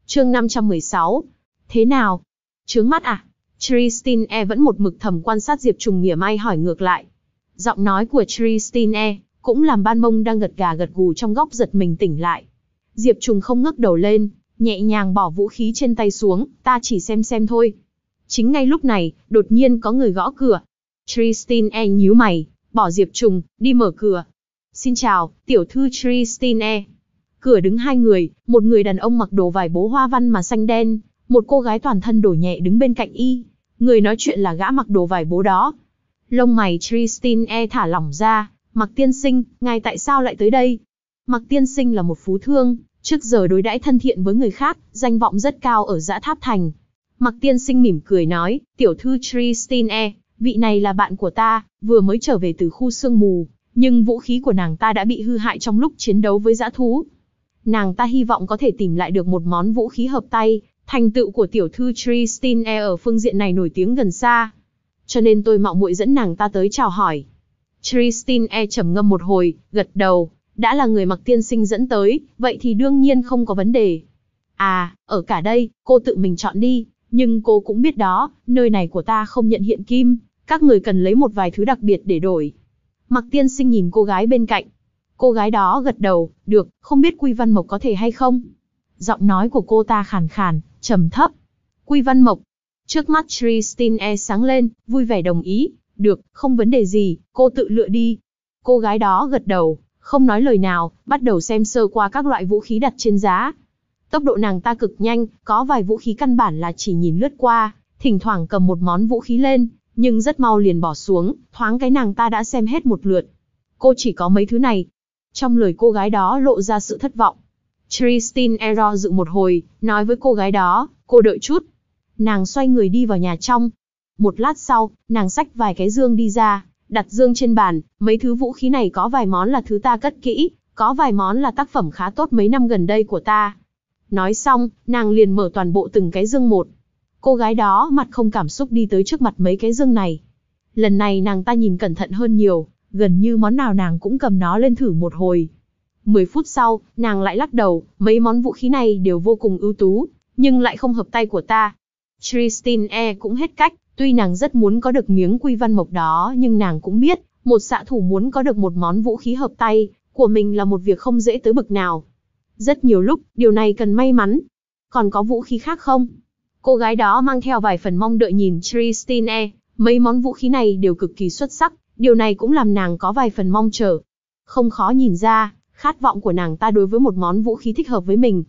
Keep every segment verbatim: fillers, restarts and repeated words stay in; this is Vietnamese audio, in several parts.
Chương năm trăm mười sáu. Thế nào? Chướng mắt à? Tristine vẫn một mực thầm quan sát Diệp Trùng mỉa mai hỏi ngược lại. Giọng nói của Tristine cũng làm Ban Mông đang gật gà gật gù trong góc giật mình tỉnh lại. Diệp Trùng không ngước đầu lên, nhẹ nhàng bỏ vũ khí trên tay xuống, ta chỉ xem xem thôi. Chính ngay lúc này, đột nhiên có người gõ cửa. Tristine nhíu mày, bỏ Diệp Trùng, đi mở cửa. Xin chào, tiểu thư Tristine. Cửa đứng hai người, một người đàn ông mặc đồ vải bố hoa văn mà xanh đen, một cô gái toàn thân đổ nhẹ đứng bên cạnh y. Người nói chuyện là gã mặc đồ vải bố đó. Lông mày Tristine thả lỏng ra, Mặc tiên sinh, ngài tại sao lại tới đây? Mặc tiên sinh là một phú thương, trước giờ đối đãi thân thiện với người khác, danh vọng rất cao ở Dã Tháp Thành. Mặc tiên sinh mỉm cười nói, tiểu thư Tristine, vị này là bạn của ta, vừa mới trở về từ khu sương mù, nhưng vũ khí của nàng ta đã bị hư hại trong lúc chiến đấu với dã thú. Nàng ta hy vọng có thể tìm lại được một món vũ khí hợp tay, thành tựu của tiểu thư Tristine ở phương diện này nổi tiếng gần xa. Cho nên tôi mạo muội dẫn nàng ta tới chào hỏi. Tristine trầm ngâm một hồi, gật đầu, đã là người Mặc tiên sinh dẫn tới, vậy thì đương nhiên không có vấn đề. À, ở cả đây, cô tự mình chọn đi, nhưng cô cũng biết đó, nơi này của ta không nhận hiện kim, các người cần lấy một vài thứ đặc biệt để đổi. Mặc tiên sinh nhìn cô gái bên cạnh. Cô gái đó gật đầu, được, không biết Quy Văn Mộc có thể hay không? Giọng nói của cô ta khàn khàn, trầm thấp. Quy Văn Mộc. Trước mắt Tristine sáng lên, vui vẻ đồng ý. Được, không vấn đề gì, cô tự lựa đi. Cô gái đó gật đầu, không nói lời nào, bắt đầu xem sơ qua các loại vũ khí đặt trên giá. Tốc độ nàng ta cực nhanh, có vài vũ khí căn bản là chỉ nhìn lướt qua, thỉnh thoảng cầm một món vũ khí lên, nhưng rất mau liền bỏ xuống, thoáng cái nàng ta đã xem hết một lượt. Cô chỉ có mấy thứ này. Trong lời cô gái đó lộ ra sự thất vọng. Tristine do dự một hồi, nói với cô gái đó, cô đợi chút. Nàng xoay người đi vào nhà trong. Một lát sau, nàng xách vài cái dương đi ra, đặt dương trên bàn, mấy thứ vũ khí này có vài món là thứ ta cất kỹ, có vài món là tác phẩm khá tốt mấy năm gần đây của ta. Nói xong, nàng liền mở toàn bộ từng cái dương một. Cô gái đó mặt không cảm xúc đi tới trước mặt mấy cái dương này. Lần này nàng ta nhìn cẩn thận hơn nhiều, gần như món nào nàng cũng cầm nó lên thử một hồi. Mười phút sau, nàng lại lắc đầu, mấy món vũ khí này đều vô cùng ưu tú, nhưng lại không hợp tay của ta. Tristine cũng hết cách, tuy nàng rất muốn có được miếng Quy Văn Mộc đó nhưng nàng cũng biết, một xạ thủ muốn có được một món vũ khí hợp tay của mình là một việc không dễ tới bực nào. Rất nhiều lúc, điều này cần may mắn. Còn có vũ khí khác không? Cô gái đó mang theo vài phần mong đợi nhìn Tristine, mấy món vũ khí này đều cực kỳ xuất sắc, điều này cũng làm nàng có vài phần mong chờ. Không khó nhìn ra, khát vọng của nàng ta đối với một món vũ khí thích hợp với mình.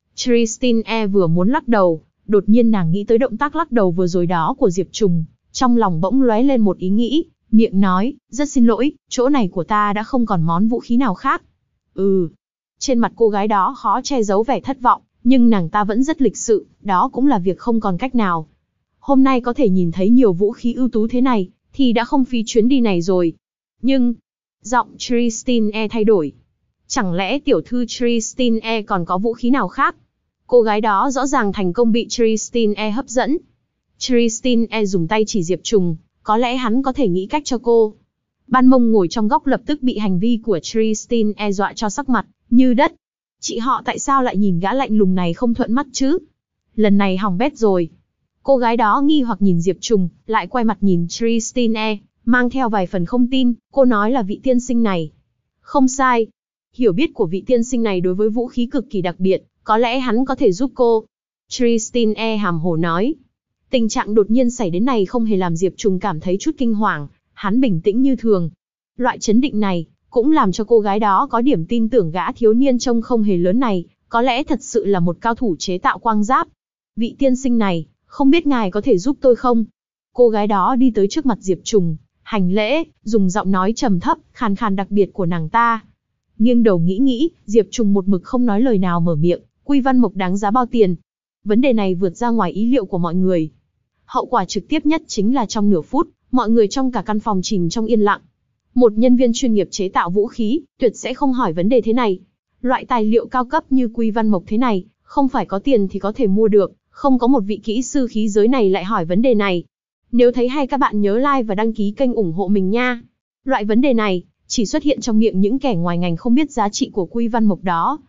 Tristine vừa muốn lắc đầu, đột nhiên nàng nghĩ tới động tác lắc đầu vừa rồi đó của Diệp Trùng, trong lòng bỗng lóe lên một ý nghĩ, miệng nói, rất xin lỗi, chỗ này của ta đã không còn món vũ khí nào khác. Ừ. Trên mặt cô gái đó khó che giấu vẻ thất vọng, nhưng nàng ta vẫn rất lịch sự, đó cũng là việc không còn cách nào. Hôm nay có thể nhìn thấy nhiều vũ khí ưu tú thế này, thì đã không phí chuyến đi này rồi. Nhưng, giọng Tristine thay đổi. Chẳng lẽ tiểu thư Tristine còn có vũ khí nào khác? Cô gái đó rõ ràng thành công bị Tristine hấp dẫn. Tristine dùng tay chỉ Diệp Trùng, có lẽ hắn có thể nghĩ cách cho cô. Ban Mông ngồi trong góc lập tức bị hành vi của Tristine dọa cho sắc mặt như đất. Chị họ tại sao lại nhìn gã lạnh lùng này không thuận mắt chứ? Lần này hỏng bét rồi. Cô gái đó nghi hoặc nhìn Diệp Trùng, lại quay mặt nhìn Tristine, mang theo vài phần không tin, cô nói là vị tiên sinh này. Không sai. Hiểu biết của vị tiên sinh này đối với vũ khí cực kỳ đặc biệt, có lẽ hắn có thể giúp cô. Tristine hàm hồ nói. Tình trạng đột nhiên xảy đến này không hề làm Diệp Trùng cảm thấy chút kinh hoàng, hắn bình tĩnh như thường. Loại chấn định này, cũng làm cho cô gái đó có điểm tin tưởng gã thiếu niên trông không hề lớn này, có lẽ thật sự là một cao thủ chế tạo quang giáp. Vị tiên sinh này, không biết ngài có thể giúp tôi không? Cô gái đó đi tới trước mặt Diệp Trùng, hành lễ, dùng giọng nói trầm thấp, khàn khàn đặc biệt của nàng ta. Nghiêng đầu nghĩ nghĩ, Diệp Trùng một mực không nói lời nào mở miệng, Quy Văn Mộc đáng giá bao tiền? Vấn đề này vượt ra ngoài ý liệu của mọi người. Hậu quả trực tiếp nhất chính là trong nửa phút, mọi người trong cả căn phòng chìm trong yên lặng. Một nhân viên chuyên nghiệp chế tạo vũ khí, tuyệt sẽ không hỏi vấn đề thế này. Loại tài liệu cao cấp như Quy Văn Mộc thế này, không phải có tiền thì có thể mua được, không có một vị kỹ sư khí giới này lại hỏi vấn đề này. Nếu thấy hay các bạn nhớ like và đăng ký kênh ủng hộ mình nha. Loại vấn đề này, chỉ xuất hiện trong miệng những kẻ ngoài ngành không biết giá trị của Quy Văn Mộc đó.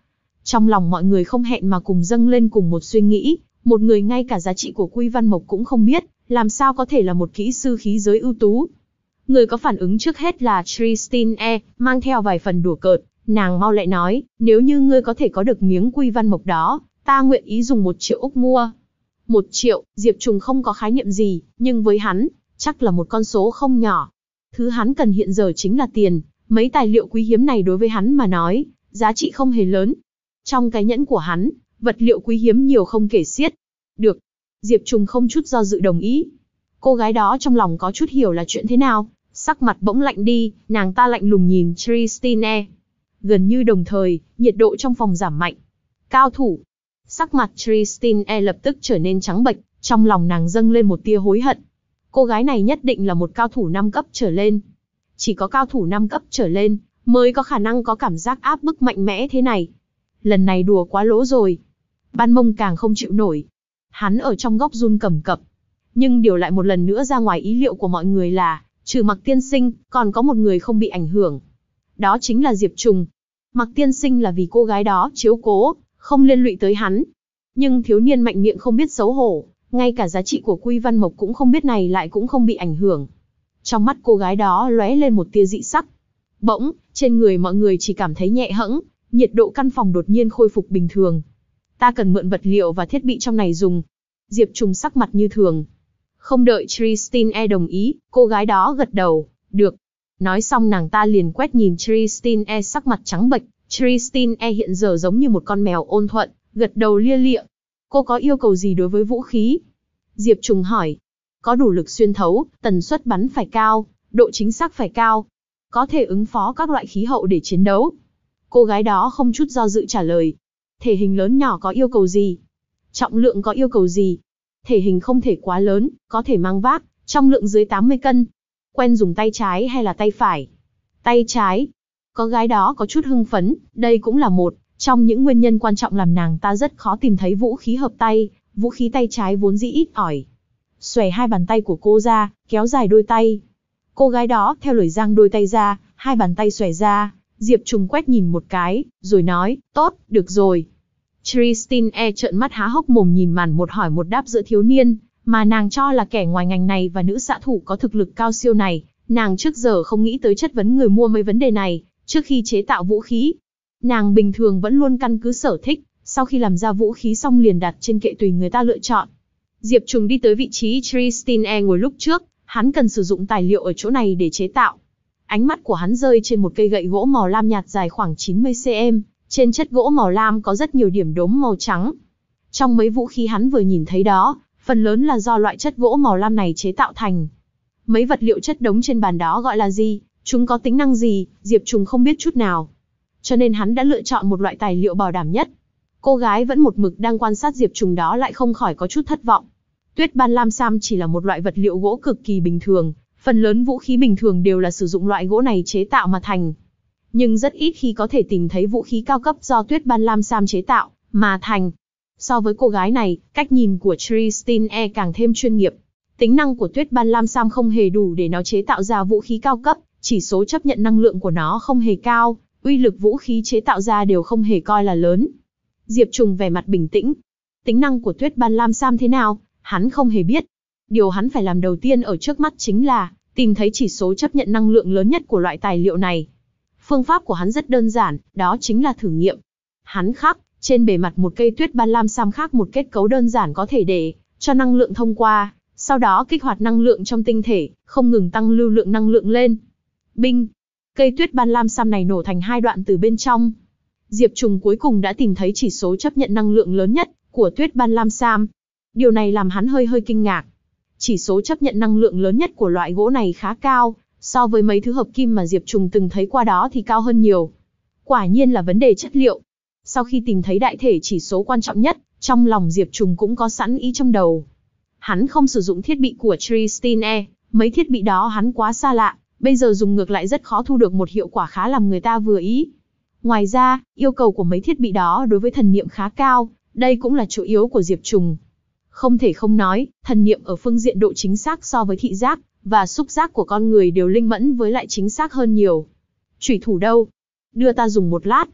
Trong lòng mọi người không hẹn mà cùng dâng lên cùng một suy nghĩ, một người ngay cả giá trị của Quy Văn Mộc cũng không biết, làm sao có thể là một kỹ sư khí giới ưu tú. Người có phản ứng trước hết là Christine E, mang theo vài phần đùa cợt, nàng mau lại nói, nếu như ngươi có thể có được miếng Quy Văn Mộc đó, ta nguyện ý dùng một triệu ốc mua. Một triệu, Diệp Trùng không có khái niệm gì, nhưng với hắn, chắc là một con số không nhỏ. Thứ hắn cần hiện giờ chính là tiền, mấy tài liệu quý hiếm này đối với hắn mà nói, giá trị không hề lớn. Trong cái nhẫn của hắn, vật liệu quý hiếm nhiều không kể xiết. Được. Diệp Trùng không chút do dự đồng ý. Cô gái đó trong lòng có chút hiểu là chuyện thế nào, sắc mặt bỗng lạnh đi, nàng ta lạnh lùng nhìn Christine. Gần như đồng thời, nhiệt độ trong phòng giảm mạnh. Cao thủ. Sắc mặt Christine lập tức trở nên trắng bệch, trong lòng nàng dâng lên một tia hối hận. Cô gái này nhất định là một cao thủ năm cấp trở lên. Chỉ có cao thủ năm cấp trở lên, mới có khả năng có cảm giác áp bức mạnh mẽ thế này. Lần này đùa quá lố rồi. Ban Mông càng không chịu nổi. Hắn ở trong góc run cầm cập. Nhưng điều lại một lần nữa ra ngoài ý liệu của mọi người là, trừ Mặc Tiên Sinh, còn có một người không bị ảnh hưởng. Đó chính là Diệp Trùng. Mặc Tiên Sinh là vì cô gái đó chiếu cố, không liên lụy tới hắn. Nhưng thiếu niên mạnh miệng không biết xấu hổ, ngay cả giá trị của Quy Văn Mộc cũng không biết này lại cũng không bị ảnh hưởng. Trong mắt cô gái đó lóe lên một tia dị sắc. Bỗng, trên người mọi người chỉ cảm thấy nhẹ hẫng, nhiệt độ căn phòng đột nhiên khôi phục bình thường. Ta cần mượn vật liệu và thiết bị trong này dùng. Diệp Trùng sắc mặt như thường. Không đợi Christine đồng ý, cô gái đó gật đầu, được. Nói xong nàng ta liền quét nhìn Christine sắc mặt trắng bệch. Christine hiện giờ giống như một con mèo ôn thuận, gật đầu lia lịa. Cô có yêu cầu gì đối với vũ khí? Diệp Trùng hỏi. Có đủ lực xuyên thấu, tần suất bắn phải cao, độ chính xác phải cao. Có thể ứng phó các loại khí hậu để chiến đấu. Cô gái đó không chút do dự trả lời. Thể hình lớn nhỏ có yêu cầu gì? Trọng lượng có yêu cầu gì? Thể hình không thể quá lớn, có thể mang vác, trọng lượng dưới tám mươi cân. Quen dùng tay trái hay là tay phải? Tay trái. Có gái đó có chút hưng phấn, đây cũng là một trong những nguyên nhân quan trọng làm nàng ta rất khó tìm thấy vũ khí hợp tay, vũ khí tay trái vốn dĩ ít ỏi. Xòe hai bàn tay của cô ra, kéo dài đôi tay. Cô gái đó theo lời giang đôi tay ra, hai bàn tay xòe ra, Diệp Trùng quét nhìn một cái, rồi nói, tốt, được rồi. Christine trợn mắt há hốc mồm nhìn màn một hỏi một đáp giữa thiếu niên, mà nàng cho là kẻ ngoài ngành này và nữ xạ thủ có thực lực cao siêu này, nàng trước giờ không nghĩ tới chất vấn người mua mấy vấn đề này, trước khi chế tạo vũ khí. Nàng bình thường vẫn luôn căn cứ sở thích, sau khi làm ra vũ khí xong liền đặt trên kệ tùy người ta lựa chọn. Diệp Trùng đi tới vị trí Christine ngồi lúc trước, hắn cần sử dụng tài liệu ở chỗ này để chế tạo. Ánh mắt của hắn rơi trên một cây gậy gỗ màu lam nhạt dài khoảng chín mươi xăng-ti-mét, trên chất gỗ màu lam có rất nhiều điểm đốm màu trắng. Trong mấy vũ khí hắn vừa nhìn thấy đó, phần lớn là do loại chất gỗ màu lam này chế tạo thành. Mấy vật liệu chất đống trên bàn đó gọi là gì, chúng có tính năng gì, Diệp Trùng không biết chút nào. Cho nên hắn đã lựa chọn một loại tài liệu bảo đảm nhất. Cô gái vẫn một mực đang quan sát Diệp Trùng đó lại không khỏi có chút thất vọng. Tuyết ban lam sam chỉ là một loại vật liệu gỗ cực kỳ bình thường, phần lớn vũ khí bình thường đều là sử dụng loại gỗ này chế tạo mà thành. Nhưng rất ít khi có thể tìm thấy vũ khí cao cấp do tuyết ban lam sam chế tạo mà thành. So với cô gái này, cách nhìn của Christine càng thêm chuyên nghiệp. Tính năng của tuyết ban lam sam không hề đủ để nó chế tạo ra vũ khí cao cấp, chỉ số chấp nhận năng lượng của nó không hề cao, uy lực vũ khí chế tạo ra đều không hề coi là lớn. Diệp Trùng vẻ mặt bình tĩnh. Tính năng của tuyết ban lam sam thế nào, hắn không hề biết. Điều hắn phải làm đầu tiên ở trước mắt chính là tìm thấy chỉ số chấp nhận năng lượng lớn nhất của loại tài liệu này. Phương pháp của hắn rất đơn giản, đó chính là thử nghiệm. Hắn khắc trên bề mặt một cây tuyết ban lam sam khắc một kết cấu đơn giản có thể để cho năng lượng thông qua, sau đó kích hoạt năng lượng trong tinh thể, không ngừng tăng lưu lượng năng lượng lên. Binh! Cây tuyết ban lam sam này nổ thành hai đoạn từ bên trong. Diệp Trùng cuối cùng đã tìm thấy chỉ số chấp nhận năng lượng lớn nhất của tuyết ban lam sam. Điều này làm hắn hơi hơi kinh ngạc. Chỉ số chấp nhận năng lượng lớn nhất của loại gỗ này khá cao, so với mấy thứ hợp kim mà Diệp Trùng từng thấy qua đó thì cao hơn nhiều. Quả nhiên là vấn đề chất liệu. Sau khi tìm thấy đại thể chỉ số quan trọng nhất, trong lòng Diệp Trùng cũng có sẵn ý trong đầu. Hắn không sử dụng thiết bị của Christine, mấy thiết bị đó hắn quá xa lạ, bây giờ dùng ngược lại rất khó thu được một hiệu quả khá làm người ta vừa ý. Ngoài ra, yêu cầu của mấy thiết bị đó đối với thần niệm khá cao, đây cũng là chỗ yếu của Diệp Trùng. Không thể không nói, thần niệm ở phương diện độ chính xác so với thị giác và xúc giác của con người đều linh mẫn với lại chính xác hơn nhiều. Chủy thủ đâu? Đưa ta dùng một lát.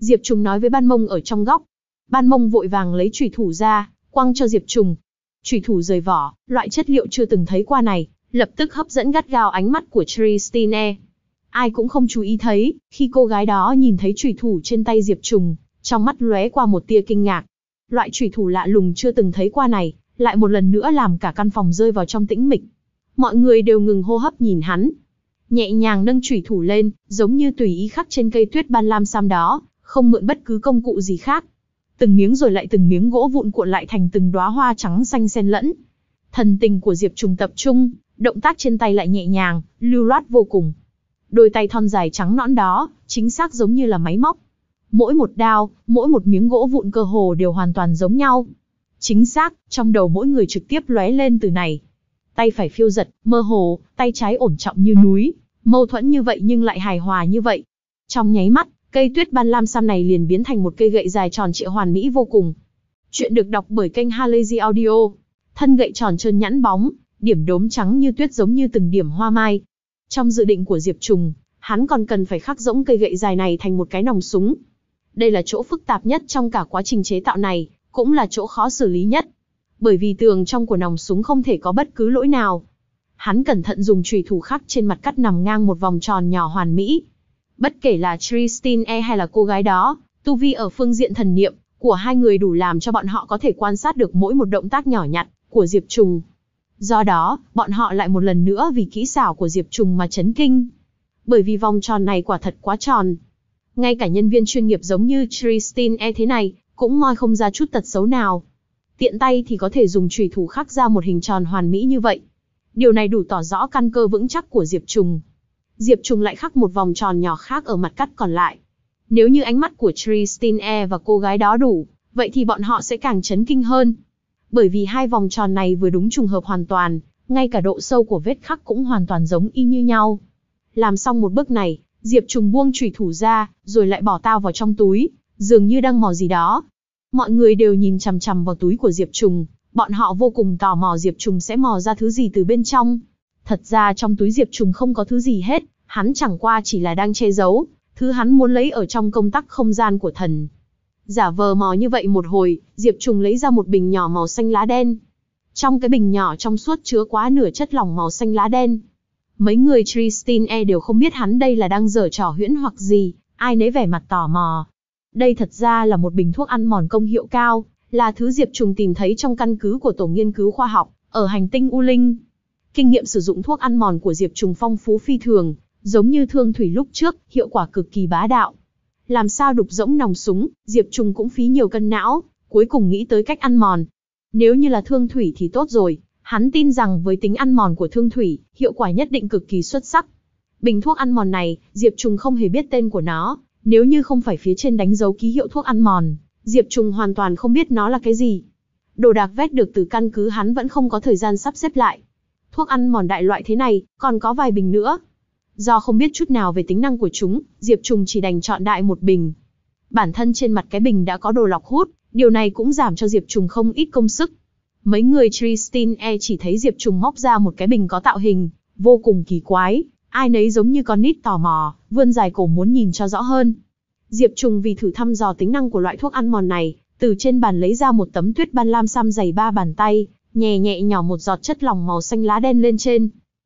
Diệp Trùng nói với Ban Mông ở trong góc. Ban Mông vội vàng lấy chủy thủ ra, quăng cho Diệp Trùng. Chủy thủ rời vỏ, loại chất liệu chưa từng thấy qua này, lập tức hấp dẫn gắt gao ánh mắt của Christine. Ai cũng không chú ý thấy, khi cô gái đó nhìn thấy chủy thủ trên tay Diệp Trùng, trong mắt lóe qua một tia kinh ngạc. Loại chủy thủ lạ lùng chưa từng thấy qua này, lại một lần nữa làm cả căn phòng rơi vào trong tĩnh mịch. Mọi người đều ngừng hô hấp nhìn hắn. Nhẹ nhàng nâng chủy thủ lên, giống như tùy ý khắc trên cây tuyết ban lam sam đó, không mượn bất cứ công cụ gì khác. Từng miếng rồi lại từng miếng gỗ vụn cuộn lại thành từng đóa hoa trắng xanh xen lẫn. Thần tình của Diệp Trùng tập trung, động tác trên tay lại nhẹ nhàng, lưu loát vô cùng. Đôi tay thon dài trắng nõn đó, chính xác giống như là máy móc. Mỗi một đao, mỗi một miếng gỗ vụn cơ hồ đều hoàn toàn giống nhau. Chính xác, trong đầu mỗi người trực tiếp lóe lên từ này. Tay phải phiêu giật, mơ hồ, tay trái ổn trọng như núi, mâu thuẫn như vậy nhưng lại hài hòa như vậy. Trong nháy mắt, cây tuyết ban lam sam này liền biến thành một cây gậy dài tròn trịa hoàn mỹ vô cùng. Chuyện được đọc bởi kênh Halazy Audio. Thân gậy tròn trơn nhẵn bóng, điểm đốm trắng như tuyết giống như từng điểm hoa mai. Trong dự định của Diệp Trùng, hắn còn cần phải khắc rỗng cây gậy dài này thành một cái nòng súng. Đây là chỗ phức tạp nhất trong cả quá trình chế tạo này, cũng là chỗ khó xử lý nhất. Bởi vì tường trong của nòng súng không thể có bất cứ lỗi nào. Hắn cẩn thận dùng chùy thủ khắc trên mặt cắt nằm ngang một vòng tròn nhỏ hoàn mỹ. Bất kể là Christine hay là cô gái đó, tu vi ở phương diện thần niệm của hai người đủ làm cho bọn họ có thể quan sát được mỗi một động tác nhỏ nhặt của Diệp Trùng. Do đó, bọn họ lại một lần nữa vì kỹ xảo của Diệp Trùng mà chấn kinh. Bởi vì vòng tròn này quả thật quá tròn. Ngay cả nhân viên chuyên nghiệp giống như Christine thế này, cũng moi không ra chút tật xấu nào. Tiện tay thì có thể dùng chùy thủ khắc ra một hình tròn hoàn mỹ như vậy. Điều này đủ tỏ rõ căn cơ vững chắc của Diệp Trùng. Diệp Trùng lại khắc một vòng tròn nhỏ khác ở mặt cắt còn lại. Nếu như ánh mắt của Christine và cô gái đó đủ, vậy thì bọn họ sẽ càng chấn kinh hơn. Bởi vì hai vòng tròn này vừa đúng trùng hợp hoàn toàn, ngay cả độ sâu của vết khắc cũng hoàn toàn giống y như nhau. Làm xong một bước này, Diệp Trùng buông chùy thủ ra, rồi lại bỏ tao vào trong túi, dường như đang mò gì đó. Mọi người đều nhìn chằm chằm vào túi của Diệp Trùng, bọn họ vô cùng tò mò Diệp Trùng sẽ mò ra thứ gì từ bên trong. Thật ra trong túi Diệp Trùng không có thứ gì hết, hắn chẳng qua chỉ là đang che giấu, thứ hắn muốn lấy ở trong công tắc không gian của thần. Giả vờ mò như vậy một hồi, Diệp Trùng lấy ra một bình nhỏ màu xanh lá đen. Trong cái bình nhỏ trong suốt chứa quá nửa chất lỏng màu xanh lá đen. Mấy người Christine đều không biết hắn đây là đang giở trò huyễn hoặc gì, ai nấy vẻ mặt tò mò. Đây thật ra là một bình thuốc ăn mòn công hiệu cao, là thứ Diệp Trùng tìm thấy trong căn cứ của tổ nghiên cứu khoa học, ở hành tinh U Linh. Kinh nghiệm sử dụng thuốc ăn mòn của Diệp Trùng phong phú phi thường, giống như Thương Thủy lúc trước, hiệu quả cực kỳ bá đạo. Làm sao đục rỗng nòng súng, Diệp Trùng cũng phí nhiều cân não, cuối cùng nghĩ tới cách ăn mòn. Nếu như là Thương Thủy thì tốt rồi, hắn tin rằng với tính ăn mòn của Thương Thủy, hiệu quả nhất định cực kỳ xuất sắc. Bình thuốc ăn mòn này, Diệp Trùng không hề biết tên của nó, nếu như không phải phía trên đánh dấu ký hiệu thuốc ăn mòn, Diệp Trùng hoàn toàn không biết nó là cái gì. Đồ đạc vét được từ căn cứ hắn vẫn không có thời gian sắp xếp lại. Thuốc ăn mòn đại loại thế này, còn có vài bình nữa. Do không biết chút nào về tính năng của chúng, Diệp Trùng chỉ đành chọn đại một bình. Bản thân trên mặt cái bình đã có đồ lọc hút, điều này cũng giảm cho Diệp Trùng không ít công sức. Mấy người Christine chỉ thấy Diệp Trùng móc ra một cái bình có tạo hình vô cùng kỳ quái, ai nấy giống như con nít tò mò, vươn dài cổ muốn nhìn cho rõ hơn. Diệp Trùng vì thử thăm dò tính năng của loại thuốc ăn mòn này, từ trên bàn lấy ra một tấm tuyết ban lam sam dày ba bàn tay, nhẹ nhẹ nhỏ một giọt chất lỏng màu xanh lá đen lên trên.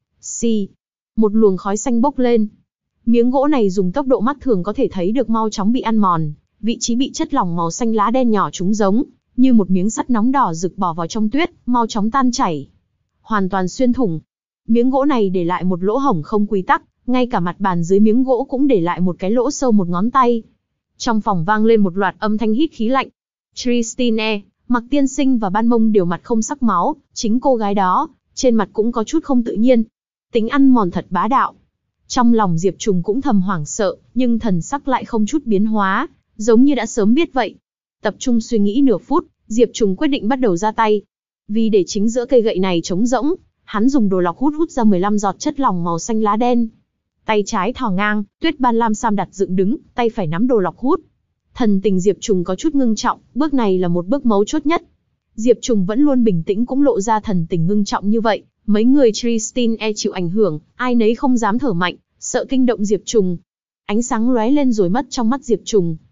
Xì, một luồng khói xanh bốc lên. Miếng gỗ này dùng tốc độ mắt thường có thể thấy được mau chóng bị ăn mòn, vị trí bị chất lỏng màu xanh lá đen nhỏ trúng giống như một miếng sắt nóng đỏ rực bỏ vào trong tuyết, mau chóng tan chảy, hoàn toàn xuyên thủng. Miếng gỗ này để lại một lỗ hổng không quy tắc, ngay cả mặt bàn dưới miếng gỗ cũng để lại một cái lỗ sâu một ngón tay. Trong phòng vang lên một loạt âm thanh hít khí lạnh. Christine, Mặc Tiên Sinh và Ban Mông đều mặt không sắc máu, chính cô gái đó, trên mặt cũng có chút không tự nhiên. Tính ăn mòn thật bá đạo. Trong lòng Diệp Trùng cũng thầm hoảng sợ, nhưng thần sắc lại không chút biến hóa, giống như đã sớm biết vậy. Tập trung suy nghĩ nửa phút, Diệp Trùng quyết định bắt đầu ra tay. Vì để chính giữa cây gậy này trống rỗng, hắn dùng đồ lọc hút hút ra mười lăm giọt chất lỏng màu xanh lá đen. Tay trái thò ngang, tuyết ban lam sam đặt dựng đứng, tay phải nắm đồ lọc hút. Thần tình Diệp Trùng có chút ngưng trọng, bước này là một bước mấu chốt nhất. Diệp Trùng vẫn luôn bình tĩnh cũng lộ ra thần tình ngưng trọng như vậy. Mấy người Christine chịu ảnh hưởng, ai nấy không dám thở mạnh, sợ kinh động Diệp Trùng. Ánh sáng lóe lên rồi mất trong mắt Diệp Trùng.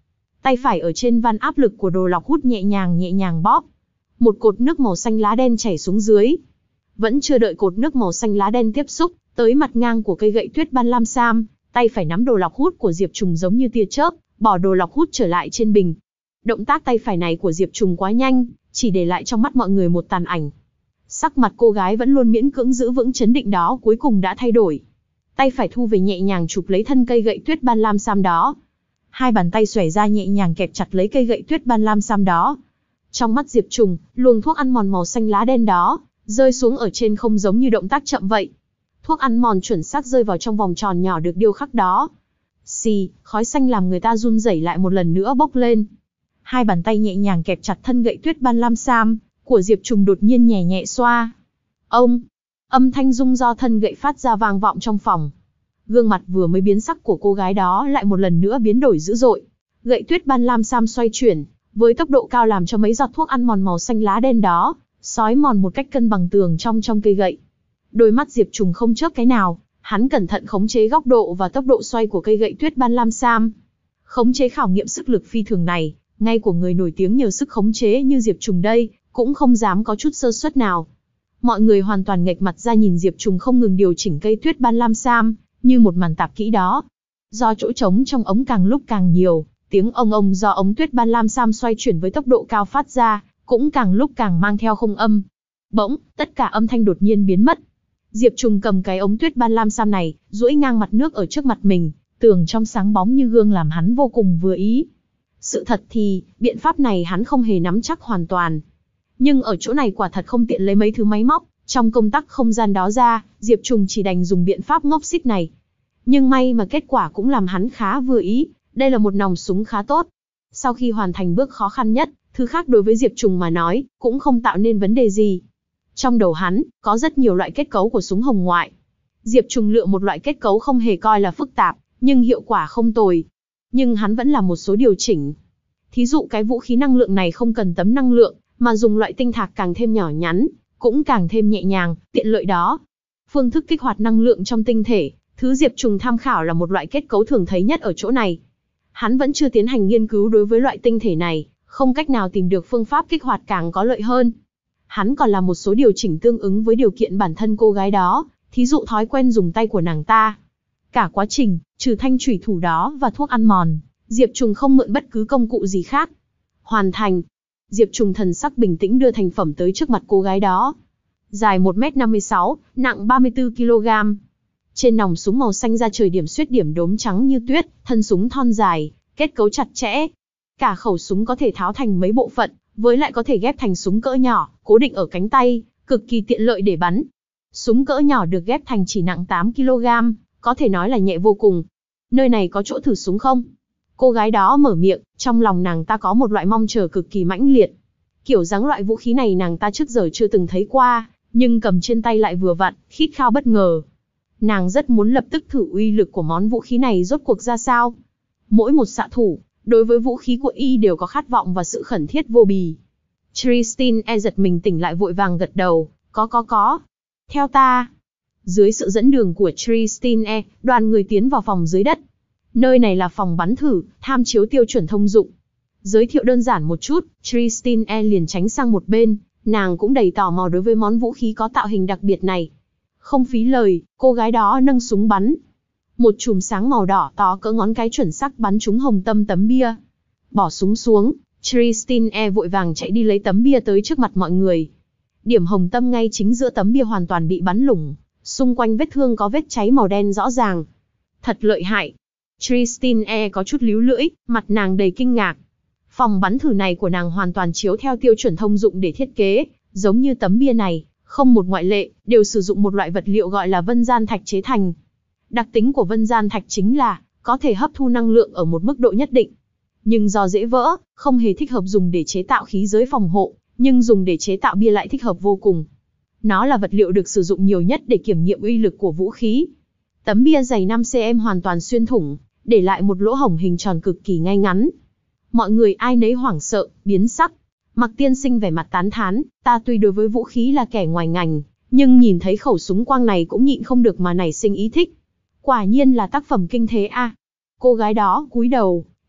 tay phải ở trên van áp lực của đồ lọc hút nhẹ nhàng nhẹ nhàng bóp. Một cột nước màu xanh lá đen chảy xuống dưới. Vẫn chưa đợi cột nước màu xanh lá đen tiếp xúc tới mặt ngang của cây gậy tuyết ban lam sam, tay phải nắm đồ lọc hút của Diệp Trùng giống như tia chớp, bỏ đồ lọc hút trở lại trên bình. Động tác tay phải này của Diệp Trùng quá nhanh, chỉ để lại trong mắt mọi người một tàn ảnh. Sắc mặt cô gái vẫn luôn miễn cưỡng giữ vững chấn định đó cuối cùng đã thay đổi. Tay phải thu về nhẹ nhàng chụp lấy thân cây gậy tuyết ban lam sam đó. Hai bàn tay xòe ra nhẹ nhàng kẹp chặt lấy cây gậy tuyết ban lam sam đó. Trong mắt Diệp Trùng, luồng thuốc ăn mòn màu xanh lá đen đó rơi xuống ở trên không giống như động tác chậm vậy. Thuốc ăn mòn chuẩn xác rơi vào trong vòng tròn nhỏ được điêu khắc đó. Xì, khói xanh làm người ta run rẩy lại một lần nữa bốc lên. Hai bàn tay nhẹ nhàng kẹp chặt thân gậy tuyết ban lam sam của Diệp Trùng đột nhiên nhẹ nhẹ xoa. Ông, âm thanh rung do thân gậy phát ra vang vọng trong phòng. Gương mặt vừa mới biến sắc của cô gái đó lại một lần nữa biến đổi dữ dội. Gậy tuyết ban lam sam xoay chuyển với tốc độ cao làm cho mấy giọt thuốc ăn mòn màu xanh lá đen đó xói mòn một cách cân bằng tường trong trong cây gậy. Đôi mắt Diệp Trùng không chớp cái nào, hắn cẩn thận khống chế góc độ và tốc độ xoay của cây gậy tuyết ban lam sam. Khống chế khảo nghiệm sức lực phi thường này, ngay của người nổi tiếng nhờ sức khống chế như Diệp Trùng đây, cũng không dám có chút sơ suất nào. Mọi người hoàn toàn nghệch mặt ra nhìn Diệp Trùng không ngừng điều chỉnh cây tuyết ban lam sam, như một màn tạp kỹ đó. Do chỗ trống trong ống càng lúc càng nhiều, tiếng ông ông do ống tuyết ban lam sam xoay chuyển với tốc độ cao phát ra, cũng càng lúc càng mang theo không âm. Bỗng, tất cả âm thanh đột nhiên biến mất. Diệp Trùng cầm cái ống tuyết ban lam sam này, duỗi ngang mặt nước ở trước mặt mình, tường trong sáng bóng như gương làm hắn vô cùng vừa ý. Sự thật thì, biện pháp này hắn không hề nắm chắc hoàn toàn. Nhưng ở chỗ này quả thật không tiện lấy mấy thứ máy móc, trong công tắc không gian đó ra, Diệp Trùng chỉ đành dùng biện pháp ngốc xít này. Nhưng may mà kết quả cũng làm hắn khá vừa ý, đây là một nòng súng khá tốt. Sau khi hoàn thành bước khó khăn nhất, thứ khác đối với Diệp Trùng mà nói, cũng không tạo nên vấn đề gì. Trong đầu hắn, có rất nhiều loại kết cấu của súng hồng ngoại. Diệp Trùng lựa một loại kết cấu không hề coi là phức tạp, nhưng hiệu quả không tồi. Nhưng hắn vẫn làm một số điều chỉnh. Thí dụ cái vũ khí năng lượng này không cần tấm năng lượng, mà dùng loại tinh thạch càng thêm nhỏ nhắn, cũng càng thêm nhẹ nhàng, tiện lợi đó. Phương thức kích hoạt năng lượng trong tinh thể, thứ Diệp Trùng tham khảo là một loại kết cấu thường thấy nhất ở chỗ này. Hắn vẫn chưa tiến hành nghiên cứu đối với loại tinh thể này, không cách nào tìm được phương pháp kích hoạt càng có lợi hơn. Hắn còn làm một số điều chỉnh tương ứng với điều kiện bản thân cô gái đó, thí dụ thói quen dùng tay của nàng ta. Cả quá trình, trừ thanh chủy thủ đó và thuốc ăn mòn, Diệp Trùng không mượn bất cứ công cụ gì khác. Hoàn thành. Diệp Trùng thần sắc bình tĩnh đưa thành phẩm tới trước mặt cô gái đó. Dài một mét năm mươi sáu, nặng ba mươi tư ki lô gam. Trên nòng súng màu xanh da trời điểm xuyết điểm đốm trắng như tuyết, thân súng thon dài, kết cấu chặt chẽ. Cả khẩu súng có thể tháo thành mấy bộ phận, với lại có thể ghép thành súng cỡ nhỏ, cố định ở cánh tay, cực kỳ tiện lợi để bắn. Súng cỡ nhỏ được ghép thành chỉ nặng tám ki lô gam, có thể nói là nhẹ vô cùng. Nơi này có chỗ thử súng không? Cô gái đó mở miệng, trong lòng nàng ta có một loại mong chờ cực kỳ mãnh liệt. Kiểu dáng loại vũ khí này nàng ta trước giờ chưa từng thấy qua, nhưng cầm trên tay lại vừa vặn, khít khao bất ngờ. Nàng rất muốn lập tức thử uy lực của món vũ khí này rốt cuộc ra sao. Mỗi một xạ thủ, đối với vũ khí của y đều có khát vọng và sự khẩn thiết vô bì. Tristan E giật mình tỉnh lại vội vàng gật đầu, có có có. Theo ta. Dưới sự dẫn đường của Tristan E, đoàn người tiến vào phòng dưới đất. Nơi này là phòng bắn thử, tham chiếu tiêu chuẩn thông dụng. Giới thiệu đơn giản một chút, Tristan E liền tránh sang một bên, nàng cũng đầy tò mò đối với món vũ khí có tạo hình đặc biệt này. Không phí lời, cô gái đó nâng súng bắn. Một chùm sáng màu đỏ to cỡ ngón cái chuẩn xác bắn trúng hồng tâm tấm bia. Bỏ súng xuống, Tristan E vội vàng chạy đi lấy tấm bia tới trước mặt mọi người. Điểm hồng tâm ngay chính giữa tấm bia hoàn toàn bị bắn lủng, xung quanh vết thương có vết cháy màu đen rõ ràng. Thật lợi hại. Tristan E có chút líu lưỡi, mặt nàng đầy kinh ngạc. Phòng bắn thử này của nàng hoàn toàn chiếu theo tiêu chuẩn thông dụng để thiết kế, giống như tấm bia này, không một ngoại lệ, đều sử dụng một loại vật liệu gọi là vân gian thạch chế thành. Đặc tính của vân gian thạch chính là, có thể hấp thu năng lượng ở một mức độ nhất định. Nhưng do dễ vỡ, không hề thích hợp dùng để chế tạo khí giới phòng hộ, nhưng dùng để chế tạo bia lại thích hợp vô cùng. Nó là vật liệu được sử dụng nhiều nhất để kiểm nghiệm uy lực của vũ khí. Tấm bia dày năm xăng ti mét hoàn toàn xuyên thủng, để lại một lỗ hổng hình tròn cực kỳ ngay ngắn. Mọi người ai nấy hoảng sợ, biến sắc. Mạc tiên sinh vẻ mặt tán thán, ta tuy đối với vũ khí là kẻ ngoài ngành, nhưng nhìn thấy khẩu súng quang này cũng nhịn không được mà nảy sinh ý thích. Quả nhiên là tác phẩm kinh thế a. Cô gái đó cúi đầu,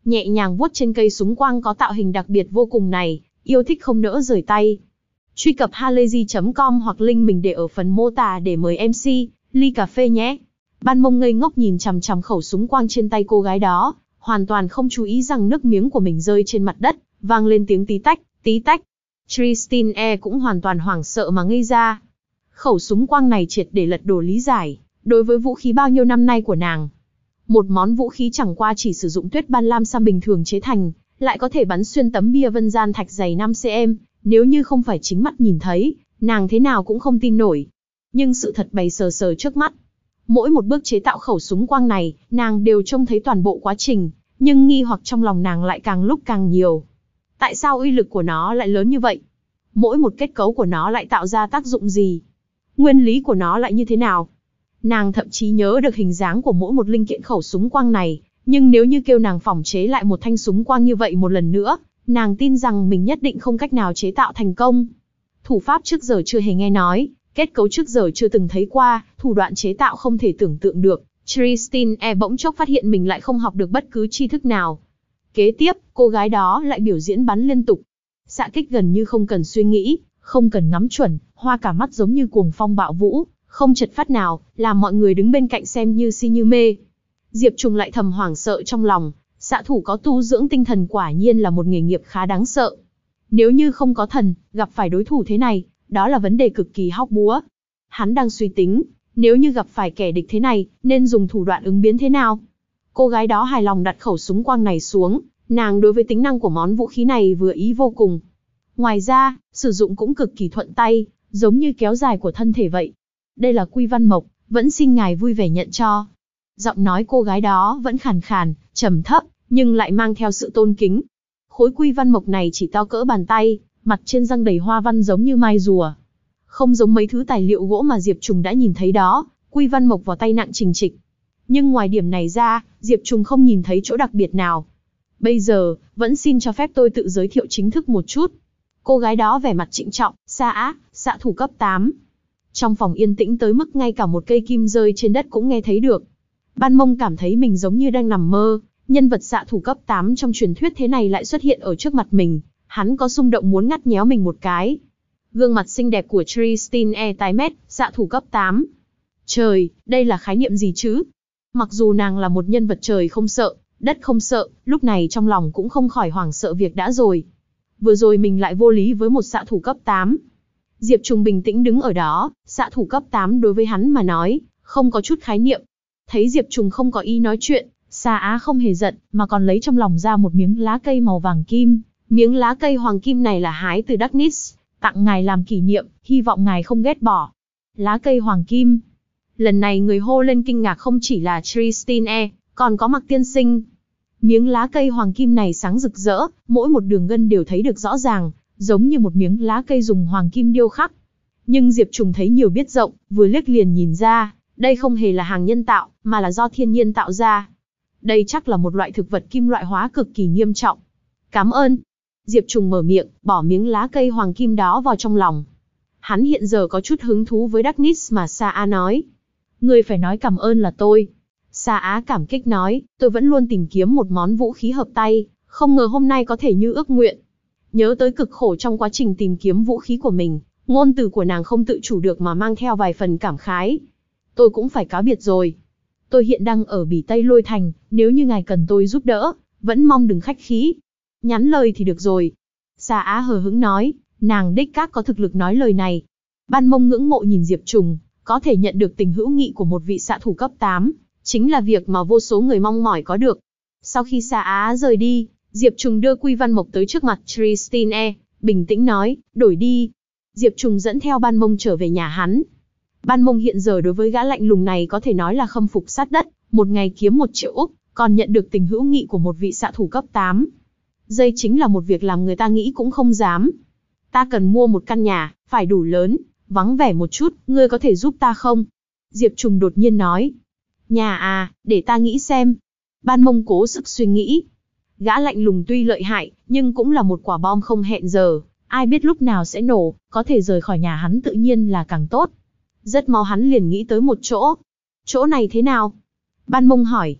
nhẹ nhàng vuốt trên cây súng quang có tạo hình đặc biệt vô cùng này, yêu thích không nỡ rời tay. Truy cập halayzi chấm com hoặc link mình để ở phần mô tả để mời em xê, ly cà phê nhé. Ban Mông ngây ngốc nhìn chằm chằm khẩu súng quang trên tay cô gái đó, hoàn toàn không chú ý rằng nước miếng của mình rơi trên mặt đất, vang lên tiếng tí tách, tí tách. Christine E cũng hoàn toàn hoảng sợ mà ngây ra. Khẩu súng quang này triệt để lật đổ lý giải, đối với vũ khí bao nhiêu năm nay của nàng. Một món vũ khí chẳng qua chỉ sử dụng tuyết ban lam sam bình thường chế thành, lại có thể bắn xuyên tấm bia vân gian thạch dày năm xăng-ti-mét, nếu như không phải chính mắt nhìn thấy, nàng thế nào cũng không tin nổi. Nhưng sự thật bày sờ sờ trước mắt. Mỗi một bước chế tạo khẩu súng quang này, nàng đều trông thấy toàn bộ quá trình, nhưng nghi hoặc trong lòng nàng lại càng lúc càng nhiều. Tại sao uy lực của nó lại lớn như vậy? Mỗi một kết cấu của nó lại tạo ra tác dụng gì? Nguyên lý của nó lại như thế nào? Nàng thậm chí nhớ được hình dáng của mỗi một linh kiện khẩu súng quang này, nhưng nếu như kêu nàng phỏng chế lại một thanh súng quang như vậy một lần nữa, nàng tin rằng mình nhất định không cách nào chế tạo thành công. Thủ pháp trước giờ chưa hề nghe nói, kết cấu trước giờ chưa từng thấy qua, thủ đoạn chế tạo không thể tưởng tượng được. Christine E bỗng chốc phát hiện mình lại không học được bất cứ tri thức nào. Kế tiếp, cô gái đó lại biểu diễn bắn liên tục. Xạ kích gần như không cần suy nghĩ, không cần ngắm chuẩn, hoa cả mắt giống như cuồng phong bạo vũ, không chật phát nào, làm mọi người đứng bên cạnh xem như si như mê. Diệp Trùng lại thầm hoảng sợ trong lòng, xạ thủ có tu dưỡng tinh thần quả nhiên là một nghề nghiệp khá đáng sợ. Nếu như không có thần, gặp phải đối thủ thế này, đó là vấn đề cực kỳ hóc búa. Hắn đang suy tính, nếu như gặp phải kẻ địch thế này, nên dùng thủ đoạn ứng biến thế nào? Cô gái đó hài lòng đặt khẩu súng quang này xuống, nàng đối với tính năng của món vũ khí này vừa ý vô cùng. Ngoài ra, sử dụng cũng cực kỳ thuận tay, giống như kéo dài của thân thể vậy. Đây là Quy Văn Mộc, vẫn xin ngài vui vẻ nhận cho. Giọng nói cô gái đó vẫn khàn khàn, trầm thấp, nhưng lại mang theo sự tôn kính. Khối Quy Văn Mộc này chỉ to cỡ bàn tay, mặt trên răng đầy hoa văn giống như mai rùa. Không giống mấy thứ tài liệu gỗ mà Diệp Trùng đã nhìn thấy đó, Quy Văn Mộc vào tay nặng trình trịch. Nhưng ngoài điểm này ra, Diệp Trùng không nhìn thấy chỗ đặc biệt nào. Bây giờ, vẫn xin cho phép tôi tự giới thiệu chính thức một chút. Cô gái đó vẻ mặt trịnh trọng, xa á, xạ thủ cấp tám. Trong phòng yên tĩnh tới mức ngay cả một cây kim rơi trên đất cũng nghe thấy được. Ban Mông cảm thấy mình giống như đang nằm mơ, nhân vật xạ thủ cấp tám trong truyền thuyết thế này lại xuất hiện ở trước mặt mình, hắn có xung động muốn ngắt nhéo mình một cái. Gương mặt xinh đẹp của Christine E tái mét, xạ thủ cấp tám. Trời, đây là khái niệm gì chứ? Mặc dù nàng là một nhân vật trời không sợ, đất không sợ, lúc này trong lòng cũng không khỏi hoảng sợ việc đã rồi. Vừa rồi mình lại vô lý với một xạ thủ cấp tám. Diệp Trùng bình tĩnh đứng ở đó, xạ thủ cấp tám đối với hắn mà nói, không có chút khái niệm. Thấy Diệp Trùng không có ý nói chuyện, Sa Á không hề giận, mà còn lấy trong lòng ra một miếng lá cây màu vàng kim. Miếng lá cây hoàng kim này là hái từ Darkness, tặng ngài làm kỷ niệm, hy vọng ngài không ghét bỏ. Lá cây hoàng kim. Lần này người hô lên kinh ngạc không chỉ là Christine E, còn có Mạc tiên sinh. Miếng lá cây hoàng kim này sáng rực rỡ, mỗi một đường gân đều thấy được rõ ràng, giống như một miếng lá cây dùng hoàng kim điêu khắc. Nhưng Diệp Trùng thấy nhiều biết rộng, vừa liếc liền nhìn ra, đây không hề là hàng nhân tạo, mà là do thiên nhiên tạo ra. Đây chắc là một loại thực vật kim loại hóa cực kỳ nghiêm trọng. Cảm ơn. Diệp Trùng mở miệng, bỏ miếng lá cây hoàng kim đó vào trong lòng. Hắn hiện giờ có chút hứng thú với Darkness mà Sa Á nói. Người phải nói cảm ơn là tôi. Sa Á cảm kích nói, tôi vẫn luôn tìm kiếm một món vũ khí hợp tay, không ngờ hôm nay có thể như ước nguyện. Nhớ tới cực khổ trong quá trình tìm kiếm vũ khí của mình, ngôn từ của nàng không tự chủ được mà mang theo vài phần cảm khái. Tôi cũng phải cáo biệt rồi. Tôi hiện đang ở Bỉ Tây Lôi Thành, nếu như ngài cần tôi giúp đỡ, vẫn mong đừng khách khí. Nhắn lời thì được rồi. Sa Á hờ hững nói, nàng đích xác có thực lực nói lời này. Ban Mông ngưỡng mộ nhìn Diệp Trùng, có thể nhận được tình hữu nghị của một vị xạ thủ cấp tám, chính là việc mà vô số người mong mỏi có được. Sau khi Sa Á rời đi, Diệp Trùng đưa Quy Văn Mộc tới trước mặt Christine E, bình tĩnh nói, đổi đi. Diệp Trùng dẫn theo Ban Mông trở về nhà hắn. Ban Mông hiện giờ đối với gã lạnh lùng này có thể nói là khâm phục sát đất, một ngày kiếm một triệu Úc, còn nhận được tình hữu nghị của một vị xạ thủ cấp tám. Đây chính là một việc làm người ta nghĩ cũng không dám. Ta cần mua một căn nhà, phải đủ lớn, vắng vẻ một chút, ngươi có thể giúp ta không? Diệp Trùng đột nhiên nói. Nhà à, để ta nghĩ xem. Ban Mông cố sức suy nghĩ. Gã lạnh lùng tuy lợi hại, nhưng cũng là một quả bom không hẹn giờ, ai biết lúc nào sẽ nổ, có thể rời khỏi nhà hắn tự nhiên là càng tốt. Rất mau hắn liền nghĩ tới một chỗ. Chỗ này thế nào? Ban Mông hỏi.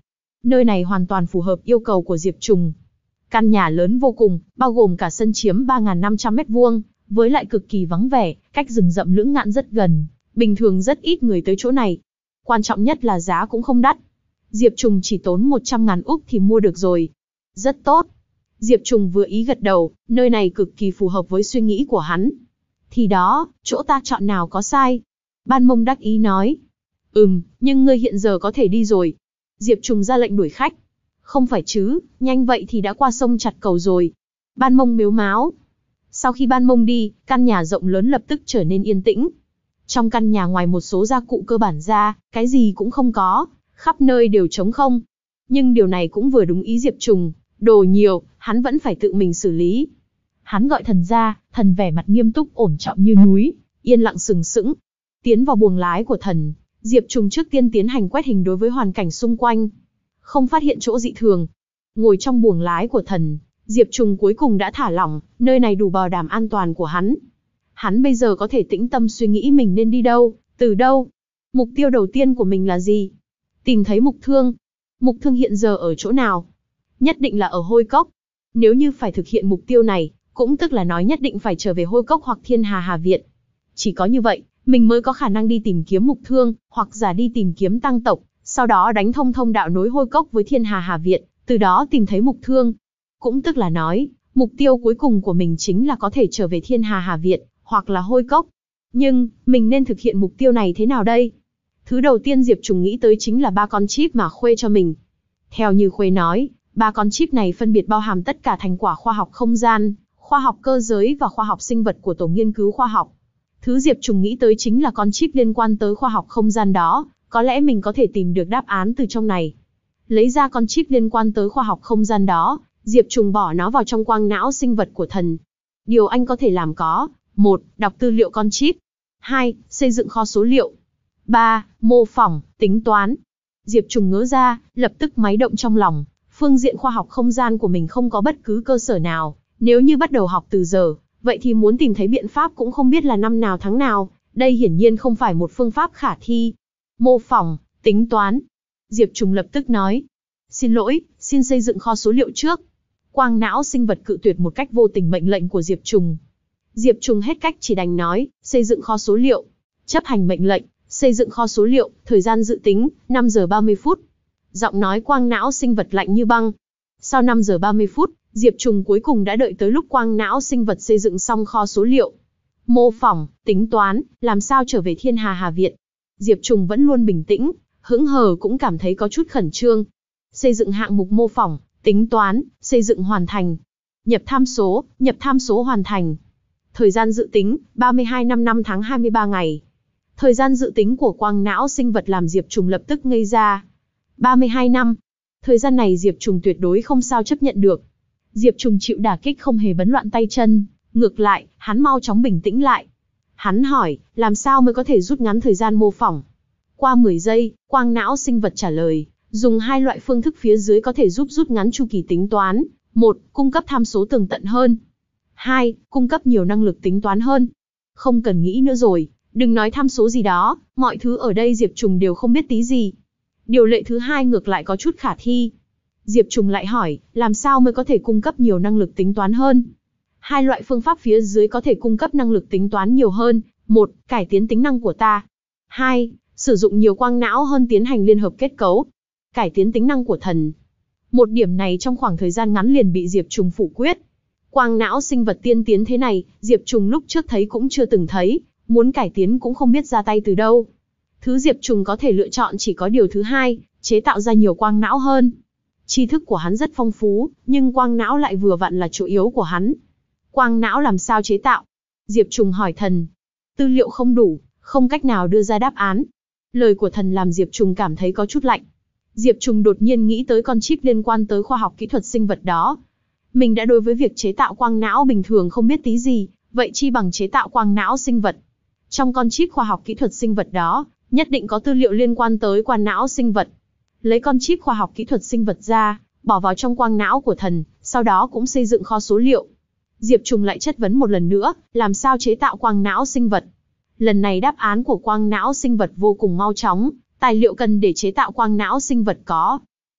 Nơi này hoàn toàn phù hợp yêu cầu của Diệp Trùng. Căn nhà lớn vô cùng, bao gồm cả sân chiếm ba nghìn năm trăm mét vuông, với lại cực kỳ vắng vẻ, cách rừng rậm Lưỡng Ngạn rất gần, bình thường rất ít người tới chỗ này. Quan trọng nhất là giá cũng không đắt. Diệp Trùng chỉ tốn một trăm ngàn úc thì mua được rồi. Rất tốt. Diệp Trùng vừa ý gật đầu, nơi này cực kỳ phù hợp với suy nghĩ của hắn. Thì đó, chỗ ta chọn nào có sai. Ban Mông đắc ý nói. Ừm, nhưng ngươi hiện giờ có thể đi rồi. Diệp Trùng ra lệnh đuổi khách. Không phải chứ, nhanh vậy thì đã qua sông chặt cầu rồi. Ban Mông mếu máo. Sau khi Ban Mông đi, căn nhà rộng lớn lập tức trở nên yên tĩnh. Trong căn nhà ngoài một số gia cụ cơ bản ra, cái gì cũng không có, khắp nơi đều trống không. Nhưng điều này cũng vừa đúng ý Diệp Trùng, đồ nhiều, hắn vẫn phải tự mình xử lý. Hắn gọi thần ra, thần vẻ mặt nghiêm túc ổn trọng như núi, yên lặng sừng sững. Tiến vào buồng lái của thần, Diệp Trùng trước tiên tiến hành quét hình đối với hoàn cảnh xung quanh. Không phát hiện chỗ dị thường. Ngồi trong buồng lái của thần, Diệp Trùng cuối cùng đã thả lỏng, nơi này đủ bảo đảm an toàn của hắn. Hắn bây giờ có thể tĩnh tâm suy nghĩ mình nên đi đâu, từ đâu. Mục tiêu đầu tiên của mình là gì? Tìm thấy Mục Thương. Mục Thương hiện giờ ở chỗ nào? Nhất định là ở Hôi Cốc. Nếu như phải thực hiện mục tiêu này, cũng tức là nói nhất định phải trở về Hôi Cốc hoặc Thiên Hà Hà Viện. Chỉ có như vậy, mình mới có khả năng đi tìm kiếm Mục Thương, hoặc giả đi tìm kiếm Tăng tộc, sau đó đánh thông thông đạo nối Hôi Cốc với Thiên Hà Hà Viện, từ đó tìm thấy Mục Thương. Cũng tức là nói, mục tiêu cuối cùng của mình chính là có thể trở về Thiên Hà Hà Viện, hoặc là Hôi Cốc. Nhưng, mình nên thực hiện mục tiêu này thế nào đây? Thứ đầu tiên Diệp Trùng nghĩ tới chính là ba con chip mà Khuê cho mình. Theo như Khuê nói, ba con chip này phân biệt bao hàm tất cả thành quả khoa học không gian, khoa học cơ giới và khoa học sinh vật của tổ nghiên cứu khoa học. Thứ Diệp Trùng nghĩ tới chính là con chip liên quan tới khoa học không gian đó, có lẽ mình có thể tìm được đáp án từ trong này. Lấy ra con chip liên quan tới khoa học không gian đó, Diệp Trùng bỏ nó vào trong quang não sinh vật của thần. Điều anh có thể làm có: một. Đọc tư liệu con chip. hai. Xây dựng kho số liệu. ba. Mô phỏng, tính toán. Diệp Trùng ngớ ra, lập tức máy động trong lòng. Phương diện khoa học không gian của mình không có bất cứ cơ sở nào. Nếu như bắt đầu học từ giờ, vậy thì muốn tìm thấy biện pháp cũng không biết là năm nào tháng nào. Đây hiển nhiên không phải một phương pháp khả thi. Mô phỏng, tính toán. Diệp Trùng lập tức nói. Xin lỗi, xin xây dựng kho số liệu trước. Quang não sinh vật cự tuyệt một cách vô tình mệnh lệnh của Diệp Trùng. Diệp Trùng hết cách chỉ đành nói, xây dựng kho số liệu. Chấp hành mệnh lệnh, xây dựng kho số liệu, thời gian dự tính, năm giờ ba mươi phút. Giọng nói quang não sinh vật lạnh như băng. Sau năm giờ ba mươi phút, Diệp Trùng cuối cùng đã đợi tới lúc quang não sinh vật xây dựng xong kho số liệu. Mô phỏng, tính toán, làm sao trở về Thiên Hà Hà Viện. Diệp Trùng vẫn luôn bình tĩnh, hững hờ cũng cảm thấy có chút khẩn trương. Xây dựng hạng mục mô phỏng, tính toán, xây dựng hoàn thành. Nhập tham số, nhập tham số hoàn thành. Thời gian dự tính, ba mươi hai năm năm tháng hai mươi ba ngày. Thời gian dự tính của quang não sinh vật làm Diệp Trùng lập tức ngây ra. ba mươi hai năm. Thời gian này Diệp Trùng tuyệt đối không sao chấp nhận được. Diệp Trùng chịu đả kích không hề bấn loạn tay chân. Ngược lại, hắn mau chóng bình tĩnh lại. Hắn hỏi, làm sao mới có thể rút ngắn thời gian mô phỏng? Qua mười giây, quang não sinh vật trả lời. Dùng hai loại phương thức phía dưới có thể giúp rút ngắn chu kỳ tính toán. một. Cung cấp tham số tường tận hơn. hai. Cung cấp nhiều năng lực tính toán hơn. Không cần nghĩ nữa rồi, đừng nói tham số gì đó, mọi thứ ở đây Diệp Trùng đều không biết tí gì. Điều lệ thứ hai ngược lại có chút khả thi. Diệp Trùng lại hỏi, làm sao mới có thể cung cấp nhiều năng lực tính toán hơn? Hai loại phương pháp phía dưới có thể cung cấp năng lực tính toán nhiều hơn. một. Cải tiến tính năng của ta. hai. Sử dụng nhiều quang não hơn tiến hành liên hợp kết cấu. Cải tiến tính năng của thần. Một điểm này trong khoảng thời gian ngắn liền bị Diệp Trùng phủ quyết. Quang não sinh vật tiên tiến thế này, Diệp Trùng lúc trước thấy cũng chưa từng thấy, muốn cải tiến cũng không biết ra tay từ đâu. Thứ Diệp Trùng có thể lựa chọn chỉ có điều thứ hai, chế tạo ra nhiều quang não hơn. Tri thức của hắn rất phong phú, nhưng quang não lại vừa vặn là chỗ yếu của hắn. Quang não làm sao chế tạo? Diệp Trùng hỏi thần. Tư liệu không đủ, không cách nào đưa ra đáp án. Lời của thần làm Diệp Trùng cảm thấy có chút lạnh. Diệp Trùng đột nhiên nghĩ tới con chip liên quan tới khoa học kỹ thuật sinh vật đó. Mình đã đối với việc chế tạo quang não bình thường không biết tí gì, vậy chi bằng chế tạo quang não sinh vật. Trong con chip khoa học kỹ thuật sinh vật đó, nhất định có tư liệu liên quan tới quang não sinh vật. Lấy con chip khoa học kỹ thuật sinh vật ra, bỏ vào trong quang não của thần, sau đó cũng xây dựng kho số liệu. Diệp Trùng lại chất vấn một lần nữa, làm sao chế tạo quang não sinh vật? Lần này đáp án của quang não sinh vật vô cùng mau chóng, tài liệu cần để chế tạo quang não sinh vật có.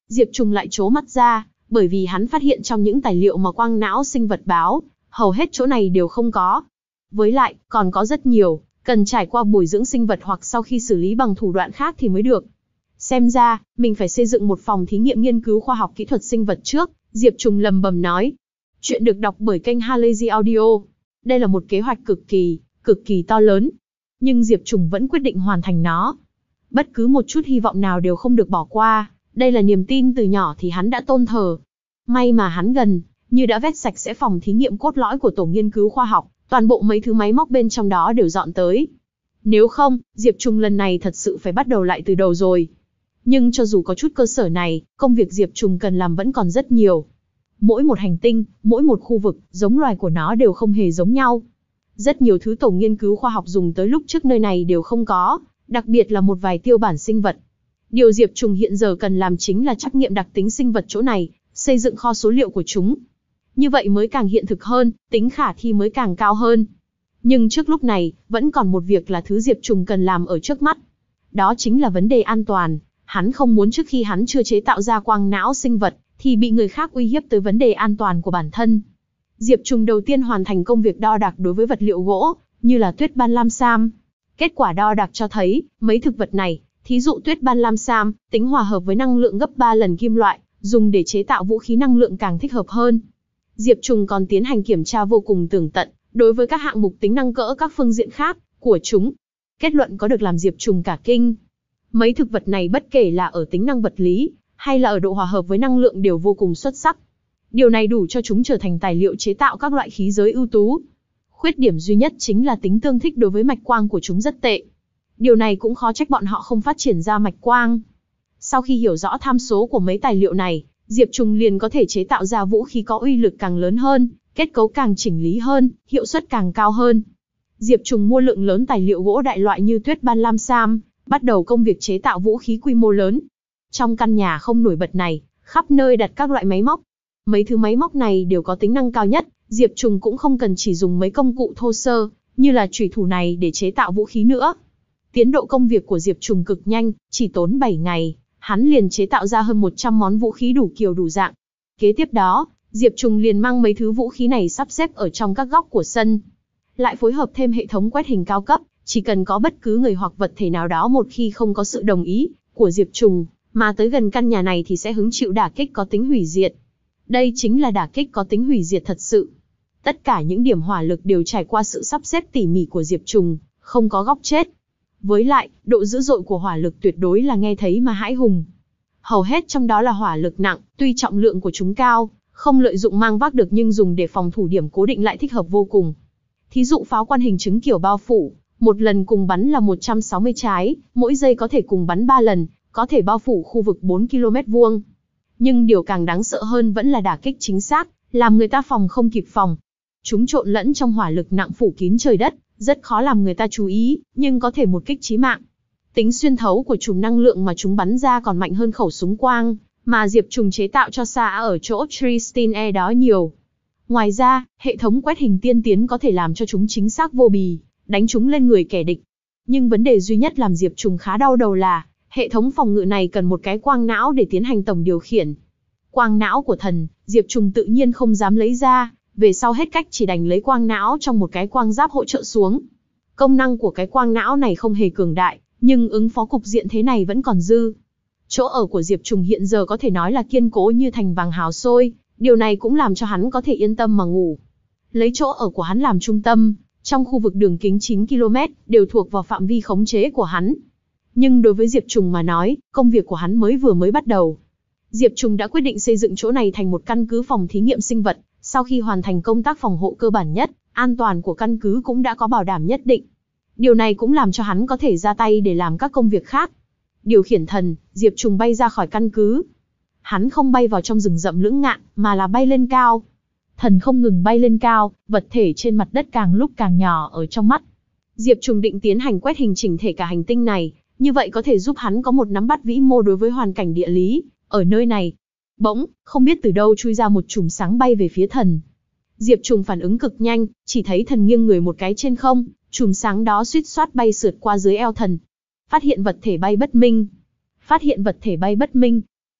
Diệp Trùng lại trố mắt ra, bởi vì hắn phát hiện trong những tài liệu mà quang não sinh vật báo, hầu hết chỗ này đều không có. Với lại, còn có rất nhiều, cần trải qua bồi dưỡng sinh vật hoặc sau khi xử lý bằng thủ đoạn khác thì mới được. Xem ra, mình phải xây dựng một phòng thí nghiệm nghiên cứu khoa học kỹ thuật sinh vật trước, Diệp Trùng lầm bầm nói. Chuyện được đọc bởi kênh Halazy Audio. Đây là một kế hoạch cực kỳ, cực kỳ to lớn. Nhưng Diệp Trùng vẫn quyết định hoàn thành nó. Bất cứ một chút hy vọng nào đều không được bỏ qua, đây là niềm tin từ nhỏ thì hắn đã tôn thờ. May mà hắn gần, như đã vét sạch sẽ phòng thí nghiệm cốt lõi của tổ nghiên cứu khoa học, toàn bộ mấy thứ máy móc bên trong đó đều dọn tới. Nếu không, Diệp Trùng lần này thật sự phải bắt đầu lại từ đầu rồi. Nhưng cho dù có chút cơ sở này, công việc Diệp Trùng cần làm vẫn còn rất nhiều. Mỗi một hành tinh, mỗi một khu vực, giống loài của nó đều không hề giống nhau. Rất nhiều thứ tổ nghiên cứu khoa học dùng tới lúc trước nơi này đều không có, đặc biệt là một vài tiêu bản sinh vật. Điều Diệp Trùng hiện giờ cần làm chính là trắc nghiệm đặc tính sinh vật chỗ này, xây dựng kho số liệu của chúng. Như vậy mới càng hiện thực hơn, tính khả thi mới càng cao hơn. Nhưng trước lúc này, vẫn còn một việc là thứ Diệp Trùng cần làm ở trước mắt. Đó chính là vấn đề an toàn. Hắn không muốn trước khi hắn chưa chế tạo ra quang não sinh vật, thì bị người khác uy hiếp tới vấn đề an toàn của bản thân. Diệp Trùng đầu tiên hoàn thành công việc đo đạc đối với vật liệu gỗ, như là tuyết ban lam sam. Kết quả đo đạc cho thấy, mấy thực vật này, thí dụ tuyết ban lam sam, tính hòa hợp với năng lượng gấp ba lần kim loại, dùng để chế tạo vũ khí năng lượng càng thích hợp hơn. Diệp Trùng còn tiến hành kiểm tra vô cùng tường tận, đối với các hạng mục tính năng cỡ các phương diện khác của chúng. Kết luận có được làm Diệp Trùng cả kinh. Mấy thực vật này bất kể là ở tính năng vật lý, hay là ở độ hòa hợp với năng lượng đều vô cùng xuất sắc. Điều này đủ cho chúng trở thành tài liệu chế tạo các loại khí giới ưu tú. Khuyết điểm duy nhất chính là tính tương thích đối với mạch quang của chúng rất tệ. Điều này cũng khó trách bọn họ không phát triển ra mạch quang. Sau khi hiểu rõ tham số của mấy tài liệu này, Diệp Trùng liền có thể chế tạo ra vũ khí có uy lực càng lớn hơn, kết cấu càng chỉnh lý hơn, hiệu suất càng cao hơn. Diệp Trùng mua lượng lớn tài liệu gỗ đại loại như tuyết ban lam sam, bắt đầu công việc chế tạo vũ khí quy mô lớn. Trong căn nhà không nổi bật này, khắp nơi đặt các loại máy móc. Mấy thứ máy móc này đều có tính năng cao nhất, Diệp Trùng cũng không cần chỉ dùng mấy công cụ thô sơ, như là chủy thủ này để chế tạo vũ khí nữa. Tiến độ công việc của Diệp Trùng cực nhanh, chỉ tốn bảy ngày, hắn liền chế tạo ra hơn một trăm món vũ khí đủ kiểu đủ dạng. Kế tiếp đó, Diệp Trùng liền mang mấy thứ vũ khí này sắp xếp ở trong các góc của sân. Lại phối hợp thêm hệ thống quét hình cao cấp, chỉ cần có bất cứ người hoặc vật thể nào đó một khi không có sự đồng ý của Diệp Trùng, mà tới gần căn nhà này thì sẽ hứng chịu đả kích có tính hủy diệt. Đây chính là đả kích có tính hủy diệt thật sự. Tất cả những điểm hỏa lực đều trải qua sự sắp xếp tỉ mỉ của Diệp Trùng, không có góc chết. Với lại, độ dữ dội của hỏa lực tuyệt đối là nghe thấy mà hãi hùng. Hầu hết trong đó là hỏa lực nặng, tuy trọng lượng của chúng cao, không lợi dụng mang vác được nhưng dùng để phòng thủ điểm cố định lại thích hợp vô cùng. Thí dụ pháo quan hình chứng kiểu bao phủ, một lần cùng bắn là một trăm sáu mươi trái, mỗi giây có thể cùng bắn ba lần, có thể bao phủ khu vực bốn ki lô mét vuông. Nhưng điều càng đáng sợ hơn vẫn là đả kích chính xác, làm người ta phòng không kịp phòng. Chúng trộn lẫn trong hỏa lực nặng phủ kín trời đất, rất khó làm người ta chú ý, nhưng có thể một kích chí mạng. Tính xuyên thấu của chùm năng lượng mà chúng bắn ra còn mạnh hơn khẩu súng quang, mà Diệp Trùng chế tạo cho xa ở chỗ Tristan E đó nhiều. Ngoài ra, hệ thống quét hình tiên tiến có thể làm cho chúng chính xác vô bì, đánh chúng lên người kẻ địch. Nhưng vấn đề duy nhất làm Diệp Trùng khá đau đầu là, hệ thống phòng ngự này cần một cái quang não để tiến hành tổng điều khiển. Quang não của thần, Diệp Trùng tự nhiên không dám lấy ra, về sau hết cách chỉ đành lấy quang não trong một cái quang giáp hỗ trợ xuống. Công năng của cái quang não này không hề cường đại, nhưng ứng phó cục diện thế này vẫn còn dư. Chỗ ở của Diệp Trùng hiện giờ có thể nói là kiên cố như thành vàng hào sôi, điều này cũng làm cho hắn có thể yên tâm mà ngủ. Lấy chỗ ở của hắn làm trung tâm, trong khu vực đường kính chín ki lô mét, đều thuộc vào phạm vi khống chế của hắn. Nhưng đối với Diệp Trùng mà nói, công việc của hắn mới vừa mới bắt đầu. Diệp Trùng đã quyết định xây dựng chỗ này thành một căn cứ phòng thí nghiệm sinh vật, sau khi hoàn thành công tác phòng hộ cơ bản nhất, an toàn của căn cứ cũng đã có bảo đảm nhất định. Điều này cũng làm cho hắn có thể ra tay để làm các công việc khác. Điều khiển thần, Diệp Trùng bay ra khỏi căn cứ. Hắn không bay vào trong rừng rậm lưỡng ngạn, mà là bay lên cao. Thần không ngừng bay lên cao, vật thể trên mặt đất càng lúc càng nhỏ ở trong mắt. Diệp Trùng định tiến hành quét hình chỉnh thể cả hành tinh này, như vậy có thể giúp hắn có một nắm bắt vĩ mô đối với hoàn cảnh địa lý ở nơi này. Bỗng, không biết từ đâu chui ra một chùm sáng bay về phía thần. Diệp Trùng phản ứng cực nhanh, chỉ thấy thần nghiêng người một cái trên không, chùm sáng đó suýt soát bay sượt qua dưới eo thần. Phát hiện vật thể bay bất minh. Phát hiện vật thể bay bất minh.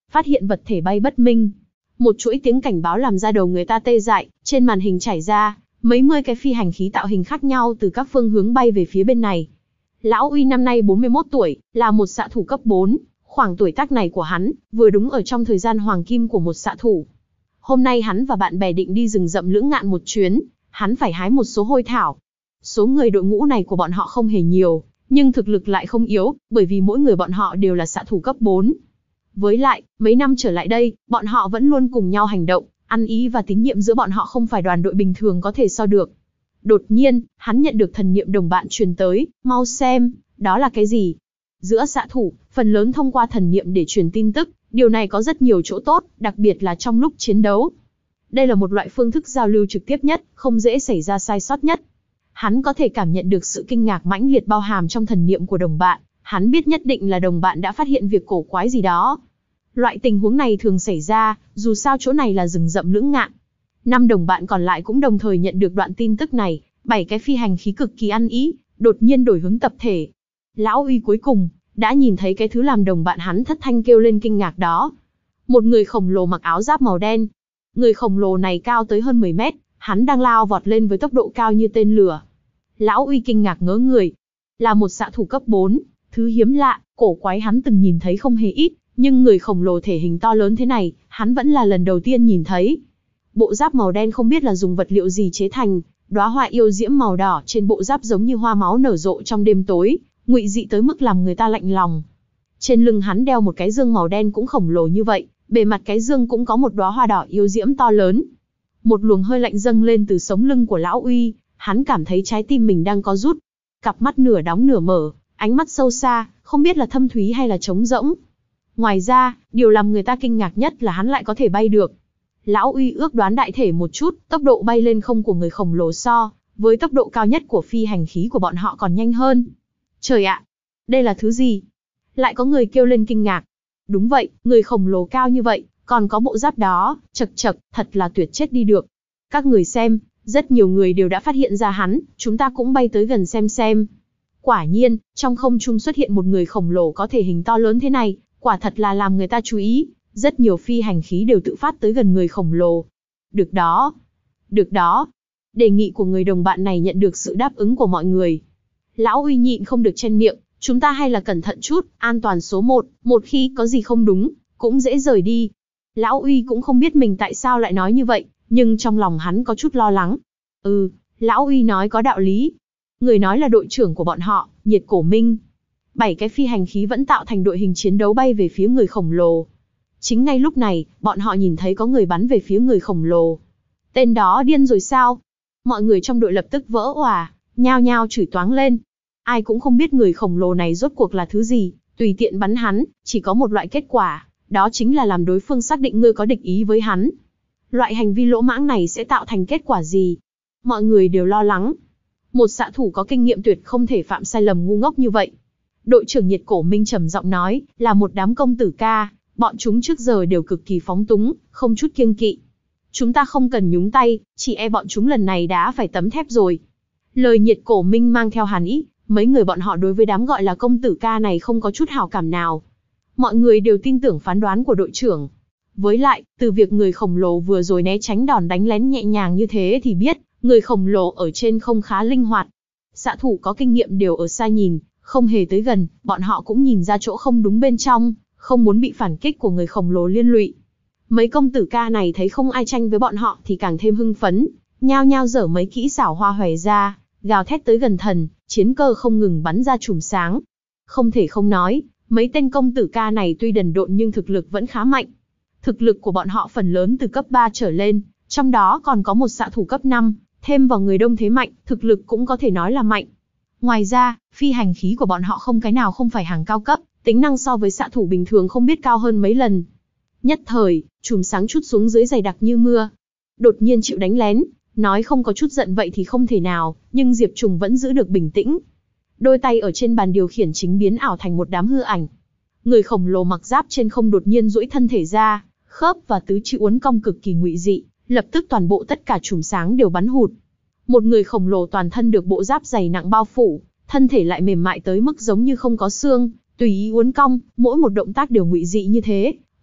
phát hiện vật thể bay bất minh. Một chuỗi tiếng cảnh báo làm ra đầu người ta tê dại, trên màn hình trải ra, mấy mươi cái phi hành khí tạo hình khác nhau từ các phương hướng bay về phía bên này. Lão Uy năm nay bốn mươi mốt tuổi, là một xạ thủ cấp bốn, khoảng tuổi tác này của hắn, vừa đúng ở trong thời gian hoàng kim của một xạ thủ. Hôm nay hắn và bạn bè định đi rừng rậm Lưỡng Ngạn một chuyến, hắn phải hái một số hôi thảo. Số người đội ngũ này của bọn họ không hề nhiều, nhưng thực lực lại không yếu, bởi vì mỗi người bọn họ đều là xạ thủ cấp bốn. Với lại, mấy năm trở lại đây, bọn họ vẫn luôn cùng nhau hành động, ăn ý và tín nhiệm giữa bọn họ không phải đoàn đội bình thường có thể so được. Đột nhiên, hắn nhận được thần niệm đồng bạn truyền tới, mau xem, đó là cái gì? Giữa xạ thủ, phần lớn thông qua thần niệm để truyền tin tức, điều này có rất nhiều chỗ tốt, đặc biệt là trong lúc chiến đấu. Đây là một loại phương thức giao lưu trực tiếp nhất, không dễ xảy ra sai sót nhất. Hắn có thể cảm nhận được sự kinh ngạc mãnh liệt bao hàm trong thần niệm của đồng bạn, hắn biết nhất định là đồng bạn đã phát hiện việc cổ quái gì đó. Loại tình huống này thường xảy ra, dù sao chỗ này là rừng rậm Lưỡng Ngạn. Năm đồng bạn còn lại cũng đồng thời nhận được đoạn tin tức này, bảy cái phi hành khí cực kỳ ăn ý, đột nhiên đổi hướng tập thể. Lão Uy cuối cùng đã nhìn thấy cái thứ làm đồng bạn hắn thất thanh kêu lên kinh ngạc đó. Một người khổng lồ mặc áo giáp màu đen. Người khổng lồ này cao tới hơn mười mét, hắn đang lao vọt lên với tốc độ cao như tên lửa. Lão Uy kinh ngạc ngớ người. Là một xạ thủ cấp bốn, thứ hiếm lạ, cổ quái hắn từng nhìn thấy không hề ít, nhưng người khổng lồ thể hình to lớn thế này, hắn vẫn là lần đầu tiên nhìn thấy. Bộ giáp màu đen không biết là dùng vật liệu gì chế thành, đóa hoa yêu diễm màu đỏ trên bộ giáp giống như hoa máu nở rộ trong đêm tối, ngụy dị tới mức làm người ta lạnh lòng. Trên lưng hắn đeo một cái dương màu đen cũng khổng lồ như vậy, bề mặt cái dương cũng có một đóa hoa đỏ yêu diễm to lớn. Một luồng hơi lạnh dâng lên từ sống lưng của Lão Uy, hắn cảm thấy trái tim mình đang có rút. Cặp mắt nửa đóng nửa mở, ánh mắt sâu xa, không biết là thâm thúy hay là trống rỗng. Ngoài ra, điều làm người ta kinh ngạc nhất là hắn lại có thể bay được. Lão Uy ước đoán đại thể một chút, tốc độ bay lên không của người khổng lồ so với tốc độ cao nhất của phi hành khí của bọn họ còn nhanh hơn. Trời ạ! Đây là thứ gì? Lại có người kêu lên kinh ngạc. Đúng vậy, người khổng lồ cao như vậy, còn có bộ giáp đó, chật chật, thật là tuyệt chết đi được. Các người xem, rất nhiều người đều đã phát hiện ra hắn, chúng ta cũng bay tới gần xem xem. Quả nhiên, trong không trung xuất hiện một người khổng lồ có thể hình to lớn thế này, quả thật là làm người ta chú ý. Rất nhiều phi hành khí đều tự phát tới gần người khổng lồ. Được đó, được đó. Đề nghị của người đồng bạn này nhận được sự đáp ứng của mọi người. Lão Uy nhịn không được chen miệng, chúng ta hay là cẩn thận chút, an toàn số một, một khi có gì không đúng, cũng dễ rời đi. Lão Uy cũng không biết mình tại sao lại nói như vậy, nhưng trong lòng hắn có chút lo lắng. Ừ, Lão Uy nói có đạo lý. Người nói là đội trưởng của bọn họ, Nhiệt Cổ Minh. Bảy cái phi hành khí vẫn tạo thành đội hình chiến đấu bay về phía người khổng lồ. Chính ngay lúc này, bọn họ nhìn thấy có người bắn về phía người khổng lồ. Tên đó điên rồi sao? Mọi người trong đội lập tức vỡ òa, nhao nhao chửi toáng lên. Ai cũng không biết người khổng lồ này rốt cuộc là thứ gì, tùy tiện bắn hắn, chỉ có một loại kết quả, đó chính là làm đối phương xác định ngươi có địch ý với hắn. Loại hành vi lỗ mãng này sẽ tạo thành kết quả gì? Mọi người đều lo lắng. Một xạ thủ có kinh nghiệm tuyệt không thể phạm sai lầm ngu ngốc như vậy. Đội trưởng Nhiệt Cổ Minh trầm giọng nói, là một đám công tử ca. Bọn chúng trước giờ đều cực kỳ phóng túng, không chút kiêng kỵ. Chúng ta không cần nhúng tay, chỉ e bọn chúng lần này đã phải tấm thép rồi. Lời Nhiệt Cổ Minh mang theo hàn ý, mấy người bọn họ đối với đám gọi là công tử ca này không có chút hảo cảm nào. Mọi người đều tin tưởng phán đoán của đội trưởng. Với lại, từ việc người khổng lồ vừa rồi né tránh đòn đánh lén nhẹ nhàng như thế thì biết, người khổng lồ ở trên không khá linh hoạt. Xạ thủ có kinh nghiệm đều ở xa nhìn, không hề tới gần, bọn họ cũng nhìn ra chỗ không đúng bên trong. Không muốn bị phản kích của người khổng lồ liên lụy. Mấy công tử ca này thấy không ai tranh với bọn họ thì càng thêm hưng phấn, nhao nhao dở mấy kỹ xảo hoa hòe ra, gào thét tới gần thần, chiến cơ không ngừng bắn ra chùm sáng. Không thể không nói, mấy tên công tử ca này tuy đần độn nhưng thực lực vẫn khá mạnh. Thực lực của bọn họ phần lớn từ cấp ba trở lên, trong đó còn có một xạ thủ cấp năm, thêm vào người đông thế mạnh, thực lực cũng có thể nói là mạnh. Ngoài ra, phi hành khí của bọn họ không cái nào không phải hàng cao cấp. Tính năng so với xạ thủ bình thường không biết cao hơn mấy lần. Nhất thời, chùm sáng trút xuống dưới dày đặc như mưa. Đột nhiên chịu đánh lén, nói không có chút giận vậy thì không thể nào, nhưng Diệp Trùng vẫn giữ được bình tĩnh. Đôi tay ở trên bàn điều khiển chính biến ảo thành một đám hư ảnh. Người khổng lồ mặc giáp trên không đột nhiên duỗi thân thể ra, khớp và tứ chi uốn cong cực kỳ ngụy dị, lập tức toàn bộ tất cả chùm sáng đều bắn hụt. Một người khổng lồ toàn thân được bộ giáp dày nặng bao phủ, thân thể lại mềm mại tới mức giống như không có xương. Tùy ý uốn cong, mỗi một động tác đều ngụy dị như thế,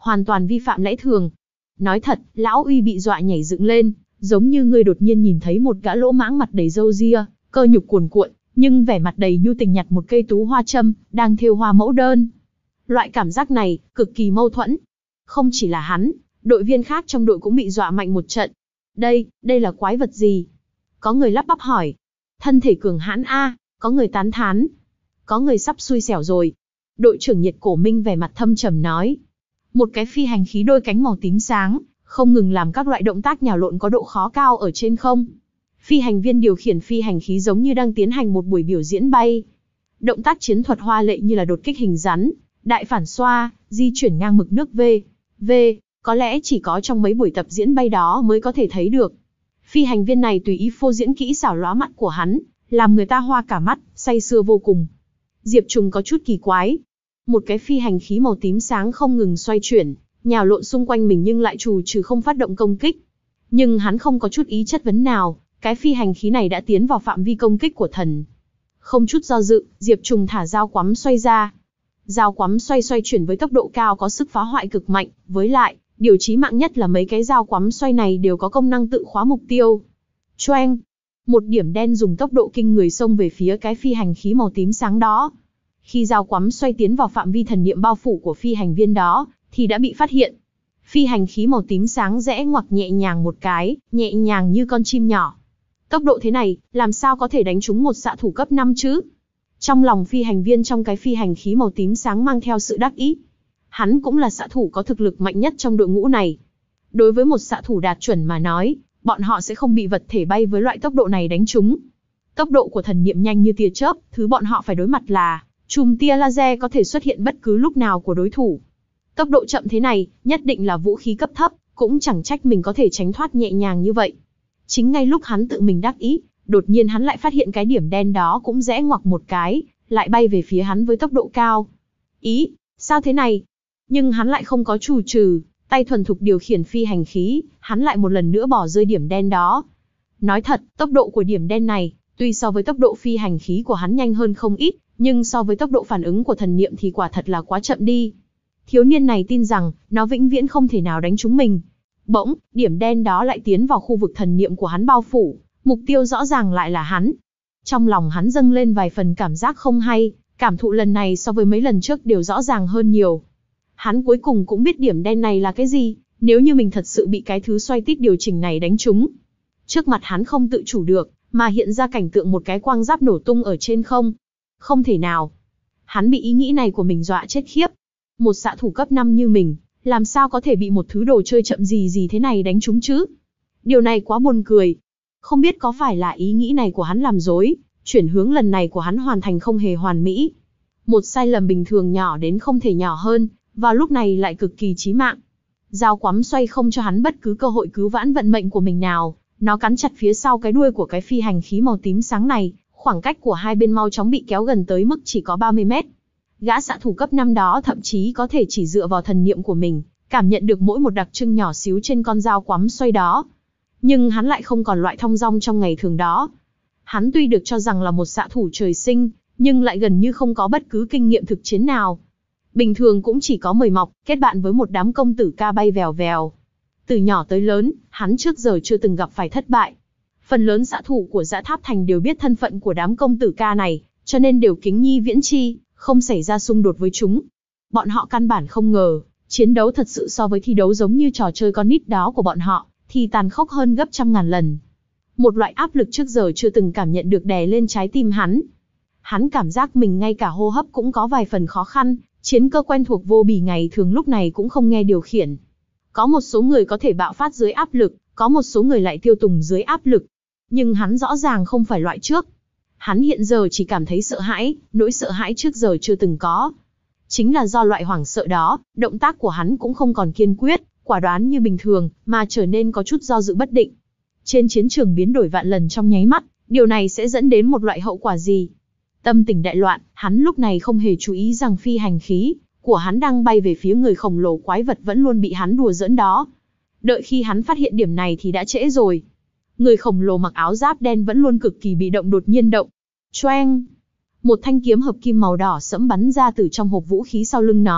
hoàn toàn vi phạm lẽ thường. Nói thật, lão Uy bị dọa nhảy dựng lên, giống như người đột nhiên nhìn thấy một gã lỗ mãng mặt đầy râu ria, cơ nhục cuồn cuộn, nhưng vẻ mặt đầy nhu tình nhặt một cây tú hoa châm, đang thêu hoa mẫu đơn. Loại cảm giác này, cực kỳ mâu thuẫn. Không chỉ là hắn, đội viên khác trong đội cũng bị dọa mạnh một trận. Đây, đây là quái vật gì? Có người lắp bắp hỏi. Thân thể cường hãn a, có người tán thán. Có người sắp xui xẻo rồi. Đội trưởng Nhiệt Cổ Minh vẻ mặt thâm trầm nói. Một cái phi hành khí đôi cánh màu tím sáng, không ngừng làm các loại động tác nhào lộn có độ khó cao ở trên không. Phi hành viên điều khiển phi hành khí giống như đang tiến hành một buổi biểu diễn bay. Động tác chiến thuật hoa lệ như là đột kích hình rắn, đại phản xoa, di chuyển ngang mực nước V. V, có lẽ chỉ có trong mấy buổi tập diễn bay đó mới có thể thấy được. Phi hành viên này tùy ý phô diễn kỹ xảo lóa mắt của hắn, làm người ta hoa cả mắt, say sưa vô cùng. Diệp Trùng có chút kỳ quái. Một cái phi hành khí màu tím sáng không ngừng xoay chuyển, nhào lộn xung quanh mình nhưng lại trù trừ không phát động công kích. Nhưng hắn không có chút ý chất vấn nào, cái phi hành khí này đã tiến vào phạm vi công kích của thần. Không chút do dự, Diệp Trùng thả dao quắm xoay ra. Dao quắm xoay xoay chuyển với tốc độ cao có sức phá hoại cực mạnh, với lại, điều chí mạng nhất là mấy cái dao quắm xoay này đều có công năng tự khóa mục tiêu. Choeng! Một điểm đen dùng tốc độ kinh người xông về phía cái phi hành khí màu tím sáng đó. Khi dao quắm xoay tiến vào phạm vi thần niệm bao phủ của phi hành viên đó, thì đã bị phát hiện. Phi hành khí màu tím sáng rẽ ngoặc nhẹ nhàng một cái, nhẹ nhàng như con chim nhỏ. Tốc độ thế này, làm sao có thể đánh trúng một xạ thủ cấp năm chứ? Trong lòng phi hành viên trong cái phi hành khí màu tím sáng mang theo sự đắc ý. Hắn cũng là xạ thủ có thực lực mạnh nhất trong đội ngũ này. Đối với một xạ thủ đạt chuẩn mà nói, bọn họ sẽ không bị vật thể bay với loại tốc độ này đánh trúng. Tốc độ của thần niệm nhanh như tia chớp, thứ bọn họ phải đối mặt là chùm tia laser có thể xuất hiện bất cứ lúc nào của đối thủ. Tốc độ chậm thế này, nhất định là vũ khí cấp thấp, cũng chẳng trách mình có thể tránh thoát nhẹ nhàng như vậy. Chính ngay lúc hắn tự mình đắc ý, đột nhiên hắn lại phát hiện cái điểm đen đó cũng rẽ ngoặc một cái, lại bay về phía hắn với tốc độ cao. Ý, sao thế này? Nhưng hắn lại không có chù trừ, tay thuần thục điều khiển phi hành khí, hắn lại một lần nữa bỏ rơi điểm đen đó. Nói thật, tốc độ của điểm đen này, tuy so với tốc độ phi hành khí của hắn nhanh hơn không ít, nhưng so với tốc độ phản ứng của thần niệm thì quả thật là quá chậm đi. Thiếu niên này tin rằng, nó vĩnh viễn không thể nào đánh trúng mình. Bỗng, điểm đen đó lại tiến vào khu vực thần niệm của hắn bao phủ, mục tiêu rõ ràng lại là hắn. Trong lòng hắn dâng lên vài phần cảm giác không hay, cảm thụ lần này so với mấy lần trước đều rõ ràng hơn nhiều. Hắn cuối cùng cũng biết điểm đen này là cái gì, nếu như mình thật sự bị cái thứ xoay tít điều chỉnh này đánh trúng. Trước mặt hắn không tự chủ được, mà hiện ra cảnh tượng một cái quang giáp nổ tung ở trên không. Không thể nào. Hắn bị ý nghĩ này của mình dọa chết khiếp. Một xạ thủ cấp năm như mình, làm sao có thể bị một thứ đồ chơi chậm gì gì thế này đánh trúng chứ? Điều này quá buồn cười. Không biết có phải là ý nghĩ này của hắn làm dối, chuyển hướng lần này của hắn hoàn thành không hề hoàn mỹ. Một sai lầm bình thường nhỏ đến không thể nhỏ hơn, vào lúc này lại cực kỳ chí mạng. Dao quắm xoay không cho hắn bất cứ cơ hội cứu vãn vận mệnh của mình nào, nó cắn chặt phía sau cái đuôi của cái phi hành khí màu tím sáng này, khoảng cách của hai bên mau chóng bị kéo gần tới mức chỉ có ba mươi mét. Gã xạ thủ cấp năm đó thậm chí có thể chỉ dựa vào thần niệm của mình, cảm nhận được mỗi một đặc trưng nhỏ xíu trên con dao quắm xoay đó. Nhưng hắn lại không còn loại thong dong trong ngày thường đó. Hắn tuy được cho rằng là một xạ thủ trời sinh, nhưng lại gần như không có bất cứ kinh nghiệm thực chiến nào. Bình thường cũng chỉ có mời mọc, kết bạn với một đám công tử ca bay vèo vèo. Từ nhỏ tới lớn, hắn trước giờ chưa từng gặp phải thất bại. Phần lớn xạ thủ của Dã Tháp Thành đều biết thân phận của đám công tử ca này, cho nên đều kính nhi viễn chi, không xảy ra xung đột với chúng. Bọn họ căn bản không ngờ, chiến đấu thật sự so với thi đấu giống như trò chơi con nít đó của bọn họ, thì tàn khốc hơn gấp trăm ngàn lần. Một loại áp lực trước giờ chưa từng cảm nhận được đè lên trái tim hắn. Hắn cảm giác mình ngay cả hô hấp cũng có vài phần khó khăn, chiến cơ quen thuộc vô bì ngày thường lúc này cũng không nghe điều khiển. Có một số người có thể bạo phát dưới áp lực, có một số người lại tiêu tùng dưới áp lực. Nhưng hắn rõ ràng không phải loại trước. Hắn hiện giờ chỉ cảm thấy sợ hãi, nỗi sợ hãi trước giờ chưa từng có. Chính là do loại hoảng sợ đó, động tác của hắn cũng không còn kiên quyết, quả đoán như bình thường, mà trở nên có chút do dự bất định. Trên chiến trường biến đổi vạn lần trong nháy mắt, điều này sẽ dẫn đến một loại hậu quả gì? Tâm tình đại loạn, hắn lúc này không hề chú ý rằng phi hành khí của hắn đang bay về phía người khổng lồ quái vật vẫn luôn bị hắn đùa giỡn đó. Đợi khi hắn phát hiện điểm này thì đã trễ rồi. Người khổng lồ mặc áo giáp đen vẫn luôn cực kỳ bị động đột nhiên động. Choeng! Một thanh kiếm hợp kim màu đỏ sẫm bắn ra từ trong hộp vũ khí sau lưng nó,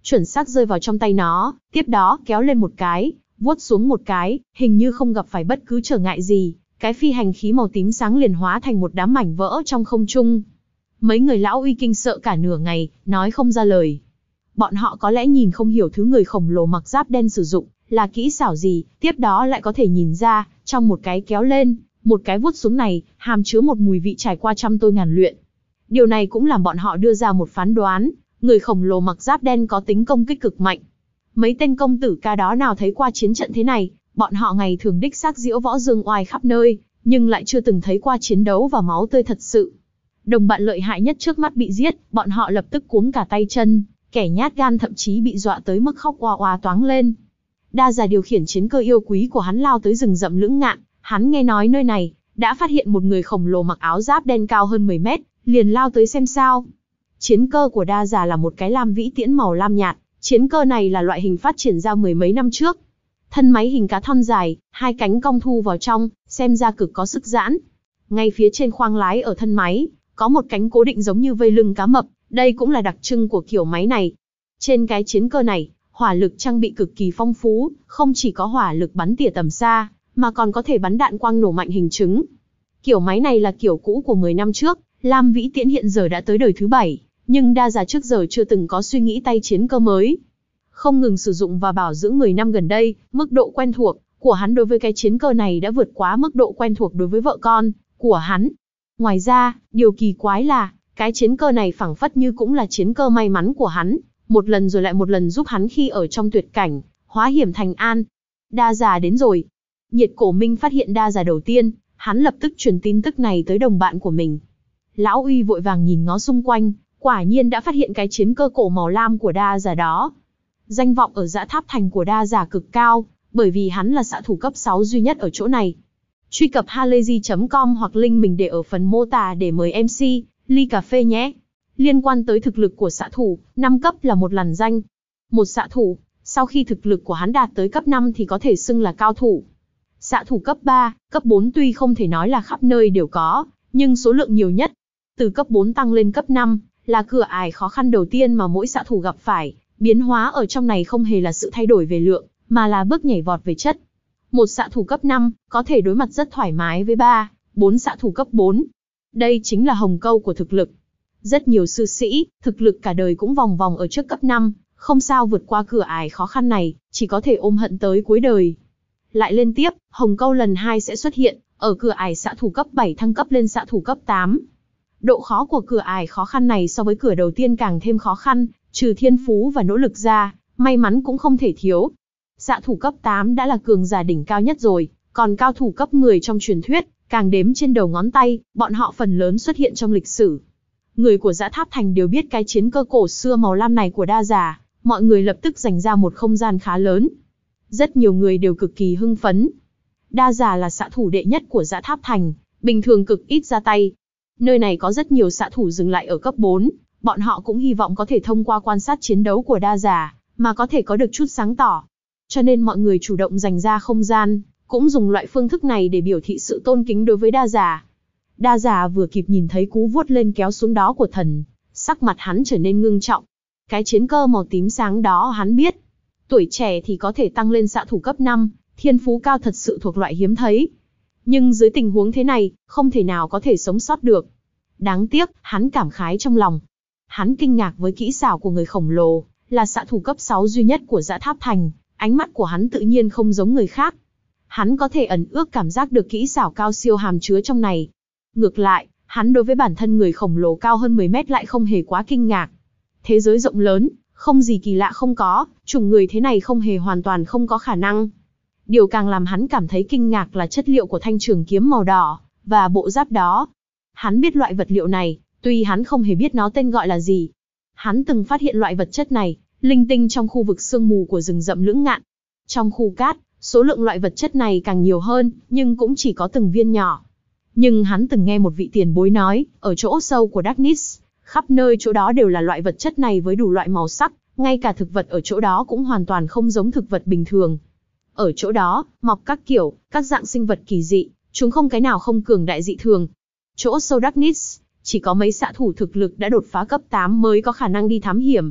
chuẩn xác rơi vào trong tay nó, tiếp đó kéo lên một cái, vuốt xuống một cái, hình như không gặp phải bất cứ trở ngại gì, cái phi hành khí màu tím sáng liền hóa thành một đám mảnh vỡ trong không trung. Mấy người lão uy kinh sợ cả nửa ngày, nói không ra lời. Bọn họ có lẽ nhìn không hiểu thứ người khổng lồ mặc giáp đen sử dụng là kỹ xảo gì, tiếp đó lại có thể nhìn ra, trong một cái kéo lên, một cái vuốt xuống này, hàm chứa một mùi vị trải qua trăm tôi ngàn luyện. Điều này cũng làm bọn họ đưa ra một phán đoán, người khổng lồ mặc giáp đen có tính công kích cực mạnh. Mấy tên công tử ca đó nào thấy qua chiến trận thế này, bọn họ ngày thường đích xác diễu võ dương oai khắp nơi, nhưng lại chưa từng thấy qua chiến đấu và máu tươi thật sự. Đồng bạn lợi hại nhất trước mắt bị giết, bọn họ lập tức cuống cả tay chân, kẻ nhát gan thậm chí bị dọa tới mức khóc oa oa toáng lên. Đa Già điều khiển chiến cơ yêu quý của hắn lao tới rừng rậm Lưỡng Ngạn, hắn nghe nói nơi này đã phát hiện một người khổng lồ mặc áo giáp đen cao hơn mười mét, liền lao tới xem sao. Chiến cơ của Đa Già là một cái lam vĩ tiễn màu lam nhạt, chiến cơ này là loại hình phát triển ra mười mấy năm trước. Thân máy hình cá thon dài, hai cánh cong thu vào trong, xem ra cực có sức giãn. Ngay phía trên khoang lái ở thân máy, có một cánh cố định giống như vây lưng cá mập, đây cũng là đặc trưng của kiểu máy này. Trên cái chiến cơ này, hỏa lực trang bị cực kỳ phong phú, không chỉ có hỏa lực bắn tỉa tầm xa, mà còn có thể bắn đạn quang nổ mạnh hình trứng. Kiểu máy này là kiểu cũ của mười năm trước, lam vĩ tiễn hiện giờ đã tới đời thứ bảy, nhưng Đa Già trước giờ chưa từng có suy nghĩ tay chiến cơ mới. Không ngừng sử dụng và bảo dưỡng mười năm gần đây, mức độ quen thuộc của hắn đối với cái chiến cơ này đã vượt quá mức độ quen thuộc đối với vợ con của hắn. Ngoài ra, điều kỳ quái là, cái chiến cơ này phảng phất như cũng là chiến cơ may mắn của hắn, một lần rồi lại một lần giúp hắn khi ở trong tuyệt cảnh, hóa hiểm thành an. Đa Già đến rồi. Nhiệt Cổ Minh phát hiện Đa Già đầu tiên, hắn lập tức truyền tin tức này tới đồng bạn của mình. Lão Uy vội vàng nhìn ngó xung quanh, quả nhiên đã phát hiện cái chiến cơ cổ màu lam của Đa Già đó. Danh vọng ở Dã Tháp Thành của Đa Già cực cao, bởi vì hắn là xạ thủ cấp sáu duy nhất ở chỗ này. Truy cập halayzi chấm com hoặc link mình để ở phần mô tả để mời em xê, ly cà phê nhé. Liên quan tới thực lực của xạ thủ, năm cấp là một lằn danh. Một xạ thủ, sau khi thực lực của hắn đạt tới cấp năm thì có thể xưng là cao thủ. Xạ thủ cấp ba, cấp bốn tuy không thể nói là khắp nơi đều có, nhưng số lượng nhiều nhất. Từ cấp bốn tăng lên cấp năm, là cửa ải khó khăn đầu tiên mà mỗi xạ thủ gặp phải. Biến hóa ở trong này không hề là sự thay đổi về lượng, mà là bước nhảy vọt về chất. Một xạ thủ cấp năm, có thể đối mặt rất thoải mái với ba, bốn xạ thủ cấp bốn. Đây chính là hồng câu của thực lực. Rất nhiều sư sĩ, thực lực cả đời cũng vòng vòng ở trước cấp năm, không sao vượt qua cửa ải khó khăn này, chỉ có thể ôm hận tới cuối đời. Lại lên tiếp, hồng câu lần hai sẽ xuất hiện, ở cửa ải xạ thủ cấp bảy thăng cấp lên xạ thủ cấp tám. Độ khó của cửa ải khó khăn này so với cửa đầu tiên càng thêm khó khăn, trừ thiên phú và nỗ lực ra, may mắn cũng không thể thiếu. Xạ thủ cấp tám đã là cường giả đỉnh cao nhất rồi, còn cao thủ cấp mười trong truyền thuyết, càng đếm trên đầu ngón tay, bọn họ phần lớn xuất hiện trong lịch sử. Người của Dã Tháp Thành đều biết cái chiến cơ cổ xưa màu lam này của Đa Già, mọi người lập tức dành ra một không gian khá lớn. Rất nhiều người đều cực kỳ hưng phấn. Đa Già là xạ thủ đệ nhất của Dã Tháp Thành, bình thường cực ít ra tay. Nơi này có rất nhiều xạ thủ dừng lại ở cấp bốn, bọn họ cũng hy vọng có thể thông qua quan sát chiến đấu của Đa Già, mà có thể có được chút sáng tỏ. Cho nên mọi người chủ động dành ra không gian, cũng dùng loại phương thức này để biểu thị sự tôn kính đối với Đa Già. Đa Già vừa kịp nhìn thấy cú vuốt lên kéo xuống đó của thần, sắc mặt hắn trở nên ngưng trọng. Cái chiến cơ màu tím sáng đó hắn biết, tuổi trẻ thì có thể tăng lên xạ thủ cấp năm, thiên phú cao thật sự thuộc loại hiếm thấy. Nhưng dưới tình huống thế này, không thể nào có thể sống sót được. Đáng tiếc, hắn cảm khái trong lòng. Hắn kinh ngạc với kỹ xảo của người khổng lồ, là xạ thủ cấp sáu duy nhất của Dã Tháp Thành, ánh mắt của hắn tự nhiên không giống người khác. Hắn có thể ẩn ước cảm giác được kỹ xảo cao siêu hàm chứa trong này. Ngược lại, hắn đối với bản thân người khổng lồ cao hơn mười mét lại không hề quá kinh ngạc. Thế giới rộng lớn, không gì kỳ lạ không có, chủng người thế này không hề hoàn toàn không có khả năng. Điều càng làm hắn cảm thấy kinh ngạc là chất liệu của thanh trường kiếm màu đỏ, và bộ giáp đó. Hắn biết loại vật liệu này, tuy hắn không hề biết nó tên gọi là gì. Hắn từng phát hiện loại vật chất này, linh tinh trong khu vực sương mù của rừng rậm Lưỡng Ngạn. Trong khu cát, số lượng loại vật chất này càng nhiều hơn, nhưng cũng chỉ có từng viên nhỏ. Nhưng hắn từng nghe một vị tiền bối nói, ở chỗ sâu của Darkness, khắp nơi chỗ đó đều là loại vật chất này với đủ loại màu sắc, ngay cả thực vật ở chỗ đó cũng hoàn toàn không giống thực vật bình thường. Ở chỗ đó, mọc các kiểu, các dạng sinh vật kỳ dị, chúng không cái nào không cường đại dị thường. Chỗ sâu Darkness, chỉ có mấy xạ thủ thực lực đã đột phá cấp tám mới có khả năng đi thám hiểm.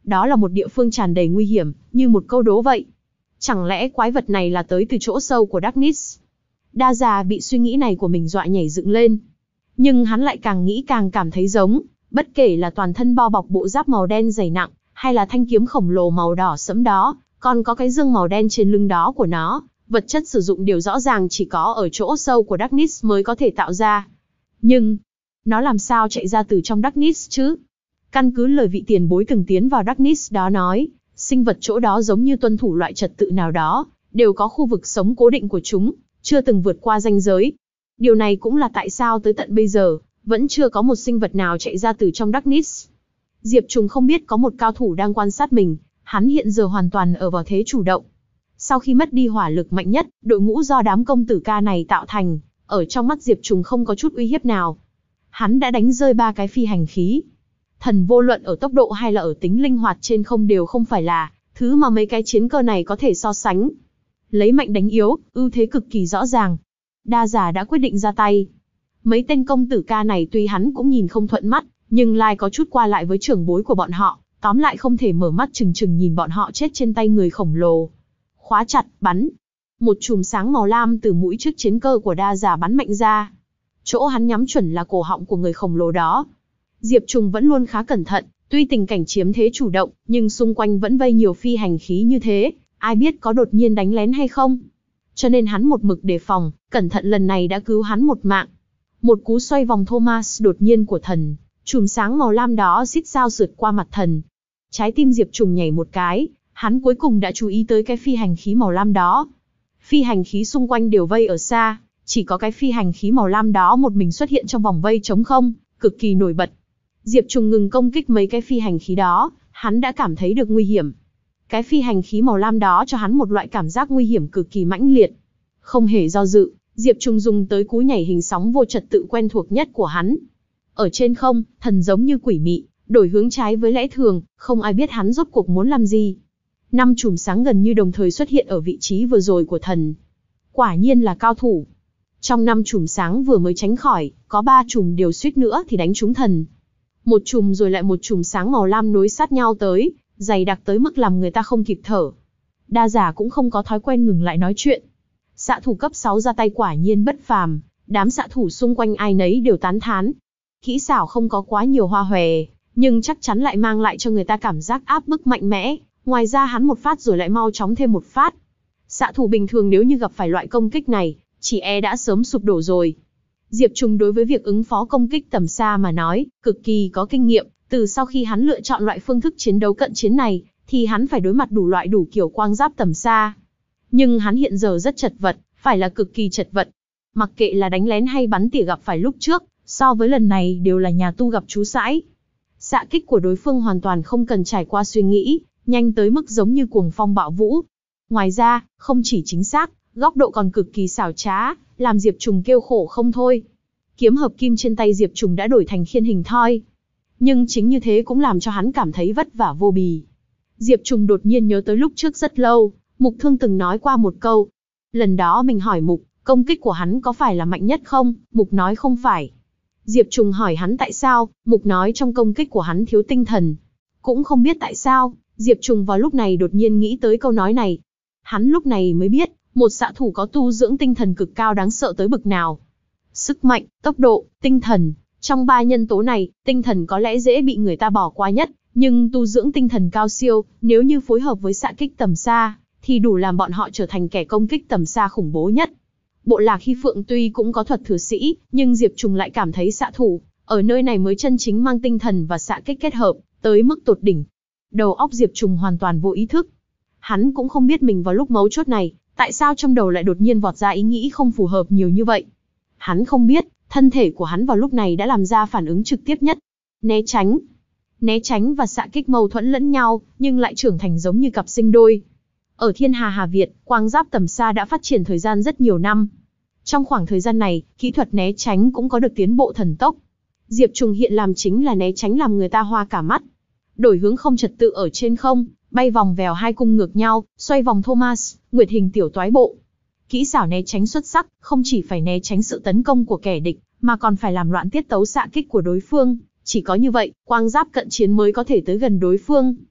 Đó là một địa phương tràn đầy nguy hiểm, như một câu đố vậy. Chẳng lẽ quái vật này là tới từ chỗ sâu của Darkness? Đa già bị suy nghĩ này của mình dọa nhảy dựng lên. Nhưng hắn lại càng nghĩ càng cảm thấy giống, bất kể là toàn thân bao bọc bộ giáp màu đen dày nặng, hay là thanh kiếm khổng lồ màu đỏ sẫm đó, còn có cái dương màu đen trên lưng đó của nó, vật chất sử dụng đều rõ ràng chỉ có ở chỗ sâu của Darkness mới có thể tạo ra. Nhưng, nó làm sao chạy ra từ trong Darkness chứ? Căn cứ lời vị tiền bối từng tiến vào Darkness đó nói, sinh vật chỗ đó giống như tuân thủ loại trật tự nào đó, đều có khu vực sống cố định của chúng, chưa từng vượt qua ranh giới. Điều này cũng là tại sao tới tận bây giờ, vẫn chưa có một sinh vật nào chạy ra từ trong Darkness. Diệp Trùng không biết có một cao thủ đang quan sát mình, hắn hiện giờ hoàn toàn ở vào thế chủ động. Sau khi mất đi hỏa lực mạnh nhất, đội ngũ do đám công tử ca này tạo thành, ở trong mắt Diệp Trùng không có chút uy hiếp nào. Hắn đã đánh rơi ba cái phi hành khí. Thần vô luận ở tốc độ hay là ở tính linh hoạt trên không đều không phải là thứ mà mấy cái chiến cơ này có thể so sánh. Lấy mạnh đánh yếu, ưu thế cực kỳ rõ ràng. Đa giả đã quyết định ra tay. Mấy tên công tử ca này tuy hắn cũng nhìn không thuận mắt, nhưng lại có chút qua lại với trưởng bối của bọn họ, tóm lại không thể mở mắt trừng trừng nhìn bọn họ chết trên tay người khổng lồ. Khóa chặt, bắn. Một chùm sáng màu lam từ mũi trước chiến cơ của đa giả bắn mạnh ra. Chỗ hắn nhắm chuẩn là cổ họng của người khổng lồ đó. Diệp Trùng vẫn luôn khá cẩn thận, tuy tình cảnh chiếm thế chủ động, nhưng xung quanh vẫn vây nhiều phi hành khí như thế, ai biết có đột nhiên đánh lén hay không. Cho nên hắn một mực đề phòng, cẩn thận lần này đã cứu hắn một mạng. Một cú xoay vòng Thomas đột nhiên của thần, chùm sáng màu lam đó xít sao sượt qua mặt thần. Trái tim Diệp Trùng nhảy một cái, hắn cuối cùng đã chú ý tới cái phi hành khí màu lam đó. Phi hành khí xung quanh đều vây ở xa, chỉ có cái phi hành khí màu lam đó một mình xuất hiện trong vòng vây trống không, cực kỳ nổi bật. Diệp Trùng ngừng công kích mấy cái phi hành khí đó, hắn đã cảm thấy được nguy hiểm. Cái phi hành khí màu lam đó cho hắn một loại cảm giác nguy hiểm cực kỳ mãnh liệt. Không hề do dự, Diệp Trùng dùng tới cú nhảy hình sóng vô trật tự quen thuộc nhất của hắn. Ở trên không, thần giống như quỷ mị, đổi hướng trái với lẽ thường, không ai biết hắn rốt cuộc muốn làm gì. Năm chùm sáng gần như đồng thời xuất hiện ở vị trí vừa rồi của thần. Quả nhiên là cao thủ. Trong năm chùm sáng vừa mới tránh khỏi, có ba chùm đều suýt nữa thì đánh trúng thần. Một chùm rồi lại một chùm sáng màu lam nối sát nhau tới, dày đặc tới mức làm người ta không kịp thở. Đa giả cũng không có thói quen ngừng lại nói chuyện. Xạ thủ cấp sáu ra tay quả nhiên bất phàm, đám xạ thủ xung quanh ai nấy đều tán thán. Kỹ xảo không có quá nhiều hoa hòe, nhưng chắc chắn lại mang lại cho người ta cảm giác áp bức mạnh mẽ. Ngoài ra hắn một phát rồi lại mau chóng thêm một phát. Xạ thủ bình thường nếu như gặp phải loại công kích này, chỉ e đã sớm sụp đổ rồi. Diệp Trùng đối với việc ứng phó công kích tầm xa mà nói, cực kỳ có kinh nghiệm. Từ sau khi hắn lựa chọn loại phương thức chiến đấu cận chiến này, thì hắn phải đối mặt đủ loại đủ kiểu quang giáp tầm xa. Nhưng hắn hiện giờ rất chật vật, phải là cực kỳ chật vật. Mặc kệ là đánh lén hay bắn tỉa gặp phải lúc trước, so với lần này đều là nhà tu gặp chú sãi. Xạ kích của đối phương hoàn toàn không cần trải qua suy nghĩ, nhanh tới mức giống như cuồng phong bạo vũ. Ngoài ra, không chỉ chính xác, góc độ còn cực kỳ xảo trá, làm Diệp Trùng kêu khổ không thôi. Kiếm hợp kim trên tay Diệp Trùng đã đổi thành khiên hình thoi. Nhưng chính như thế cũng làm cho hắn cảm thấy vất vả vô bì. Diệp Trùng đột nhiên nhớ tới lúc trước rất lâu, Mục Thương từng nói qua một câu. Lần đó mình hỏi Mục, công kích của hắn có phải là mạnh nhất không? Mục nói không phải. Diệp Trùng hỏi hắn tại sao, Mục nói trong công kích của hắn thiếu tinh thần. Cũng không biết tại sao, Diệp Trùng vào lúc này đột nhiên nghĩ tới câu nói này. Hắn lúc này mới biết, một xạ thủ có tu dưỡng tinh thần cực cao đáng sợ tới bực nào. Sức mạnh, tốc độ, tinh thần. Trong ba nhân tố này, tinh thần có lẽ dễ bị người ta bỏ qua nhất, nhưng tu dưỡng tinh thần cao siêu, nếu như phối hợp với xạ kích tầm xa, thì đủ làm bọn họ trở thành kẻ công kích tầm xa khủng bố nhất. Bộ Lạc Hy Phượng tuy cũng có thuật thừa sĩ, nhưng Diệp Trùng lại cảm thấy xạ thủ, ở nơi này mới chân chính mang tinh thần và xạ kích kết hợp, tới mức tột đỉnh. Đầu óc Diệp Trùng hoàn toàn vô ý thức. Hắn cũng không biết mình vào lúc mấu chốt này, tại sao trong đầu lại đột nhiên vọt ra ý nghĩ không phù hợp nhiều như vậy. Hắn không biết, thân thể của hắn vào lúc này đã làm ra phản ứng trực tiếp nhất. Né tránh. Né tránh và xạ kích mâu thuẫn lẫn nhau, nhưng lại trưởng thành giống như cặp sinh đôi. Ở Thiên Hà Hà Việt, quang giáp tầm xa đã phát triển thời gian rất nhiều năm. Trong khoảng thời gian này, kỹ thuật né tránh cũng có được tiến bộ thần tốc. Diệp Trùng hiện làm chính là né tránh làm người ta hoa cả mắt. Đổi hướng không trật tự ở trên không, bay vòng vèo hai cung ngược nhau, xoay vòng Thomas, nguyệt hình tiểu toái bộ. Kỹ xảo né tránh xuất sắc, không chỉ phải né tránh sự tấn công của kẻ địch, mà còn phải làm loạn tiết tấu xạ kích của đối phương. Chỉ có như vậy, quang giáp cận chiến mới có thể tới gần đối phương.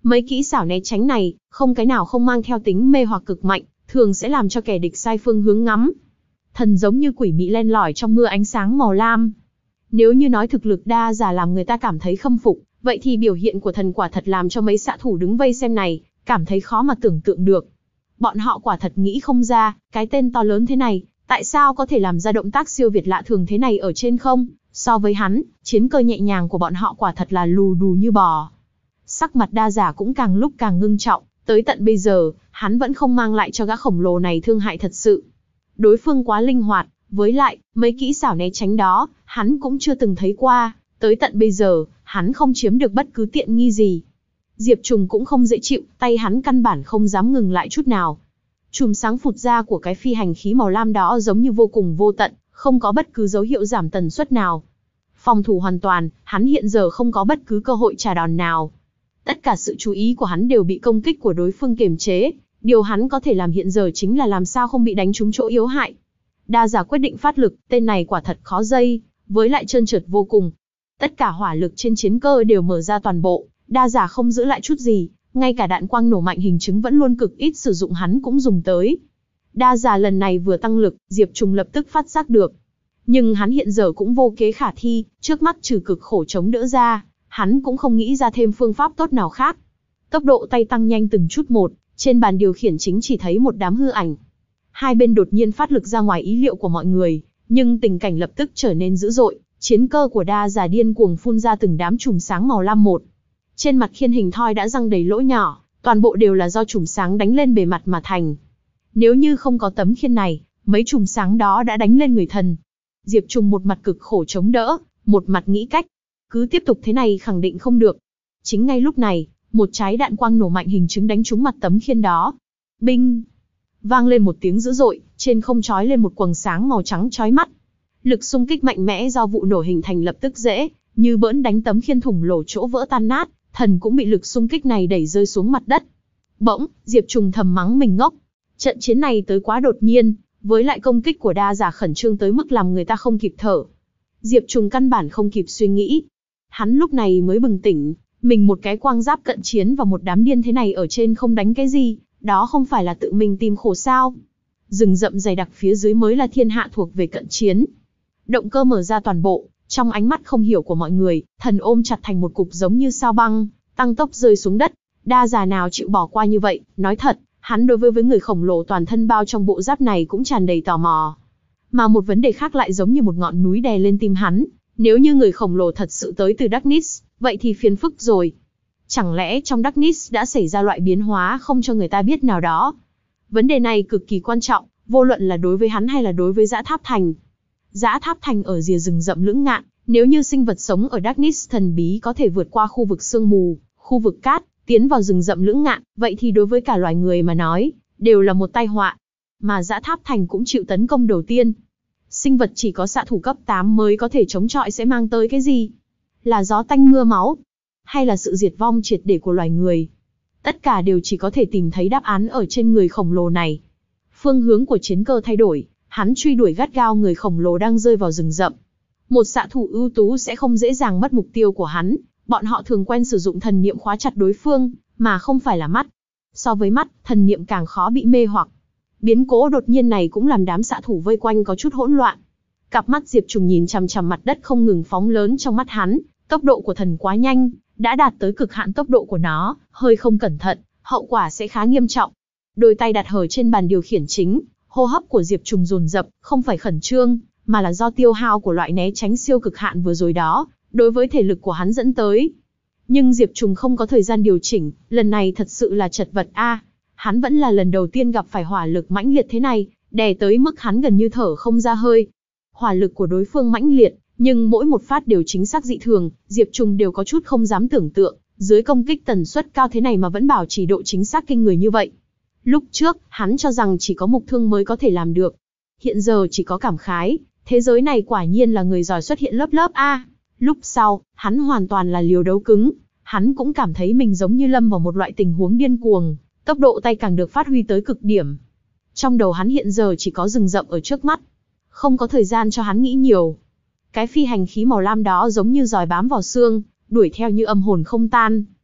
Mấy kỹ xảo né tránh này, không cái nào không mang theo tính mê hoặc cực mạnh, thường sẽ làm cho kẻ địch sai phương hướng ngắm. Thần giống như quỷ mị len lỏi trong mưa ánh sáng màu lam. Nếu như nói thực lực đa giả làm người ta cảm thấy khâm phục, vậy thì biểu hiện của thần quả thật làm cho mấy xạ thủ đứng vây xem này, cảm thấy khó mà tưởng tượng được. Bọn họ quả thật nghĩ không ra, cái tên to lớn thế này, tại sao có thể làm ra động tác siêu việt lạ thường thế này ở trên không. So với hắn, chiến cơ nhẹ nhàng của bọn họ quả thật là lù đù như bò. Sắc mặt đa giả cũng càng lúc càng ngưng trọng, tới tận bây giờ, hắn vẫn không mang lại cho gã khổng lồ này thương hại thật sự. Đối phương quá linh hoạt, với lại, mấy kỹ xảo né tránh đó, hắn cũng chưa từng thấy qua, tới tận bây giờ, hắn không chiếm được bất cứ tiện nghi gì. Diệp Trùng cũng không dễ chịu, tay hắn căn bản không dám ngừng lại chút nào. Chùm sáng phụt ra của cái phi hành khí màu lam đó giống như vô cùng vô tận, không có bất cứ dấu hiệu giảm tần suất nào. Phòng thủ hoàn toàn, hắn hiện giờ không có bất cứ cơ hội trả đòn nào. Tất cả sự chú ý của hắn đều bị công kích của đối phương kiềm chế, điều hắn có thể làm hiện giờ chính là làm sao không bị đánh trúng chỗ yếu hại. Đa giả quyết định phát lực, tên này quả thật khó dây, với lại trơn trượt vô cùng. Tất cả hỏa lực trên chiến cơ đều mở ra toàn bộ, đa giả không giữ lại chút gì, ngay cả đạn quang nổ mạnh hình chứng vẫn luôn cực ít sử dụng hắn cũng dùng tới. Đa giả lần này vừa tăng lực, Diệp Trùng lập tức phát giác được. Nhưng hắn hiện giờ cũng vô kế khả thi, trước mắt trừ cực khổ chống đỡ ra, hắn cũng không nghĩ ra thêm phương pháp tốt nào khác. Tốc độ tay tăng nhanh từng chút một, trên bàn điều khiển chính chỉ thấy một đám hư ảnh. Hai bên đột nhiên phát lực ra ngoài ý liệu của mọi người, nhưng tình cảnh lập tức trở nên dữ dội, chiến cơ của đa giả điên cuồng phun ra từng đám chùm sáng màu lam một. Trên mặt khiên hình thoi đã răng đầy lỗ nhỏ, toàn bộ đều là do chùm sáng đánh lên bề mặt mà thành. Nếu như không có tấm khiên này, mấy chùm sáng đó đã đánh lên người thần. Diệp Trùng một mặt cực khổ chống đỡ, một mặt nghĩ cách. Cứ tiếp tục thế này khẳng định không được. Chính ngay lúc này, một trái đạn quang nổ mạnh hình chứng đánh trúng mặt tấm khiên đó. Binh! Vang lên một tiếng dữ dội, trên không chói lên một quầng sáng màu trắng chói mắt. Lực xung kích mạnh mẽ do vụ nổ hình thành lập tức dễ, như bỡn đánh tấm khiên thủng lỗ chỗ vỡ tan nát, thần cũng bị lực xung kích này đẩy rơi xuống mặt đất. Bỗng, Diệp Trùng thầm mắng mình ngốc. Trận chiến này tới quá đột nhiên, với lại công kích của đa giả khẩn trương tới mức làm người ta không kịp thở. Diệp Trùng căn bản không kịp suy nghĩ. Hắn lúc này mới bừng tỉnh, mình một cái quang giáp cận chiến và một đám điên thế này ở trên không đánh cái gì, đó không phải là tự mình tìm khổ sao. Rừng rậm dày đặc phía dưới mới là thiên hạ thuộc về cận chiến. Động cơ mở ra toàn bộ, trong ánh mắt không hiểu của mọi người, thần ôm chặt thành một cục giống như sao băng, tăng tốc rơi xuống đất. Đa giả nào chịu bỏ qua như vậy, nói thật, hắn đối với với người khổng lồ toàn thân bao trong bộ giáp này cũng tràn đầy tò mò. Mà một vấn đề khác lại giống như một ngọn núi đè lên tim hắn, nếu như người khổng lồ thật sự tới từ Darkness, vậy thì phiền phức rồi. Chẳng lẽ trong Darkness đã xảy ra loại biến hóa không cho người ta biết nào đó? Vấn đề này cực kỳ quan trọng, vô luận là đối với hắn hay là đối với Dã Tháp Thành. Dã Tháp Thành ở rìa rừng rậm lưỡng ngạn, nếu như sinh vật sống ở Darkness thần bí có thể vượt qua khu vực sương mù, khu vực cát, tiến vào rừng rậm lưỡng ngạn, vậy thì đối với cả loài người mà nói, đều là một tai họa. Mà Dã Tháp Thành cũng chịu tấn công đầu tiên. Sinh vật chỉ có xạ thủ cấp tám mới có thể chống chọi sẽ mang tới cái gì? Là gió tanh mưa máu? Hay là sự diệt vong triệt để của loài người? Tất cả đều chỉ có thể tìm thấy đáp án ở trên người khổng lồ này. Phương hướng của chiến cơ thay đổi, hắn truy đuổi gắt gao người khổng lồ đang rơi vào rừng rậm. Một xạ thủ ưu tú sẽ không dễ dàng mất mục tiêu của hắn, bọn họ thường quen sử dụng thần niệm khóa chặt đối phương, mà không phải là mắt. So với mắt, thần niệm càng khó bị mê hoặc. Biến cố đột nhiên này cũng làm đám xạ thủ vây quanh có chút hỗn loạn. Cặp mắt Diệp Trùng nhìn chằm chằm mặt đất không ngừng phóng lớn trong mắt hắn, tốc độ của thần quá nhanh, đã đạt tới cực hạn tốc độ của nó, hơi không cẩn thận, hậu quả sẽ khá nghiêm trọng. Đôi tay đặt hở trên bàn điều khiển chính, hô hấp của Diệp Trùng dồn dập, không phải khẩn trương, mà là do tiêu hao của loại né tránh siêu cực hạn vừa rồi đó, đối với thể lực của hắn dẫn tới. Nhưng Diệp Trùng không có thời gian điều chỉnh, lần này thật sự là chật vật a. À, hắn vẫn là lần đầu tiên gặp phải hỏa lực mãnh liệt thế này, đè tới mức hắn gần như thở không ra hơi. Hỏa lực của đối phương mãnh liệt, nhưng mỗi một phát đều chính xác dị thường, Diệp Trùng đều có chút không dám tưởng tượng, dưới công kích tần suất cao thế này mà vẫn bảo trì độ chính xác kinh người như vậy. Lúc trước, hắn cho rằng chỉ có mục thương mới có thể làm được. Hiện giờ chỉ có cảm khái, thế giới này quả nhiên là người giỏi xuất hiện lớp lớp a. À, lúc sau, hắn hoàn toàn là liều đấu cứng, hắn cũng cảm thấy mình giống như lâm vào một loại tình huống điên cuồng, tốc độ tay càng được phát huy tới cực điểm. Trong đầu hắn hiện giờ chỉ có rừng rậm ở trước mắt, không có thời gian cho hắn nghĩ nhiều. Cái phi hành khí màu lam đó giống như giòi bám vào xương, đuổi theo như âm hồn không tan.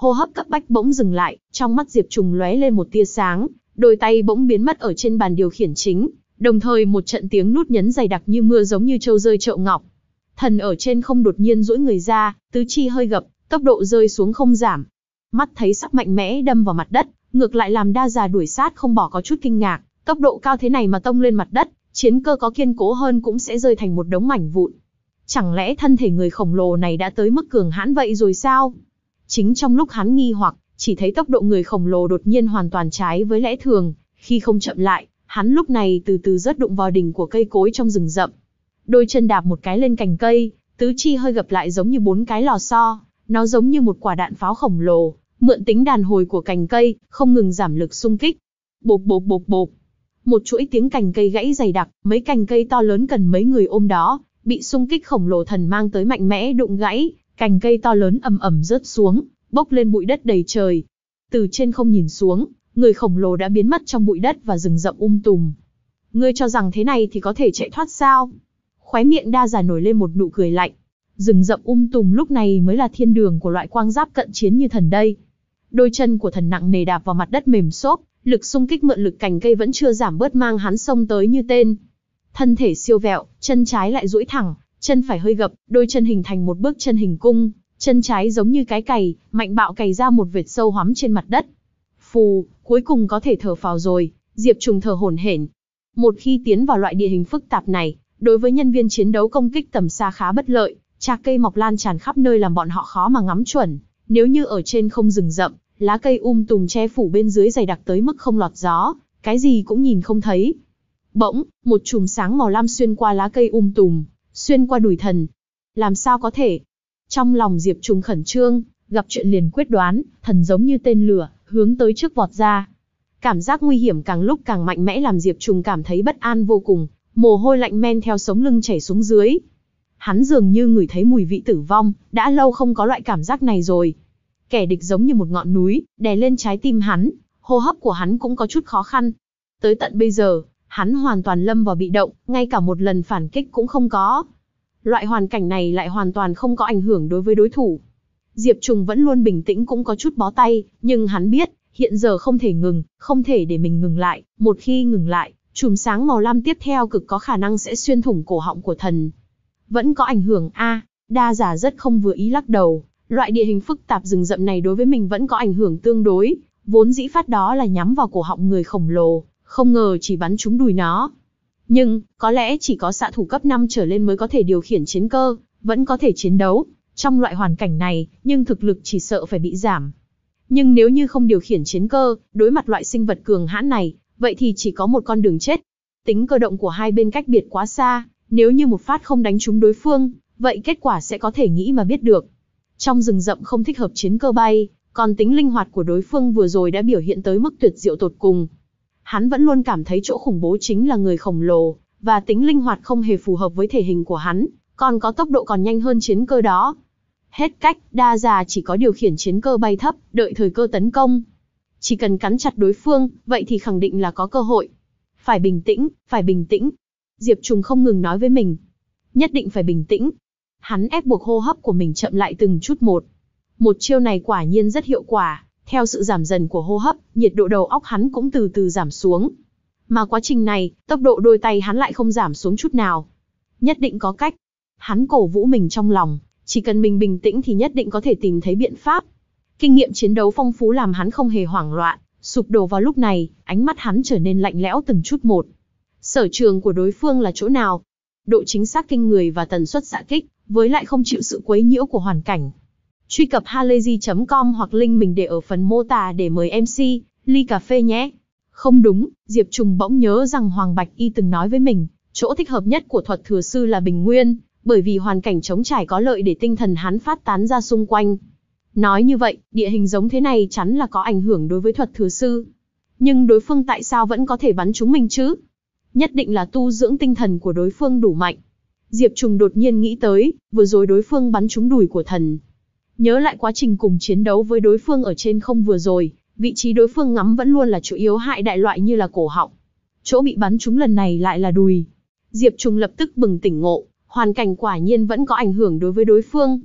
hô hấp cấp bách bỗng dừng lại, trong mắt Diệp Trùng lóe lên một tia sáng, đôi tay bỗng biến mất ở trên bàn điều khiển chính, đồng thời một trận tiếng nút nhấn dày đặc như mưa giống như trâu rơi chậu ngọc. Thần ở trên không đột nhiên duỗi người ra, tứ chi hơi gập, tốc độ rơi xuống không giảm. Mắt thấy sắp mạnh mẽ đâm vào mặt đất, ngược lại làm Đa Già đuổi sát không bỏ có chút kinh ngạc, tốc độ cao thế này mà tông lên mặt đất, chiến cơ có kiên cố hơn cũng sẽ rơi thành một đống mảnh vụn. Chẳng lẽ thân thể người khổng lồ này đã tới mức cường hãn vậy rồi sao? Chính trong lúc hắn nghi hoặc, chỉ thấy tốc độ người khổng lồ đột nhiên hoàn toàn trái với lẽ thường, khi không chậm lại, hắn lúc này từ từ rớt đụng vào đỉnh của cây cối trong rừng rậm. Đôi chân đạp một cái lên cành cây, tứ chi hơi gập lại giống như bốn cái lò xo, nó giống như một quả đạn pháo khổng lồ, mượn tính đàn hồi của cành cây, không ngừng giảm lực xung kích. Bộp bộp bộp bộp. Một chuỗi tiếng cành cây gãy dày đặc, mấy cành cây to lớn cần mấy người ôm đó, bị xung kích khổng lồ thần mang tới mạnh mẽ đụng gãy, cành cây to lớn ầm ầm rớt xuống, bốc lên bụi đất đầy trời. Từ trên không nhìn xuống, người khổng lồ đã biến mất trong bụi đất và rừng rậm um tùm. Ngươi cho rằng thế này thì có thể chạy thoát sao? Khóe miệng Đa Già nổi lên một nụ cười lạnh. Rừng rậm um tùm lúc này mới là thiên đường của loại quang giáp cận chiến như thần đây. Đôi chân của thần nặng nề đạp vào mặt đất mềm xốp, lực xung kích mượn lực cành cây vẫn chưa giảm bớt mang hắn xông tới như tên. Thân thể siêu vẹo, chân trái lại duỗi thẳng, chân phải hơi gập, đôi chân hình thành một bước chân hình cung, chân trái giống như cái cày, mạnh bạo cày ra một vệt sâu hoắm trên mặt đất. Phù, cuối cùng có thể thở phào rồi, Diệp Trùng thở hổn hển. Một khi tiến vào loại địa hình phức tạp này, đối với nhân viên chiến đấu công kích tầm xa khá bất lợi, trạc cây mọc lan tràn khắp nơi làm bọn họ khó mà ngắm chuẩn. Nếu như ở trên không rừng rậm, lá cây um tùm che phủ bên dưới dày đặc tới mức không lọt gió, cái gì cũng nhìn không thấy. Bỗng, một chùm sáng màu lam xuyên qua lá cây um tùm, xuyên qua đùi thần. Làm sao có thể? Trong lòng Diệp Trùng khẩn trương, gặp chuyện liền quyết đoán, thần giống như tên lửa, hướng tới trước vọt ra. Cảm giác nguy hiểm càng lúc càng mạnh mẽ làm Diệp Trùng cảm thấy bất an vô cùng, mồ hôi lạnh men theo sống lưng chảy xuống dưới. Hắn dường như ngửi thấy mùi vị tử vong, đã lâu không có loại cảm giác này rồi. Kẻ địch giống như một ngọn núi, đè lên trái tim hắn, hô hấp của hắn cũng có chút khó khăn. Tới tận bây giờ, hắn hoàn toàn lâm vào bị động, ngay cả một lần phản kích cũng không có. Loại hoàn cảnh này lại hoàn toàn không có ảnh hưởng đối với đối thủ. Diệp Trùng vẫn luôn bình tĩnh cũng có chút bó tay, nhưng hắn biết, hiện giờ không thể ngừng, không thể để mình ngừng lại. Một khi ngừng lại, chùm sáng màu lam tiếp theo cực có khả năng sẽ xuyên thủng cổ họng của thần. Vẫn có ảnh hưởng a? À, Đa Già rất không vừa ý lắc đầu. Loại địa hình phức tạp rừng rậm này đối với mình vẫn có ảnh hưởng tương đối, vốn dĩ phát đó là nhắm vào cổ họng người khổng lồ, không ngờ chỉ bắn trúng đùi nó. Nhưng, có lẽ chỉ có xạ thủ cấp năm trở lên mới có thể điều khiển chiến cơ, vẫn có thể chiến đấu. Trong loại hoàn cảnh này, nhưng thực lực chỉ sợ phải bị giảm. Nhưng nếu như không điều khiển chiến cơ, đối mặt loại sinh vật cường hãn này, vậy thì chỉ có một con đường chết. Tính cơ động của hai bên cách biệt quá xa, nếu như một phát không đánh trúng đối phương, vậy kết quả sẽ có thể nghĩ mà biết được. Trong rừng rậm không thích hợp chiến cơ bay, còn tính linh hoạt của đối phương vừa rồi đã biểu hiện tới mức tuyệt diệu tột cùng. Hắn vẫn luôn cảm thấy chỗ khủng bố chính là người khổng lồ, và tính linh hoạt không hề phù hợp với thể hình của hắn, còn có tốc độ còn nhanh hơn chiến cơ đó. Hết cách, Đa Già chỉ có điều khiển chiến cơ bay thấp, đợi thời cơ tấn công. Chỉ cần cắn chặt đối phương, vậy thì khẳng định là có cơ hội. Phải bình tĩnh, phải bình tĩnh. Diệp Trùng không ngừng nói với mình. Nhất định phải bình tĩnh. Hắn ép buộc hô hấp của mình chậm lại từng chút một. Một chiêu này quả nhiên rất hiệu quả. Theo sự giảm dần của hô hấp, nhiệt độ đầu óc hắn cũng từ từ giảm xuống. Mà quá trình này, tốc độ đôi tay hắn lại không giảm xuống chút nào. Nhất định có cách. Hắn cổ vũ mình trong lòng. Chỉ cần mình bình tĩnh thì nhất định có thể tìm thấy biện pháp. Kinh nghiệm chiến đấu phong phú làm hắn không hề hoảng loạn, sụp đổ vào lúc này, ánh mắt hắn trở nên lạnh lẽo từng chút một. Sở trường của đối phương là chỗ nào? Độ chính xác kinh người và tần suất xạ kích, với lại không chịu sự quấy nhiễu của hoàn cảnh. Truy cập halayzi chấm com hoặc link mình để ở phần mô tả để mời em xê, ly cà phê nhé. Không đúng, Diệp Trùng bỗng nhớ rằng Hoàng Bạch Y từng nói với mình, chỗ thích hợp nhất của thuật thừa sư là Bình Nguyên, bởi vì hoàn cảnh trống trải có lợi để tinh thần hắn phát tán ra xung quanh. Nói như vậy, địa hình giống thế này chắn là có ảnh hưởng đối với thuật thừa sư. Nhưng đối phương tại sao vẫn có thể bắn trúng mình chứ? Nhất định là tu dưỡng tinh thần của đối phương đủ mạnh. Diệp Trùng đột nhiên nghĩ tới, vừa rồi đối phương bắn trúng đùi của thần. Nhớ lại quá trình cùng chiến đấu với đối phương ở trên không vừa rồi, vị trí đối phương ngắm vẫn luôn là chỗ yếu hại đại loại như là cổ họng. Chỗ bị bắn trúng lần này lại là đùi. Diệp Trùng lập tức bừng tỉnh ngộ, hoàn cảnh quả nhiên vẫn có ảnh hưởng đối với đối phương.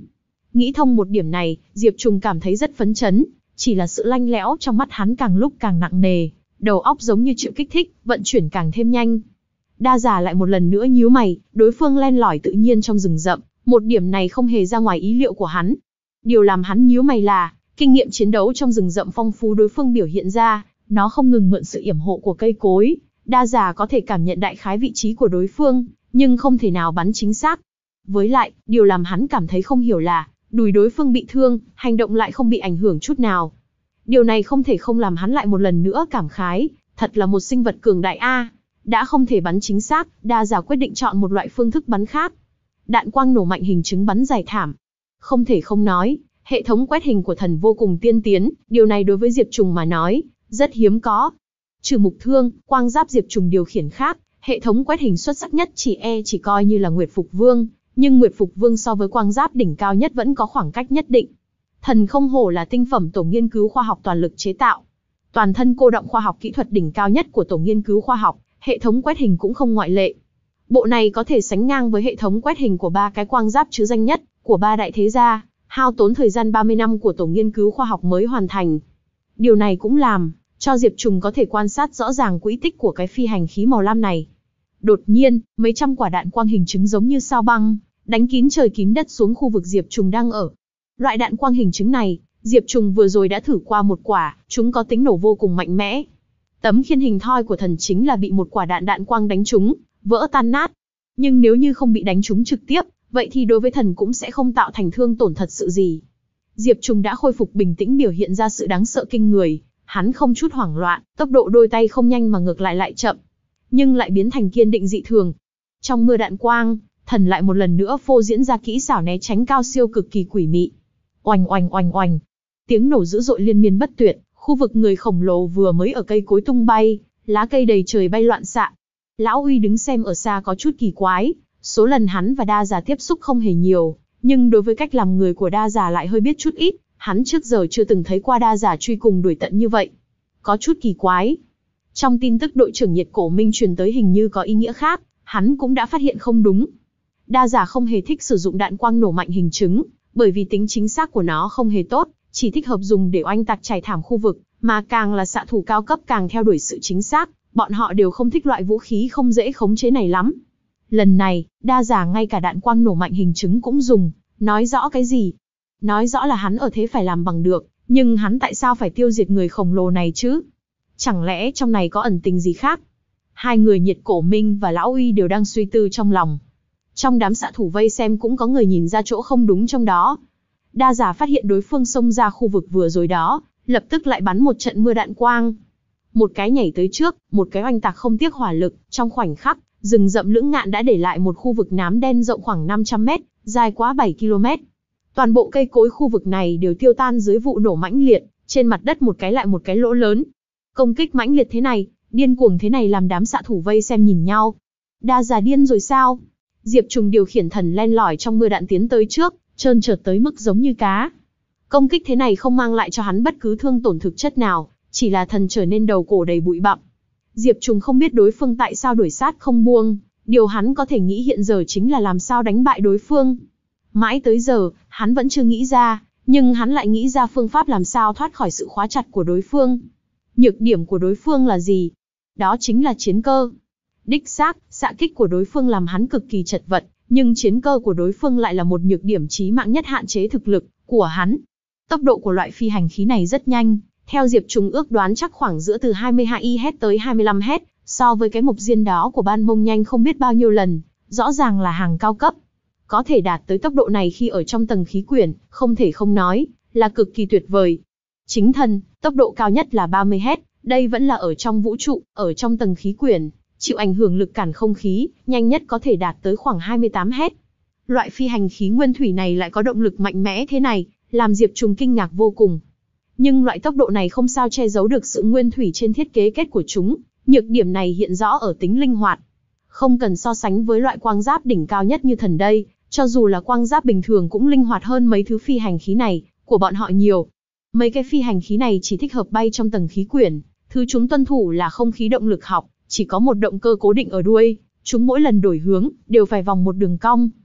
Nghĩ thông một điểm này, Diệp Trùng cảm thấy rất phấn chấn, chỉ là sự lanh lẽo trong mắt hắn càng lúc càng nặng nề, đầu óc giống như chịu kích thích, vận chuyển càng thêm nhanh. Đa Già lại một lần nữa nhíu mày, đối phương len lỏi tự nhiên trong rừng rậm, một điểm này không hề ra ngoài ý liệu của hắn. Điều làm hắn nhíu mày là, kinh nghiệm chiến đấu trong rừng rậm phong phú đối phương biểu hiện ra, nó không ngừng mượn sự yểm hộ của cây cối. Đa Già có thể cảm nhận đại khái vị trí của đối phương, nhưng không thể nào bắn chính xác. Với lại, điều làm hắn cảm thấy không hiểu là, đùi đối phương bị thương, hành động lại không bị ảnh hưởng chút nào. Điều này không thể không làm hắn lại một lần nữa cảm khái, thật là một sinh vật cường đại a. Đã không thể bắn chính xác, Đa Già quyết định chọn một loại phương thức bắn khác. Đạn quang nổ mạnh hình chứng bắn dài thảm. Không thể không nói, hệ thống quét hình của thần vô cùng tiên tiến, điều này đối với Diệp Trùng mà nói, rất hiếm có. Trừ mục thương, quang giáp Diệp Trùng điều khiển khác, hệ thống quét hình xuất sắc nhất chỉ e chỉ coi như là Nguyệt Phục Vương, nhưng Nguyệt Phục Vương so với quang giáp đỉnh cao nhất vẫn có khoảng cách nhất định. Thần không hổ là tinh phẩm tổ nghiên cứu khoa học toàn lực chế tạo. Toàn thân cô động khoa học kỹ thuật đỉnh cao nhất của tổ nghiên cứu khoa học, hệ thống quét hình cũng không ngoại lệ. Bộ này có thể sánh ngang với hệ thống quét hình của ba cái quang giáp chứ danh nhất của ba đại thế gia, hao tốn thời gian ba mươi năm của tổ nghiên cứu khoa học mới hoàn thành. Điều này cũng làm cho Diệp Trùng có thể quan sát rõ ràng quỹ tích của cái phi hành khí màu lam này. Đột nhiên, mấy trăm quả đạn quang hình chứng giống như sao băng, đánh kín trời kín đất xuống khu vực Diệp Trùng đang ở. Loại đạn quang hình chứng này, Diệp Trùng vừa rồi đã thử qua một quả, chúng có tính nổ vô cùng mạnh mẽ. Tấm khiên hình thoi của thần chính là bị một quả đạn đạn quang đánh trúng, vỡ tan nát. Nhưng nếu như không bị đánh trúng trực tiếp, vậy thì đối với thần cũng sẽ không tạo thành thương tổn thật sự gì. Diệp Trùng đã khôi phục bình tĩnh biểu hiện ra sự đáng sợ kinh người, hắn không chút hoảng loạn, tốc độ đôi tay không nhanh mà ngược lại lại chậm, nhưng lại biến thành kiên định dị thường. Trong mưa đạn quang, thần lại một lần nữa phô diễn ra kỹ xảo né tránh cao siêu cực kỳ quỷ mị. Oanh oanh oanh oanh, tiếng nổ dữ dội liên miên bất tuyệt, khu vực người khổng lồ vừa mới ở cây cối tung bay, lá cây đầy trời bay loạn xạ. Lão Uy đứng xem ở xa có chút kỳ quái, số lần hắn và Đa Già tiếp xúc không hề nhiều, nhưng đối với cách làm người của Đa Già lại hơi biết chút ít, hắn trước giờ chưa từng thấy qua Đa Già truy cùng đuổi tận như vậy. Có chút kỳ quái. Trong tin tức đội trưởng Nhiệt Cổ Minh truyền tới hình như có ý nghĩa khác, hắn cũng đã phát hiện không đúng. Đa Già không hề thích sử dụng đạn quang nổ mạnh hình chứng, bởi vì tính chính xác của nó không hề tốt, chỉ thích hợp dùng để oanh tạc trải thảm khu vực, mà càng là xạ thủ cao cấp càng theo đuổi sự chính xác, bọn họ đều không thích loại vũ khí không dễ khống chế này lắm. Lần này, Đa Già ngay cả đạn quang nổ mạnh hình chứng cũng dùng, nói rõ cái gì? Nói rõ là hắn ở thế phải làm bằng được, nhưng hắn tại sao phải tiêu diệt người khổng lồ này chứ? Chẳng lẽ trong này có ẩn tình gì khác? Hai người Nhiệt Cổ Minh và Lão Uy đều đang suy tư trong lòng. Trong đám xạ thủ vây xem cũng có người nhìn ra chỗ không đúng trong đó. Đa Già phát hiện đối phương xông ra khu vực vừa rồi đó, lập tức lại bắn một trận mưa đạn quang. Một cái nhảy tới trước, một cái oanh tạc không tiếc hỏa lực, trong khoảnh khắc, rừng rậm lưỡng ngạn đã để lại một khu vực nám đen rộng khoảng năm trăm mét, dài quá bảy ki lô mét. Toàn bộ cây cối khu vực này đều tiêu tan dưới vụ nổ mãnh liệt, trên mặt đất một cái lại một cái lỗ lớn. Công kích mãnh liệt thế này, điên cuồng thế này làm đám xạ thủ vây xem nhìn nhau. Đa Già điên rồi sao? Diệp Trùng điều khiển thần len lỏi trong mưa đạn tiến tới trước, trơn trượt tới mức giống như cá. Công kích thế này không mang lại cho hắn bất cứ thương tổn thực chất nào, chỉ là thần trở nên đầu cổ đầy bụi bặm. Diệp Trùng không biết đối phương tại sao đuổi sát không buông, điều hắn có thể nghĩ hiện giờ chính là làm sao đánh bại đối phương. Mãi tới giờ, hắn vẫn chưa nghĩ ra, nhưng hắn lại nghĩ ra phương pháp làm sao thoát khỏi sự khóa chặt của đối phương. Nhược điểm của đối phương là gì? Đó chính là chiến cơ. Đích xác, xạ kích của đối phương làm hắn cực kỳ chật vật, nhưng chiến cơ của đối phương lại là một nhược điểm chí mạng nhất hạn chế thực lực của hắn. Tốc độ của loại phi hành khí này rất nhanh, theo Diệp Trùng ước đoán chắc khoảng giữa từ hai mươi hai ki lô héc tới hai mươi lăm héc, so với cái mộc diên đó của Ban Mông nhanh không biết bao nhiêu lần, rõ ràng là hàng cao cấp. Có thể đạt tới tốc độ này khi ở trong tầng khí quyển, không thể không nói, là cực kỳ tuyệt vời. Chính thần, tốc độ cao nhất là ba mươi héc, đây vẫn là ở trong vũ trụ, ở trong tầng khí quyển, chịu ảnh hưởng lực cản không khí, nhanh nhất có thể đạt tới khoảng hai mươi tám héc. Loại phi hành khí nguyên thủy này lại có động lực mạnh mẽ thế này, làm Diệp Trùng kinh ngạc vô cùng. Nhưng loại tốc độ này không sao che giấu được sự nguyên thủy trên thiết kế kết của chúng, nhược điểm này hiện rõ ở tính linh hoạt. Không cần so sánh với loại quang giáp đỉnh cao nhất như thần đây, cho dù là quang giáp bình thường cũng linh hoạt hơn mấy thứ phi hành khí này, của bọn họ nhiều. Mấy cái phi hành khí này chỉ thích hợp bay trong tầng khí quyển, thứ chúng tuân thủ là không khí động lực học, chỉ có một động cơ cố định ở đuôi, chúng mỗi lần đổi hướng, đều phải vòng một đường cong.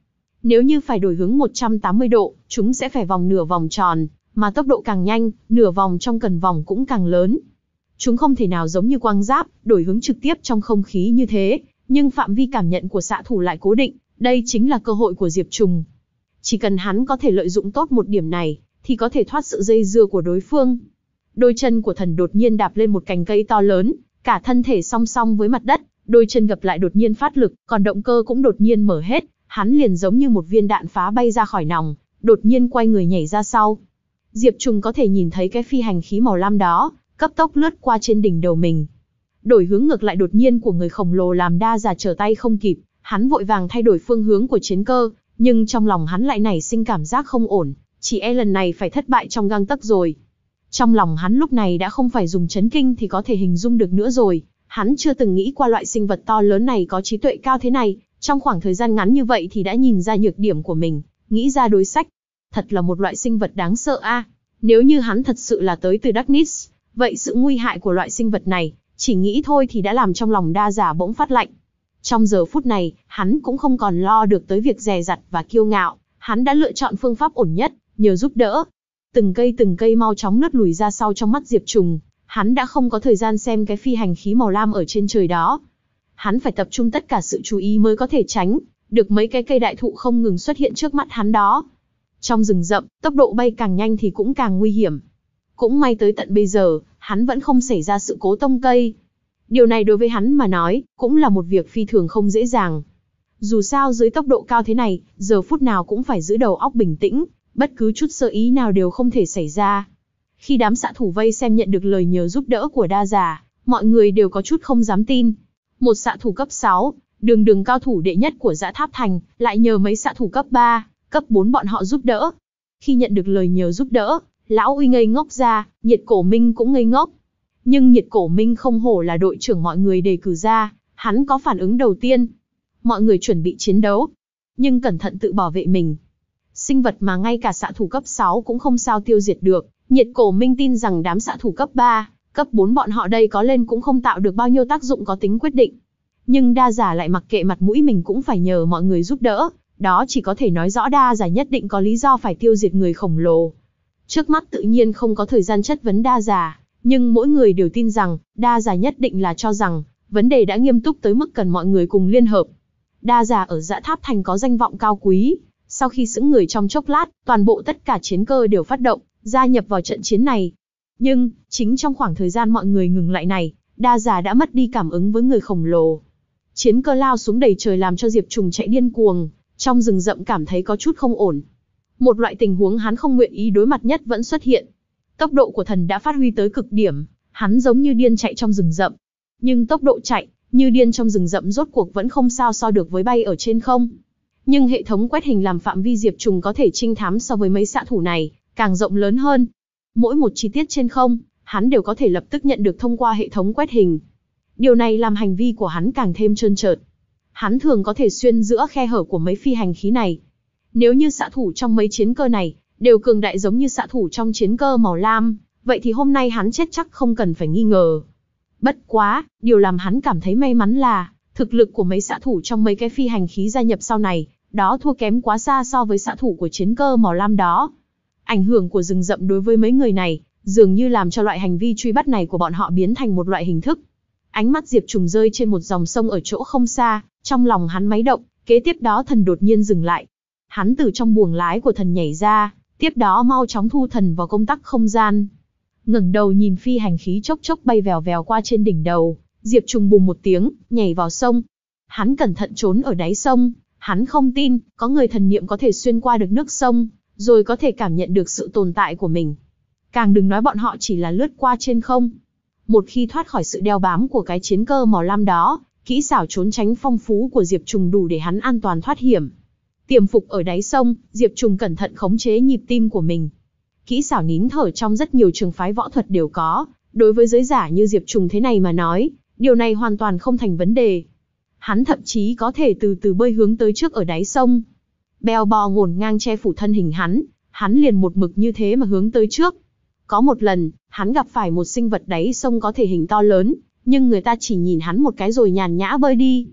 Nếu như phải đổi hướng một trăm tám mươi độ, chúng sẽ phải vòng nửa vòng tròn, mà tốc độ càng nhanh, nửa vòng trong cần vòng cũng càng lớn. Chúng không thể nào giống như quang giáp, đổi hướng trực tiếp trong không khí như thế, nhưng phạm vi cảm nhận của xạ thủ lại cố định, đây chính là cơ hội của Diệp Trùng. Chỉ cần hắn có thể lợi dụng tốt một điểm này, thì có thể thoát sự dây dưa của đối phương. Đôi chân của thần đột nhiên đạp lên một cành cây to lớn, cả thân thể song song với mặt đất, đôi chân gập lại đột nhiên phát lực, còn động cơ cũng đột nhiên mở hết, hắn liền giống như một viên đạn phá bay ra khỏi nòng, đột nhiên quay người nhảy ra sau. Diệp Trùng có thể nhìn thấy cái phi hành khí màu lam đó, cấp tốc lướt qua trên đỉnh đầu mình. Đổi hướng ngược lại đột nhiên của người khổng lồ làm Đa Giả trở tay không kịp, hắn vội vàng thay đổi phương hướng của chiến cơ, nhưng trong lòng hắn lại nảy sinh cảm giác không ổn, chỉ e lần này phải thất bại trong gang tấc rồi. Trong lòng hắn lúc này đã không phải dùng chấn kinh thì có thể hình dung được nữa rồi, hắn chưa từng nghĩ qua loại sinh vật to lớn này có trí tuệ cao thế này, trong khoảng thời gian ngắn như vậy thì đã nhìn ra nhược điểm của mình, nghĩ ra đối sách. Thật là một loại sinh vật đáng sợ a. Nếu như hắn thật sự là tới từ Darkness, vậy sự nguy hại của loại sinh vật này, chỉ nghĩ thôi thì đã làm trong lòng Đa Giả bỗng phát lạnh. Trong giờ phút này, hắn cũng không còn lo được tới việc dè dặt và kiêu ngạo, hắn đã lựa chọn phương pháp ổn nhất, nhờ giúp đỡ. Từng cây từng cây mau chóng lướt lùi ra sau trong mắt Diệp Trùng, hắn đã không có thời gian xem cái phi hành khí màu lam ở trên trời đó. Hắn phải tập trung tất cả sự chú ý mới có thể tránh được mấy cái cây đại thụ không ngừng xuất hiện trước mắt hắn đó. Trong rừng rậm, tốc độ bay càng nhanh thì cũng càng nguy hiểm. Cũng may tới tận bây giờ, hắn vẫn không xảy ra sự cố tông cây. Điều này đối với hắn mà nói, cũng là một việc phi thường không dễ dàng. Dù sao dưới tốc độ cao thế này, giờ phút nào cũng phải giữ đầu óc bình tĩnh, bất cứ chút sơ ý nào đều không thể xảy ra. Khi đám xạ thủ vây xem nhận được lời nhờ giúp đỡ của Đa Giả, mọi người đều có chút không dám tin. Một xạ thủ cấp sáu, đường đường cao thủ đệ nhất của Dã Tháp Thành, lại nhờ mấy xạ thủ cấp ba, cấp bốn bọn họ giúp đỡ. Khi nhận được lời nhờ giúp đỡ, Lão Uy ngây ngốc ra, Nhiệt Cổ Minh cũng ngây ngốc. Nhưng Nhiệt Cổ Minh không hổ là đội trưởng mọi người đề cử ra, hắn có phản ứng đầu tiên. Mọi người chuẩn bị chiến đấu, nhưng cẩn thận tự bảo vệ mình. Sinh vật mà ngay cả xạ thủ cấp sáu cũng không sao tiêu diệt được, Nhiệt Cổ Minh tin rằng đám xạ thủ cấp ba, cấp bốn bọn họ đây có lên cũng không tạo được bao nhiêu tác dụng có tính quyết định. Nhưng Đa Giả lại mặc kệ mặt mũi mình cũng phải nhờ mọi người giúp đỡ, đó chỉ có thể nói rõ Đa Giả nhất định có lý do phải tiêu diệt người khổng lồ. Trước mắt tự nhiên không có thời gian chất vấn Đa Giả, nhưng mỗi người đều tin rằng, Đa Giả nhất định là cho rằng, vấn đề đã nghiêm túc tới mức cần mọi người cùng liên hợp. Đa Giả ở Dã Tháp Thành có danh vọng cao quý, sau khi sững người trong chốc lát, toàn bộ tất cả chiến cơ đều phát động, gia nhập vào trận chiến này. Nhưng, chính trong khoảng thời gian mọi người ngừng lại này, Đa Giả đã mất đi cảm ứng với người khổng lồ. Chiến cơ lao xuống đầy trời làm cho Diệp Trùng chạy điên cuồng, trong rừng rậm cảm thấy có chút không ổn. Một loại tình huống hắn không nguyện ý đối mặt nhất vẫn xuất hiện. Tốc độ của thần đã phát huy tới cực điểm, hắn giống như điên chạy trong rừng rậm. Nhưng tốc độ chạy, như điên trong rừng rậm rốt cuộc vẫn không sao so được với bay ở trên không. Nhưng hệ thống quét hình làm phạm vi Diệp Trùng có thể trinh thám so với mấy xạ thủ này, càng rộng lớn hơn. Mỗi một chi tiết trên không, hắn đều có thể lập tức nhận được thông qua hệ thống quét hình. Điều này làm hành vi của hắn càng thêm trơn trượt. Hắn thường có thể xuyên giữa khe hở của mấy phi hành khí này. Nếu như xạ thủ trong mấy chiến cơ này, đều cường đại giống như xạ thủ trong chiến cơ màu lam, vậy thì hôm nay hắn chết chắc không cần phải nghi ngờ. Bất quá, điều làm hắn cảm thấy may mắn là, thực lực của mấy xạ thủ trong mấy cái phi hành khí gia nhập sau này, đó thua kém quá xa so với xạ thủ của chiến cơ màu lam đó. Ảnh hưởng của rừng rậm đối với mấy người này, dường như làm cho loại hành vi truy bắt này của bọn họ biến thành một loại hình thức. Ánh mắt Diệp Trùng rơi trên một dòng sông ở chỗ không xa, trong lòng hắn máy động, kế tiếp đó thần đột nhiên dừng lại. Hắn từ trong buồng lái của thần nhảy ra, tiếp đó mau chóng thu thần vào công tắc không gian. Ngẩng đầu nhìn phi hành khí chốc chốc bay vèo vèo qua trên đỉnh đầu, Diệp Trùng bùm một tiếng, nhảy vào sông. Hắn cẩn thận trốn ở đáy sông, hắn không tin, có người thần niệm có thể xuyên qua được nước sông, rồi có thể cảm nhận được sự tồn tại của mình. Càng đừng nói bọn họ chỉ là lướt qua trên không. Một khi thoát khỏi sự đeo bám của cái chiến cơ màu lam đó, kỹ xảo trốn tránh phong phú của Diệp Trùng đủ để hắn an toàn thoát hiểm. Tiềm phục ở đáy sông, Diệp Trùng cẩn thận khống chế nhịp tim của mình. Kỹ xảo nín thở trong rất nhiều trường phái võ thuật đều có, đối với giới giả như Diệp Trùng thế này mà nói, điều này hoàn toàn không thành vấn đề. Hắn thậm chí có thể từ từ bơi hướng tới trước ở đáy sông. Bèo bò ngổn ngang che phủ thân hình hắn, hắn liền một mực như thế mà hướng tới trước. Có một lần, hắn gặp phải một sinh vật đáy sông có thể hình to lớn, nhưng người ta chỉ nhìn hắn một cái rồi nhàn nhã bơi đi.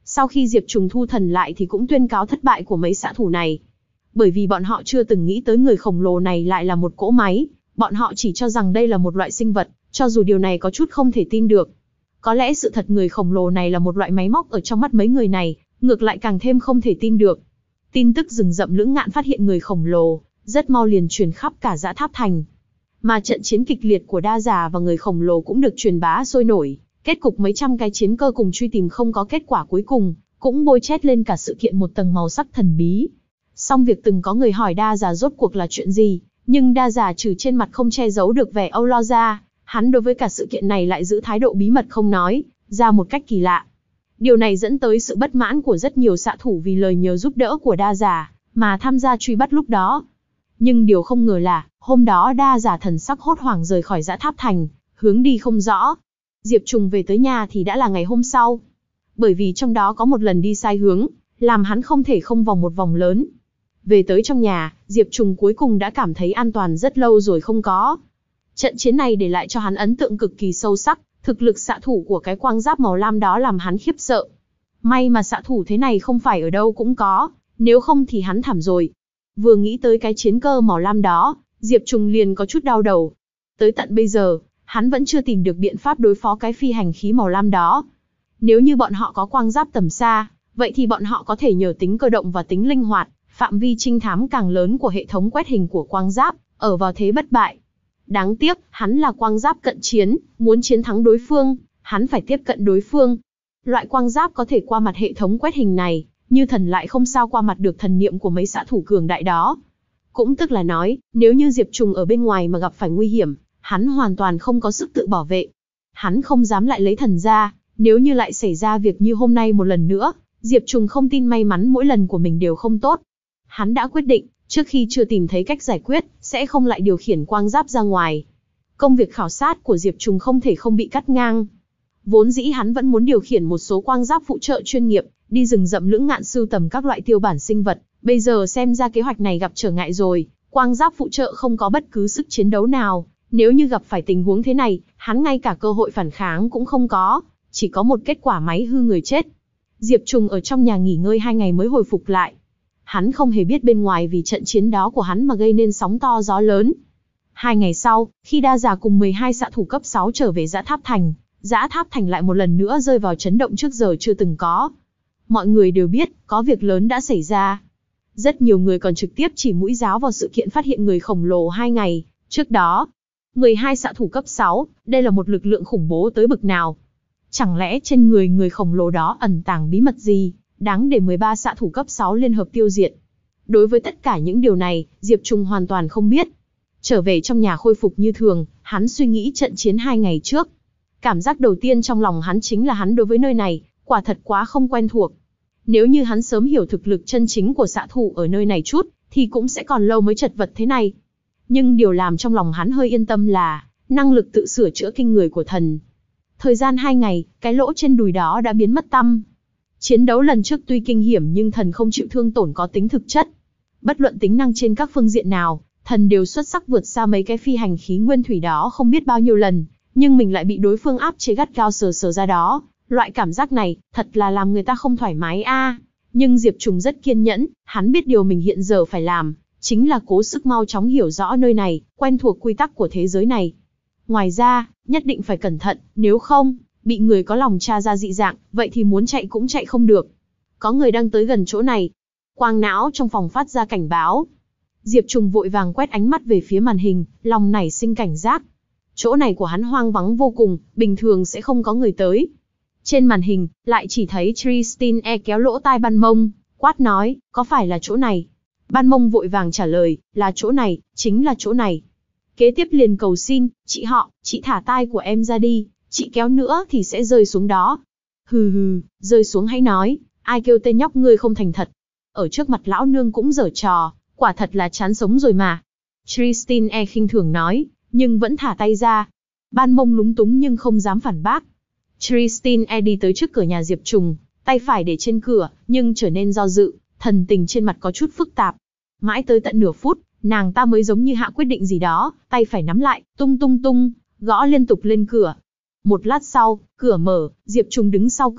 Sau khi Diệp Trùng thu thần lại thì cũng tuyên cáo thất bại của mấy xạ thủ này. Bởi vì bọn họ chưa từng nghĩ tới người khổng lồ này lại là một cỗ máy, bọn họ chỉ cho rằng đây là một loại sinh vật, cho dù điều này có chút không thể tin được. Có lẽ sự thật người khổng lồ này là một loại máy móc ở trong mắt mấy người này, ngược lại càng thêm không thể tin được. Tin tức rừng rậm Lưỡng Ngạn phát hiện người khổng lồ, rất mau liền truyền khắp cả Dã Tháp Thành. Mà trận chiến kịch liệt của Đa Già và người khổng lồ cũng được truyền bá sôi nổi, kết cục mấy trăm cái chiến cơ cùng truy tìm không có kết quả cuối cùng, cũng bôi chét lên cả sự kiện một tầng màu sắc thần bí. Song việc từng có người hỏi Đa Già rốt cuộc là chuyện gì, nhưng Đa Già trừ trên mặt không che giấu được vẻ âu lo ra, hắn đối với cả sự kiện này lại giữ thái độ bí mật không nói ra một cách kỳ lạ. Điều này dẫn tới sự bất mãn của rất nhiều xạ thủ vì lời nhờ giúp đỡ của Đa Già mà tham gia truy bắt lúc đó. Nhưng điều không ngờ là, hôm đó Đa Già thần sắc hốt hoảng rời khỏi Dã Tháp Thành, hướng đi không rõ. Diệp Trùng về tới nhà thì đã là ngày hôm sau. Bởi vì trong đó có một lần đi sai hướng, làm hắn không thể không vòng một vòng lớn. Về tới trong nhà, Diệp Trùng cuối cùng đã cảm thấy an toàn rất lâu rồi không có. Trận chiến này để lại cho hắn ấn tượng cực kỳ sâu sắc, thực lực xạ thủ của cái quang giáp màu lam đó làm hắn khiếp sợ. May mà xạ thủ thế này không phải ở đâu cũng có, nếu không thì hắn thảm rồi. Vừa nghĩ tới cái chiến cơ màu lam đó, Diệp Trùng liền có chút đau đầu. Tới tận bây giờ, hắn vẫn chưa tìm được biện pháp đối phó cái phi hành khí màu lam đó. Nếu như bọn họ có quang giáp tầm xa, vậy thì bọn họ có thể nhờ tính cơ động và tính linh hoạt, phạm vi trinh thám càng lớn của hệ thống quét hình của quang giáp, ở vào thế bất bại. Đáng tiếc, hắn là quang giáp cận chiến, muốn chiến thắng đối phương, hắn phải tiếp cận đối phương. Loại quang giáp có thể qua mặt hệ thống quét hình này, như thần lại không sao qua mặt được thần niệm của mấy xạ thủ cường đại đó. Cũng tức là nói, nếu như Diệp Trùng ở bên ngoài mà gặp phải nguy hiểm, hắn hoàn toàn không có sức tự bảo vệ. Hắn không dám lại lấy thần ra, nếu như lại xảy ra việc như hôm nay một lần nữa, Diệp Trùng không tin may mắn mỗi lần của mình đều không tốt. Hắn đã quyết định, trước khi chưa tìm thấy cách giải quyết, sẽ không lại điều khiển quang giáp ra ngoài. Công việc khảo sát của Diệp Trùng không thể không bị cắt ngang. Vốn dĩ hắn vẫn muốn điều khiển một số quang giáp phụ trợ chuyên nghiệp, đi rừng rậm Lưỡng Ngạn sưu tầm các loại tiêu bản sinh vật. Bây giờ xem ra kế hoạch này gặp trở ngại rồi, quang giáp phụ trợ không có bất cứ sức chiến đấu nào. Nếu như gặp phải tình huống thế này, hắn ngay cả cơ hội phản kháng cũng không có, chỉ có một kết quả máy hư người chết. Diệp Trùng ở trong nhà nghỉ ngơi hai ngày mới hồi phục lại. Hắn không hề biết bên ngoài vì trận chiến đó của hắn mà gây nên sóng to gió lớn. Hai ngày sau, khi Đa Già cùng mười hai xạ thủ cấp sáu trở về Dã Tháp Thành, Dã Tháp Thành lại một lần nữa rơi vào chấn động trước giờ chưa từng có. Mọi người đều biết, có việc lớn đã xảy ra. Rất nhiều người còn trực tiếp chỉ mũi giáo vào sự kiện phát hiện người khổng lồ hai ngày trước đó. mười hai xạ thủ cấp sáu, đây là một lực lượng khủng bố tới bực nào? Chẳng lẽ trên người người khổng lồ đó ẩn tàng bí mật gì, đáng để mười ba xạ thủ cấp sáu liên hợp tiêu diệt? Đối với tất cả những điều này, Diệp Trùng hoàn toàn không biết. Trở về trong nhà khôi phục như thường, hắn suy nghĩ trận chiến hai ngày trước. Cảm giác đầu tiên trong lòng hắn chính là hắn đối với nơi này, quả thật quá không quen thuộc. Nếu như hắn sớm hiểu thực lực chân chính của xạ thủ ở nơi này chút, thì cũng sẽ còn lâu mới chật vật thế này. Nhưng điều làm trong lòng hắn hơi yên tâm là, năng lực tự sửa chữa kinh người của thần. Thời gian hai ngày, cái lỗ trên đùi đó đã biến mất tăm. Chiến đấu lần trước tuy kinh hiểm nhưng thần không chịu thương tổn có tính thực chất. Bất luận tính năng trên các phương diện nào, thần đều xuất sắc vượt xa mấy cái phi hành khí nguyên thủy đó không biết bao nhiêu lần, nhưng mình lại bị đối phương áp chế gắt gao sờ sờ ra đó. Loại cảm giác này, thật là làm người ta không thoải mái a. À. Nhưng Diệp Trùng rất kiên nhẫn, hắn biết điều mình hiện giờ phải làm, chính là cố sức mau chóng hiểu rõ nơi này, quen thuộc quy tắc của thế giới này. Ngoài ra, nhất định phải cẩn thận, nếu không, bị người có lòng tra ra dị dạng, vậy thì muốn chạy cũng chạy không được. Có người đang tới gần chỗ này. Quang não trong phòng phát ra cảnh báo. Diệp Trùng vội vàng quét ánh mắt về phía màn hình, lòng nảy sinh cảnh giác. Chỗ này của hắn hoang vắng vô cùng, bình thường sẽ không có người tới. Trên màn hình, lại chỉ thấy Tristan E kéo lỗ tai Ban Mông, quát nói, có phải là chỗ này? Ban Mông vội vàng trả lời, là chỗ này, chính là chỗ này. Kế tiếp liền cầu xin, chị họ, chị thả tai của em ra đi, chị kéo nữa thì sẽ rơi xuống đó. Hừ hừ, rơi xuống hãy nói, ai kêu tên nhóc ngươi không thành thật. Ở trước mặt lão nương cũng giở trò, quả thật là chán sống rồi mà. Tristan E khinh thường nói, nhưng vẫn thả tay ra. Ban Mông lúng túng nhưng không dám phản bác. Tristan E đi tới trước cửa nhà Diệp Trùng, tay phải để trên cửa, nhưng trở nên do dự, thần tình trên mặt có chút phức tạp. Mãi tới tận nửa phút, nàng ta mới giống như hạ quyết định gì đó, tay phải nắm lại, tung tung tung, gõ liên tục lên cửa. Một lát sau, cửa mở, Diệp Trùng đứng sau cửa,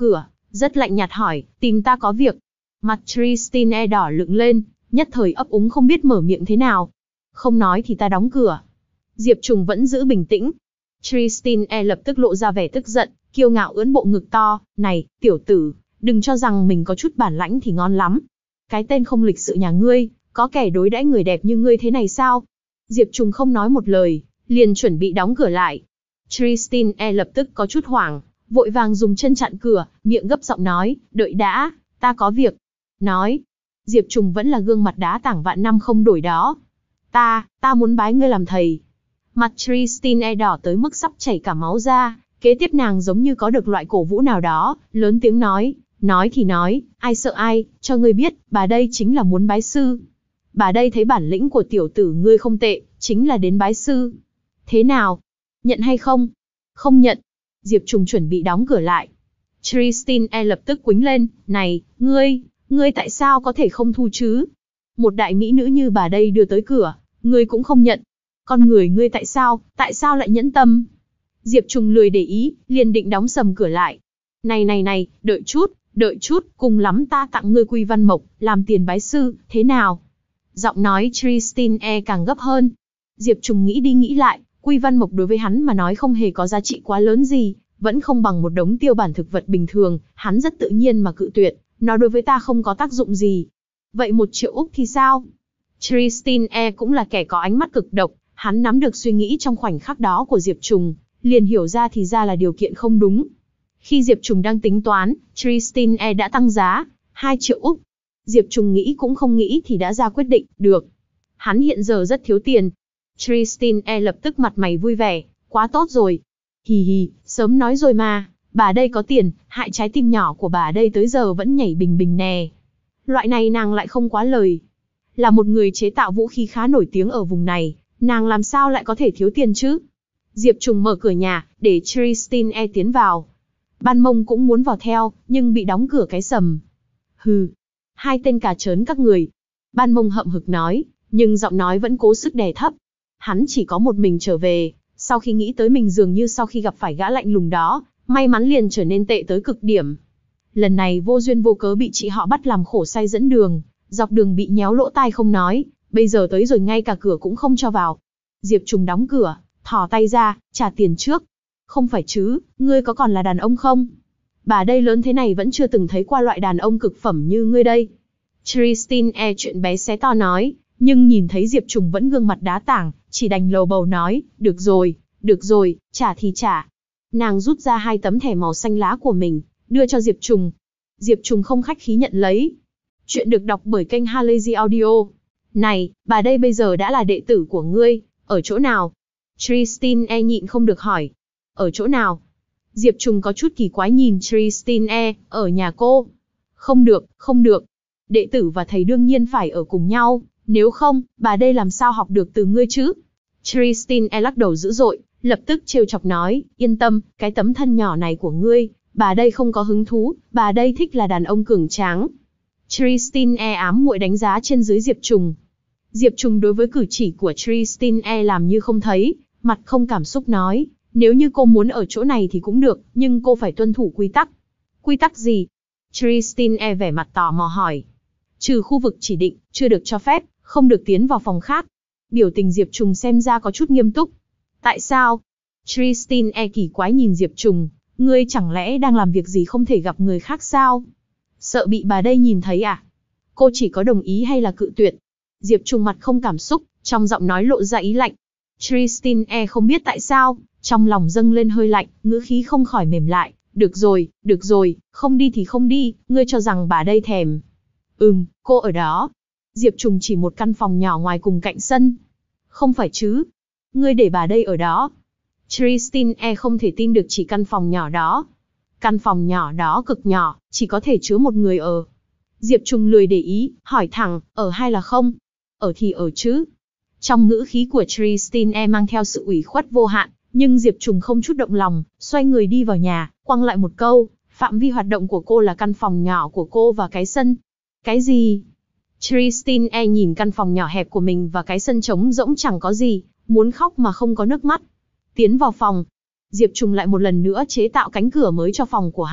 rất lạnh nhạt hỏi, tìm ta có việc. Mặt Christine đỏ lựng lên, nhất thời ấp úng không biết mở miệng thế nào. Không nói thì ta đóng cửa. Diệp Trùng vẫn giữ bình tĩnh. Christine lập tức lộ ra vẻ tức giận, kiêu ngạo ưỡn bộ ngực to, này, tiểu tử, đừng cho rằng mình có chút bản lãnh thì ngon lắm. Cái tên không lịch sự nhà ngươi, có kẻ đối đãi người đẹp như ngươi thế này sao? Diệp Trùng không nói một lời, liền chuẩn bị đóng cửa lại. Christine lập tức có chút hoảng, vội vàng dùng chân chặn cửa, miệng gấp giọng nói, đợi đã, ta có việc. Nói, Diệp Trùng vẫn là gương mặt đá tảng vạn năm không đổi đó. Ta, ta muốn bái ngươi làm thầy. Mặt Christine đỏ tới mức sắp chảy cả máu ra, kế tiếp nàng giống như có được loại cổ vũ nào đó, lớn tiếng nói, nói thì nói, ai sợ ai, cho ngươi biết, bà đây chính là muốn bái sư. Bà đây thấy bản lĩnh của tiểu tử ngươi không tệ, chính là đến bái sư. Thế nào? Nhận hay không? Không nhận. Diệp Trùng chuẩn bị đóng cửa lại. Christine lập tức quýnh lên, này, ngươi, ngươi tại sao có thể không thu chứ? Một đại mỹ nữ như bà đây đưa tới cửa, ngươi cũng không nhận. Con người ngươi tại sao, tại sao lại nhẫn tâm? Diệp Trùng lười để ý, liền định đóng sầm cửa lại. Này này này, đợi chút, đợi chút, cùng lắm ta tặng ngươi Quy Văn Mộc, làm tiền bái sư, thế nào? Giọng nói Christine càng gấp hơn. Diệp Trùng nghĩ đi nghĩ lại, Quy Văn Mộc đối với hắn mà nói không hề có giá trị quá lớn gì, vẫn không bằng một đống tiêu bản thực vật bình thường, hắn rất tự nhiên mà cự tuyệt, nó đối với ta không có tác dụng gì. Vậy một triệu Úc thì sao? Christine cũng là kẻ có ánh mắt cực độc, hắn nắm được suy nghĩ trong khoảnh khắc đó của Diệp Trùng, liền hiểu ra thì ra là điều kiện không đúng. Khi Diệp Trùng đang tính toán, Christine đã tăng giá, hai triệu Úc. Diệp Trùng nghĩ cũng không nghĩ thì đã ra quyết định, được. Hắn hiện giờ rất thiếu tiền. Christine lập tức mặt mày vui vẻ, quá tốt rồi. Hì hì, sớm nói rồi mà, bà đây có tiền, hại trái tim nhỏ của bà đây tới giờ vẫn nhảy bình bình nè. Loại này nàng lại không quá lời. Là một người chế tạo vũ khí khá nổi tiếng ở vùng này, nàng làm sao lại có thể thiếu tiền chứ? Diệp Trùng mở cửa nhà, để Christine tiến vào. Ban Mông cũng muốn vào theo, nhưng bị đóng cửa cái sầm. Hừ, hai tên cà trớn các người. Ban Mông hậm hực nói, nhưng giọng nói vẫn cố sức đè thấp. Hắn chỉ có một mình trở về, sau khi nghĩ tới mình dường như sau khi gặp phải gã lạnh lùng đó, may mắn liền trở nên tệ tới cực điểm. Lần này vô duyên vô cớ bị chị họ bắt làm khổ sai dẫn đường, dọc đường bị nhéo lỗ tai không nói, bây giờ tới rồi ngay cả cửa cũng không cho vào. Diệp Trùng đóng cửa, thò tay ra, trả tiền trước. Không phải chứ, ngươi có còn là đàn ông không? Bà đây lớn thế này vẫn chưa từng thấy qua loại đàn ông cực phẩm như ngươi đây. Christine chuyện bé xé to nói, nhưng nhìn thấy Diệp Trùng vẫn gương mặt đá tảng, chỉ đành lầu bầu nói, được rồi, được rồi, trả thì trả. Nàng rút ra hai tấm thẻ màu xanh lá của mình, đưa cho Diệp Trùng. Diệp Trùng không khách khí nhận lấy. Chuyện được đọc bởi kênh Halazy Audio. Này, bà đây bây giờ đã là đệ tử của ngươi, ở chỗ nào? Christine nhịn không được hỏi. Ở chỗ nào? Diệp Trùng có chút kỳ quái nhìn Christine, ở nhà cô. Không được, không được. Đệ tử và thầy đương nhiên phải ở cùng nhau, nếu không, bà đây làm sao học được từ ngươi chứ? Christine lắc đầu dữ dội, lập tức trêu chọc nói, yên tâm, cái tấm thân nhỏ này của ngươi, bà đây không có hứng thú, bà đây thích là đàn ông cường tráng. Christine ám muội đánh giá trên dưới Diệp Trùng. Diệp Trùng đối với cử chỉ của Christine làm như không thấy, mặt không cảm xúc nói, nếu như cô muốn ở chỗ này thì cũng được, nhưng cô phải tuân thủ quy tắc. Quy tắc gì? Christine vẻ mặt tò mò hỏi. Trừ khu vực chỉ định, chưa được cho phép, không được tiến vào phòng khác. Biểu tình Diệp Trùng xem ra có chút nghiêm túc. Tại sao? Christine kỳ quái nhìn Diệp Trùng, ngươi chẳng lẽ đang làm việc gì không thể gặp người khác sao? Sợ bị bà đây nhìn thấy à? Cô chỉ có đồng ý hay là cự tuyệt? Diệp Trùng mặt không cảm xúc, trong giọng nói lộ ra ý lạnh. Christine không biết tại sao, trong lòng dâng lên hơi lạnh, ngữ khí không khỏi mềm lại. Được rồi, được rồi, không đi thì không đi, ngươi cho rằng bà đây thèm. Ừm, cô ở đó. Diệp Trùng chỉ một căn phòng nhỏ ngoài cùng cạnh sân. Không phải chứ? Ngươi để bà đây ở đó. Christine không thể tin được chỉ căn phòng nhỏ đó. Căn phòng nhỏ đó cực nhỏ, chỉ có thể chứa một người ở. Diệp Trùng lười để ý, hỏi thẳng, ở hay là không? Ở thì ở chứ. Trong ngữ khí của Christine mang theo sự ủy khuất vô hạn, nhưng Diệp Trùng không chút động lòng, xoay người đi vào nhà, quăng lại một câu, phạm vi hoạt động của cô là căn phòng nhỏ của cô và cái sân. Cái gì? Christine nhìn căn phòng nhỏ hẹp của mình và cái sân trống rỗng chẳng có gì, muốn khóc mà không có nước mắt. Tiến vào phòng, Diệp Trùng lại một lần nữa chế tạo cánh cửa mới cho phòng của hắn,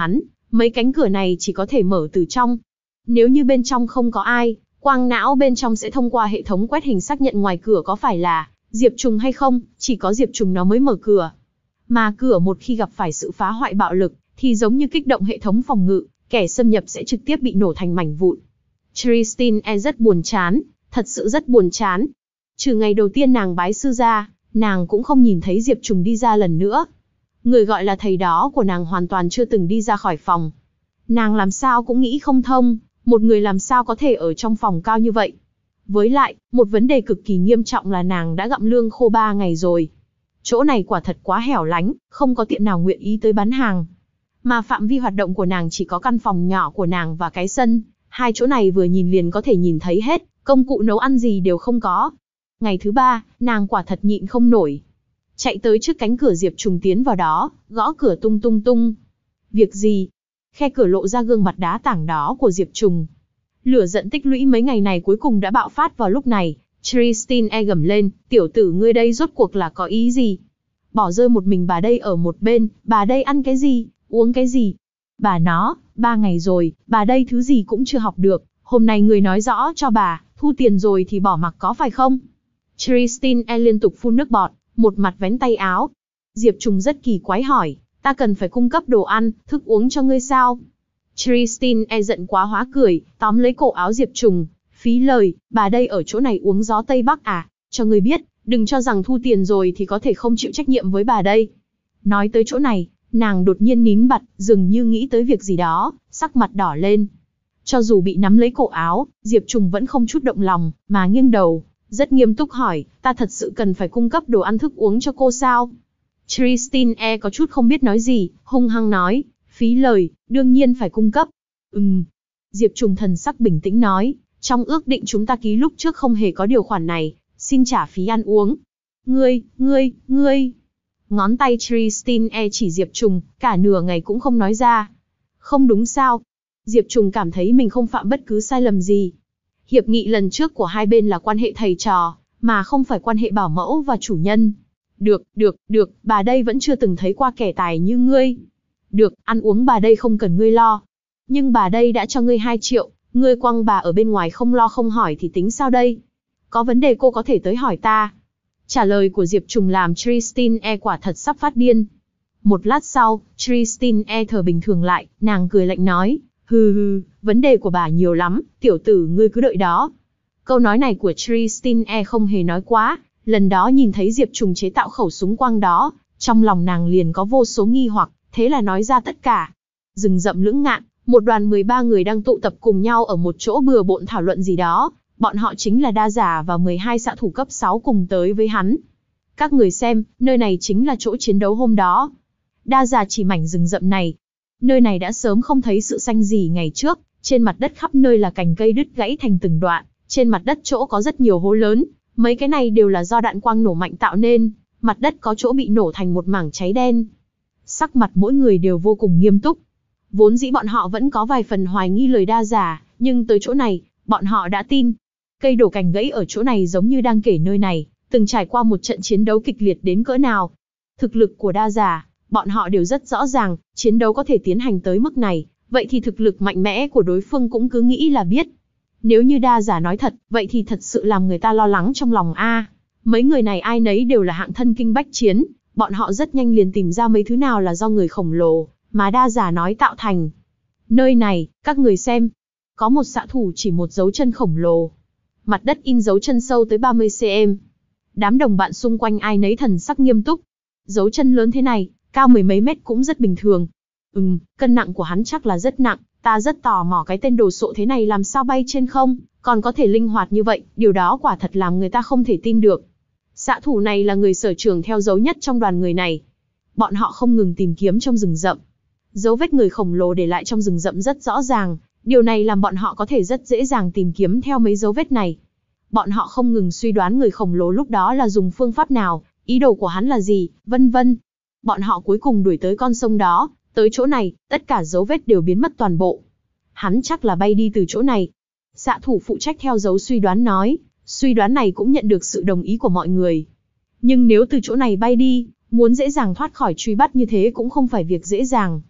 Mấy cánh cửa này chỉ có thể mở từ trong. Nếu như bên trong không có ai, quang não bên trong sẽ thông qua hệ thống quét hình xác nhận ngoài cửa có phải là Diệp Trùng hay không, chỉ có Diệp Trùng nó mới mở cửa. Mà cửa một khi gặp phải sự phá hoại bạo lực, thì giống như kích động hệ thống phòng ngự, kẻ xâm nhập sẽ trực tiếp bị nổ thành mảnh vụn. Tristan E rất buồn chán, thật sự rất buồn chán. Trừ ngày đầu tiên nàng bái sư ra, nàng cũng không nhìn thấy Diệp Trùng đi ra lần nữa. Người gọi là thầy đó của nàng hoàn toàn chưa từng đi ra khỏi phòng. Nàng làm sao cũng nghĩ không thông, một người làm sao có thể ở trong phòng cao như vậy. Với lại, một vấn đề cực kỳ nghiêm trọng là nàng đã gặm lương khô ba ngày rồi. Chỗ này quả thật quá hẻo lánh, không có tiệm nào nguyện ý tới bán hàng. Mà phạm vi hoạt động của nàng chỉ có căn phòng nhỏ của nàng và cái sân, hai chỗ này vừa nhìn liền có thể nhìn thấy hết, công cụ nấu ăn gì đều không có. Ngày thứ ba, nàng quả thật nhịn không nổi. Chạy tới trước cánh cửa Diệp Trùng tiến vào đó, gõ cửa tung tung tung. Việc gì? Khe cửa lộ ra gương mặt đá tảng đó của Diệp Trùng. Lửa giận tích lũy mấy ngày này cuối cùng đã bạo phát vào lúc này. Tristan E gầm lên, tiểu tử ngươi đây rốt cuộc là có ý gì? Bỏ rơi một mình bà đây ở một bên, bà đây ăn cái gì, uống cái gì? Bà nó, ba ngày rồi, bà đây thứ gì cũng chưa học được, hôm nay người nói rõ cho bà, thu tiền rồi thì bỏ mặc có phải không? Tristan E liên tục phun nước bọt, một mặt vén tay áo. Diệp Trùng rất kỳ quái hỏi, ta cần phải cung cấp đồ ăn, thức uống cho ngươi sao? Tristan E giận quá hóa cười, tóm lấy cổ áo Diệp Trùng, phí lời, bà đây ở chỗ này uống gió Tây Bắc à, cho ngươi biết, đừng cho rằng thu tiền rồi thì có thể không chịu trách nhiệm với bà đây. Nói tới chỗ này, nàng đột nhiên nín bặt, dường như nghĩ tới việc gì đó, sắc mặt đỏ lên. Cho dù bị nắm lấy cổ áo, Diệp Trùng vẫn không chút động lòng, mà nghiêng đầu, rất nghiêm túc hỏi, ta thật sự cần phải cung cấp đồ ăn thức uống cho cô sao? Tristan E có chút không biết nói gì, hung hăng nói, phí lời, đương nhiên phải cung cấp. Ừm. Diệp Trùng thần sắc bình tĩnh nói, trong ước định chúng ta ký lúc trước không hề có điều khoản này, xin trả phí ăn uống. Ngươi, ngươi, ngươi. Ngón tay Tristan E chỉ Diệp Trùng, cả nửa ngày cũng không nói ra. Không đúng sao? Diệp Trùng cảm thấy mình không phạm bất cứ sai lầm gì. Hiệp nghị lần trước của hai bên là quan hệ thầy trò, mà không phải quan hệ bảo mẫu và chủ nhân. Được, được, được, bà đây vẫn chưa từng thấy qua kẻ tài như ngươi. Được, ăn uống bà đây không cần ngươi lo. Nhưng bà đây đã cho ngươi hai triệu, ngươi quăng bà ở bên ngoài không lo không hỏi thì tính sao đây? Có vấn đề cô có thể tới hỏi ta. Trả lời của Diệp Trùng làm Tristan E quả thật sắp phát điên. Một lát sau, Tristan E thở bình thường lại, nàng cười lạnh nói, hừ hừ, vấn đề của bà nhiều lắm, tiểu tử ngươi cứ đợi đó. Câu nói này của Tristan E không hề nói quá, lần đó nhìn thấy Diệp Trùng chế tạo khẩu súng quang đó, trong lòng nàng liền có vô số nghi hoặc, thế là nói ra tất cả. Rừng rậm lưỡng ngạn, một đoàn mười ba người đang tụ tập cùng nhau ở một chỗ bừa bộn thảo luận gì đó, bọn họ chính là Đa Giả và mười hai xạ thủ cấp sáu cùng tới với hắn. Các người xem, nơi này chính là chỗ chiến đấu hôm đó. Đa Giả chỉ mảnh rừng rậm này. Nơi này đã sớm không thấy sự xanh gì ngày trước, trên mặt đất khắp nơi là cành cây đứt gãy thành từng đoạn, trên mặt đất chỗ có rất nhiều hố lớn, mấy cái này đều là do đạn quang nổ mạnh tạo nên, mặt đất có chỗ bị nổ thành một mảng cháy đen. Sắc mặt mỗi người đều vô cùng nghiêm túc. Vốn dĩ bọn họ vẫn có vài phần hoài nghi lời Đa Giả, nhưng tới chỗ này, bọn họ đã tin. Cây đổ cành gãy ở chỗ này giống như đang kể nơi này, từng trải qua một trận chiến đấu kịch liệt đến cỡ nào. Thực lực của Đa Giả, bọn họ đều rất rõ ràng, chiến đấu có thể tiến hành tới mức này, vậy thì thực lực mạnh mẽ của đối phương cũng cứ nghĩ là biết. Nếu như Đa Giả nói thật, vậy thì thật sự làm người ta lo lắng trong lòng a. Mấy người này ai nấy đều là hạng thân kinh bách chiến, bọn họ rất nhanh liền tìm ra mấy thứ nào là do người khổng lồ, mà Đa Giả nói tạo thành. Nơi này, các người xem, có một xạ thủ chỉ một dấu chân khổng lồ. Mặt đất in dấu chân sâu tới ba mươi xăng-ti-mét. Đám đồng bạn xung quanh ai nấy thần sắc nghiêm túc. Dấu chân lớn thế này, cao mười mấy mét cũng rất bình thường. Ừm, cân nặng của hắn chắc là rất nặng, ta rất tò mò cái tên đồ sộ thế này làm sao bay trên không, còn có thể linh hoạt như vậy, điều đó quả thật làm người ta không thể tin được. Xạ thủ này là người sở trường theo dấu nhất trong đoàn người này. Bọn họ không ngừng tìm kiếm trong rừng rậm. Dấu vết người khổng lồ để lại trong rừng rậm rất rõ ràng, điều này làm bọn họ có thể rất dễ dàng tìm kiếm theo mấy dấu vết này. Bọn họ không ngừng suy đoán người khổng lồ lúc đó là dùng phương pháp nào, ý đồ của hắn là gì, vân vân. Bọn họ cuối cùng đuổi tới con sông đó, tới chỗ này, tất cả dấu vết đều biến mất toàn bộ. Hắn chắc là bay đi từ chỗ này. Xạ thủ phụ trách theo dấu suy đoán nói, suy đoán này cũng nhận được sự đồng ý của mọi người. Nhưng nếu từ chỗ này bay đi, muốn dễ dàng thoát khỏi truy bắt như thế cũng không phải việc dễ dàng.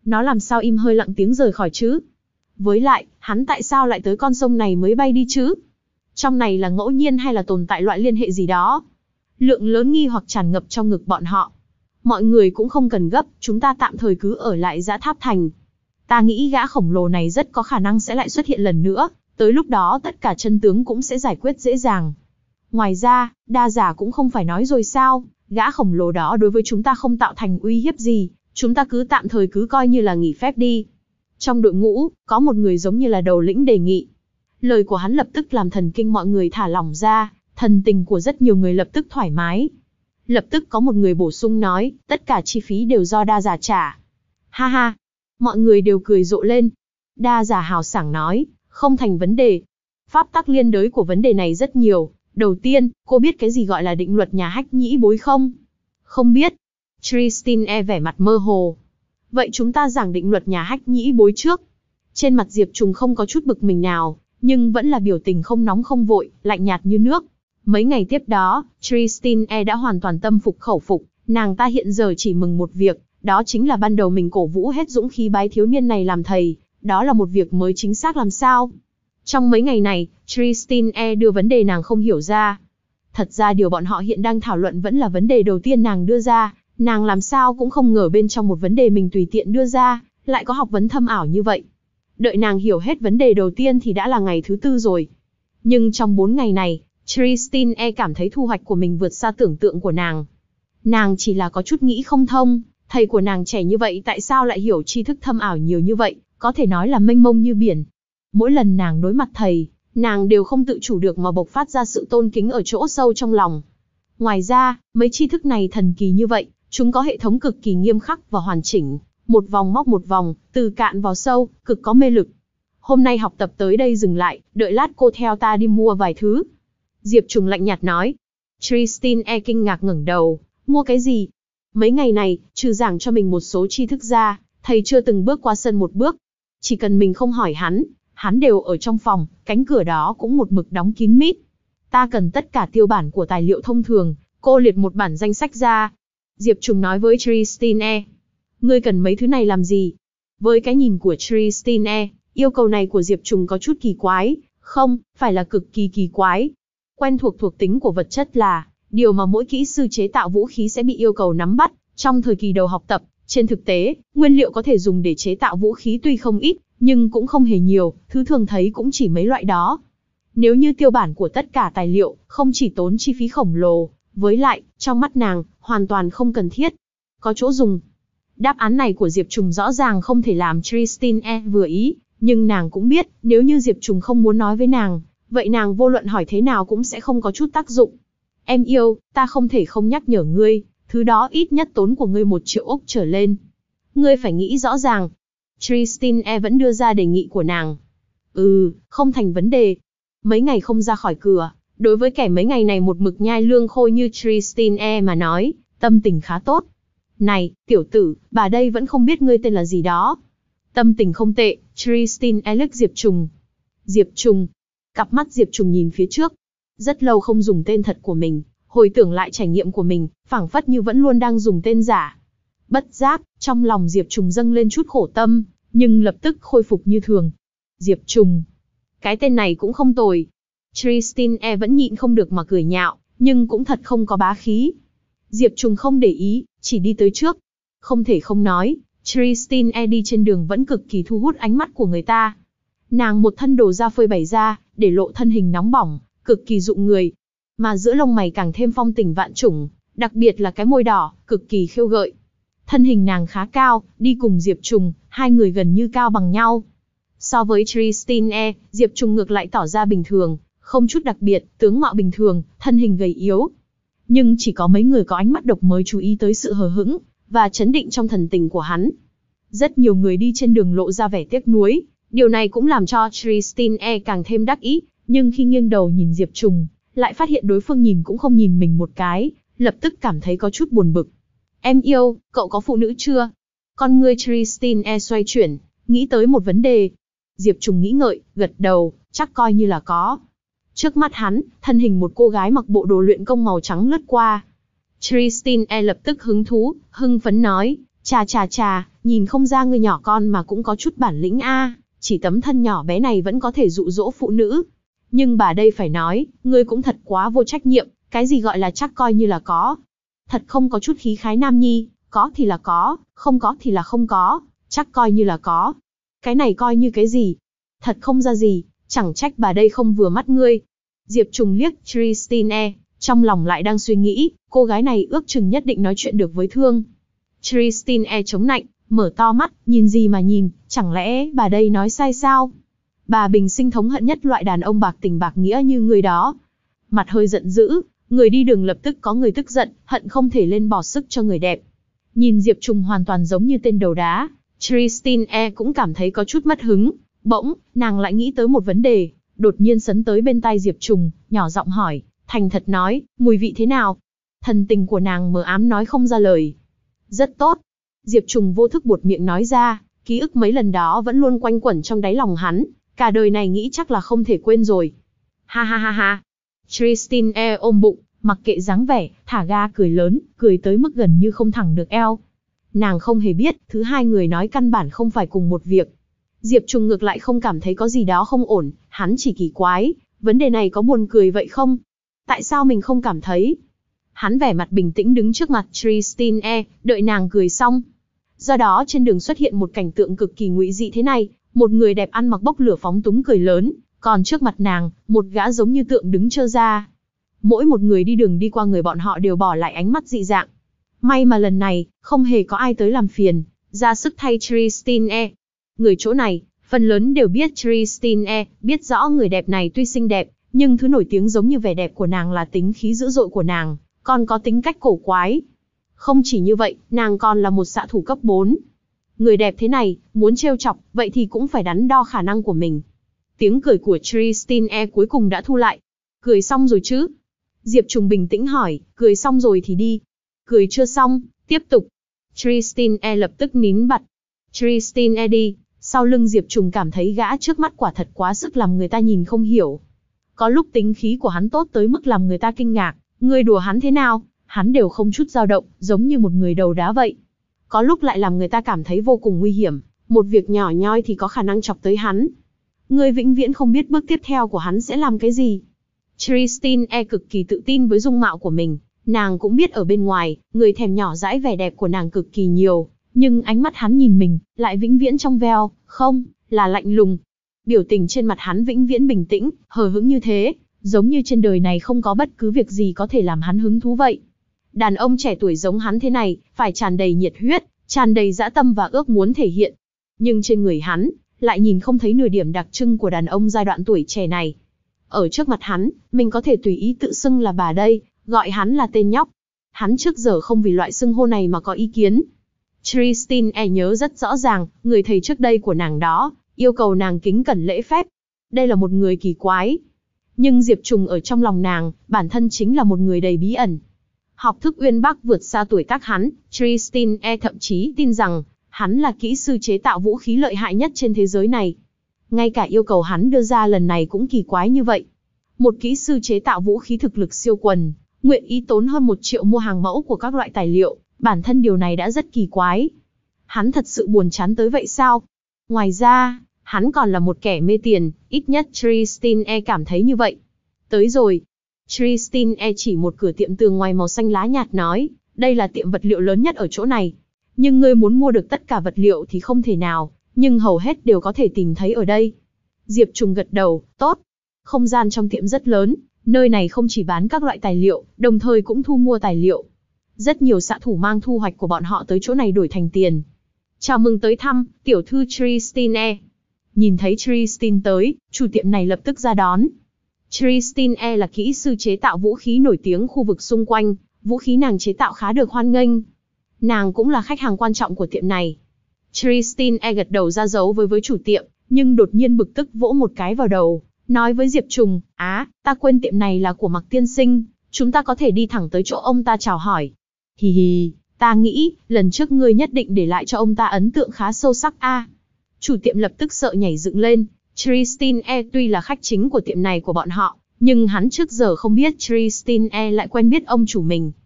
Nó làm sao im hơi lặng tiếng rời khỏi chứ? Với lại, hắn tại sao lại tới con sông này mới bay đi chứ? Trong này là ngẫu nhiên hay là tồn tại loại liên hệ gì đó? Lượng lớn nghi hoặc tràn ngập trong ngực bọn họ. Mọi người cũng không cần gấp, chúng ta tạm thời cứ ở lại Dã Tháp Thành. Ta nghĩ gã khổng lồ này rất có khả năng sẽ lại xuất hiện lần nữa, tới lúc đó tất cả chân tướng cũng sẽ giải quyết dễ dàng. Ngoài ra, đa giả cũng không phải nói rồi sao, gã khổng lồ đó đối với chúng ta không tạo thành uy hiếp gì, chúng ta cứ tạm thời cứ coi như là nghỉ phép đi. Trong đội ngũ, có một người giống như là đầu lĩnh đề nghị. Lời của hắn lập tức làm thần kinh mọi người thả lỏng ra, thần tình của rất nhiều người lập tức thoải mái. Lập tức có một người bổ sung nói, tất cả chi phí đều do đa giả trả. Ha ha, mọi người đều cười rộ lên. Đa giả hào sảng nói, không thành vấn đề. Pháp tắc liên đới của vấn đề này rất nhiều. Đầu tiên, cô biết cái gì gọi là định luật nhà hách nhĩ bối không? Không biết. Tristan e vẻ mặt mơ hồ. Vậy chúng ta giảng định luật nhà hách nhĩ bối trước. Trên mặt Diệp Trùng không có chút bực mình nào, nhưng vẫn là biểu tình không nóng không vội, lạnh nhạt như nước. Mấy ngày tiếp đó, Tristan e đã hoàn toàn tâm phục khẩu phục, nàng ta hiện giờ chỉ mừng một việc, đó chính là ban đầu mình cổ vũ hết dũng khí bái thiếu niên này làm thầy, đó là một việc mới chính xác làm sao. Trong mấy ngày này, Tristan e đưa vấn đề nàng không hiểu ra. Thật ra điều bọn họ hiện đang thảo luận vẫn là vấn đề đầu tiên nàng đưa ra, nàng làm sao cũng không ngờ bên trong một vấn đề mình tùy tiện đưa ra, lại có học vấn thâm ảo như vậy. Đợi nàng hiểu hết vấn đề đầu tiên thì đã là ngày thứ tư rồi. Nhưng trong bốn ngày này, Tristan e cảm thấy thu hoạch của mình vượt xa tưởng tượng của nàng. Nàng chỉ là có chút nghĩ không thông, thầy của nàng trẻ như vậy tại sao lại hiểu tri thức thâm ảo nhiều như vậy, có thể nói là mênh mông như biển. Mỗi lần nàng đối mặt thầy, nàng đều không tự chủ được mà bộc phát ra sự tôn kính ở chỗ sâu trong lòng. Ngoài ra, mấy tri thức này thần kỳ như vậy, chúng có hệ thống cực kỳ nghiêm khắc và hoàn chỉnh, một vòng móc một vòng, từ cạn vào sâu, cực có mê lực. Hôm nay học tập tới đây dừng lại, đợi lát cô theo ta đi mua vài thứ. Diệp Trùng lạnh nhạt nói. Tristan e kinh ngạc ngẩng đầu, mua cái gì? Mấy ngày này, trừ giảng cho mình một số tri thức ra, thầy chưa từng bước qua sân một bước. Chỉ cần mình không hỏi hắn, hắn đều ở trong phòng, cánh cửa đó cũng một mực đóng kín mít. Ta cần tất cả tiêu bản của tài liệu thông thường, cô liệt một bản danh sách ra. Diệp Trùng nói với Tristan e. Ngươi cần mấy thứ này làm gì? Với cái nhìn của Tristan e, yêu cầu này của Diệp Trùng có chút kỳ quái, không, phải là cực kỳ kỳ quái. Quen thuộc thuộc tính của vật chất là điều mà mỗi kỹ sư chế tạo vũ khí sẽ bị yêu cầu nắm bắt trong thời kỳ đầu học tập. Trên thực tế, nguyên liệu có thể dùng để chế tạo vũ khí tuy không ít, nhưng cũng không hề nhiều, thứ thường thấy cũng chỉ mấy loại đó. Nếu như tiêu bản của tất cả tài liệu, không chỉ tốn chi phí khổng lồ, với lại, trong mắt nàng, hoàn toàn không cần thiết. Có chỗ dùng. Đáp án này của Diệp Trùng rõ ràng không thể làm Tristan e vừa ý, nhưng nàng cũng biết, nếu như Diệp Trùng không muốn nói với nàng, vậy nàng vô luận hỏi thế nào cũng sẽ không có chút tác dụng. Em yêu, ta không thể không nhắc nhở ngươi, thứ đó ít nhất tốn của ngươi một triệu ốc trở lên. Ngươi phải nghĩ rõ ràng. Tristan e vẫn đưa ra đề nghị của nàng. Ừ, không thành vấn đề. Mấy ngày không ra khỏi cửa, đối với kẻ mấy ngày này một mực nhai lương khôi như Tristan e mà nói, tâm tình khá tốt. Này, tiểu tử, bà đây vẫn không biết ngươi tên là gì đó. Tâm tình không tệ, Tristan e liếc Diệp Trùng. Diệp Trùng. Cặp mắt Diệp Trùng nhìn phía trước. Rất lâu không dùng tên thật của mình, hồi tưởng lại trải nghiệm của mình, phảng phất như vẫn luôn đang dùng tên giả. Bất giác, trong lòng Diệp Trùng dâng lên chút khổ tâm, nhưng lập tức khôi phục như thường. Diệp Trùng. Cái tên này cũng không tồi. Tristan e vẫn nhịn không được mà cười nhạo, nhưng cũng thật không có bá khí. Diệp Trùng không để ý, chỉ đi tới trước. Không thể không nói, Tristan e đi trên đường vẫn cực kỳ thu hút ánh mắt của người ta. Nàng một thân đồ da phơi bày ra, để lộ thân hình nóng bỏng, cực kỳ dụ người. Mà giữa lông mày càng thêm phong tình vạn trùng, đặc biệt là cái môi đỏ, cực kỳ khiêu gợi. Thân hình nàng khá cao, đi cùng Diệp Trùng, hai người gần như cao bằng nhau. So với Tristan e, Diệp Trùng ngược lại tỏ ra bình thường, không chút đặc biệt, tướng mạo bình thường, thân hình gầy yếu. Nhưng chỉ có mấy người có ánh mắt độc mới chú ý tới sự hờ hững và chấn định trong thần tình của hắn. Rất nhiều người đi trên đường lộ ra vẻ tiếc nuối, điều này cũng làm cho Tristan e càng thêm đắc ý, nhưng khi nghiêng đầu nhìn Diệp Trùng, lại phát hiện đối phương nhìn cũng không nhìn mình một cái, lập tức cảm thấy có chút buồn bực. Em yêu, cậu có phụ nữ chưa? Con ngươi Tristan e xoay chuyển, nghĩ tới một vấn đề. Diệp Trùng nghĩ ngợi, gật đầu, chắc coi như là có. Trước mắt hắn, thân hình một cô gái mặc bộ đồ luyện công màu trắng lướt qua. Tristan e lập tức hứng thú, hưng phấn nói, Chà chà chà, nhìn không ra ngươi nhỏ con mà cũng có chút bản lĩnh a, chỉ tấm thân nhỏ bé này vẫn có thể dụ dỗ phụ nữ. Nhưng bà đây phải nói, ngươi cũng thật quá vô trách nhiệm, cái gì gọi là chắc coi như là có. Thật không có chút khí khái nam nhi, có thì là có, không có thì là không có, chắc coi như là có. Cái này coi như cái gì? Thật không ra gì, chẳng trách bà đây không vừa mắt ngươi. Diệp Trùng liếc Tristine, trong lòng lại đang suy nghĩ, cô gái này ước chừng nhất định nói chuyện được với Thương. Tristine chống nạnh, mở to mắt, nhìn gì mà nhìn, chẳng lẽ bà đây nói sai sao? Bà bình sinh thống hận nhất loại đàn ông bạc tình bạc nghĩa như người đó. Mặt hơi giận dữ, người đi đường lập tức có người tức giận, hận không thể lên bỏ sức cho người đẹp. Nhìn Diệp Trùng hoàn toàn giống như tên đầu đá, Tristine cũng cảm thấy có chút mất hứng. Bỗng, nàng lại nghĩ tới một vấn đề, đột nhiên sấn tới bên tai Diệp Trùng, nhỏ giọng hỏi, thành thật nói, mùi vị thế nào? Thần tình của nàng mờ ám nói không ra lời. Rất tốt. Diệp Trùng vô thức buột miệng nói ra, ký ức mấy lần đó vẫn luôn quanh quẩn trong đáy lòng hắn, cả đời này nghĩ chắc là không thể quên rồi. Ha ha ha ha. Tristine ôm bụng, mặc kệ dáng vẻ, thả ga cười lớn, cười tới mức gần như không thẳng được eo. Nàng không hề biết, thứ hai người nói căn bản không phải cùng một việc. Diệp Trùng ngược lại không cảm thấy có gì đó không ổn, hắn chỉ kỳ quái, vấn đề này có buồn cười vậy không? Tại sao mình không cảm thấy? Hắn vẻ mặt bình tĩnh đứng trước mặt Tristine, đợi nàng cười xong. Do đó trên đường xuất hiện một cảnh tượng cực kỳ ngụy dị thế này, một người đẹp ăn mặc bốc lửa phóng túng cười lớn, còn trước mặt nàng, một gã giống như tượng đứng trơ ra. Mỗi một người đi đường đi qua người bọn họ đều bỏ lại ánh mắt dị dạng. May mà lần này, không hề có ai tới làm phiền, ra sức thay Tristine. Người chỗ này, phần lớn đều biết Tristine, biết rõ người đẹp này tuy xinh đẹp, nhưng thứ nổi tiếng giống như vẻ đẹp của nàng là tính khí dữ dội của nàng, còn có tính cách cổ quái. Không chỉ như vậy, nàng còn là một xạ thủ cấp bốn. Người đẹp thế này, muốn trêu chọc, vậy thì cũng phải đắn đo khả năng của mình. Tiếng cười của Tristine cuối cùng đã thu lại. Cười xong rồi chứ? Diệp Trùng bình tĩnh hỏi, cười xong rồi thì đi. Cười chưa xong, tiếp tục. Tristine lập tức nín bặt. Tristine đi, sau lưng Diệp Trùng cảm thấy gã trước mắt quả thật quá sức làm người ta nhìn không hiểu. Có lúc tính khí của hắn tốt tới mức làm người ta kinh ngạc, người đùa hắn thế nào, hắn đều không chút dao động, giống như một người đầu đá vậy. Có lúc lại làm người ta cảm thấy vô cùng nguy hiểm, một việc nhỏ nhoi thì có khả năng chọc tới hắn. Người vĩnh viễn không biết bước tiếp theo của hắn sẽ làm cái gì. Tristine cực kỳ tự tin với dung mạo của mình, nàng cũng biết ở bên ngoài, người thèm nhỏ dãi vẻ đẹp của nàng cực kỳ nhiều, nhưng ánh mắt hắn nhìn mình, lại vĩnh viễn trong veo, không, là lạnh lùng. Biểu tình trên mặt hắn vĩnh viễn bình tĩnh, hờ hững như thế, giống như trên đời này không có bất cứ việc gì có thể làm hắn hứng thú vậy. Đàn ông trẻ tuổi giống hắn thế này, phải tràn đầy nhiệt huyết, tràn đầy dã tâm và ước muốn thể hiện. Nhưng trên người hắn, lại nhìn không thấy nửa điểm đặc trưng của đàn ông giai đoạn tuổi trẻ này. Ở trước mặt hắn, mình có thể tùy ý tự xưng là bà đây, gọi hắn là tên nhóc. Hắn trước giờ không vì loại xưng hô này mà có ý kiến. Tristine nhớ rất rõ ràng, người thầy trước đây của nàng đó, yêu cầu nàng kính cẩn lễ phép. Đây là một người kỳ quái. Nhưng Diệp Trùng ở trong lòng nàng, bản thân chính là một người đầy bí ẩn. Học thức uyên bác vượt xa tuổi tác hắn, Tristine thậm chí tin rằng, hắn là kỹ sư chế tạo vũ khí lợi hại nhất trên thế giới này. Ngay cả yêu cầu hắn đưa ra lần này cũng kỳ quái như vậy. Một kỹ sư chế tạo vũ khí thực lực siêu quần, nguyện ý tốn hơn một triệu mua hàng mẫu của các loại tài liệu, bản thân điều này đã rất kỳ quái. Hắn thật sự buồn chán tới vậy sao? Ngoài ra, hắn còn là một kẻ mê tiền, ít nhất Tristine cảm thấy như vậy. Tới rồi. Tristine chỉ một cửa tiệm tường ngoài màu xanh lá nhạt nói, đây là tiệm vật liệu lớn nhất ở chỗ này. Nhưng ngươi muốn mua được tất cả vật liệu thì không thể nào, nhưng hầu hết đều có thể tìm thấy ở đây. Diệp Trùng gật đầu, tốt. Không gian trong tiệm rất lớn, nơi này không chỉ bán các loại tài liệu, đồng thời cũng thu mua tài liệu. Rất nhiều xạ thủ mang thu hoạch của bọn họ tới chỗ này đổi thành tiền. Chào mừng tới thăm, tiểu thư Tristine. Nhìn thấy Tristine tới, chủ tiệm này lập tức ra đón. Tristine là kỹ sư chế tạo vũ khí nổi tiếng khu vực xung quanh, vũ khí nàng chế tạo khá được hoan nghênh. Nàng cũng là khách hàng quan trọng của tiệm này. Tristine gật đầu ra dấu với với chủ tiệm, nhưng đột nhiên bực tức vỗ một cái vào đầu, nói với Diệp Trùng, á, ta quên tiệm này là của Mặc tiên sinh, chúng ta có thể đi thẳng tới chỗ ông ta chào hỏi. Hì hì, ta nghĩ, lần trước ngươi nhất định để lại cho ông ta ấn tượng khá sâu sắc a. Chủ tiệm lập tức sợ nhảy dựng lên, Tristine tuy là khách chính của tiệm này của bọn họ, nhưng hắn trước giờ không biết Tristine lại quen biết ông chủ mình.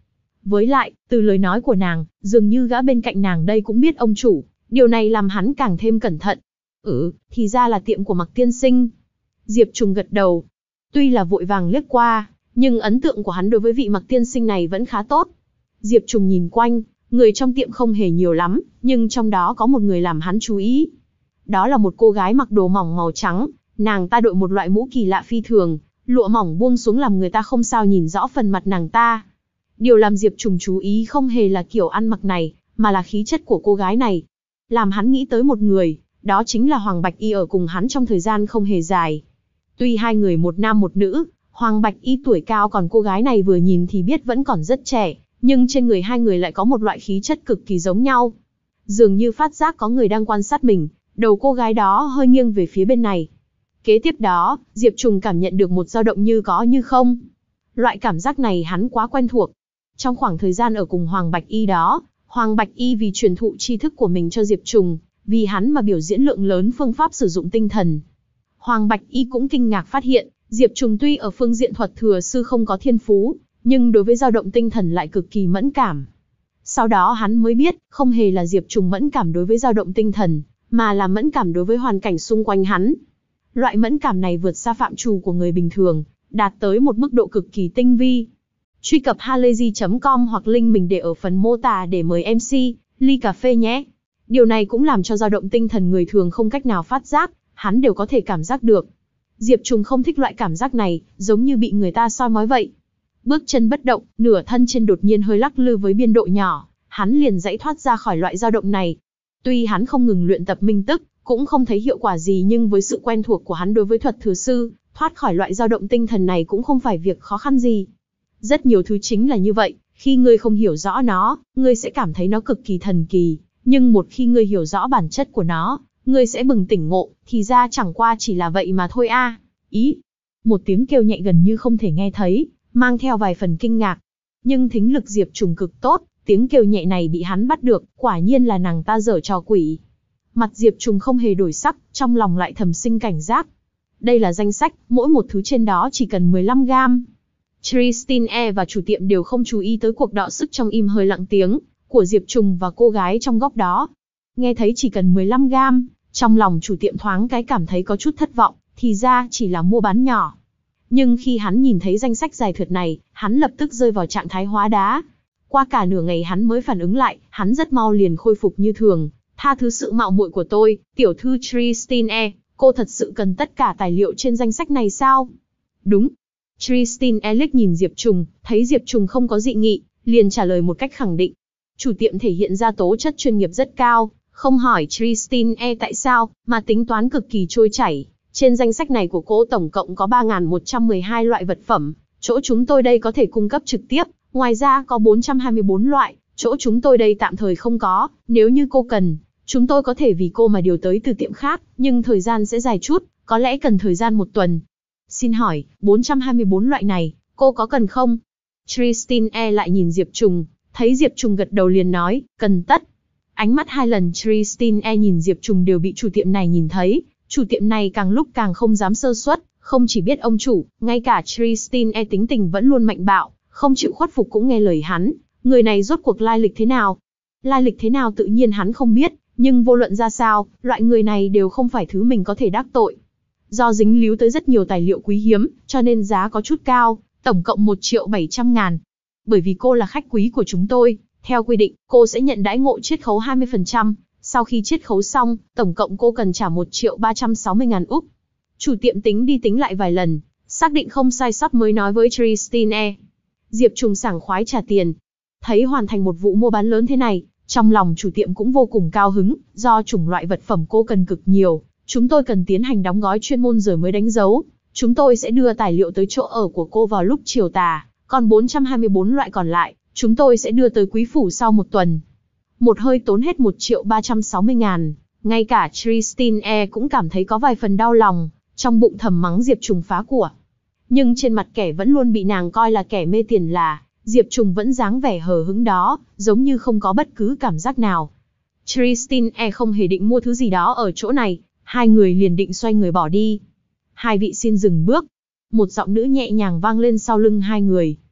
Với lại, từ lời nói của nàng, dường như gã bên cạnh nàng đây cũng biết ông chủ, điều này làm hắn càng thêm cẩn thận. Ừ, thì ra là tiệm của Mặc tiên sinh. Diệp Trùng gật đầu. Tuy là vội vàng liếc qua, nhưng ấn tượng của hắn đối với vị Mặc tiên sinh này vẫn khá tốt. Diệp Trùng nhìn quanh, người trong tiệm không hề nhiều lắm, nhưng trong đó có một người làm hắn chú ý. Đó là một cô gái mặc đồ mỏng màu trắng, nàng ta đội một loại mũ kỳ lạ phi thường, lụa mỏng buông xuống làm người ta không sao nhìn rõ phần mặt nàng ta. Điều làm Diệp Trùng chú ý không hề là kiểu ăn mặc này, mà là khí chất của cô gái này. Làm hắn nghĩ tới một người, đó chính là Hoàng Bạch Y ở cùng hắn trong thời gian không hề dài. Tuy hai người một nam một nữ, Hoàng Bạch Y tuổi cao còn cô gái này vừa nhìn thì biết vẫn còn rất trẻ, nhưng trên người hai người lại có một loại khí chất cực kỳ giống nhau. Dường như phát giác có người đang quan sát mình, đầu cô gái đó hơi nghiêng về phía bên này. Kế tiếp đó, Diệp Trùng cảm nhận được một dao động như có như không. Loại cảm giác này hắn quá quen thuộc. Trong khoảng thời gian ở cùng Hoàng Bạch Y đó, Hoàng Bạch Y vì truyền thụ tri thức của mình cho Diệp Trùng, vì hắn mà biểu diễn lượng lớn phương pháp sử dụng tinh thần. Hoàng Bạch Y cũng kinh ngạc phát hiện, Diệp Trùng tuy ở phương diện thuật thừa sư không có thiên phú, nhưng đối với dao động tinh thần lại cực kỳ mẫn cảm. Sau đó hắn mới biết, không hề là Diệp Trùng mẫn cảm đối với dao động tinh thần, mà là mẫn cảm đối với hoàn cảnh xung quanh hắn. Loại mẫn cảm này vượt xa phạm trù của người bình thường, đạt tới một mức độ cực kỳ tinh vi. Truy cập halayzi chấm com hoặc link mình để ở phần mô tả để mời em xê, ly cà phê nhé. Điều này cũng làm cho dao động tinh thần người thường không cách nào phát giác, hắn đều có thể cảm giác được. Diệp Trùng không thích loại cảm giác này, giống như bị người ta soi mói vậy. Bước chân bất động, nửa thân trên đột nhiên hơi lắc lư với biên độ nhỏ, hắn liền giãy thoát ra khỏi loại dao động này. Tuy hắn không ngừng luyện tập minh tức, cũng không thấy hiệu quả gì nhưng với sự quen thuộc của hắn đối với thuật thừa sư, thoát khỏi loại dao động tinh thần này cũng không phải việc khó khăn gì. Rất nhiều thứ chính là như vậy, khi ngươi không hiểu rõ nó, ngươi sẽ cảm thấy nó cực kỳ thần kỳ, nhưng một khi ngươi hiểu rõ bản chất của nó, ngươi sẽ bừng tỉnh ngộ, thì ra chẳng qua chỉ là vậy mà thôi a. À. Ý. Một tiếng kêu nhẹ gần như không thể nghe thấy, mang theo vài phần kinh ngạc. Nhưng thính lực Diệp Trùng cực tốt, tiếng kêu nhẹ này bị hắn bắt được, quả nhiên là nàng ta giở trò quỷ. Mặt Diệp Trùng không hề đổi sắc, trong lòng lại thầm sinh cảnh giác. Đây là danh sách, mỗi một thứ trên đó chỉ cần mười lăm gam. Tristan E và chủ tiệm đều không chú ý tới cuộc đọ sức trong im hơi lặng tiếng của Diệp Trùng và cô gái trong góc đó. Nghe thấy chỉ cần mười lăm gam, trong lòng chủ tiệm thoáng cái cảm thấy có chút thất vọng, thì ra chỉ là mua bán nhỏ. Nhưng khi hắn nhìn thấy danh sách dài thượt này, hắn lập tức rơi vào trạng thái hóa đá. Qua cả nửa ngày hắn mới phản ứng lại, hắn rất mau liền khôi phục như thường. Tha thứ sự mạo muội của tôi, tiểu thư Tristan E, cô thật sự cần tất cả tài liệu trên danh sách này sao? Đúng. Tristan E liếc nhìn Diệp Trùng, thấy Diệp Trùng không có dị nghị, liền trả lời một cách khẳng định. Chủ tiệm thể hiện ra tố chất chuyên nghiệp rất cao, không hỏi Tristan E tại sao, mà tính toán cực kỳ trôi chảy. Trên danh sách này của cô tổng cộng có ba nghìn một trăm mười hai loại vật phẩm, chỗ chúng tôi đây có thể cung cấp trực tiếp, ngoài ra có bốn trăm hai mươi bốn loại, chỗ chúng tôi đây tạm thời không có, nếu như cô cần, chúng tôi có thể vì cô mà điều tới từ tiệm khác, nhưng thời gian sẽ dài chút, có lẽ cần thời gian một tuần. Xin hỏi, bốn trăm hai mươi bốn loại này, cô có cần không? Tristan E lại nhìn Diệp Trùng, thấy Diệp Trùng gật đầu liền nói, cần tất. Ánh mắt hai lần Tristan E nhìn Diệp Trùng đều bị chủ tiệm này nhìn thấy, chủ tiệm này càng lúc càng không dám sơ suất, không chỉ biết ông chủ, ngay cả Tristan E tính tình vẫn luôn mạnh bạo, không chịu khuất phục cũng nghe lời hắn, người này rốt cuộc lai lịch thế nào? Lai lịch thế nào tự nhiên hắn không biết, nhưng vô luận ra sao, loại người này đều không phải thứ mình có thể đắc tội. Do dính líu tới rất nhiều tài liệu quý hiếm, cho nên giá có chút cao, tổng cộng một triệu bảy trăm ngàn. Bởi vì cô là khách quý của chúng tôi, theo quy định, cô sẽ nhận đãi ngộ chiết khấu hai mươi phần trăm, sau khi chiết khấu xong, tổng cộng cô cần trả một triệu ba trăm sáu mươi ngàn úc. Chủ tiệm tính đi tính lại vài lần, xác định không sai sót mới nói với Tristan E. Diệp Trùng sảng khoái trả tiền. Thấy hoàn thành một vụ mua bán lớn thế này, trong lòng chủ tiệm cũng vô cùng cao hứng, do chủng loại vật phẩm cô cần cực nhiều, chúng tôi cần tiến hành đóng gói chuyên môn rồi mới đánh dấu. Chúng tôi sẽ đưa tài liệu tới chỗ ở của cô vào lúc chiều tà, còn bốn trăm hai mươi bốn loại còn lại, chúng tôi sẽ đưa tới quý phủ sau một tuần. Một hơi tốn hết một triệu ba trăm sáu mươi ngàn, ngay cả Tristan E cũng cảm thấy có vài phần đau lòng, trong bụng thầm mắng Diệp Trùng phá của. Nhưng trên mặt kẻ vẫn luôn bị nàng coi là kẻ mê tiền là, Diệp Trùng vẫn dáng vẻ hờ hững đó, giống như không có bất cứ cảm giác nào. Tristan E không hề định mua thứ gì đó ở chỗ này, hai người liền định xoay người bỏ đi. Hai vị xin dừng bước. Một giọng nữ nhẹ nhàng vang lên sau lưng hai người.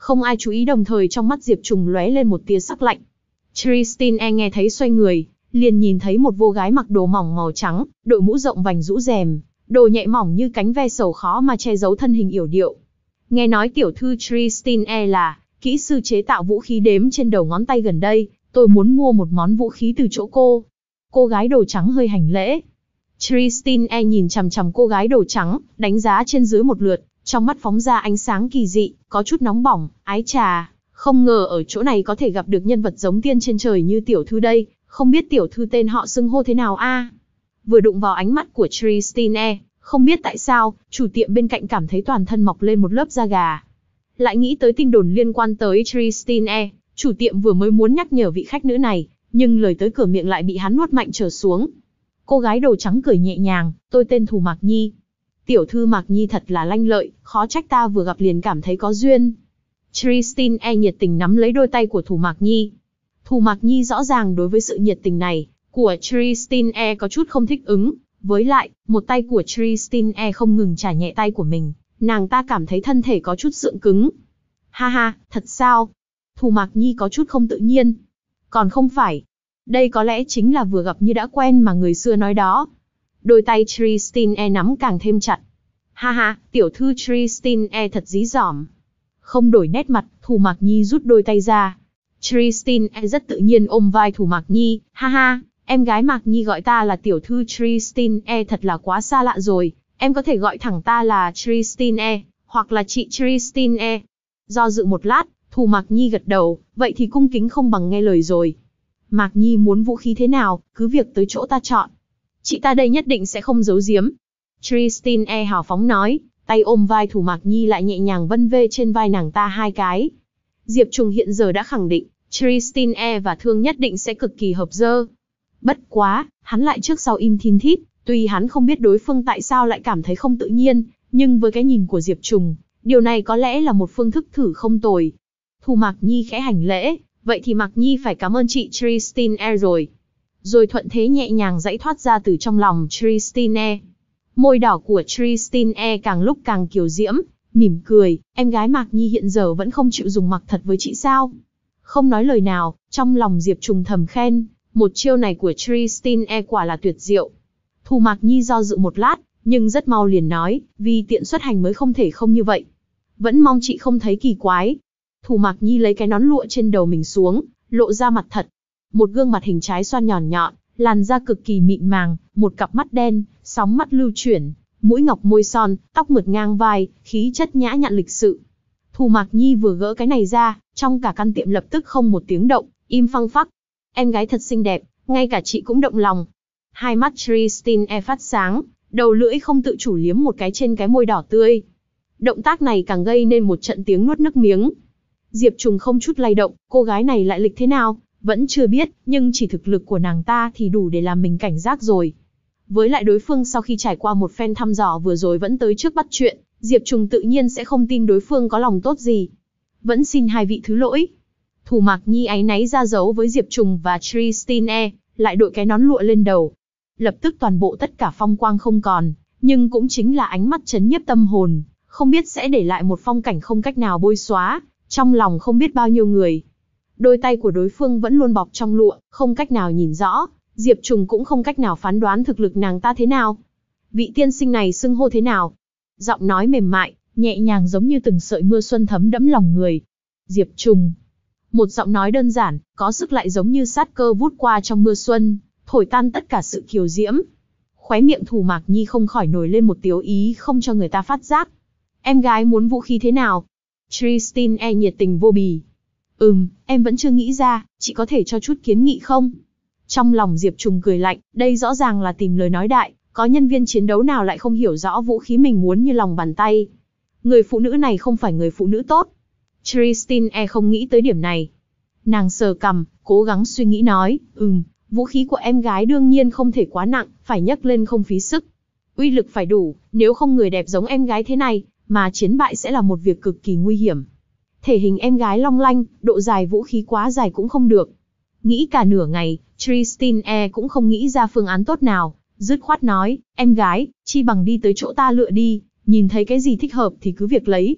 Không ai chú ý, đồng thời trong mắt Diệp Trùng lóe lên một tia sắc lạnh. Christine nghe thấy xoay người, liền nhìn thấy một cô gái mặc đồ mỏng màu trắng, đội mũ rộng vành rũ rèm, đồ nhẹ mỏng như cánh ve sầu khó mà che giấu thân hình yểu điệu. Nghe nói tiểu thư Christine là kỹ sư chế tạo vũ khí đếm trên đầu ngón tay gần đây, tôi muốn mua một món vũ khí từ chỗ cô. Cô gái đồ trắng hơi hành lễ. Christine nhìn chằm chằm cô gái đồ trắng, đánh giá trên dưới một lượt, trong mắt phóng ra ánh sáng kỳ dị, có chút nóng bỏng, ái chà, không ngờ ở chỗ này có thể gặp được nhân vật giống tiên trên trời như tiểu thư đây, không biết tiểu thư tên họ xưng hô thế nào a? Vừa đụng vào ánh mắt của Christine, không biết tại sao, chủ tiệm bên cạnh cảm thấy toàn thân mọc lên một lớp da gà. Lại nghĩ tới tin đồn liên quan tới Christine, chủ tiệm vừa mới muốn nhắc nhở vị khách nữ này, nhưng lời tới cửa miệng lại bị hắn nuốt mạnh trở xuống. Cô gái đồ trắng cười nhẹ nhàng, tôi tên Thù Mạc Nhi. Tiểu thư Mạc Nhi thật là lanh lợi, khó trách ta vừa gặp liền cảm thấy có duyên. Christine nhiệt tình nắm lấy đôi tay của Thù Mạc Nhi. Thù Mạc Nhi rõ ràng đối với sự nhiệt tình này của Christine có chút không thích ứng. Với lại, một tay của Christine không ngừng chà nhẹ tay của mình, nàng ta cảm thấy thân thể có chút sượng cứng. Ha ha, thật sao? Thù Mạc Nhi có chút không tự nhiên. Còn không phải. Đây có lẽ chính là vừa gặp như đã quen mà người xưa nói đó. Đôi tay Christine nắm càng thêm chặt. Ha ha, tiểu thư Christine thật dí dỏm. Không đổi nét mặt, Thù Mạc Nhi rút đôi tay ra. Christine rất tự nhiên ôm vai Thù Mạc Nhi. Ha ha, em gái Mạc Nhi gọi ta là tiểu thư Christine thật là quá xa lạ rồi. Em có thể gọi thẳng ta là Christine, hoặc là chị Christine. Do dự một lát, Thù Mạc Nhi gật đầu, vậy thì cung kính không bằng nghe lời rồi. Mạc Nhi muốn vũ khí thế nào, cứ việc tới chỗ ta chọn. Chị ta đây nhất định sẽ không giấu giếm. Christine hào phóng nói, tay ôm vai Thù Mạc Nhi lại nhẹ nhàng vân vê trên vai nàng ta hai cái. Diệp Trùng hiện giờ đã khẳng định, Christine và Thương nhất định sẽ cực kỳ hợp dơ. Bất quá, hắn lại trước sau im thin thít, tuy hắn không biết đối phương tại sao lại cảm thấy không tự nhiên, nhưng với cái nhìn của Diệp Trùng, điều này có lẽ là một phương thức thử không tồi. Thù Mạc Nhi khẽ hành lễ, vậy thì Mạc Nhi phải cảm ơn chị Christine rồi. Rồi thuận thế nhẹ nhàng giãy thoát ra từ trong lòng Christine. Môi đỏ của Christine càng lúc càng kiều diễm, mỉm cười, em gái Mạc Nhi hiện giờ vẫn không chịu dùng mặc thật với chị sao? Không nói lời nào, trong lòng Diệp Trùng thầm khen, một chiêu này của Christine quả là tuyệt diệu. Thù Mạc Nhi do dự một lát, nhưng rất mau liền nói, vì tiện xuất hành mới không thể không như vậy. Vẫn mong chị không thấy kỳ quái. Thù Mạc Nhi lấy cái nón lụa trên đầu mình xuống, lộ ra mặt thật. Một gương mặt hình trái xoan nhọn nhọn, làn da cực kỳ mịn màng, một cặp mắt đen, sóng mắt lưu chuyển, mũi ngọc môi son, tóc mượt ngang vai, khí chất nhã nhặn lịch sự. Thù Mạc Nhi vừa gỡ cái này ra, trong cả căn tiệm lập tức không một tiếng động, im phăng phắc. Em gái thật xinh đẹp, ngay cả chị cũng động lòng. Hai mắt Christine phát sáng, đầu lưỡi không tự chủ liếm một cái trên cái môi đỏ tươi. Động tác này càng gây nên một trận tiếng nuốt nước miếng. Diệp Trùng không chút lay động, cô gái này lại lịch thế nào, vẫn chưa biết, nhưng chỉ thực lực của nàng ta thì đủ để làm mình cảnh giác rồi. Với lại đối phương sau khi trải qua một phen thăm dò vừa rồi vẫn tới trước bắt chuyện, Diệp Trùng tự nhiên sẽ không tin đối phương có lòng tốt gì. Vẫn xin hai vị thứ lỗi. Thù Mạc Nhi áy náy ra dấu với Diệp Trùng và Christine, lại đội cái nón lụa lên đầu. Lập tức toàn bộ tất cả phong quang không còn, nhưng cũng chính là ánh mắt chấn nhiếp tâm hồn, không biết sẽ để lại một phong cảnh không cách nào bôi xóa, trong lòng không biết bao nhiêu người. Đôi tay của đối phương vẫn luôn bọc trong lụa, không cách nào nhìn rõ, Diệp Trùng cũng không cách nào phán đoán thực lực nàng ta thế nào. Vị tiên sinh này xưng hô thế nào? Giọng nói mềm mại, nhẹ nhàng giống như từng sợi mưa xuân thấm đẫm lòng người. Diệp Trùng. Một giọng nói đơn giản, có sức lại giống như sát cơ vút qua trong mưa xuân, thổi tan tất cả sự kiều diễm. Khóe miệng Thù Mạc Nhi không khỏi nổi lên một tiếu ý không cho người ta phát giác. Em gái muốn vũ khí thế nào? Christine nhiệt tình vô bì. Ừm, em vẫn chưa nghĩ ra, chị có thể cho chút kiến nghị không? Trong lòng Diệp Trùng cười lạnh, đây rõ ràng là tìm lời nói đại, có nhân viên chiến đấu nào lại không hiểu rõ vũ khí mình muốn như lòng bàn tay. Người phụ nữ này không phải người phụ nữ tốt. Christine không nghĩ tới điểm này. Nàng sờ cằm, cố gắng suy nghĩ nói, ừm, vũ khí của em gái đương nhiên không thể quá nặng, phải nhấc lên không phí sức. Uy lực phải đủ, nếu không người đẹp giống em gái thế này, mà chiến bại sẽ là một việc cực kỳ nguy hiểm. Thể hình em gái long lanh, độ dài vũ khí quá dài cũng không được. Nghĩ cả nửa ngày, Christine cũng không nghĩ ra phương án tốt nào, dứt khoát nói, em gái, chi bằng đi tới chỗ ta lựa đi, nhìn thấy cái gì thích hợp thì cứ việc lấy.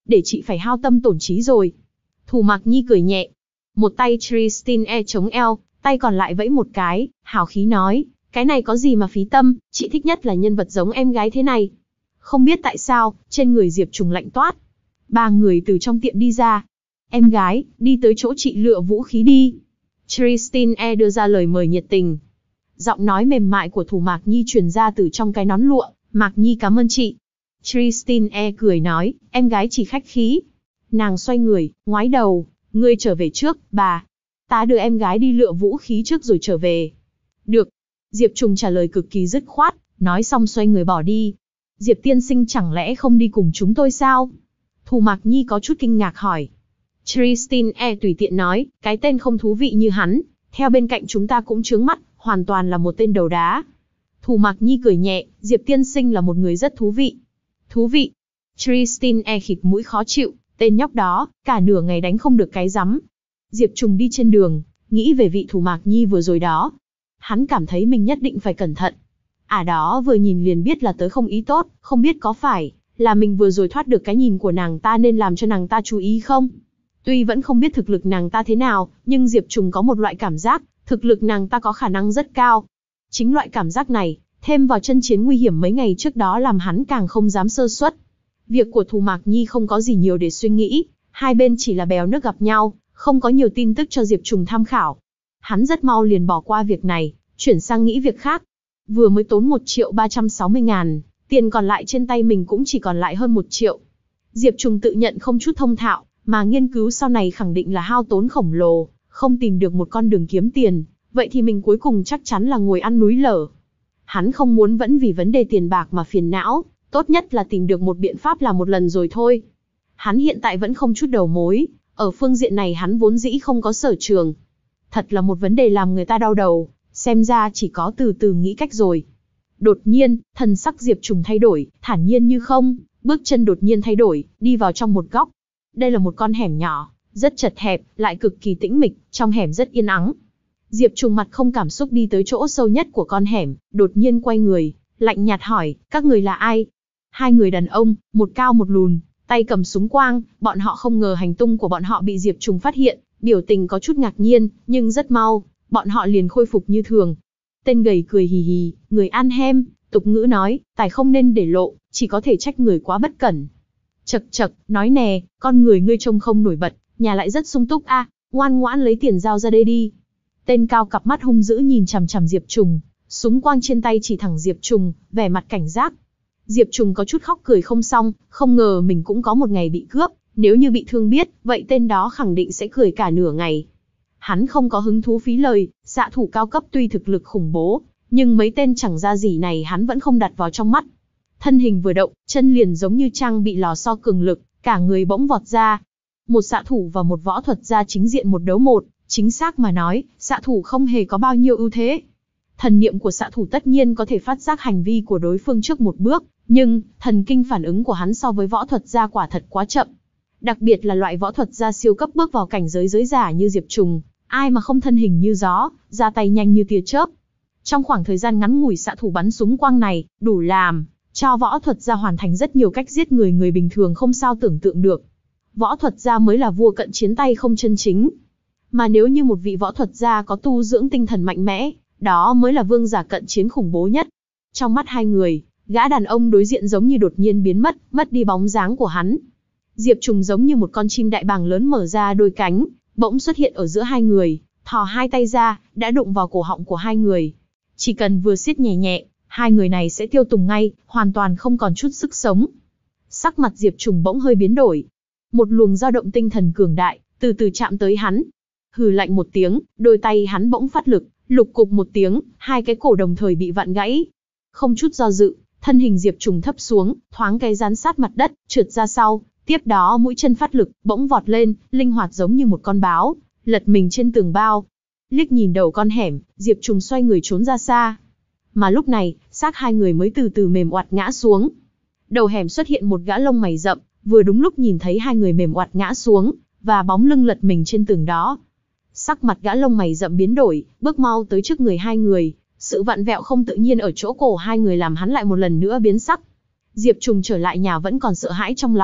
để chị phải hao tâm tổn trí rồi. Thủ Mạc Nhi cười nhẹ. Một tay Tristine chống eo, tay còn lại vẫy một cái, hào khí nói, cái này có gì mà phí tâm, chị thích nhất là nhân vật giống em gái thế này. Không biết tại sao, trên người Diệp Trùng lạnh toát. Ba người từ trong tiệm đi ra. Em gái, đi tới chỗ chị lựa vũ khí đi. Tristine đưa ra lời mời nhiệt tình. Giọng nói mềm mại của Thủ Mạc Nhi truyền ra từ trong cái nón lụa. Mạc Nhi cảm ơn chị. Tristine cười nói, em gái chỉ khách khí. Nàng xoay người, ngoái đầu, ngươi trở về trước, bà. Ta đưa em gái đi lựa vũ khí trước rồi trở về. Được. Diệp Trùng trả lời cực kỳ dứt khoát, nói xong xoay người bỏ đi. Diệp tiên sinh chẳng lẽ không đi cùng chúng tôi sao? Thủ Mạc Nhi có chút kinh ngạc hỏi. Tristine tùy tiện nói, cái tên không thú vị như hắn, theo bên cạnh chúng ta cũng chướng mắt, hoàn toàn là một tên đầu đá. Thủ Mạc Nhi cười nhẹ, Diệp tiên sinh là một người rất thú vị. Thú vị. Tristine khịt mũi khó chịu, tên nhóc đó, cả nửa ngày đánh không được cái rắm. Diệp Trùng đi trên đường, nghĩ về vị Thủ Mạc Nhi vừa rồi đó. Hắn cảm thấy mình nhất định phải cẩn thận. À đó vừa nhìn liền biết là tới không ý tốt, không biết có phải là mình vừa rồi thoát được cái nhìn của nàng ta nên làm cho nàng ta chú ý không? Tuy vẫn không biết thực lực nàng ta thế nào, nhưng Diệp Trùng có một loại cảm giác, thực lực nàng ta có khả năng rất cao. Chính loại cảm giác này, thêm vào chân chiến nguy hiểm mấy ngày trước đó làm hắn càng không dám sơ suất. Việc của Thủ Mạc Nhi không có gì nhiều để suy nghĩ, hai bên chỉ là bèo nước gặp nhau, không có nhiều tin tức cho Diệp Trùng tham khảo. Hắn rất mau liền bỏ qua việc này, chuyển sang nghĩ việc khác. Vừa mới tốn một triệu ba trăm sáu mươi ngàn, tiền còn lại trên tay mình cũng chỉ còn lại hơn một triệu. Diệp Trùng tự nhận không chút thông thạo, mà nghiên cứu sau này khẳng định là hao tốn khổng lồ, không tìm được một con đường kiếm tiền, vậy thì mình cuối cùng chắc chắn là ngồi ăn núi lở. Hắn không muốn vẫn vì vấn đề tiền bạc mà phiền não, tốt nhất là tìm được một biện pháp làm một lần rồi thôi. Hắn hiện tại vẫn không chút đầu mối, ở phương diện này hắn vốn dĩ không có sở trường. Thật là một vấn đề làm người ta đau đầu, xem ra chỉ có từ từ nghĩ cách rồi. Đột nhiên, thần sắc Diệp Trùng thay đổi, thản nhiên như không, bước chân đột nhiên thay đổi, đi vào trong một góc. Đây là một con hẻm nhỏ, rất chật hẹp, lại cực kỳ tĩnh mịch, trong hẻm rất yên ắng. Diệp Trùng mặt không cảm xúc đi tới chỗ sâu nhất của con hẻm, đột nhiên quay người, lạnh nhạt hỏi, các người là ai? Hai người đàn ông, một cao một lùn, tay cầm súng quang, bọn họ không ngờ hành tung của bọn họ bị Diệp Trùng phát hiện, biểu tình có chút ngạc nhiên, nhưng rất mau, bọn họ liền khôi phục như thường. Tên gầy cười hì hì, người ăn hem, tục ngữ nói, tài không nên để lộ, chỉ có thể trách người quá bất cẩn. Chậc chậc, nói nè, con người ngươi trông không nổi bật, nhà lại rất sung túc a, à, ngoan ngoãn lấy tiền giao ra đây đi. Tên cao cặp mắt hung dữ nhìn chằm chằm Diệp Trùng, súng quang trên tay chỉ thẳng Diệp Trùng, vẻ mặt cảnh giác. Diệp Trùng có chút khóc cười không xong, không ngờ mình cũng có một ngày bị cướp, nếu như bị thương biết, vậy tên đó khẳng định sẽ cười cả nửa ngày. Hắn không có hứng thú phí lời, xạ thủ cao cấp tuy thực lực khủng bố, nhưng mấy tên chẳng ra gì này hắn vẫn không đặt vào trong mắt. Thân hình vừa động, chân liền giống như trang bị lò xo cường lực, cả người bỗng vọt ra. Một xạ thủ và một võ thuật gia chính diện một đấu một, chính xác mà nói, xạ thủ không hề có bao nhiêu ưu thế. Thần niệm của xạ thủ tất nhiên có thể phát giác hành vi của đối phương trước một bước, nhưng thần kinh phản ứng của hắn so với võ thuật gia quả thật quá chậm. Đặc biệt là loại võ thuật gia siêu cấp bước vào cảnh giới giới giả như Diệp Trùng, ai mà không thân hình như gió, ra tay nhanh như tia chớp. Trong khoảng thời gian ngắn ngủi xạ thủ bắn súng quang này, đủ làm cho võ thuật gia hoàn thành rất nhiều cách giết người người bình thường không sao tưởng tượng được. Võ thuật gia mới là vua cận chiến tay không chân chính. Mà nếu như một vị võ thuật gia có tu dưỡng tinh thần mạnh mẽ, đó mới là vương giả cận chiến khủng bố nhất. Trong mắt hai người, gã đàn ông đối diện giống như đột nhiên biến mất, mất đi bóng dáng của hắn. Diệp Trùng giống như một con chim đại bàng lớn mở ra đôi cánh, bỗng xuất hiện ở giữa hai người, thò hai tay ra, đã đụng vào cổ họng của hai người. Chỉ cần vừa siết nhẹ nhẹ, hai người này sẽ tiêu tùng ngay, hoàn toàn không còn chút sức sống. Sắc mặt Diệp Trùng bỗng hơi biến đổi. Một luồng dao động tinh thần cường đại, từ từ chạm tới hắn. Hừ lạnh một tiếng, đôi tay hắn bỗng phát lực, lục cục một tiếng, hai cái cổ đồng thời bị vặn gãy. Không chút do dự, thân hình Diệp Trùng thấp xuống, thoáng cái dán sát mặt đất, trượt ra sau. Tiếp đó mũi chân phát lực, bỗng vọt lên, linh hoạt giống như một con báo, lật mình trên tường bao. Liếc nhìn đầu con hẻm, Diệp Trùng xoay người trốn ra xa. Mà lúc này, xác hai người mới từ từ mềm oặt ngã xuống. Đầu hẻm xuất hiện một gã lông mày rậm, vừa đúng lúc nhìn thấy hai người mềm oặt ngã xuống, và bóng lưng lật mình trên tường đó. Sắc mặt gã lông mày rậm biến đổi, bước mau tới trước người hai người, sự vặn vẹo không tự nhiên ở chỗ cổ hai người làm hắn lại một lần nữa biến sắc. Diệp Trùng trở lại nhà vẫn còn sợ hãi trong lòng,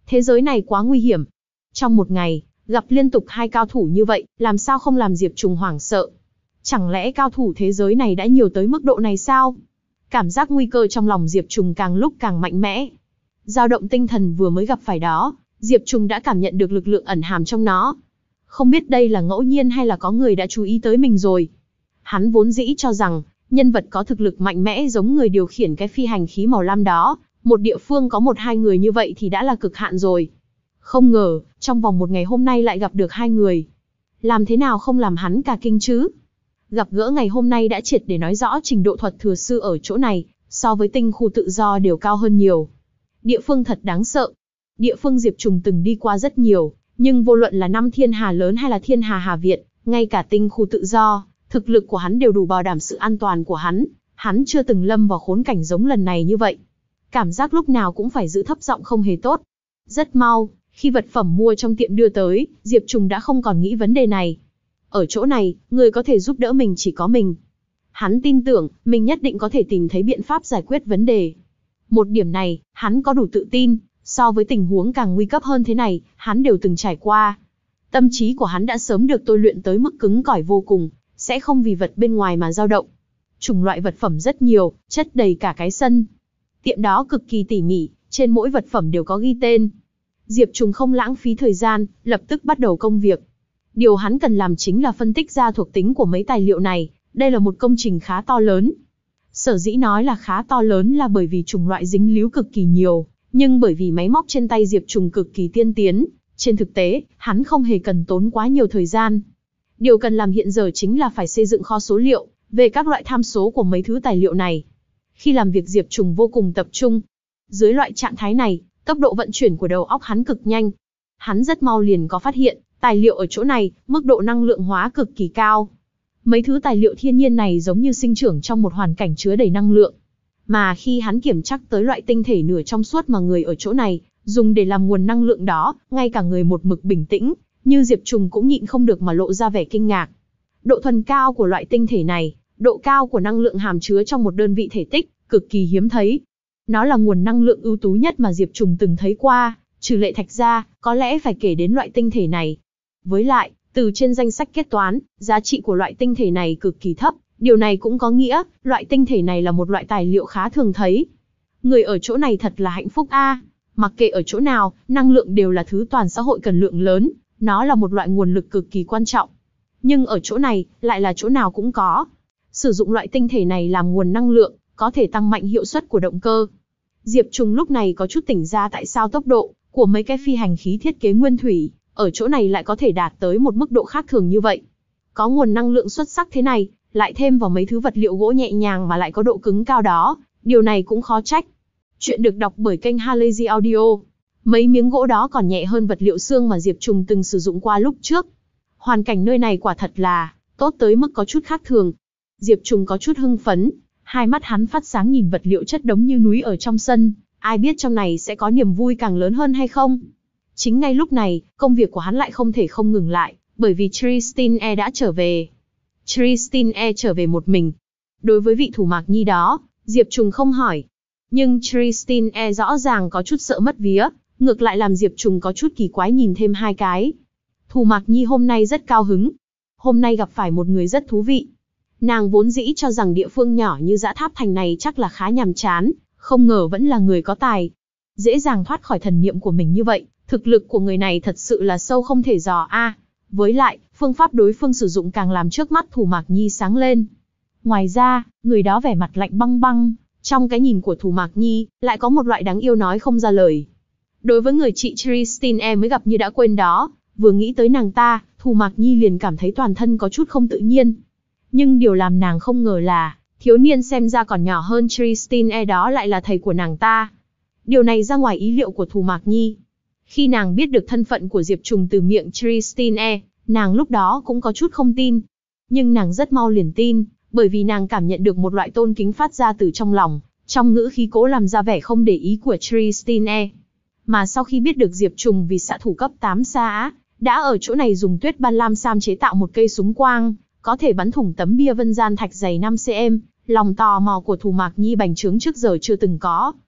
Thế giới này quá nguy hiểm. Trong một ngày, gặp liên tục hai cao thủ như vậy, làm sao không làm Diệp Trùng hoảng sợ? Chẳng lẽ cao thủ thế giới này đã nhiều tới mức độ này sao? Cảm giác nguy cơ trong lòng Diệp Trùng càng lúc càng mạnh mẽ. Dao động tinh thần vừa mới gặp phải đó, Diệp Trùng đã cảm nhận được lực lượng ẩn hàm trong nó. Không biết đây là ngẫu nhiên hay là có người đã chú ý tới mình rồi. Hắn vốn dĩ cho rằng, nhân vật có thực lực mạnh mẽ giống người điều khiển cái phi hành khí màu lam đó, một địa phương có một hai người như vậy thì đã là cực hạn rồi. Không ngờ, trong vòng một ngày hôm nay lại gặp được hai người. Làm thế nào không làm hắn cả kinh chứ? Gặp gỡ ngày hôm nay đã triệt để nói rõ trình độ thuật thừa sư ở chỗ này, so với tinh khu tự do đều cao hơn nhiều. Địa phương thật đáng sợ. Địa phương Diệp Trùng từng đi qua rất nhiều, nhưng vô luận là năm thiên hà lớn hay là thiên hà Hà Việt, ngay cả tinh khu tự do, thực lực của hắn đều đủ bảo đảm sự an toàn của hắn. Hắn chưa từng lâm vào khốn cảnh giống lần này như vậy. Cảm giác lúc nào cũng phải giữ thấp giọng không hề tốt. Rất mau, khi vật phẩm mua trong tiệm đưa tới, Diệp Trùng đã không còn nghĩ vấn đề này. Ở chỗ này, người có thể giúp đỡ mình chỉ có mình. Hắn tin tưởng, mình nhất định có thể tìm thấy biện pháp giải quyết vấn đề. Một điểm này, hắn có đủ tự tin, so với tình huống càng nguy cấp hơn thế này, hắn đều từng trải qua. Tâm trí của hắn đã sớm được tôi luyện tới mức cứng cỏi vô cùng, sẽ không vì vật bên ngoài mà dao động. Chủng loại vật phẩm rất nhiều, chất đầy cả cái sân. Tiệm đó cực kỳ tỉ mỉ, trên mỗi vật phẩm đều có ghi tên. Diệp Trùng không lãng phí thời gian, lập tức bắt đầu công việc. Điều hắn cần làm chính là phân tích ra thuộc tính của mấy tài liệu này, đây là một công trình khá to lớn. Sở dĩ nói là khá to lớn là bởi vì chủng loại dính líu cực kỳ nhiều, nhưng bởi vì máy móc trên tay Diệp Trùng cực kỳ tiên tiến, trên thực tế, hắn không hề cần tốn quá nhiều thời gian. Điều cần làm hiện giờ chính là phải xây dựng kho số liệu, về các loại tham số của mấy thứ tài liệu này. Khi làm việc Diệp Trùng vô cùng tập trung. Dưới loại trạng thái này, tốc độ vận chuyển của đầu óc hắn cực nhanh. Hắn rất mau liền có phát hiện, tài liệu ở chỗ này, mức độ năng lượng hóa cực kỳ cao. Mấy thứ tài liệu thiên nhiên này giống như sinh trưởng trong một hoàn cảnh chứa đầy năng lượng. Mà khi hắn kiểm chắc tới loại tinh thể nửa trong suốt mà người ở chỗ này dùng để làm nguồn năng lượng đó, ngay cả người một mực bình tĩnh, như Diệp Trùng cũng nhịn không được mà lộ ra vẻ kinh ngạc. Độ thuần cao của loại tinh thể này, độ cao của năng lượng hàm chứa trong một đơn vị thể tích, cực kỳ hiếm thấy. Nó là nguồn năng lượng ưu tú nhất mà Diệp Trùng từng thấy qua, trừ lệ thạch ra, có lẽ phải kể đến loại tinh thể này. Với lại, từ trên danh sách kết toán, giá trị của loại tinh thể này cực kỳ thấp, điều này cũng có nghĩa, loại tinh thể này là một loại tài liệu khá thường thấy. Người ở chỗ này thật là hạnh phúc a. Mặc kệ ở chỗ nào, năng lượng đều là thứ toàn xã hội cần lượng lớn, nó là một loại nguồn lực cực kỳ quan trọng. Nhưng ở chỗ này, lại là chỗ nào cũng có. Sử dụng loại tinh thể này làm nguồn năng lượng, có thể tăng mạnh hiệu suất của động cơ. Diệp Trùng lúc này có chút tỉnh ra tại sao tốc độ của mấy cái phi hành khí thiết kế nguyên thủy, ở chỗ này lại có thể đạt tới một mức độ khác thường như vậy. Có nguồn năng lượng xuất sắc thế này, lại thêm vào mấy thứ vật liệu gỗ nhẹ nhàng mà lại có độ cứng cao đó, điều này cũng khó trách. Chuyện được đọc bởi kênh Halazy Audio. Mấy miếng gỗ đó còn nhẹ hơn vật liệu xương mà Diệp Trùng từng sử dụng qua lúc trước. Hoàn cảnh nơi này quả thật là tốt tới mức có chút khác thường. Diệp Trùng có chút hưng phấn, hai mắt hắn phát sáng nhìn vật liệu chất đống như núi ở trong sân, ai biết trong này sẽ có niềm vui càng lớn hơn hay không. Chính ngay lúc này, công việc của hắn lại không thể không ngừng lại, bởi vì Tristan E đã trở về. Tristan E trở về một mình. Đối với vị thủ mạc nhi đó, Diệp Trùng không hỏi. Nhưng Tristan E rõ ràng có chút sợ mất vía, ngược lại làm Diệp Trùng có chút kỳ quái nhìn thêm hai cái. Thủ mạc nhi hôm nay rất cao hứng. Hôm nay gặp phải một người rất thú vị. Nàng vốn dĩ cho rằng địa phương nhỏ như Dã Tháp Thành này chắc là khá nhàm chán, không ngờ vẫn là người có tài. Dễ dàng thoát khỏi thần niệm của mình như vậy, thực lực của người này thật sự là sâu không thể dò a. À, với lại, phương pháp đối phương sử dụng càng làm trước mắt Thủ Mạc Nhi sáng lên. Ngoài ra, người đó vẻ mặt lạnh băng băng, trong cái nhìn của Thủ Mạc Nhi, lại có một loại đáng yêu nói không ra lời. Đối với người chị Tristan E mới gặp như đã quên đó, vừa nghĩ tới nàng ta, Thủ Mạc Nhi liền cảm thấy toàn thân có chút không tự nhiên. Nhưng điều làm nàng không ngờ là, thiếu niên xem ra còn nhỏ hơn Tristan E đó lại là thầy của nàng ta. Điều này ra ngoài ý liệu của Thủ Mạc Nhi. Khi nàng biết được thân phận của Diệp Trùng từ miệng Tristan E, nàng lúc đó cũng có chút không tin. Nhưng nàng rất mau liền tin, bởi vì nàng cảm nhận được một loại tôn kính phát ra từ trong lòng, trong ngữ khí cố làm ra vẻ không để ý của Tristan E. Mà sau khi biết được Diệp Trùng vì xạ thủ cấp tám xa, đã ở chỗ này dùng tuyết ban lam sam chế tạo một cây súng quang, có thể bắn thủng tấm bia vân gian thạch dày năm xăng-ti-mét, lòng tò mò của Thủ Mạc Nhi bành trướng trước giờ chưa từng có.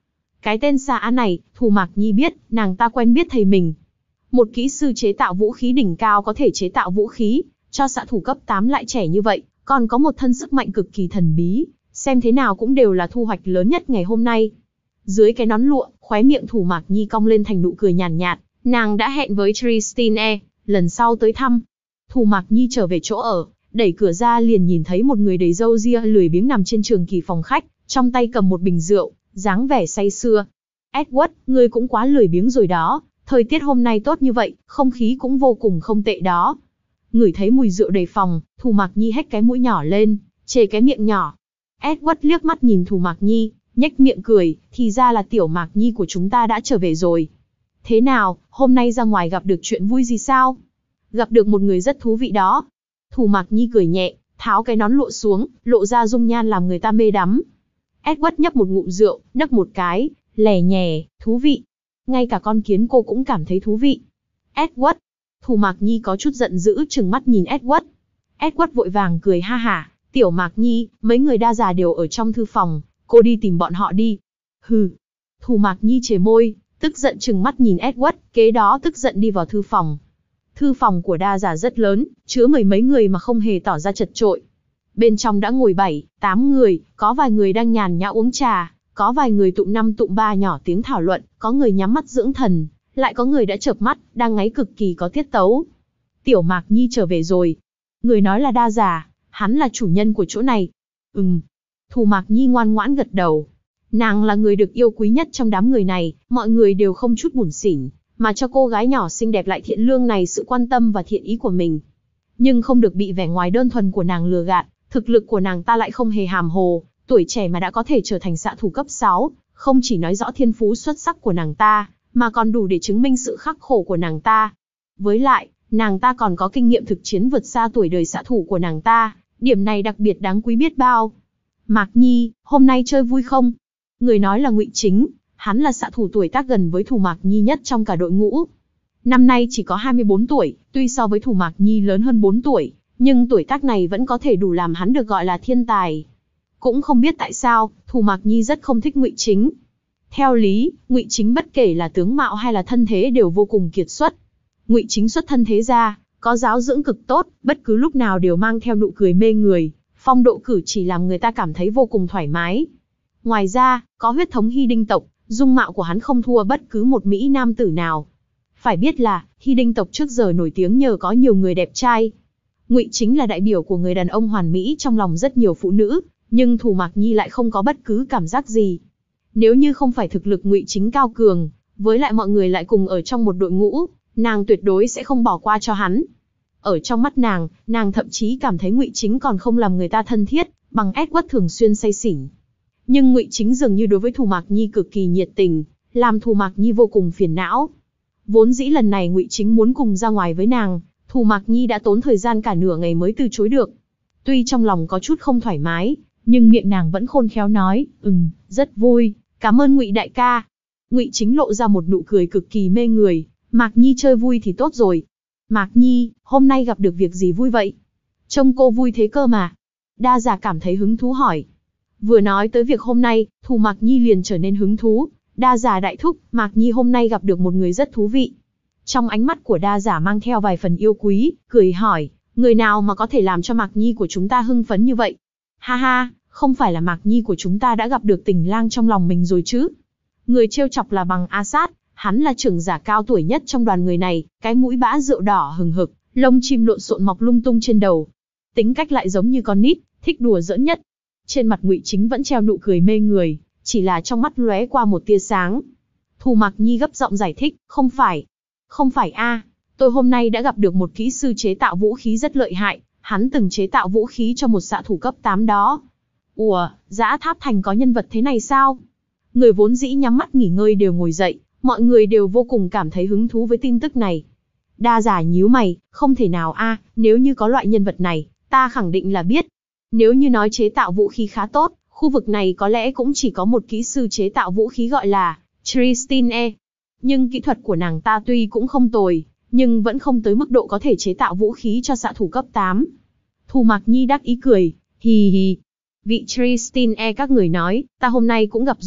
Cái tên Sa Á này, Thù Mạc Nhi biết, nàng ta quen biết thầy mình. Một kỹ sư chế tạo vũ khí đỉnh cao có thể chế tạo vũ khí, cho xạ thủ cấp tám lại trẻ như vậy, còn có một thân sức mạnh cực kỳ thần bí, xem thế nào cũng đều là thu hoạch lớn nhất ngày hôm nay. Dưới cái nón lụa, khóe miệng Thù Mạc Nhi cong lên thành nụ cười nhàn nhạt, nhạt, nàng đã hẹn với Tristine, lần sau tới thăm. Thù Mạc Nhi trở về chỗ ở, đẩy cửa ra liền nhìn thấy một người đầy râu ria lười biếng nằm trên trường kỳ phòng khách, trong tay cầm một bình rượu, dáng vẻ say sưa. Edward, ngươi cũng quá lười biếng rồi đó, thời tiết hôm nay tốt như vậy, không khí cũng vô cùng không tệ đó. Ngửi thấy mùi rượu đầy phòng, Thù Mạc Nhi hét cái mũi nhỏ lên, chề cái miệng nhỏ. Edward liếc mắt nhìn Thù Mạc Nhi, nhếch miệng cười, thì ra là tiểu Mạc Nhi của chúng ta đã trở về rồi. Thế nào, hôm nay ra ngoài gặp được chuyện vui gì sao? Gặp được một người rất thú vị đó. Thù Mạc Nhi cười nhẹ, tháo cái nón lụa xuống, lộ ra dung nhan làm người ta mê đắm. Edward nhấp một ngụm rượu, nấc một cái, lè nhè, thú vị. Ngay cả con kiến cô cũng cảm thấy thú vị. Edward. Thù Mạc Nhi có chút giận dữ trừng mắt nhìn Edward. Edward vội vàng cười ha hả, tiểu Mạc Nhi, mấy người đa già đều ở trong thư phòng, cô đi tìm bọn họ đi. Hừ. Thù Mạc Nhi chề môi, tức giận trừng mắt nhìn Edward, kế đó tức giận đi vào thư phòng. Thư phòng của đa già rất lớn, chứa mười mấy người mà không hề tỏ ra chật chội. Bên trong đã ngồi bảy, tám người, có vài người đang nhàn nhã uống trà, có vài người tụm năm tụm ba nhỏ tiếng thảo luận, có người nhắm mắt dưỡng thần, lại có người đã chợp mắt, đang ngáy cực kỳ có tiết tấu. Tiểu Mạc Nhi trở về rồi. Người nói là đa già, hắn là chủ nhân của chỗ này. Ừm. Thù Mạc Nhi ngoan ngoãn gật đầu. Nàng là người được yêu quý nhất trong đám người này, mọi người đều không chút buồn xỉn, mà cho cô gái nhỏ xinh đẹp lại thiện lương này sự quan tâm và thiện ý của mình. Nhưng không được bị vẻ ngoài đơn thuần của nàng lừa gạt, thực lực của nàng ta lại không hề hàm hồ, tuổi trẻ mà đã có thể trở thành xạ thủ cấp sáu, không chỉ nói rõ thiên phú xuất sắc của nàng ta, mà còn đủ để chứng minh sự khắc khổ của nàng ta. Với lại, nàng ta còn có kinh nghiệm thực chiến vượt xa tuổi đời xạ thủ của nàng ta, điểm này đặc biệt đáng quý biết bao. Mạc Nhi, hôm nay chơi vui không? Người nói là Ngụy Chính, hắn là xạ thủ tuổi tác gần với Thù Mạc Nhi nhất trong cả đội ngũ. Năm nay chỉ có hai mươi bốn tuổi, tuy so với Thù Mạc Nhi lớn hơn bốn tuổi, nhưng tuổi tác này vẫn có thể đủ làm hắn được gọi là thiên tài. Cũng không biết tại sao, Thù Mạc Nhi rất không thích Ngụy Chính. Theo lý, Ngụy Chính bất kể là tướng mạo hay là thân thế đều vô cùng kiệt xuất. Ngụy Chính xuất thân thế gia, có giáo dưỡng cực tốt, bất cứ lúc nào đều mang theo nụ cười mê người, phong độ cử chỉ làm người ta cảm thấy vô cùng thoải mái. Ngoài ra, có huyết thống Hy Đinh tộc, dung mạo của hắn không thua bất cứ một mỹ nam tử nào. Phải biết là, Hy Đinh tộc trước giờ nổi tiếng nhờ có nhiều người đẹp trai. Ngụy Chính là đại biểu của người đàn ông hoàn mỹ trong lòng rất nhiều phụ nữ, nhưng Thù Mạc Nhi lại không có bất cứ cảm giác gì. Nếu như không phải thực lực Ngụy Chính cao cường, với lại mọi người lại cùng ở trong một đội ngũ, nàng tuyệt đối sẽ không bỏ qua cho hắn. Ở trong mắt nàng, nàng thậm chí cảm thấy Ngụy Chính còn không làm người ta thân thiết, bằng Edward thường xuyên say xỉn. Nhưng Ngụy Chính dường như đối với Thù Mạc Nhi cực kỳ nhiệt tình, làm Thù Mạc Nhi vô cùng phiền não. Vốn dĩ lần này Ngụy Chính muốn cùng ra ngoài với nàng, Thù Mạc Nhi đã tốn thời gian cả nửa ngày mới từ chối được. Tuy trong lòng có chút không thoải mái, nhưng miệng nàng vẫn khôn khéo nói, ừm, rất vui, cảm ơn Ngụy đại ca. Ngụy Chính lộ ra một nụ cười cực kỳ mê người, Mạc Nhi chơi vui thì tốt rồi. Mạc Nhi, hôm nay gặp được việc gì vui vậy? Trông cô vui thế cơ mà. Đa già cảm thấy hứng thú hỏi. Vừa nói tới việc hôm nay, Thù Mạc Nhi liền trở nên hứng thú. Đa già đại thúc, Mạc Nhi hôm nay gặp được một người rất thú vị. Trong ánh mắt của đa giả mang theo vài phần yêu quý, cười hỏi, người nào mà có thể làm cho Mạc Nhi của chúng ta hưng phấn như vậy? Ha ha, không phải là Mạc Nhi của chúng ta đã gặp được tình lang trong lòng mình rồi chứ? Người trêu chọc là Bằng A Sát, hắn là trưởng giả cao tuổi nhất trong đoàn người này, cái mũi bã rượu đỏ hừng hực, lông chim lộn xộn mọc lung tung trên đầu. Tính cách lại giống như con nít, thích đùa giỡn nhất. Trên mặt Ngụy Chính vẫn treo nụ cười mê người, chỉ là trong mắt lóe qua một tia sáng. Thù Mạc Nhi gấp giọng giải thích, không phải. Không phải a, tôi hôm nay đã gặp được một kỹ sư chế tạo vũ khí rất lợi hại, hắn từng chế tạo vũ khí cho một xạ thủ cấp tám đó. Ủa, Dã Tháp Thành có nhân vật thế này sao? Người vốn dĩ nhắm mắt nghỉ ngơi đều ngồi dậy, mọi người đều vô cùng cảm thấy hứng thú với tin tức này. Đa giả nhíu mày, không thể nào a, nếu như có loại nhân vật này, ta khẳng định là biết. Nếu như nói chế tạo vũ khí khá tốt, khu vực này có lẽ cũng chỉ có một kỹ sư chế tạo vũ khí gọi là Tristine. Nhưng kỹ thuật của nàng ta tuy cũng không tồi, nhưng vẫn không tới mức độ có thể chế tạo vũ khí cho xạ thủ cấp tám. Thù Mạc Nhi đắc ý cười, hì hì. Vị Tristine các người nói, ta hôm nay cũng gặp rồi,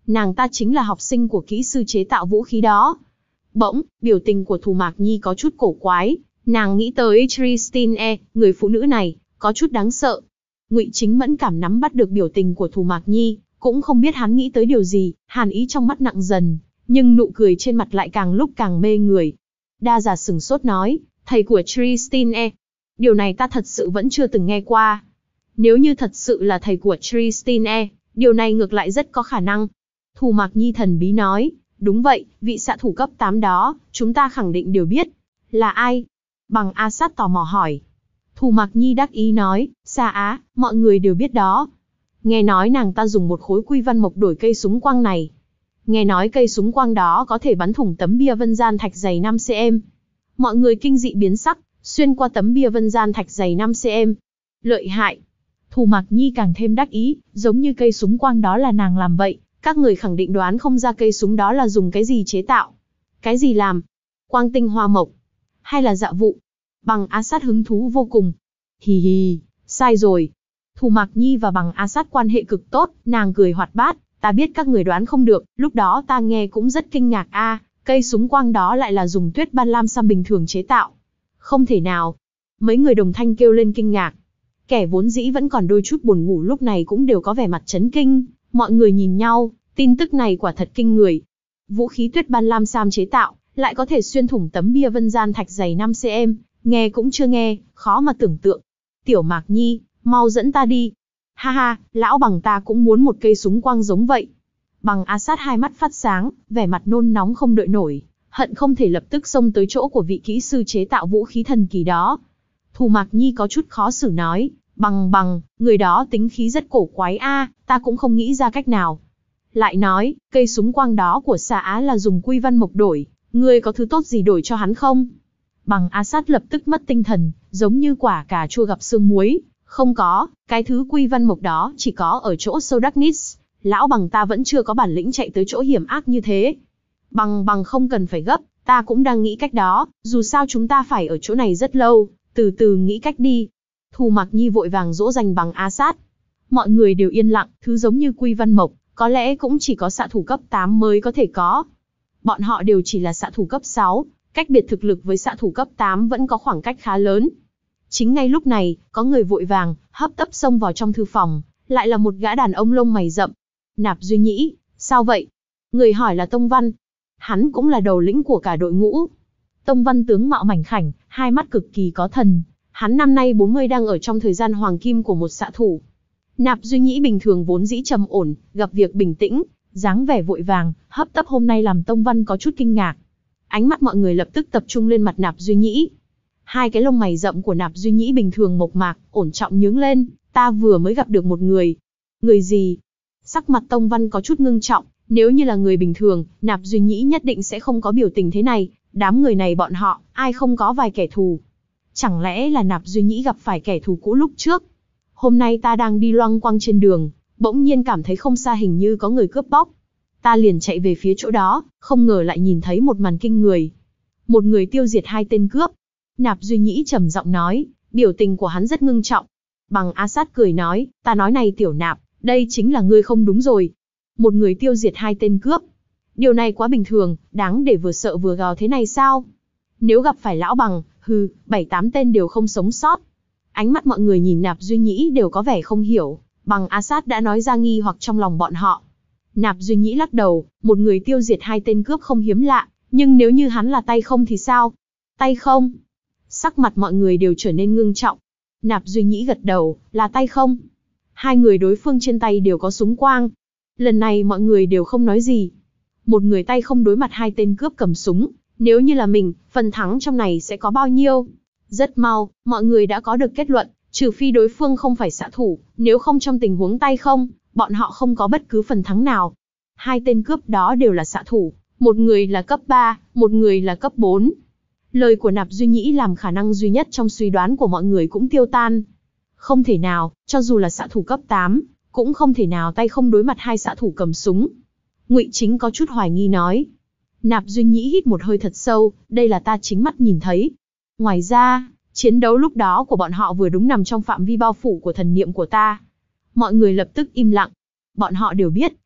Nàng ta chính là học sinh của kỹ sư chế tạo vũ khí đó. Bỗng, biểu tình của Thù Mạc Nhi có chút cổ quái, nàng nghĩ tới Tristine, người phụ nữ này, có chút đáng sợ. Ngụy Chính mẫn cảm nắm bắt được biểu tình của Thù Mạc Nhi, cũng không biết hắn nghĩ tới điều gì, hàn ý trong mắt nặng dần, nhưng nụ cười trên mặt lại càng lúc càng mê người. Đa Giả sửng sốt nói, thầy của Tristine. Điều này ta thật sự vẫn chưa từng nghe qua. Nếu như thật sự là thầy của Tristine, điều này ngược lại rất có khả năng. Thù Mạc Nhi thần bí nói, đúng vậy, vị xạ thủ cấp tám đó, chúng ta khẳng định đều biết. Là ai? Bằng A Sát tò mò hỏi. Thù Mạc Nhi đắc ý nói, Sa Á, mọi người đều biết đó. Nghe nói nàng ta dùng một khối quy văn mộc đổi cây súng quang này. Nghe nói cây súng quang đó có thể bắn thủng tấm bia vân gian thạch dày năm xăng-ti-mét. Mọi người kinh dị biến sắc, xuyên qua tấm bia vân gian thạch dày năm xăng-ti-mét. Lợi hại. Thù Mạc Nhi càng thêm đắc ý, giống như cây súng quang đó là nàng làm vậy, các người khẳng định đoán không ra cây súng đó là dùng cái gì chế tạo. Cái gì làm? Quang tinh hoa mộc? Hay là dạ vụ? Bằng A Sát hứng thú vô cùng. Hì hì, sai rồi. Thù Mạc Nhi và Bằng A Sát quan hệ cực tốt, nàng cười hoạt bát, ta biết các người đoán không được, lúc đó ta nghe cũng rất kinh ngạc a, à, cây súng quang đó lại là dùng tuyết ban lam sam bình thường chế tạo. Không thể nào. Mấy người đồng thanh kêu lên kinh ngạc. Kẻ vốn dĩ vẫn còn đôi chút buồn ngủ lúc này cũng đều có vẻ mặt chấn kinh, mọi người nhìn nhau, tin tức này quả thật kinh người. Vũ khí tuyết ban lam sam chế tạo, lại có thể xuyên thủng tấm bia vân gian thạch dày năm xăng-ti-mét, nghe cũng chưa nghe, khó mà tưởng tượng. Tiểu Mạc Nhi, mau dẫn ta đi. Ha ha, lão Bằng ta cũng muốn một cây súng quang giống vậy. Bằng A Sát hai mắt phát sáng, vẻ mặt nôn nóng không đợi nổi, hận không thể lập tức xông tới chỗ của vị kỹ sư chế tạo vũ khí thần kỳ đó. Thù Mạc Nhi có chút khó xử nói, Bằng Bằng, người đó tính khí rất cổ quái a, ta cũng không nghĩ ra cách nào. Lại nói, cây súng quang đó của Sa Á là dùng quy văn mộc đổi, ngươi có thứ tốt gì đổi cho hắn không? Bằng A Sát lập tức mất tinh thần, giống như quả cà chua gặp sương muối. Không có, cái thứ quy văn mộc đó chỉ có ở chỗ sâu Darkness, lão Bằng ta vẫn chưa có bản lĩnh chạy tới chỗ hiểm ác như thế. Bằng Bằng không cần phải gấp, ta cũng đang nghĩ cách đó, dù sao chúng ta phải ở chỗ này rất lâu, từ từ nghĩ cách đi. Thù Mạc Nhi vội vàng dỗ dành Bằng A Sát. Mọi người đều yên lặng, thứ giống như quy văn mộc, có lẽ cũng chỉ có xạ thủ cấp tám mới có thể có. Bọn họ đều chỉ là xạ thủ cấp sáu, cách biệt thực lực với xạ thủ cấp tám vẫn có khoảng cách khá lớn. Chính ngay lúc này, có người vội vàng, hấp tấp xông vào trong thư phòng, lại là một gã đàn ông lông mày rậm. Nạp Duy Nhĩ, sao vậy? Người hỏi là Tông Văn. Hắn cũng là đầu lĩnh của cả đội ngũ. Tông Văn tướng mạo mảnh khảnh, hai mắt cực kỳ có thần. Hắn năm nay bốn mươi đang ở trong thời gian hoàng kim của một xạ thủ. Nạp Duy Nhĩ bình thường vốn dĩ trầm ổn, gặp việc bình tĩnh, dáng vẻ vội vàng, hấp tấp hôm nay làm Tông Văn có chút kinh ngạc. Ánh mắt mọi người lập tức tập trung lên mặt Nạp Duy Nhĩ. Hai cái lông mày rậm của Nạp Duy Nhĩ bình thường mộc mạc, ổn trọng nhướng lên, ta vừa mới gặp được một người. Người gì? Sắc mặt Tông Văn có chút ngưng trọng, nếu như là người bình thường, Nạp Duy Nhĩ nhất định sẽ không có biểu tình thế này, đám người này bọn họ, ai không có vài kẻ thù. Chẳng lẽ là Nạp Duy Nhĩ gặp phải kẻ thù cũ lúc trước? Hôm nay ta đang đi loăng quăng trên đường, bỗng nhiên cảm thấy không xa hình như có người cướp bóc. Ta liền chạy về phía chỗ đó, không ngờ lại nhìn thấy một màn kinh người. Một người tiêu diệt hai tên cướp. Nạp Duy Nhĩ trầm giọng nói, biểu tình của hắn rất ngưng trọng. Bằng A Sát cười nói, ta nói này Tiểu Nạp, đây chính là ngươi không đúng rồi. Một người tiêu diệt hai tên cướp. Điều này quá bình thường, đáng để vừa sợ vừa gào thế này sao? Nếu gặp phải lão Bằng, hừ, bảy tám tên đều không sống sót. Ánh mắt mọi người nhìn Nạp Duy Nhĩ đều có vẻ không hiểu, Bằng A Sát đã nói ra nghi hoặc trong lòng bọn họ. Nạp Duy Nhĩ lắc đầu, một người tiêu diệt hai tên cướp không hiếm lạ, nhưng nếu như hắn là tay không thì sao? Tay không? Sắc mặt mọi người đều trở nên ngưng trọng. Nạp Duy Nhĩ gật đầu, là tay không? Hai người đối phương trên tay đều có súng quang. Lần này mọi người đều không nói gì. Một người tay không đối mặt hai tên cướp cầm súng, nếu như là mình, phần thắng trong này sẽ có bao nhiêu? Rất mau, mọi người đã có được kết luận, trừ phi đối phương không phải xạ thủ, nếu không trong tình huống tay không, bọn họ không có bất cứ phần thắng nào. Hai tên cướp đó đều là xạ thủ, một người là cấp ba, một người là cấp bốn. Lời của Nạp Duy Nhĩ làm khả năng duy nhất trong suy đoán của mọi người cũng tiêu tan. Không thể nào, cho dù là xạ thủ cấp tám, cũng không thể nào tay không đối mặt hai xạ thủ cầm súng. Ngụy Chính có chút hoài nghi nói. Nạp Duy Nhĩ hít một hơi thật sâu, đây là ta chính mắt nhìn thấy. Ngoài ra, chiến đấu lúc đó của bọn họ vừa đúng nằm trong phạm vi bao phủ của thần niệm của ta. Mọi người lập tức im lặng. Bọn họ đều biết,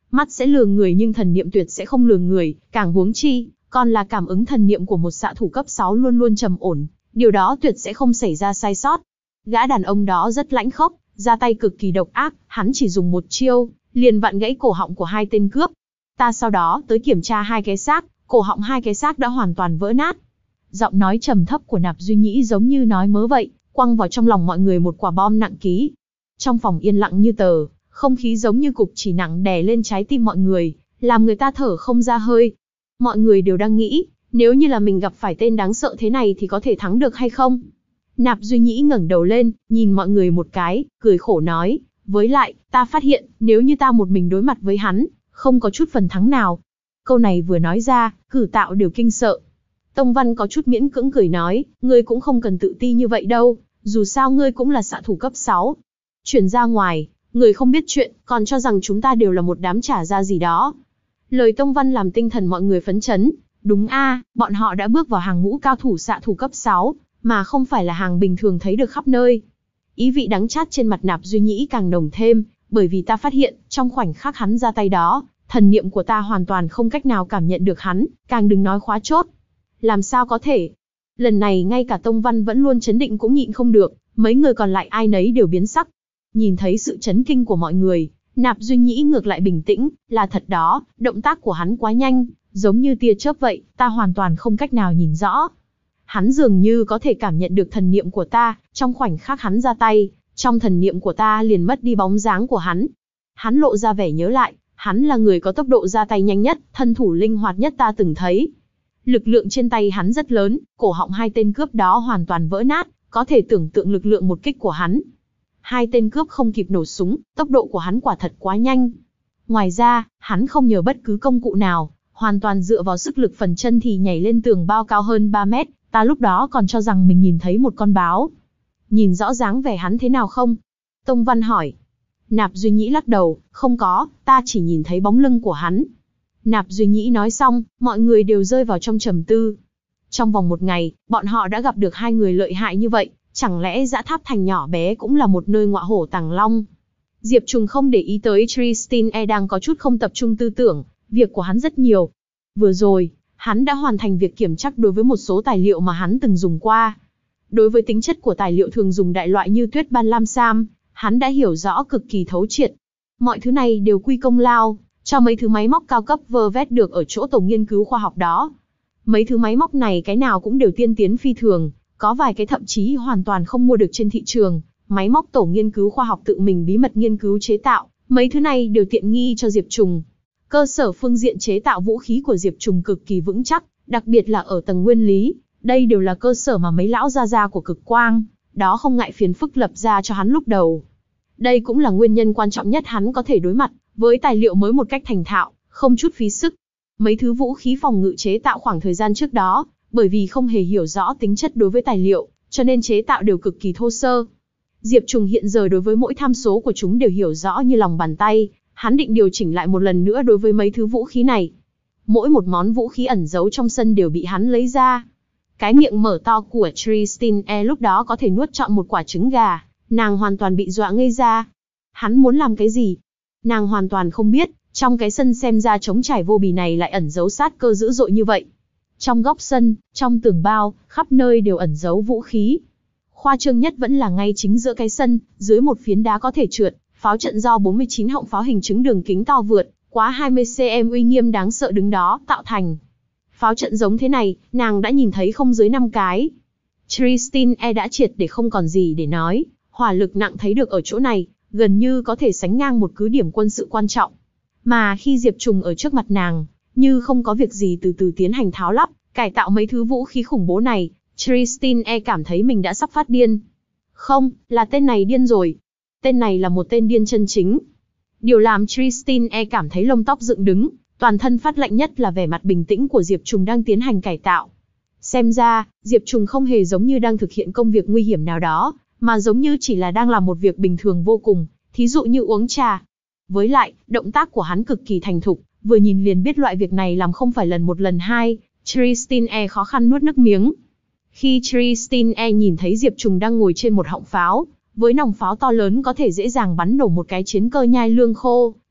Mắt sẽ lừa người nhưng thần niệm tuyệt sẽ không lừa người, càng huống chi, còn là cảm ứng thần niệm của một xạ thủ cấp sáu luôn luôn trầm ổn, điều đó tuyệt sẽ không xảy ra sai sót. Gã đàn ông đó rất lãnh khốc, ra tay cực kỳ độc ác, hắn chỉ dùng một chiêu, liền vặn gãy cổ họng của hai tên cướp. Ta sau đó tới kiểm tra hai cái xác, cổ họng hai cái xác đã hoàn toàn vỡ nát. Giọng nói trầm thấp của Nạp Duy Nhĩ giống như nói mớ vậy, quăng vào trong lòng mọi người một quả bom nặng ký. Trong phòng yên lặng như tờ, không khí giống như cục chỉ nặng đè lên trái tim mọi người, làm người ta thở không ra hơi. Mọi người đều đang nghĩ, nếu như là mình gặp phải tên đáng sợ thế này thì có thể thắng được hay không? Nạp Duy Nhĩ ngẩng đầu lên, nhìn mọi người một cái, cười khổ nói, với lại, ta phát hiện, nếu như ta một mình đối mặt với hắn, không có chút phần thắng nào. Câu này vừa nói ra, cử tạo đều kinh sợ. Tông Văn có chút miễn cưỡng cười nói, ngươi cũng không cần tự ti như vậy đâu, dù sao ngươi cũng là xạ thủ cấp sáu. Chuyển ra ngoài, người không biết chuyện, còn cho rằng chúng ta đều là một đám trả ra gì đó. Lời Tông Văn làm tinh thần mọi người phấn chấn, đúng a, bọn họ đã bước vào hàng ngũ cao thủ xạ thủ cấp sáu, mà không phải là hàng bình thường thấy được khắp nơi. Ý vị đắng chát trên mặt Nạp Duy Nhĩ càng nồng thêm, bởi vì ta phát hiện, trong khoảnh khắc hắn ra tay đó, thần niệm của ta hoàn toàn không cách nào cảm nhận được hắn, càng đừng nói khóa chốt. Làm sao có thể? Lần này ngay cả Tông Văn vẫn luôn chấn định cũng nhịn không được, mấy người còn lại ai nấy đều biến sắc. Nhìn thấy sự chấn kinh của mọi người, Nạp Duy Nhĩ ngược lại bình tĩnh, là thật đó, động tác của hắn quá nhanh, giống như tia chớp vậy, ta hoàn toàn không cách nào nhìn rõ. Hắn dường như có thể cảm nhận được thần niệm của ta, trong khoảnh khắc hắn ra tay, trong thần niệm của ta liền mất đi bóng dáng của hắn. Hắn lộ ra vẻ nhớ lại, hắn là người có tốc độ ra tay nhanh nhất, thân thủ linh hoạt nhất ta từng thấy. Lực lượng trên tay hắn rất lớn, cổ họng hai tên cướp đó hoàn toàn vỡ nát, có thể tưởng tượng lực lượng một kích của hắn. Hai tên cướp không kịp nổ súng, tốc độ của hắn quả thật quá nhanh. Ngoài ra, hắn không nhờ bất cứ công cụ nào, hoàn toàn dựa vào sức lực phần chân thì nhảy lên tường bao cao hơn ba mét, ta lúc đó còn cho rằng mình nhìn thấy một con báo. Nhìn rõ dáng vẻ hắn thế nào không? Tông Văn hỏi. Nạp Duy Nhĩ lắc đầu, không có, ta chỉ nhìn thấy bóng lưng của hắn. Nạp Duy Nhĩ nói xong, mọi người đều rơi vào trong trầm tư. Trong vòng một ngày, bọn họ đã gặp được hai người lợi hại như vậy, chẳng lẽ Dã Tháp Thành nhỏ bé cũng là một nơi ngọa hổ tàng long? Diệp Trùng không để ý tới Tristan E đang có chút không tập trung tư tưởng, việc của hắn rất nhiều. Vừa rồi, hắn đã hoàn thành việc kiểm tra đối với một số tài liệu mà hắn từng dùng qua. Đối với tính chất của tài liệu thường dùng đại loại như tuyết ban lam sam, hắn đã hiểu rõ cực kỳ thấu triệt. Mọi thứ này đều quy công lao cho mấy thứ máy móc cao cấp vơ vét được ở chỗ tổ nghiên cứu khoa học đó. Mấy thứ máy móc này cái nào cũng đều tiên tiến phi thường, có vài cái thậm chí hoàn toàn không mua được trên thị trường. Máy móc tổ nghiên cứu khoa học tự mình bí mật nghiên cứu chế tạo, mấy thứ này đều tiện nghi cho Diệp Trùng. Cơ sở phương diện chế tạo vũ khí của Diệp Trùng cực kỳ vững chắc, đặc biệt là ở tầng nguyên lý. Đây đều là cơ sở mà mấy lão gia gia của Cực Quang, đó không ngại phiền phức lập ra cho hắn lúc đầu. Đây cũng là nguyên nhân quan trọng nhất hắn có thể đối mặt với tài liệu mới một cách thành thạo, không chút phí sức. Mấy thứ vũ khí phòng ngự chế tạo khoảng thời gian trước đó, bởi vì không hề hiểu rõ tính chất đối với tài liệu, cho nên chế tạo đều cực kỳ thô sơ. Diệp Trùng hiện giờ đối với mỗi tham số của chúng đều hiểu rõ như lòng bàn tay, hắn định điều chỉnh lại một lần nữa đối với mấy thứ vũ khí này. Mỗi một món vũ khí ẩn giấu trong sân đều bị hắn lấy ra. Cái miệng mở to của Tristan E lúc đó có thể nuốt trọn một quả trứng gà, nàng hoàn toàn bị dọa ngây ra. Hắn muốn làm cái gì? Nàng hoàn toàn không biết, trong cái sân xem ra trống trải vô bì này lại ẩn giấu sát cơ dữ dội như vậy. Trong góc sân, trong tường bao, khắp nơi đều ẩn giấu vũ khí. Khoa trương nhất vẫn là ngay chính giữa cái sân, dưới một phiến đá có thể trượt, pháo trận do bốn mươi chín họng pháo hình trứng đường kính to vượt quá hai mươi xăng-ti-mét uy nghiêm đáng sợ đứng đó tạo thành. Pháo trận giống thế này, nàng đã nhìn thấy không dưới năm cái. Tristan E đã triệt để không còn gì để nói, hỏa lực nặng thấy được ở chỗ này, gần như có thể sánh ngang một cứ điểm quân sự quan trọng. Mà khi Diệp Trùng ở trước mặt nàng, như không có việc gì từ từ tiến hành tháo lắp, cải tạo mấy thứ vũ khí khủng bố này, Tristan E cảm thấy mình đã sắp phát điên. Không, là tên này điên rồi. Tên này là một tên điên chân chính. Điều làm Tristan E cảm thấy lông tóc dựng đứng, toàn thân phát lạnh nhất là vẻ mặt bình tĩnh của Diệp Trùng đang tiến hành cải tạo. Xem ra, Diệp Trùng không hề giống như đang thực hiện công việc nguy hiểm nào đó, mà giống như chỉ là đang làm một việc bình thường vô cùng, thí dụ như uống trà. Với lại, động tác của hắn cực kỳ thành thục, vừa nhìn liền biết loại việc này làm không phải lần một lần hai, Tristan E khó khăn nuốt nước miếng. Khi Tristan E nhìn thấy Diệp Trùng đang ngồi trên một họng pháo, với nòng pháo to lớn có thể dễ dàng bắn nổ một cái chiến cơ nhai lương khô,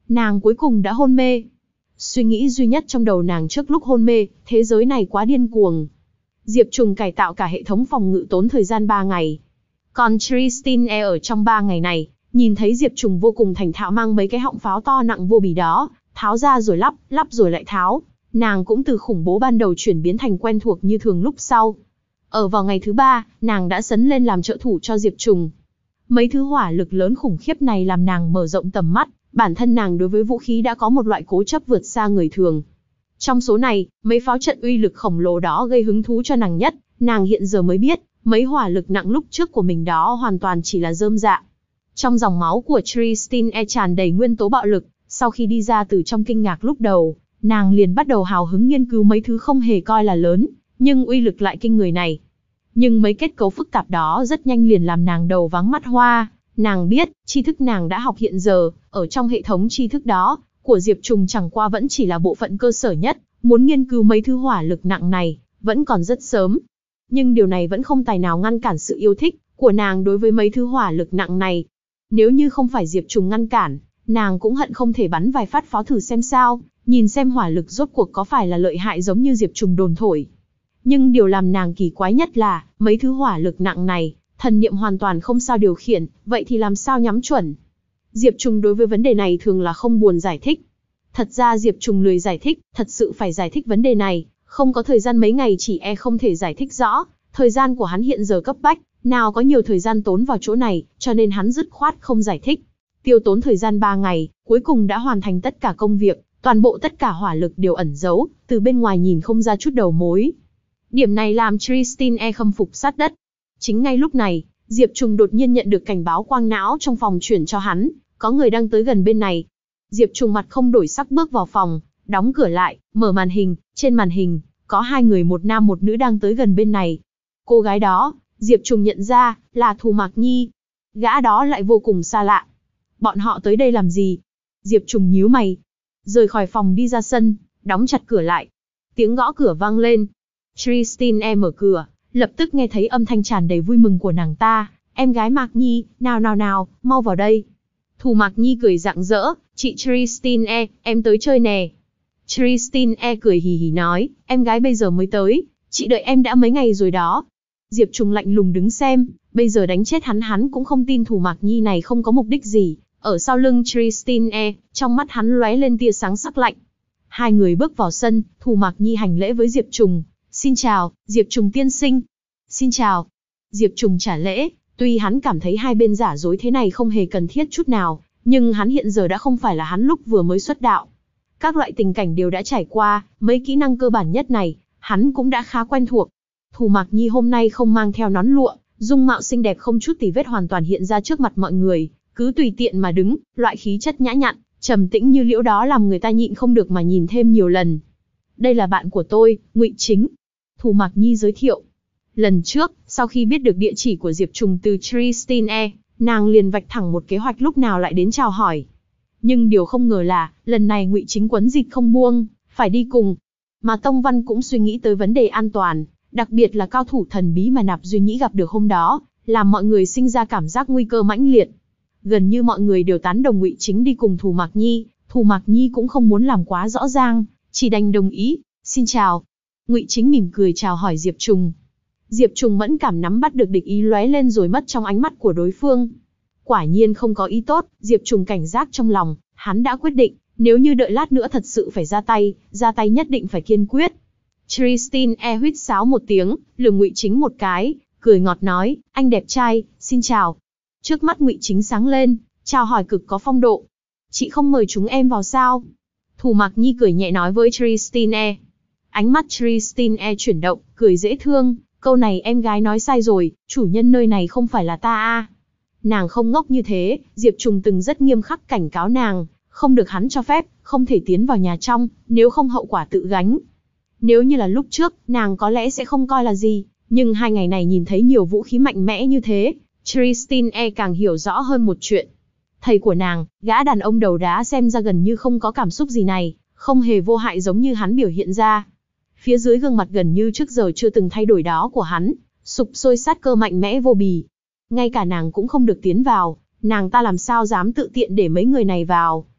nàng cuối cùng đã hôn mê. Suy nghĩ duy nhất trong đầu nàng trước lúc hôn mê, thế giới này quá điên cuồng. Diệp Trùng cải tạo cả hệ thống phòng ngự tốn thời gian ba ngày. Còn Tristan E ở trong ba ngày này, nhìn thấy Diệp Trùng vô cùng thành thạo mang mấy cái họng pháo to nặng vô bì đó, tháo ra rồi lắp, lắp rồi lại tháo. Nàng cũng từ khủng bố ban đầu chuyển biến thành quen thuộc như thường lúc sau. Ở vào ngày thứ ba, nàng đã sấn lên làm trợ thủ cho Diệp Trùng. Mấy thứ hỏa lực lớn khủng khiếp này làm nàng mở rộng tầm mắt, bản thân nàng đối với vũ khí đã có một loại cố chấp vượt xa người thường. Trong số này, mấy pháo trận uy lực khổng lồ đó gây hứng thú cho nàng nhất, nàng hiện giờ mới biết, mấy hỏa lực nặng lúc trước của mình đó hoàn toàn chỉ là rơm rạ. Trong dòng máu của Tristan E tràn đầy nguyên tố bạo lực, sau khi đi ra từ trong kinh ngạc lúc đầu, nàng liền bắt đầu hào hứng nghiên cứu mấy thứ không hề coi là lớn, nhưng uy lực lại kinh người này. Nhưng mấy kết cấu phức tạp đó rất nhanh liền làm nàng đầu váng mắt hoa. Nàng biết, tri thức nàng đã học hiện giờ, ở trong hệ thống tri thức đó, của Diệp Trùng chẳng qua vẫn chỉ là bộ phận cơ sở nhất, muốn nghiên cứu mấy thứ hỏa lực nặng này, vẫn còn rất sớm. Nhưng điều này vẫn không tài nào ngăn cản sự yêu thích của nàng đối với mấy thứ hỏa lực nặng này. Nếu như không phải Diệp Trùng ngăn cản, nàng cũng hận không thể bắn vài phát pháo thử xem sao, nhìn xem hỏa lực rốt cuộc có phải là lợi hại giống như Diệp Trùng đồn thổi. Nhưng điều làm nàng kỳ quái nhất là, mấy thứ hỏa lực nặng này, thần niệm hoàn toàn không sao điều khiển, vậy thì làm sao nhắm chuẩn? Diệp Trùng đối với vấn đề này thường là không buồn giải thích. Thật ra Diệp Trùng lười giải thích, thật sự phải giải thích vấn đề này, không có thời gian mấy ngày chỉ e không thể giải thích rõ, thời gian của hắn hiện giờ cấp bách, nào có nhiều thời gian tốn vào chỗ này, cho nên hắn dứt khoát không giải thích. Tiêu tốn thời gian ba ngày, cuối cùng đã hoàn thành tất cả công việc, toàn bộ tất cả hỏa lực đều ẩn giấu, từ bên ngoài nhìn không ra chút đầu mối. Điểm này làm Tristan E khâm phục sát đất. Chính ngay lúc này, Diệp Trùng đột nhiên nhận được cảnh báo quang não trong phòng chuyển cho hắn, có người đang tới gần bên này. Diệp Trùng mặt không đổi sắc bước vào phòng, đóng cửa lại, mở màn hình, trên màn hình, có hai người một nam một nữ đang tới gần bên này. Cô gái đó, Diệp Trùng nhận ra, là Thù Mạc Nhi. Gã đó lại vô cùng xa lạ. Bọn họ tới đây làm gì? Diệp Trùng nhíu mày. Rời khỏi phòng đi ra sân, đóng chặt cửa lại. Tiếng gõ cửa vang lên. Tristan E mở cửa, lập tức nghe thấy âm thanh tràn đầy vui mừng của nàng ta. Em gái Mạc Nhi, nào nào nào, mau vào đây. Thù Mạc Nhi cười rạng rỡ, chị Tristan E, em tới chơi nè. Tristan E cười hì hì nói, em gái bây giờ mới tới, chị đợi em đã mấy ngày rồi đó. Diệp Trùng lạnh lùng đứng xem, bây giờ đánh chết hắn hắn cũng không tin Thù Mạc Nhi này không có mục đích gì. Ở sau lưng Tristan E, trong mắt hắn lóe lên tia sáng sắc lạnh. Hai người bước vào sân, Thù Mạc Nhi hành lễ với Diệp Trùng. Xin chào, Diệp Trùng tiên sinh. Xin chào. Diệp Trùng trả lễ, tuy hắn cảm thấy hai bên giả dối thế này không hề cần thiết chút nào, nhưng hắn hiện giờ đã không phải là hắn lúc vừa mới xuất đạo. Các loại tình cảnh đều đã trải qua, mấy kỹ năng cơ bản nhất này, hắn cũng đã khá quen thuộc. Thù Mạc Nhi hôm nay không mang theo nón lụa, dung mạo xinh đẹp không chút tì vết hoàn toàn hiện ra trước mặt mọi người, cứ tùy tiện mà đứng, loại khí chất nhã nhặn, trầm tĩnh như liễu đó làm người ta nhịn không được mà nhìn thêm nhiều lần. Đây là bạn của tôi, Ngụy Chính. Thù Mạc Nhi giới thiệu. Lần trước, sau khi biết được địa chỉ của Diệp Trùng từ Tristan E, nàng liền vạch thẳng một kế hoạch lúc nào lại đến chào hỏi. Nhưng điều không ngờ là, lần này Ngụy Chính quấn dịt không buông, phải đi cùng. Mà Tông Văn cũng suy nghĩ tới vấn đề an toàn, đặc biệt là cao thủ thần bí mà Nạp Duy Nhĩ gặp được hôm đó, làm mọi người sinh ra cảm giác nguy cơ mãnh liệt. Gần như mọi người đều tán đồng Ngụy Chính đi cùng Thù Mạc Nhi, Thù Mạc Nhi cũng không muốn làm quá rõ ràng, chỉ đành đồng ý. Xin chào. Ngụy Chính mỉm cười chào hỏi Diệp Trùng. Diệp Trùng mẫn cảm nắm bắt được địch ý lóe lên rồi mất trong ánh mắt của đối phương. Quả nhiên không có ý tốt, Diệp Trùng cảnh giác trong lòng, hắn đã quyết định, nếu như đợi lát nữa thật sự phải ra tay, ra tay nhất định phải kiên quyết. Tristan E huýt sáo một tiếng, lườm Ngụy Chính một cái, cười ngọt nói, anh đẹp trai, xin chào. Trước mắt Ngụy Chính sáng lên, chào hỏi cực có phong độ. Chị không mời chúng em vào sao? Thù Mạc Nhi cười nhẹ nói với Tristan E. Ánh mắt Tristan E chuyển động, cười dễ thương, câu này em gái nói sai rồi, chủ nhân nơi này không phải là ta a. Nàng không ngốc như thế, Diệp Trùng từng rất nghiêm khắc cảnh cáo nàng, không được hắn cho phép, không thể tiến vào nhà trong, nếu không hậu quả tự gánh. Nếu như là lúc trước, nàng có lẽ sẽ không coi là gì, nhưng hai ngày này nhìn thấy nhiều vũ khí mạnh mẽ như thế, Tristan E càng hiểu rõ hơn một chuyện. Thầy của nàng, gã đàn ông đầu đá xem ra gần như không có cảm xúc gì này, không hề vô hại giống như hắn biểu hiện ra. Phía dưới gương mặt gần như trước giờ chưa từng thay đổi đó của hắn, sục sôi sát cơ mạnh mẽ vô bì. Ngay cả nàng cũng không được tiến vào, nàng ta làm sao dám tự tiện để mấy người này vào.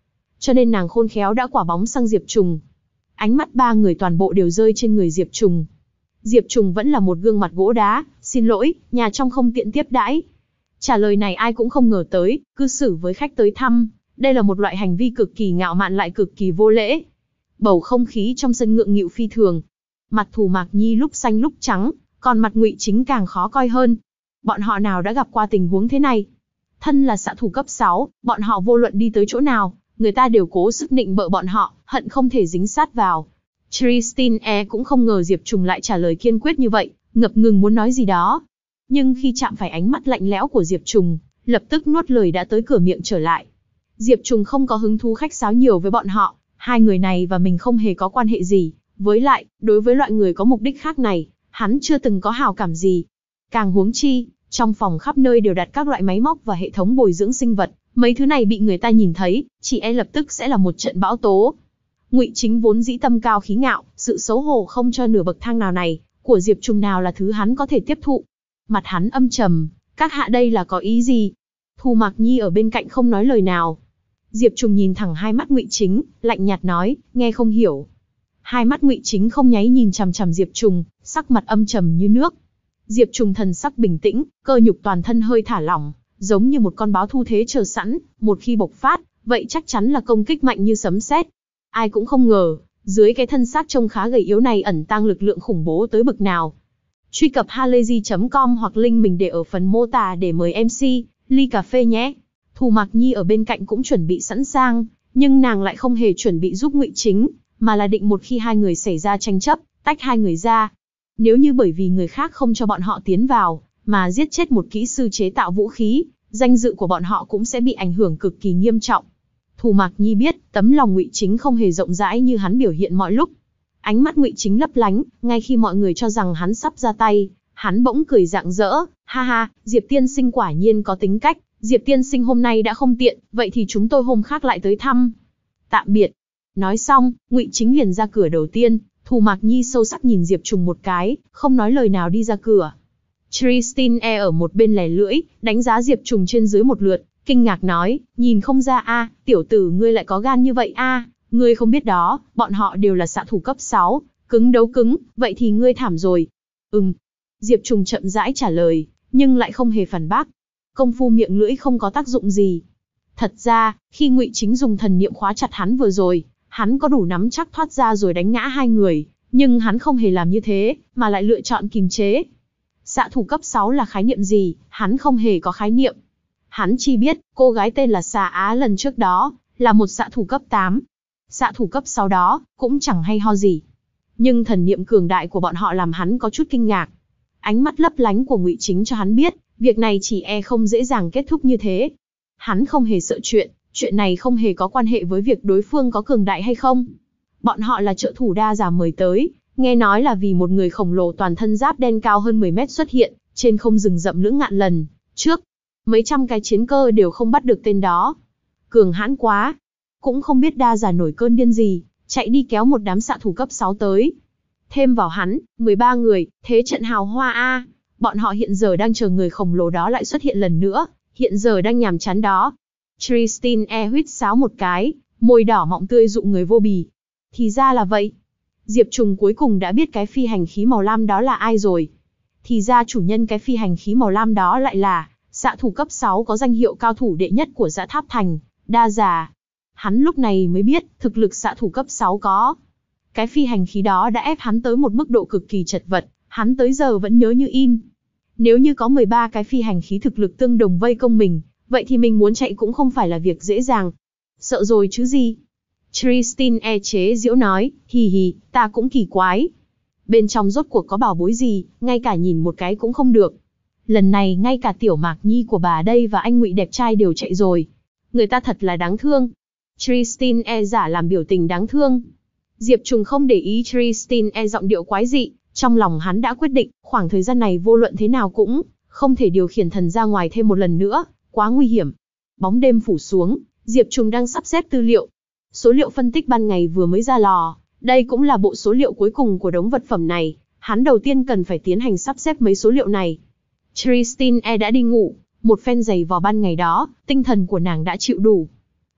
cho nên nàng khôn khéo đã quả bóng sang Diệp Trùng. Ánh mắt ba người toàn bộ đều rơi trên người Diệp Trùng. Diệp Trùng vẫn là một gương mặt gỗ đá, xin lỗi, nhà trong không tiện tiếp đãi. Trả lời này ai cũng không ngờ tới, cư xử với khách tới thăm, đây là một loại hành vi cực kỳ ngạo mạn lại cực kỳ vô lễ. Bầu không khí trong sân ngượng nghịu phi thường. Mặt Thù Mạc Nhi lúc xanh lúc trắng, còn mặt Ngụy Chính càng khó coi hơn. Bọn họ nào đã gặp qua tình huống thế này? Thân là xạ thủ cấp sáu, bọn họ vô luận đi tới chỗ nào, người ta đều cố sức nịnh bợ bọn họ, hận không thể dính sát vào. Tristan E cũng không ngờ Diệp Trùng lại trả lời kiên quyết như vậy, ngập ngừng muốn nói gì đó. Nhưng khi chạm phải ánh mắt lạnh lẽo của Diệp Trùng, lập tức nuốt lời đã tới cửa miệng trở lại. Diệp Trùng không có hứng thú khách sáo nhiều với bọn họ, hai người này và mình không hề có quan hệ gì. Với lại, đối với loại người có mục đích khác này, hắn chưa từng có hào cảm gì. Càng huống chi, trong phòng khắp nơi đều đặt các loại máy móc và hệ thống bồi dưỡng sinh vật, mấy thứ này bị người ta nhìn thấy, chỉ e lập tức sẽ là một trận bão tố. Ngụy Chính vốn dĩ tâm cao khí ngạo, sự xấu hổ không cho nửa bậc thang nào này, của Diệp Trùng nào là thứ hắn có thể tiếp thụ. Mặt hắn âm trầm, các hạ đây là có ý gì? Thù Mạc Nhi ở bên cạnh không nói lời nào. Diệp Trùng nhìn thẳng hai mắt Ngụy Chính, lạnh nhạt nói, nghe không hiểu. Hai mắt Ngụy Chính không nháy nhìn chằm chằm Diệp Trùng, sắc mặt âm trầm như nước. Diệp Trùng thần sắc bình tĩnh, cơ nhục toàn thân hơi thả lỏng, giống như một con báo thu thế chờ sẵn, một khi bộc phát, vậy chắc chắn là công kích mạnh như sấm sét. Ai cũng không ngờ, dưới cái thân xác trông khá gầy yếu này ẩn tàng lực lượng khủng bố tới bực nào. Truy cập halayzi chấm com hoặc link mình để ở phần mô tả để mời em xê, ly cà phê nhé. Thù Mạc Nhi ở bên cạnh cũng chuẩn bị sẵn sàng, nhưng nàng lại không hề chuẩn bị giúp Ngụy Chính, mà là định một khi hai người xảy ra tranh chấp, tách hai người ra. Nếu như bởi vì người khác không cho bọn họ tiến vào, mà giết chết một kỹ sư chế tạo vũ khí, danh dự của bọn họ cũng sẽ bị ảnh hưởng cực kỳ nghiêm trọng. Thù Mạc Nhi biết, tấm lòng Ngụy Chính không hề rộng rãi như hắn biểu hiện mọi lúc. Ánh mắt Ngụy Chính lấp lánh, ngay khi mọi người cho rằng hắn sắp ra tay, hắn bỗng cười rạng rỡ, ha ha, Diệp tiên sinh quả nhiên có tính cách, Diệp tiên sinh hôm nay đã không tiện, vậy thì chúng tôi hôm khác lại tới thăm. Tạm biệt. Nói xong, Ngụy Chính liền ra cửa đầu tiên, Thù Mạc Nhi sâu sắc nhìn Diệp Trùng một cái, không nói lời nào đi ra cửa. Tristan E ở một bên lè lưỡi, đánh giá Diệp Trùng trên dưới một lượt, kinh ngạc nói, nhìn không ra a, tiểu tử ngươi lại có gan như vậy a, ngươi không biết đó, bọn họ đều là xạ thủ cấp sáu, cứng đấu cứng, vậy thì ngươi thảm rồi. Ừm. Diệp Trùng chậm rãi trả lời, nhưng lại không hề phản bác. Công phu miệng lưỡi không có tác dụng gì. Thật ra, khi Ngụy Chính dùng thần niệm khóa chặt hắn vừa rồi, hắn có đủ nắm chắc thoát ra rồi đánh ngã hai người, nhưng hắn không hề làm như thế, mà lại lựa chọn kìm chế. Xạ thủ cấp sáu là khái niệm gì, hắn không hề có khái niệm. Hắn chỉ biết, cô gái tên là Xà Á lần trước đó, là một xạ thủ cấp tám. Xạ thủ cấp sáu đó, cũng chẳng hay ho gì. Nhưng thần niệm cường đại của bọn họ làm hắn có chút kinh ngạc. Ánh mắt lấp lánh của Ngụy Chính cho hắn biết, việc này chỉ e không dễ dàng kết thúc như thế. Hắn không hề sợ chuyện, chuyện này không hề có quan hệ với việc đối phương có cường đại hay không. Bọn họ là trợ thủ đa giả mời tới, nghe nói là vì một người khổng lồ toàn thân giáp đen cao hơn mười mét xuất hiện, trên không rừng rậm lưỡng ngạn lần trước. Mấy trăm cái chiến cơ đều không bắt được tên đó. Cường hãn quá. Cũng không biết đa giả nổi cơn điên gì, chạy đi kéo một đám xạ thủ cấp sáu tới. Thêm vào hắn, mười ba người, thế trận hào hoa a. Bọn họ hiện giờ đang chờ người khổng lồ đó lại xuất hiện lần nữa, hiện giờ đang nhàm chán đó. Tristan E huýt sáo một cái, môi đỏ mọng tươi dụ người vô bì. Thì ra là vậy. Diệp Trùng cuối cùng đã biết cái phi hành khí màu lam đó là ai rồi. Thì ra chủ nhân cái phi hành khí màu lam đó lại là xạ thủ cấp sáu có danh hiệu cao thủ đệ nhất của Dã Tháp Thành, Đa Già. Hắn lúc này mới biết, thực lực xạ thủ cấp sáu có. Cái phi hành khí đó đã ép hắn tới một mức độ cực kỳ chật vật, hắn tới giờ vẫn nhớ như in. Nếu như có mười ba cái phi hành khí thực lực tương đồng vây công mình, vậy thì mình muốn chạy cũng không phải là việc dễ dàng. Sợ rồi chứ gì? Tristan E chế giễu nói, hì hì, ta cũng kỳ quái. Bên trong rốt cuộc có bảo bối gì, ngay cả nhìn một cái cũng không được. Lần này ngay cả tiểu Mạc Nhi của bà đây và anh Ngụy đẹp trai đều chạy rồi. Người ta thật là đáng thương. Tristan E giả làm biểu tình đáng thương. Diệp Trùng không để ý Tristan E giọng điệu quái dị, trong lòng hắn đã quyết định, khoảng thời gian này vô luận thế nào cũng không thể điều khiển thần ra ngoài thêm một lần nữa, quá nguy hiểm. Bóng đêm phủ xuống, Diệp Trùng đang sắp xếp tư liệu. Số liệu phân tích ban ngày vừa mới ra lò, đây cũng là bộ số liệu cuối cùng của đống vật phẩm này, hắn đầu tiên cần phải tiến hành sắp xếp mấy số liệu này. Tristan E đã đi ngủ, một phen giày vò ban ngày đó, tinh thần của nàng đã chịu đủ.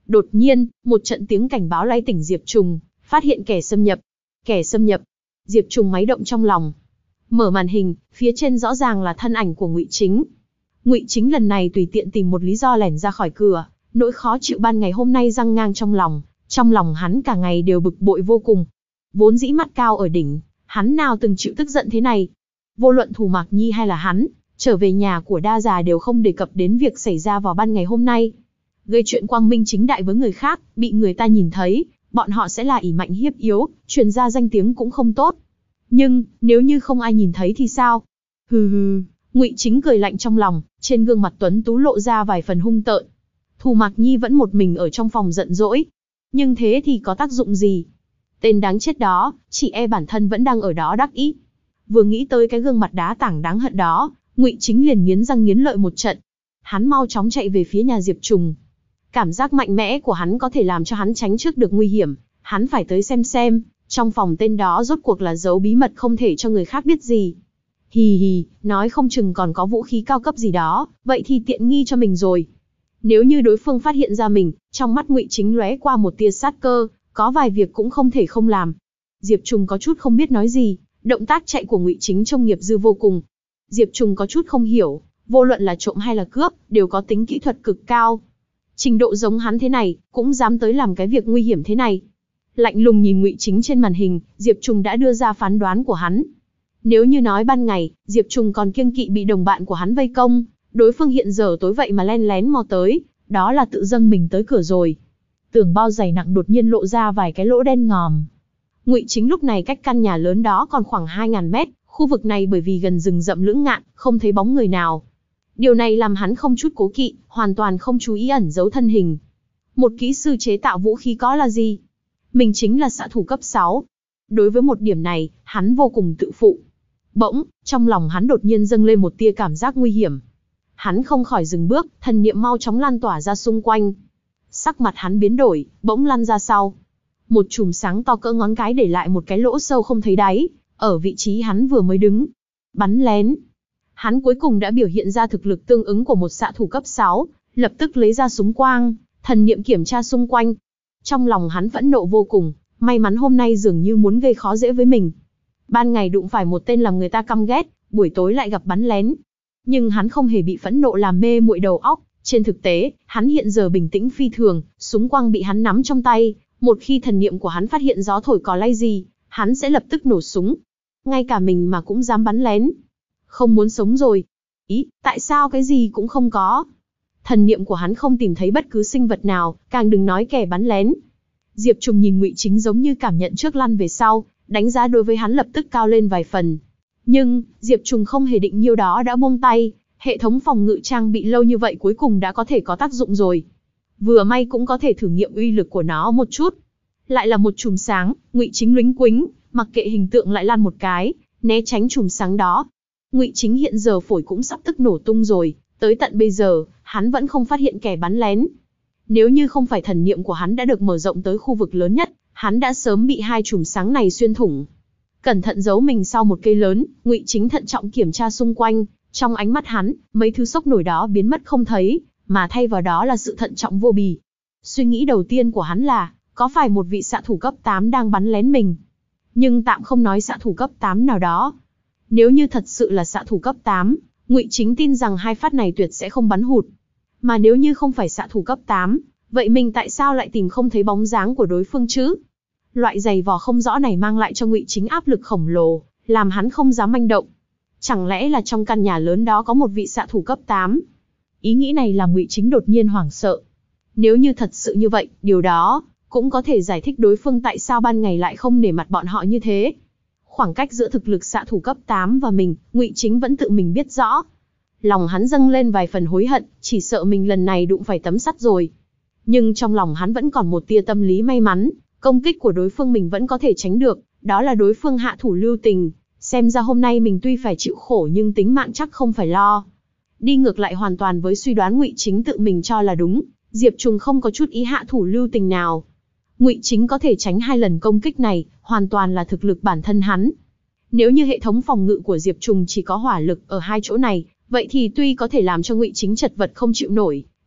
Đột nhiên, một trận tiếng cảnh báo lay tỉnh Diệp Trùng, phát hiện kẻ xâm nhập. Kẻ xâm nhập. Diệp Trùng máy động trong lòng. Mở màn hình, phía trên rõ ràng là thân ảnh của Ngụy Chính. Ngụy Chính lần này tùy tiện tìm một lý do lẻn ra khỏi cửa, nỗi khó chịu ban ngày hôm nay giăng ngang trong lòng, trong lòng hắn cả ngày đều bực bội vô cùng. Vốn dĩ mắt cao ở đỉnh, hắn nào từng chịu tức giận thế này. Vô luận Thù Mạc Nhi hay là hắn, trở về nhà của Đa già đều không đề cập đến việc xảy ra vào ban ngày hôm nay. Gây chuyện quang minh chính đại với người khác, bị người ta nhìn thấy, bọn họ sẽ là ỷ mạnh hiếp yếu, truyền ra danh tiếng cũng không tốt. Nhưng, nếu như không ai nhìn thấy thì sao? Hừ hừ, Ngụy Chính cười lạnh trong lòng, trên gương mặt tuấn tú lộ ra vài phần hung tợn. Thù Mạc Nhi vẫn một mình ở trong phòng giận dỗi. Nhưng thế thì có tác dụng gì? Tên đáng chết đó, chỉ e bản thân vẫn đang ở đó đắc ý. Vừa nghĩ tới cái gương mặt đá tảng đáng hận đó, Ngụy Chính liền nghiến răng nghiến lợi một trận. Hắn mau chóng chạy về phía nhà Diệp Trùng. Cảm giác mạnh mẽ của hắn có thể làm cho hắn tránh trước được nguy hiểm. Hắn phải tới xem xem, trong phòng tên đó rốt cuộc là giấu bí mật không thể cho người khác biết gì. Hì hì, nói không chừng còn có vũ khí cao cấp gì đó, vậy thì tiện nghi cho mình rồi. Nếu như đối phương phát hiện ra mình, trong mắt Ngụy Chính lóe qua một tia sát cơ, có vài việc cũng không thể không làm. Diệp Trùng có chút không biết nói gì, động tác chạy của Ngụy Chính trông nghiệp dư vô cùng. Diệp Trùng có chút không hiểu, vô luận là trộm hay là cướp, đều có tính kỹ thuật cực cao. Trình độ giống hắn thế này, cũng dám tới làm cái việc nguy hiểm thế này. Lạnh lùng nhìn Ngụy Chính trên màn hình, Diệp Trùng đã đưa ra phán đoán của hắn. Nếu như nói ban ngày, Diệp Trùng còn kiêng kỵ bị đồng bạn của hắn vây công, đối phương hiện giờ tối vậy mà len lén mò tới, đó là tự dâng mình tới cửa rồi. Tường bao dày nặng đột nhiên lộ ra vài cái lỗ đen ngòm. Ngụy Chính lúc này cách căn nhà lớn đó còn khoảng hai nghìn mét, khu vực này bởi vì gần rừng rậm lưỡng ngạn, không thấy bóng người nào. Điều này làm hắn không chút cố kỵ, hoàn toàn không chú ý ẩn giấu thân hình. Một kỹ sư chế tạo vũ khí có là gì? Mình chính là xạ thủ cấp sáu. Đối với một điểm này, hắn vô cùng tự phụ. Bỗng, trong lòng hắn đột nhiên dâng lên một tia cảm giác nguy hiểm. Hắn không khỏi dừng bước, thần niệm mau chóng lan tỏa ra xung quanh. Sắc mặt hắn biến đổi, bỗng lăn ra sau. Một chùm sáng to cỡ ngón cái để lại một cái lỗ sâu không thấy đáy, ở vị trí hắn vừa mới đứng. Bắn lén. Hắn cuối cùng đã biểu hiện ra thực lực tương ứng của một xạ thủ cấp sáu, lập tức lấy ra súng quang, thần niệm kiểm tra xung quanh. Trong lòng hắn phẫn nộ vô cùng, may mắn hôm nay dường như muốn gây khó dễ với mình. Ban ngày đụng phải một tên làm người ta căm ghét, buổi tối lại gặp bắn lén. Nhưng hắn không hề bị phẫn nộ làm mê muội đầu óc, trên thực tế, hắn hiện giờ bình tĩnh phi thường, súng quang bị hắn nắm trong tay, một khi thần niệm của hắn phát hiện gió thổi cò lay gì, hắn sẽ lập tức nổ súng. Ngay cả mình mà cũng dám bắn lén. Không muốn sống rồi. Ý, tại sao cái gì cũng không có? Thần niệm của hắn không tìm thấy bất cứ sinh vật nào, càng đừng nói kẻ bắn lén. Diệp Trùng nhìn Ngụy Chính giống như cảm nhận trước lăn về sau, đánh giá đối với hắn lập tức cao lên vài phần. Nhưng, Diệp Trùng không hề định nhiêu đó đã buông tay, hệ thống phòng ngự trang bị lâu như vậy cuối cùng đã có thể có tác dụng rồi. Vừa may cũng có thể thử nghiệm uy lực của nó một chút. Lại là một chùm sáng, Ngụy Chính lúnh quính, mặc kệ hình tượng lại lăn một cái, né tránh chùm sáng đó. Ngụy Chính hiện giờ phổi cũng sắp tức nổ tung rồi, tới tận bây giờ, hắn vẫn không phát hiện kẻ bắn lén. Nếu như không phải thần niệm của hắn đã được mở rộng tới khu vực lớn nhất, hắn đã sớm bị hai chùm sáng này xuyên thủng. Cẩn thận giấu mình sau một cây lớn, Ngụy Chính thận trọng kiểm tra xung quanh, trong ánh mắt hắn, mấy thứ sốc nổi đó biến mất không thấy, mà thay vào đó là sự thận trọng vô bì. Suy nghĩ đầu tiên của hắn là, có phải một vị xạ thủ cấp tám đang bắn lén mình? Nhưng tạm không nói xạ thủ cấp tám nào đó. Nếu như thật sự là xạ thủ cấp tám, Ngụy Chính tin rằng hai phát này tuyệt sẽ không bắn hụt. Mà nếu như không phải xạ thủ cấp tám, vậy mình tại sao lại tìm không thấy bóng dáng của đối phương chứ? Loại giày vò không rõ này mang lại cho Ngụy Chính áp lực khổng lồ, làm hắn không dám manh động. Chẳng lẽ là trong căn nhà lớn đó có một vị xạ thủ cấp tám? Ý nghĩ này làm Ngụy Chính đột nhiên hoảng sợ. Nếu như thật sự như vậy, điều đó cũng có thể giải thích đối phương tại sao ban ngày lại không nể mặt bọn họ như thế. Khoảng cách giữa thực lực xạ thủ cấp tám và mình, Ngụy Chính vẫn tự mình biết rõ. Lòng hắn dâng lên vài phần hối hận, chỉ sợ mình lần này đụng phải tấm sắt rồi. Nhưng trong lòng hắn vẫn còn một tia tâm lý may mắn, công kích của đối phương mình vẫn có thể tránh được, đó là đối phương hạ thủ lưu tình. Xem ra hôm nay mình tuy phải chịu khổ nhưng tính mạng chắc không phải lo. Đi ngược lại hoàn toàn với suy đoán Ngụy Chính tự mình cho là đúng, Diệp Trùng không có chút ý hạ thủ lưu tình nào. Ngụy Chính có thể tránh hai lần công kích này, hoàn toàn là thực lực bản thân hắn. Nếu như hệ thống phòng ngự của Diệp Trùng chỉ có hỏa lực ở hai chỗ này, vậy thì tuy có thể làm cho Ngụy Chính chật vật không chịu nổi,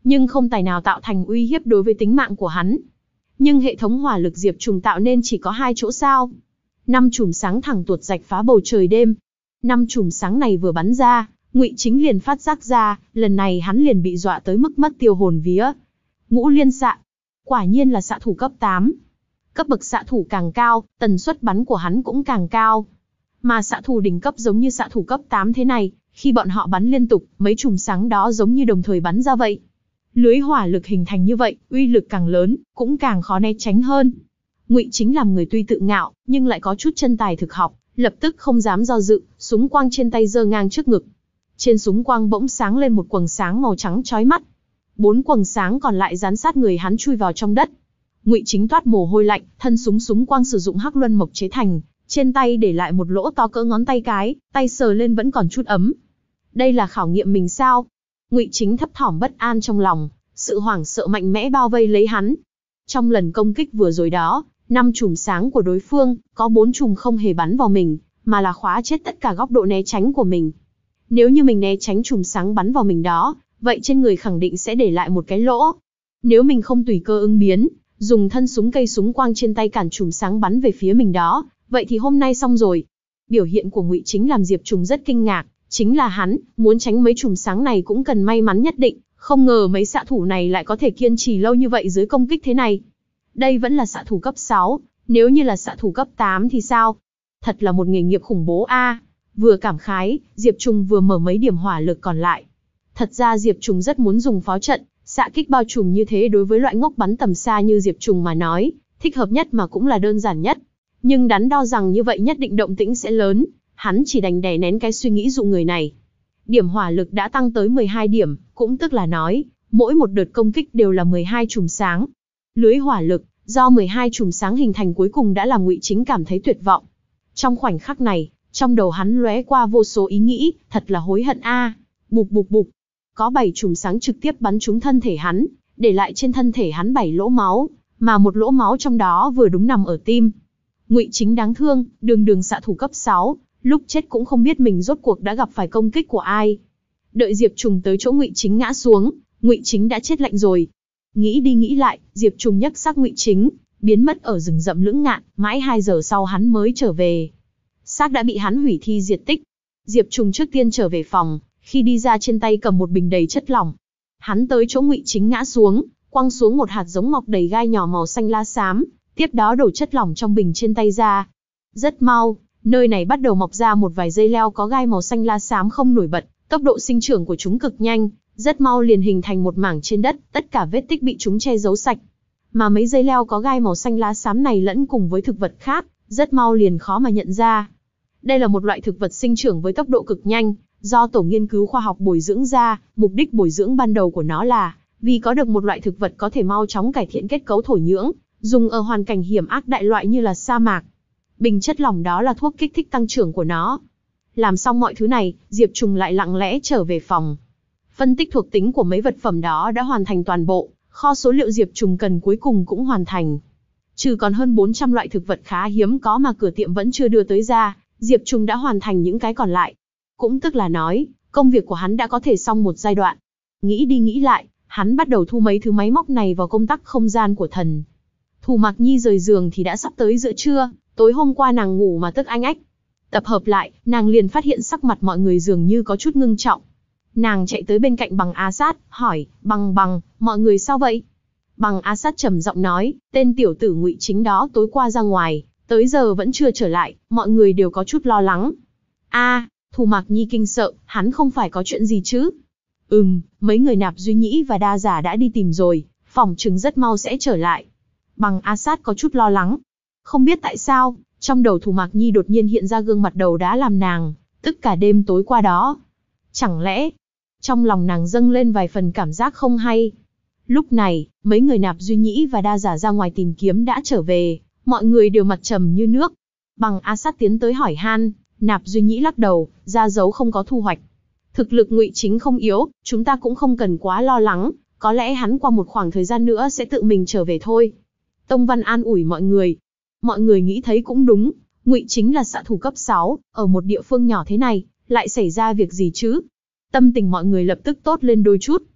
nhưng không tài nào tạo thành uy hiếp đối với tính mạng của hắn. Nhưng hệ thống hỏa lực Diệp Trùng tạo nên chỉ có hai chỗ sao. Năm chùm sáng thẳng tuột rạch phá bầu trời đêm. Năm chùm sáng này vừa bắn ra, Ngụy Chính liền phát giác ra, lần này hắn liền bị dọa tới mức mất tiêu hồn vía. Ngũ liên xạ. Quả nhiên là xạ thủ cấp tám. Cấp bậc xạ thủ càng cao, tần suất bắn của hắn cũng càng cao. Mà xạ thủ đỉnh cấp giống như xạ thủ cấp tám thế này, khi bọn họ bắn liên tục, mấy chùm sáng đó giống như đồng thời bắn ra vậy. Lưới hỏa lực hình thành như vậy, uy lực càng lớn, cũng càng khó né tránh hơn. Ngụy Chính làm người tuy tự ngạo, nhưng lại có chút chân tài thực học, lập tức không dám do dự, súng quang trên tay giơ ngang trước ngực. Trên súng quang bỗng sáng lên một quầng sáng màu trắng chói mắt. Bốn quầng sáng còn lại dán sát người hắn chui vào trong đất. Ngụy Chính toát mồ hôi lạnh, thân súng súng quang sử dụng hắc luân mộc chế thành, trên tay để lại một lỗ to cỡ ngón tay cái, tay sờ lên vẫn còn chút ấm. Đây là khảo nghiệm mình sao? Ngụy Chính thấp thỏm bất an trong lòng, sự hoảng sợ mạnh mẽ bao vây lấy hắn. Trong lần công kích vừa rồi đó, năm chùm sáng của đối phương, có bốn chùm không hề bắn vào mình, mà là khóa chết tất cả góc độ né tránh của mình. Nếu như mình né tránh chùm sáng bắn vào mình đó, vậy trên người khẳng định sẽ để lại một cái lỗ. Nếu mình không tùy cơ ứng biến, dùng thân súng cây súng quang trên tay cản chùm sáng bắn về phía mình đó, vậy thì hôm nay xong rồi. Biểu hiện của Ngụy Chính làm Diệp Trùng rất kinh ngạc, chính là hắn, muốn tránh mấy chùm sáng này cũng cần may mắn nhất định, không ngờ mấy xạ thủ này lại có thể kiên trì lâu như vậy dưới công kích thế này. Đây vẫn là xạ thủ cấp sáu, nếu như là xạ thủ cấp tám thì sao? Thật là một nghề nghiệp khủng bố a. Vừa cảm khái, Diệp Trùng vừa mở mấy điểm hỏa lực còn lại. Thật ra Diệp Trùng rất muốn dùng pháo trận, xạ kích bao trùm như thế đối với loại ngốc bắn tầm xa như Diệp Trùng mà nói, thích hợp nhất mà cũng là đơn giản nhất. Nhưng đắn đo rằng như vậy nhất định động tĩnh sẽ lớn, hắn chỉ đành đè nén cái suy nghĩ dụ người này. Điểm hỏa lực đã tăng tới mười hai điểm, cũng tức là nói, mỗi một đợt công kích đều là mười hai chùm sáng. Lưới hỏa lực, do mười hai chùm sáng hình thành cuối cùng đã làm Ngụy Chính cảm thấy tuyệt vọng. Trong khoảnh khắc này, trong đầu hắn lóe qua vô số ý nghĩ, thật là hối hận a. À. Bụp bụp bụp. Có bảy chùm sáng trực tiếp bắn trúng thân thể hắn, để lại trên thân thể hắn bảy lỗ máu, mà một lỗ máu trong đó vừa đúng nằm ở tim. Ngụy Chính đáng thương, đường đường xạ thủ cấp sáu, lúc chết cũng không biết mình rốt cuộc đã gặp phải công kích của ai. Đợi Diệp Trùng tới chỗ Ngụy Chính ngã xuống, Ngụy Chính đã chết lạnh rồi. Nghĩ đi nghĩ lại, Diệp Trùng nhấc xác Ngụy Chính, biến mất ở rừng rậm lưỡng ngạn, mãi hai giờ sau hắn mới trở về. Xác đã bị hắn hủy thi diệt tích. Diệp Trùng trước tiên trở về phòng, khi đi ra trên tay cầm một bình đầy chất lỏng. Hắn tới chỗ Ngụy Chính ngã xuống, quăng xuống một hạt giống mọc đầy gai nhỏ màu xanh lá xám, tiếp đó đổ chất lỏng trong bình trên tay ra. Rất mau, nơi này bắt đầu mọc ra một vài dây leo có gai màu xanh lá xám không nổi bật, tốc độ sinh trưởng của chúng cực nhanh, rất mau liền hình thành một mảng trên đất, tất cả vết tích bị chúng che giấu sạch. Mà mấy dây leo có gai màu xanh lá xám này lẫn cùng với thực vật khác, rất mau liền khó mà nhận ra. Đây là một loại thực vật sinh trưởng với tốc độ cực nhanh, do tổ nghiên cứu khoa học bồi dưỡng ra, mục đích bồi dưỡng ban đầu của nó là vì có được một loại thực vật có thể mau chóng cải thiện kết cấu thổ nhưỡng, dùng ở hoàn cảnh hiểm ác đại loại như là sa mạc. Bình chất lỏng đó là thuốc kích thích tăng trưởng của nó. Làm xong mọi thứ này, Diệp Trùng lại lặng lẽ trở về phòng. Phân tích thuộc tính của mấy vật phẩm đó đã hoàn thành toàn bộ, kho số liệu Diệp Trùng cần cuối cùng cũng hoàn thành. Trừ còn hơn bốn trăm loại thực vật khá hiếm có mà cửa tiệm vẫn chưa đưa tới ra, Diệp Trùng đã hoàn thành những cái còn lại. Cũng tức là nói, công việc của hắn đã có thể xong một giai đoạn. Nghĩ đi nghĩ lại, hắn bắt đầu thu mấy thứ máy móc này vào công tắc không gian của thần. Thủ Mạc Nhi rời giường thì đã sắp tới giữa trưa, tối hôm qua nàng ngủ mà tức anh ách. Tập hợp lại, nàng liền phát hiện sắc mặt mọi người dường như có chút ngưng trọng. Nàng chạy tới bên cạnh Bằng A Sát, hỏi, Bằng Bằng, mọi người sao vậy? Bằng A Sát trầm giọng nói, tên tiểu tử Ngụy Chính đó tối qua ra ngoài, tới giờ vẫn chưa trở lại, mọi người đều có chút lo lắng. A, Thủ Mạc Nhi kinh sợ, hắn không phải có chuyện gì chứ? Ừm, mấy người Nạp Duy Nhĩ và Đa Giả đã đi tìm rồi, phỏng chừng rất mau sẽ trở lại. Bằng A Sát có chút lo lắng. Không biết tại sao, trong đầu Thủ Mạc Nhi đột nhiên hiện ra gương mặt đầu đá làm nàng, tức cả đêm tối qua đó. Chẳng lẽ, trong lòng nàng dâng lên vài phần cảm giác không hay. Lúc này, mấy người Nạp Duy Nhĩ và Đa Giả ra ngoài tìm kiếm đã trở về, mọi người đều mặt trầm như nước. Bằng A Sát tiến tới hỏi han, Nạp Duy Nhĩ lắc đầu, ra dấu không có thu hoạch. Thực lực Ngụy Chính không yếu, chúng ta cũng không cần quá lo lắng, có lẽ hắn qua một khoảng thời gian nữa sẽ tự mình trở về thôi. Tông Văn an ủi mọi người. Mọi người nghĩ thấy cũng đúng, Ngụy Chính là xạ thủ cấp sáu, ở một địa phương nhỏ thế này, lại xảy ra việc gì chứ? Tâm tình mọi người lập tức tốt lên đôi chút.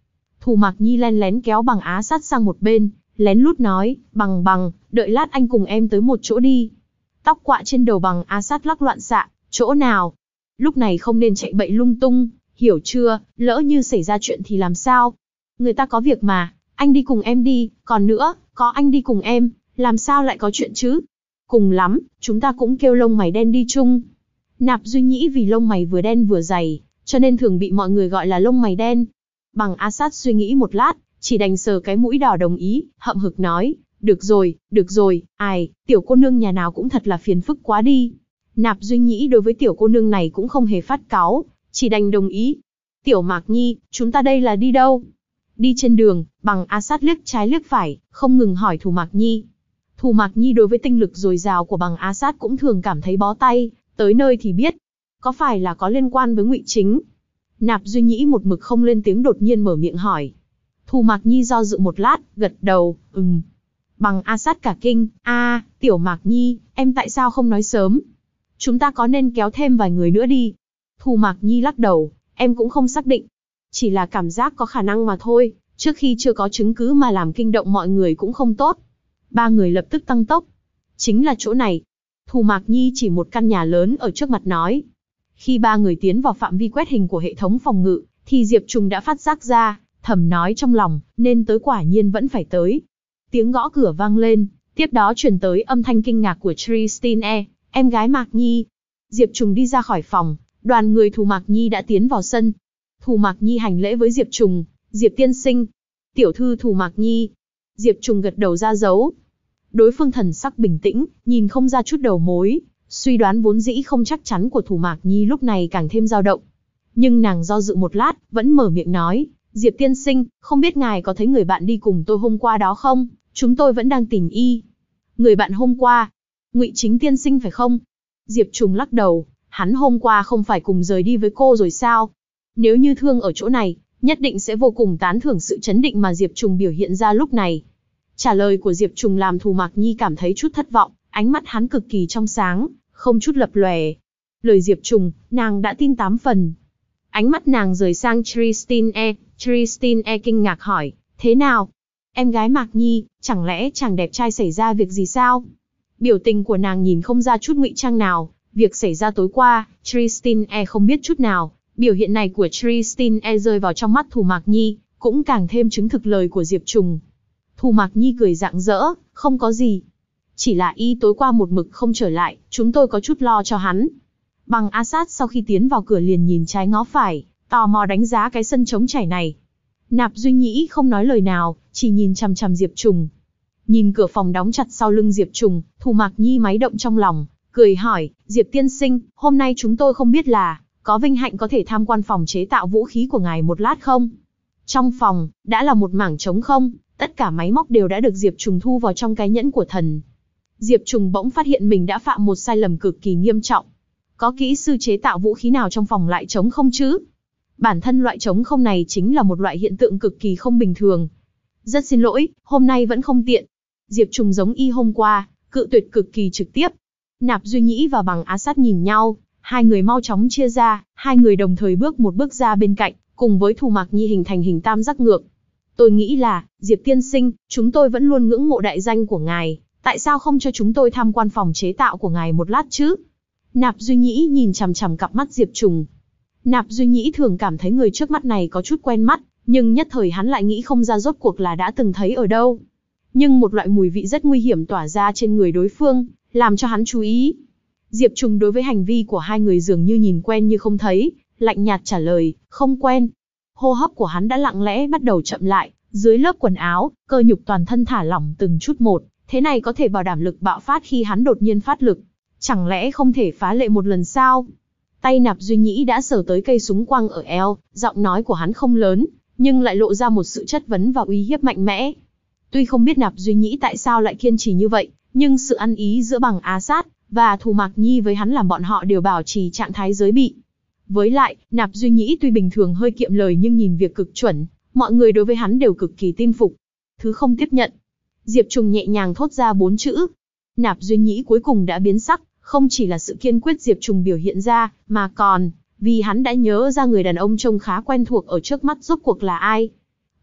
Thù Mạc Nhi len lén kéo Bằng Á Sát sang một bên, lén lút nói, Bằng Bằng, đợi lát anh cùng em tới một chỗ đi. Tóc quạ trên đầu Bằng Á Sát lắc loạn xạ, chỗ nào? Lúc này không nên chạy bậy lung tung, hiểu chưa, lỡ như xảy ra chuyện thì làm sao? Người ta có việc mà, anh đi cùng em đi, còn nữa, có anh đi cùng em, làm sao lại có chuyện chứ? Cùng lắm, chúng ta cũng kêu lông mày đen đi chung. Nạp Duy Nhĩ vì lông mày vừa đen vừa dày, cho nên thường bị mọi người gọi là lông mày đen. Bằng Á Sát suy nghĩ một lát, chỉ đành sờ cái mũi đỏ đồng ý, hậm hực nói, được rồi, được rồi, ai, tiểu cô nương nhà nào cũng thật là phiền phức quá đi. Nạp Duy Nhĩ đối với tiểu cô nương này cũng không hề phát cáu, chỉ đành đồng ý. Tiểu Mạc Nhi, chúng ta đây là đi đâu? Đi trên đường, Bằng Á Sát liếc trái liếc phải, không ngừng hỏi Thù Mạc Nhi. Thù Mạc Nhi đối với tinh lực dồi dào của Bằng Á Sát cũng thường cảm thấy bó tay, tới nơi thì biết. Có phải là có liên quan với Ngụy Chính? Nạp Duy Nhĩ một mực không lên tiếng đột nhiên mở miệng hỏi. Thù Mạc Nhi do dự một lát, gật đầu, ừm. Bằng Á Sát cả kinh, a, tiểu Mạc Nhi, em tại sao không nói sớm? Chúng ta có nên kéo thêm vài người nữa đi? Thù Mạc Nhi lắc đầu, em cũng không xác định. Chỉ là cảm giác có khả năng mà thôi, trước khi chưa có chứng cứ mà làm kinh động mọi người cũng không tốt. Ba người lập tức tăng tốc. Chính là chỗ này. Thù Mạc Nhi chỉ một căn nhà lớn ở trước mặt nói. Khi ba người tiến vào phạm vi quét hình của hệ thống phòng ngự, thì Diệp Trùng đã phát giác ra, thầm nói trong lòng, nên tới quả nhiên vẫn phải tới. Tiếng gõ cửa vang lên, tiếp đó truyền tới âm thanh kinh ngạc của Christine, em gái Mạc Nhi. Diệp Trùng đi ra khỏi phòng, đoàn người Thù Mạc Nhi đã tiến vào sân. Thù Mạc Nhi hành lễ với Diệp Trùng, Diệp tiên sinh, tiểu thư Thù Mạc Nhi. Diệp Trùng gật đầu ra dấu. Đối phương thần sắc bình tĩnh, nhìn không ra chút đầu mối, suy đoán vốn dĩ không chắc chắn của Thù Mạc Nhi lúc này càng thêm dao động. Nhưng nàng do dự một lát, vẫn mở miệng nói, Diệp tiên sinh, không biết ngài có thấy người bạn đi cùng tôi hôm qua đó không? Chúng tôi vẫn đang tìm y. Người bạn hôm qua? Ngụy Chính tiên sinh phải không? Diệp Trùng lắc đầu, hắn hôm qua không phải cùng rời đi với cô rồi sao? Nếu như Thương ở chỗ này, nhất định sẽ vô cùng tán thưởng sự chấn định mà Diệp Trùng biểu hiện ra lúc này. Trả lời của Diệp Trùng làm Thù Mạc Nhi cảm thấy chút thất vọng, ánh mắt hắn cực kỳ trong sáng, không chút lập lòe. Lời Diệp Trùng, nàng đã tin tám phần. Ánh mắt nàng rời sang Christine, Christine kinh ngạc hỏi, thế nào? Em gái Mạc Nhi, chẳng lẽ chàng đẹp trai xảy ra việc gì sao? Biểu tình của nàng nhìn không ra chút ngụy trang nào, việc xảy ra tối qua, Christine không biết chút nào. Biểu hiện này của Christine rơi vào trong mắt Thù Mạc Nhi, cũng càng thêm chứng thực lời của Diệp Trùng. Thù Mạc Nhi cười rạng rỡ, không có gì. Chỉ là y tối qua một mực không trở lại, chúng tôi có chút lo cho hắn. Bằng Á Sát sau khi tiến vào cửa liền nhìn trái ngó phải, tò mò đánh giá cái sân trống trải này. Nạp Duy Nhĩ không nói lời nào, chỉ nhìn chằm chằm Diệp Trùng. Nhìn cửa phòng đóng chặt sau lưng Diệp Trùng, Thù Mạc Nhi máy động trong lòng, cười hỏi, Diệp tiên sinh, hôm nay chúng tôi không biết là có vinh hạnh có thể tham quan phòng chế tạo vũ khí của ngài một lát không? Trong phòng, đã là một mảng trống không, tất cả máy móc đều đã được Diệp Trùng thu vào trong cái nhẫn của thần. Diệp Trùng bỗng phát hiện mình đã phạm một sai lầm cực kỳ nghiêm trọng. Có kỹ sư chế tạo vũ khí nào trong phòng lại trống không chứ? Bản thân loại trống không này chính là một loại hiện tượng cực kỳ không bình thường. Rất xin lỗi, hôm nay vẫn không tiện. Diệp Trùng giống y hôm qua, cự tuyệt cực kỳ trực tiếp. Nạp Duy Nhĩ và Bằng Á Sát nhìn nhau, hai người mau chóng chia ra, hai người đồng thời bước một bước ra bên cạnh, cùng với Thù Mạc Nhi hình thành hình tam giác ngược. Tôi nghĩ là, Diệp tiên sinh, chúng tôi vẫn luôn ngưỡng mộ đại danh của ngài, tại sao không cho chúng tôi tham quan phòng chế tạo của ngài một lát chứ? Nạp Duy Nhĩ nhìn chằm chằm cặp mắt Diệp Trùng. Nạp Duy Nhĩ thường cảm thấy người trước mắt này có chút quen mắt, nhưng nhất thời hắn lại nghĩ không ra rốt cuộc là đã từng thấy ở đâu. Nhưng một loại mùi vị rất nguy hiểm tỏa ra trên người đối phương, làm cho hắn chú ý. Diệp Trùng đối với hành vi của hai người dường như nhìn quen như không thấy, lạnh nhạt trả lời, không quen. Hô hấp của hắn đã lặng lẽ bắt đầu chậm lại, dưới lớp quần áo, cơ nhục toàn thân thả lỏng từng chút một, thế này có thể bảo đảm lực bạo phát khi hắn đột nhiên phát lực. Chẳng lẽ không thể phá lệ một lần sao? Tay Nạp Duy Nhĩ đã sờ tới cây súng quăng ở eo, giọng nói của hắn không lớn, nhưng lại lộ ra một sự chất vấn và uy hiếp mạnh mẽ. Tuy không biết Nạp Duy Nhĩ tại sao lại kiên trì như vậy, nhưng sự ăn ý giữa Bằng Á Sát và Thù Mạc Nhi với hắn làm bọn họ đều bảo trì trạng thái giới bị. Với lại, Nạp Duy Nhĩ tuy bình thường hơi kiệm lời nhưng nhìn việc cực chuẩn, mọi người đối với hắn đều cực kỳ tin phục. Thứ không tiếp nhận. Diệp Trùng nhẹ nhàng thốt ra bốn chữ. Nạp Duy Nhĩ cuối cùng đã biến sắc, không chỉ là sự kiên quyết Diệp Trùng biểu hiện ra, mà còn vì hắn đã nhớ ra người đàn ông trông khá quen thuộc ở trước mắt rốt cuộc là ai.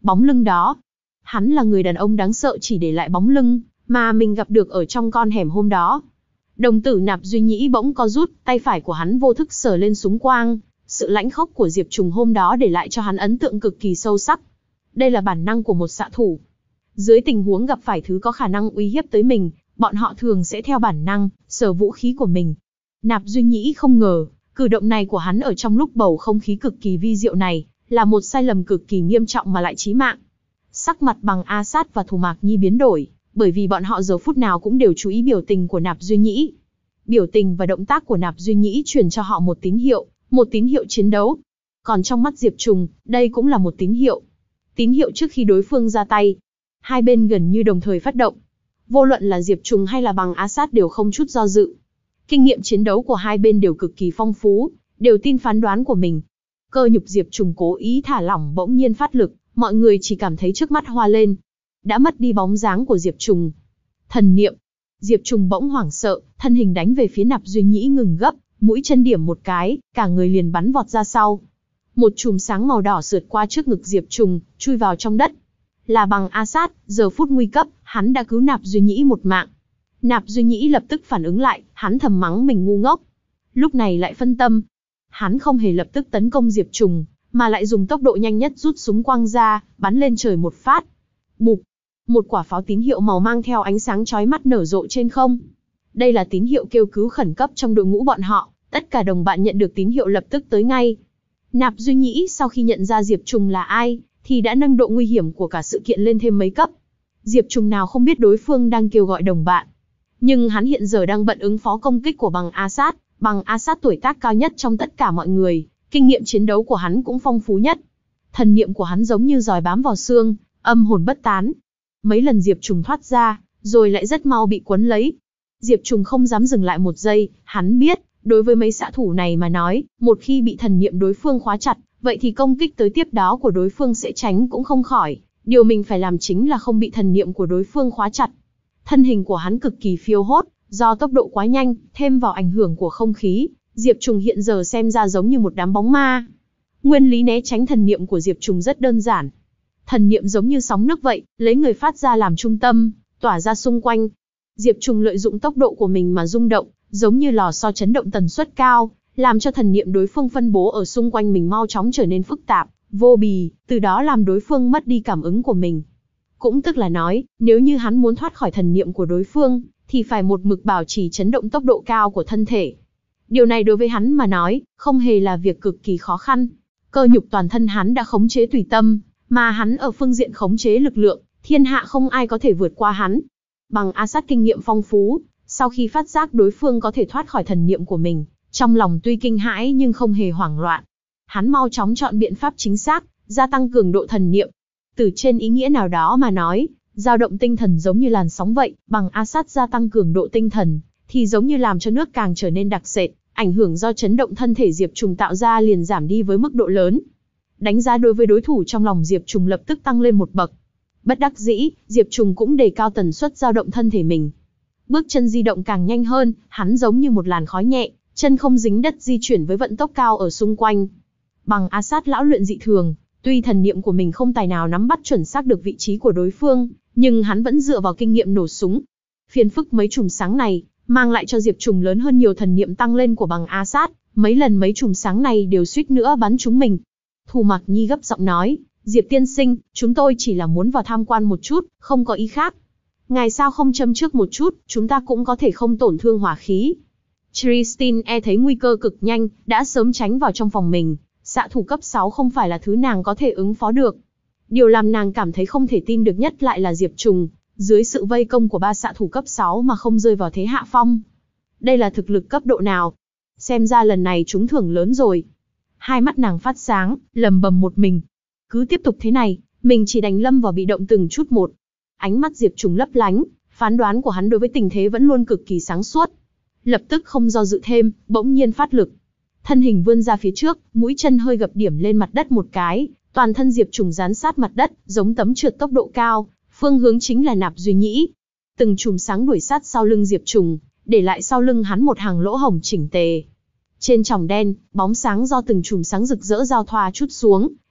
Bóng lưng đó. Hắn là người đàn ông đáng sợ chỉ để lại bóng lưng, mà mình gặp được ở trong con hẻm hôm đó. Đồng tử Nạp Duy Nhĩ bỗng co rút, tay phải của hắn vô thức sờ lên súng quang. Sự lãnh khốc của Diệp Trùng hôm đó để lại cho hắn ấn tượng cực kỳ sâu sắc. Đây là bản năng của một xạ thủ. Dưới tình huống gặp phải thứ có khả năng uy hiếp tới mình, bọn họ thường sẽ theo bản năng, sờ vũ khí của mình. Nạp Duy Nhĩ không ngờ, cử động này của hắn ở trong lúc bầu không khí cực kỳ vi diệu này, là một sai lầm cực kỳ nghiêm trọng mà lại chí mạng. Sắc mặt Bằng A Sát và Thù Mạc Nhi biến đổi, bởi vì bọn họ giờ phút nào cũng đều chú ý biểu tình của Nạp Duy Nhĩ. Biểu tình và động tác của Nạp Duy Nhĩ truyền cho họ một tín hiệu, một tín hiệu chiến đấu. Còn trong mắt Diệp Trùng, đây cũng là một tín hiệu. Tín hiệu trước khi đối phương ra tay. Hai bên gần như đồng thời phát động. Vô luận là Diệp Trùng hay là Bằng A Sát đều không chút do dự. Kinh nghiệm chiến đấu của hai bên đều cực kỳ phong phú, đều tin phán đoán của mình. Cơ nhục Diệp Trùng cố ý thả lỏng bỗng nhiên phát lực, mọi người chỉ cảm thấy trước mắt hoa lên. Đã mất đi bóng dáng của Diệp Trùng. Thần niệm. Diệp Trùng bỗng hoảng sợ, thân hình đánh về phía Nạp Duy Nhĩ ngừng gấp, mũi chân điểm một cái, cả người liền bắn vọt ra sau. Một chùm sáng màu đỏ sượt qua trước ngực Diệp Trùng, chui vào trong đất. Là Bằng A Sát, giờ phút nguy cấp, hắn đã cứu Nạp Duy Nhĩ một mạng. Nạp Duy Nhĩ lập tức phản ứng lại, hắn thầm mắng mình ngu ngốc. Lúc này lại phân tâm. Hắn không hề lập tức tấn công Diệp Trùng, mà lại dùng tốc độ nhanh nhất rút súng quang ra, bắn lên trời một phát. Bụp! Một quả pháo tín hiệu màu mang theo ánh sáng chói mắt nở rộ trên không. Đây là tín hiệu kêu cứu khẩn cấp trong đội ngũ bọn họ, tất cả đồng bạn nhận được tín hiệu lập tức tới ngay. Nạp Duy Nhĩ sau khi nhận ra Diệp Trùng là ai, thì đã nâng độ nguy hiểm của cả sự kiện lên thêm mấy cấp. Diệp Trùng nào không biết đối phương đang kêu gọi đồng bạn. Nhưng hắn hiện giờ đang bận ứng phó công kích của Bằng A Sát, Bằng A Sát tuổi tác cao nhất trong tất cả mọi người, kinh nghiệm chiến đấu của hắn cũng phong phú nhất. Thần niệm của hắn giống như giòi bám vào xương, âm hồn bất tán. Mấy lần Diệp Trùng thoát ra, rồi lại rất mau bị quấn lấy. Diệp Trùng không dám dừng lại một giây, hắn biết, đối với mấy xạ thủ này mà nói, một khi bị thần niệm đối phương khóa chặt, vậy thì công kích tới tiếp đó của đối phương sẽ tránh cũng không khỏi. Điều mình phải làm chính là không bị thần niệm của đối phương khóa chặt. Thân hình của hắn cực kỳ phiêu hốt, do tốc độ quá nhanh, thêm vào ảnh hưởng của không khí, Diệp Trùng hiện giờ xem ra giống như một đám bóng ma. Nguyên lý né tránh thần niệm của Diệp Trùng rất đơn giản. Thần niệm giống như sóng nước vậy, lấy người phát ra làm trung tâm, tỏa ra xung quanh. Diệp Trùng lợi dụng tốc độ của mình mà rung động, giống như lò xo chấn động tần suất cao, làm cho thần niệm đối phương phân bố ở xung quanh mình mau chóng trở nên phức tạp, vô bì, từ đó làm đối phương mất đi cảm ứng của mình. Cũng tức là nói, nếu như hắn muốn thoát khỏi thần niệm của đối phương, thì phải một mực bảo trì chấn động tốc độ cao của thân thể. Điều này đối với hắn mà nói, không hề là việc cực kỳ khó khăn. Cơ nhục toàn thân hắn đã khống chế tùy tâm, mà hắn ở phương diện khống chế lực lượng, thiên hạ không ai có thể vượt qua hắn. Bằng A Sát kinh nghiệm phong phú, sau khi phát giác đối phương có thể thoát khỏi thần niệm của mình, trong lòng tuy kinh hãi nhưng không hề hoảng loạn. Hắn mau chóng chọn biện pháp chính xác, gia tăng cường độ thần niệm. Từ trên ý nghĩa nào đó mà nói, dao động tinh thần giống như làn sóng vậy, Bằng A Sát gia tăng cường độ tinh thần, thì giống như làm cho nước càng trở nên đặc sệt, ảnh hưởng do chấn động thân thể Diệp Trùng tạo ra liền giảm đi với mức độ lớn. Đánh giá đối với đối thủ trong lòng Diệp Trùng lập tức tăng lên một bậc. Bất đắc dĩ, Diệp Trùng cũng đề cao tần suất dao động thân thể mình. Bước chân di động càng nhanh hơn, hắn giống như một làn khói nhẹ, chân không dính đất di chuyển với vận tốc cao ở xung quanh. Bằng A Sát lão luyện dị thường, tuy thần niệm của mình không tài nào nắm bắt chuẩn xác được vị trí của đối phương, nhưng hắn vẫn dựa vào kinh nghiệm nổ súng. Phiền phức mấy chùm sáng này, mang lại cho Diệp Trùng lớn hơn nhiều thần niệm tăng lên của Bằng A Sát, mấy lần mấy chùm sáng này đều suýt nữa bắn trúng mình. Thù Mạc Nhi gấp giọng nói, Diệp tiên sinh, chúng tôi chỉ là muốn vào tham quan một chút, không có ý khác. Ngài sao không châm trước một chút, chúng ta cũng có thể không tổn thương hỏa khí. Christine e thấy nguy cơ cực nhanh, đã sớm tránh vào trong phòng mình, xạ thủ cấp sáu không phải là thứ nàng có thể ứng phó được. Điều làm nàng cảm thấy không thể tin được nhất lại là Diệp Trùng, dưới sự vây công của ba xạ thủ cấp sáu mà không rơi vào thế hạ phong. Đây là thực lực cấp độ nào? Xem ra lần này chúng thưởng lớn rồi. Hai mắt nàng phát sáng, lầm bầm một mình. Cứ tiếp tục thế này, mình chỉ đánh lâm vào bị động từng chút một. Ánh mắt Diệp Trùng lấp lánh, phán đoán của hắn đối với tình thế vẫn luôn cực kỳ sáng suốt. Lập tức không do dự thêm, bỗng nhiên phát lực. Thân hình vươn ra phía trước, mũi chân hơi gập điểm lên mặt đất một cái, toàn thân Diệp Trùng dán sát mặt đất, giống tấm trượt tốc độ cao, phương hướng chính là Nạp Duy Nhĩ. Từng chùm sáng đuổi sát sau lưng Diệp Trùng, để lại sau lưng hắn một hàng lỗ hổng chỉnh tề. Trên tròng đen, bóng sáng do từng chùm sáng rực rỡ giao thoa chút xuống,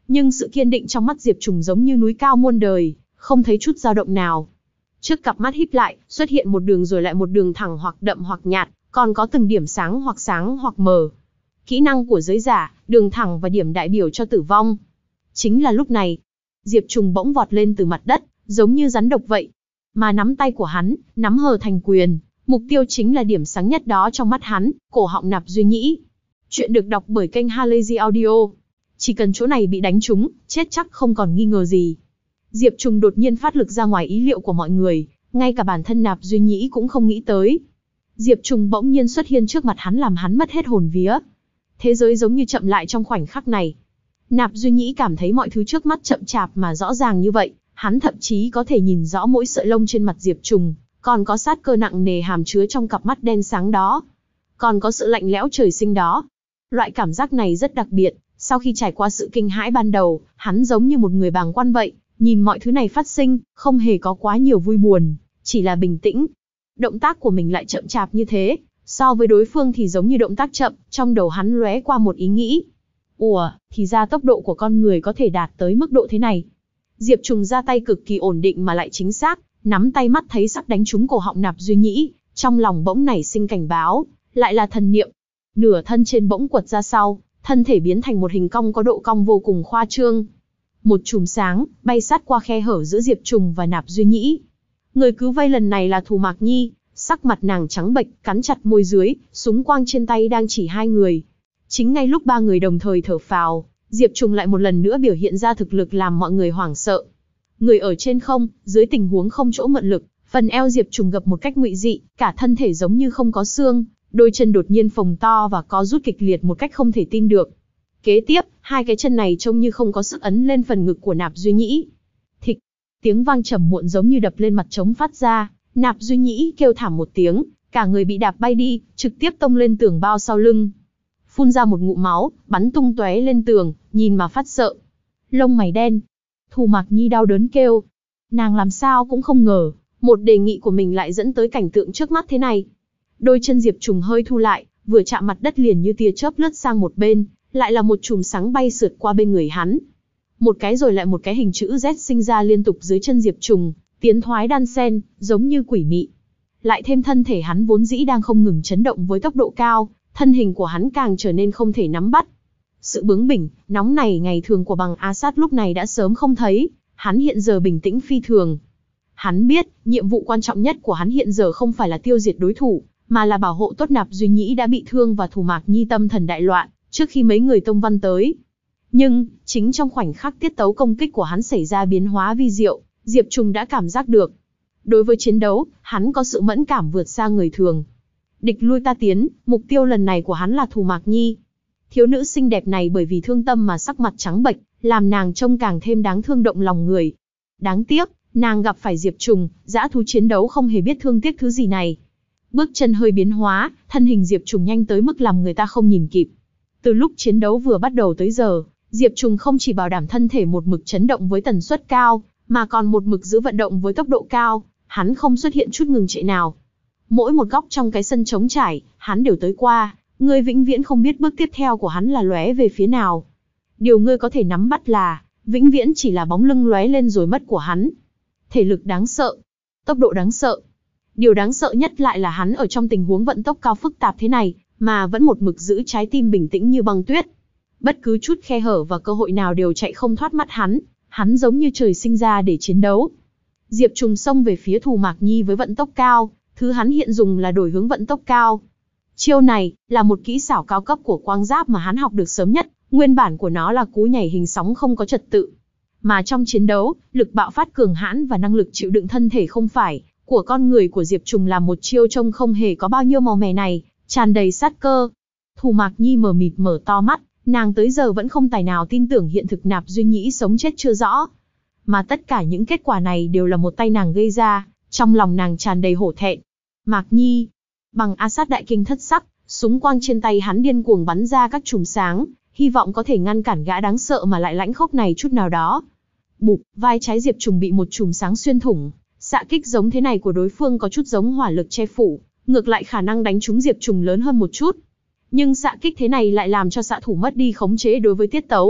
nhưng sự kiên định trong mắt Diệp Trùng giống như núi cao muôn đời, không thấy chút dao động nào. Trước cặp mắt híp lại, xuất hiện một đường rồi lại một đường thẳng hoặc đậm hoặc nhạt, còn có từng điểm sáng hoặc sáng hoặc mờ. Kỹ năng của giới giả, đường thẳng và điểm đại biểu cho tử vong. Chính là lúc này, Diệp Trùng bỗng vọt lên từ mặt đất, giống như rắn độc vậy. Mà nắm tay của hắn, nắm hờ thành quyền, mục tiêu chính là điểm sáng nhất đó trong mắt hắn, cổ họng Nạp Duy Nhĩ. Chuyện được đọc bởi kênh Halazy Audio. Chỉ cần chỗ này bị đánh trúng, chết chắc không còn nghi ngờ gì. Diệp Trùng đột nhiên phát lực ra ngoài ý liệu của mọi người, ngay cả bản thân Nạp Duy Nhĩ cũng không nghĩ tới. Diệp Trùng bỗng nhiên xuất hiện trước mặt hắn làm hắn mất hết hồn vía. Thế giới giống như chậm lại trong khoảnh khắc này. Nạp Duy Nhĩ cảm thấy mọi thứ trước mắt chậm chạp mà rõ ràng như vậy, hắn thậm chí có thể nhìn rõ mỗi sợi lông trên mặt Diệp Trùng, còn có sát cơ nặng nề hàm chứa trong cặp mắt đen sáng đó, còn có sự lạnh lẽo trời sinh đó. Loại cảm giác này rất đặc biệt, sau khi trải qua sự kinh hãi ban đầu, hắn giống như một người bàng quan vậy, nhìn mọi thứ này phát sinh, không hề có quá nhiều vui buồn, chỉ là bình tĩnh. Động tác của mình lại chậm chạp như thế, so với đối phương thì giống như động tác chậm, trong đầu hắn lóe qua một ý nghĩ. Ủa, thì ra tốc độ của con người có thể đạt tới mức độ thế này. Diệp Trùng ra tay cực kỳ ổn định mà lại chính xác, nắm tay mắt thấy sắp đánh trúng cổ họng Nạp Duy Nhĩ, trong lòng bỗng nảy sinh cảnh báo, lại là thần niệm. Nửa thân trên bỗng quật ra sau, thân thể biến thành một hình cong có độ cong vô cùng khoa trương. Một chùm sáng bay sát qua khe hở giữa Diệp Trùng và Nạp Duy Nhĩ. Người cứu vây lần này là Thù Mạc Nhi, sắc mặt nàng trắng bệch, cắn chặt môi dưới, súng quang trên tay đang chỉ hai người. Chính ngay lúc ba người đồng thời thở phào, Diệp Trùng lại một lần nữa biểu hiện ra thực lực làm mọi người hoảng sợ. Người ở trên không, dưới tình huống không chỗ mượn lực, phần eo Diệp Trùng gập một cách ngụy dị, cả thân thể giống như không có xương, đôi chân đột nhiên phồng to và có rút kịch liệt một cách không thể tin được. Kế tiếp, hai cái chân này trông như không có sức ấn lên phần ngực của Nạp Duy Nhĩ. Thịch, tiếng vang trầm muộn giống như đập lên mặt trống phát ra, Nạp Duy Nhĩ kêu thảm một tiếng, cả người bị đạp bay đi, trực tiếp tông lên tường bao sau lưng. Phun ra một ngụm máu, bắn tung tóe lên tường, nhìn mà phát sợ. Lông mày đen. Thù Mạc Nhi đau đớn kêu. Nàng làm sao cũng không ngờ, một đề nghị của mình lại dẫn tới cảnh tượng trước mắt thế này. Đôi chân Diệp Trùng hơi thu lại, vừa chạm mặt đất liền như tia chớp lướt sang một bên, lại là một chùm sáng bay sượt qua bên người hắn. Một cái rồi lại một cái hình chữ Z sinh ra liên tục dưới chân Diệp Trùng, tiến thoái đan xen, giống như quỷ mị. Lại thêm thân thể hắn vốn dĩ đang không ngừng chấn động với tốc độ cao, thân hình của hắn càng trở nên không thể nắm bắt. Sự bướng bỉnh, nóng này ngày thường của Bằng A Sát lúc này đã sớm không thấy, hắn hiện giờ bình tĩnh phi thường. Hắn biết, nhiệm vụ quan trọng nhất của hắn hiện giờ không phải là tiêu diệt đối thủ, mà là bảo hộ tốt Nạp Duy Nhĩ đã bị thương và Thù Mạc Nhi tâm thần đại loạn, trước khi mấy người tông văn tới. Nhưng, chính trong khoảnh khắc tiết tấu công kích của hắn xảy ra biến hóa vi diệu, Diệp Trùng đã cảm giác được. Đối với chiến đấu, hắn có sự mẫn cảm vượt xa người thường. Địch lui ta tiến, mục tiêu lần này của hắn là Thù Mạc Nhi. Thiếu nữ xinh đẹp này bởi vì thương tâm mà sắc mặt trắng bệch, làm nàng trông càng thêm đáng thương động lòng người. Đáng tiếc, nàng gặp phải Diệp Trùng, dã thú chiến đấu không hề biết thương tiếc thứ gì này. Bước chân hơi biến hóa, thân hình Diệp Trùng nhanh tới mức làm người ta không nhìn kịp. Từ lúc chiến đấu vừa bắt đầu tới giờ, Diệp Trùng không chỉ bảo đảm thân thể một mực chấn động với tần suất cao, mà còn một mực giữ vận động với tốc độ cao, hắn không xuất hiện chút ngừng trệ nào. Mỗi một góc trong cái sân trống trải, hắn đều tới qua, ngươi vĩnh viễn không biết bước tiếp theo của hắn là lóe về phía nào. Điều ngươi có thể nắm bắt là, vĩnh viễn chỉ là bóng lưng lóe lên rồi mất của hắn. Thể lực đáng sợ, tốc độ đáng sợ. Điều đáng sợ nhất lại là hắn ở trong tình huống vận tốc cao phức tạp thế này, mà vẫn một mực giữ trái tim bình tĩnh như băng tuyết. Bất cứ chút khe hở và cơ hội nào đều chạy không thoát mắt hắn, hắn giống như trời sinh ra để chiến đấu. Diệp Trùng xông về phía Thù Mạc Nhi với vận tốc cao, thứ hắn hiện dùng là đổi hướng vận tốc cao. Chiêu này là một kỹ xảo cao cấp của quang giáp mà hắn học được sớm nhất, nguyên bản của nó là cú nhảy hình sóng không có trật tự. Mà trong chiến đấu, lực bạo phát cường hãn và năng lực chịu đựng thân thể không phải của con người của Diệp Trùng là một chiêu trông không hề có bao nhiêu màu mè này, tràn đầy sát cơ. Thù Mạc Nhi mờ mịt mở to mắt, nàng tới giờ vẫn không tài nào tin tưởng hiện thực Nạp Duy Nhĩ sống chết chưa rõ. Mà tất cả những kết quả này đều là một tay nàng gây ra, trong lòng nàng tràn đầy hổ thẹn. Mạc Nhi, Bằng A Sát đại kinh thất sắc, súng quang trên tay hắn điên cuồng bắn ra các chùm sáng, hy vọng có thể ngăn cản gã đáng sợ mà lại lãnh khốc này chút nào đó. Bụp, vai trái Diệp Trùng bị một chùm sáng xuyên thủng, xạ kích giống thế này của đối phương có chút giống hỏa lực che phủ, ngược lại khả năng đánh trúng Diệp Trùng lớn hơn một chút. Nhưng xạ kích thế này lại làm cho xạ thủ mất đi khống chế đối với tiết tấu,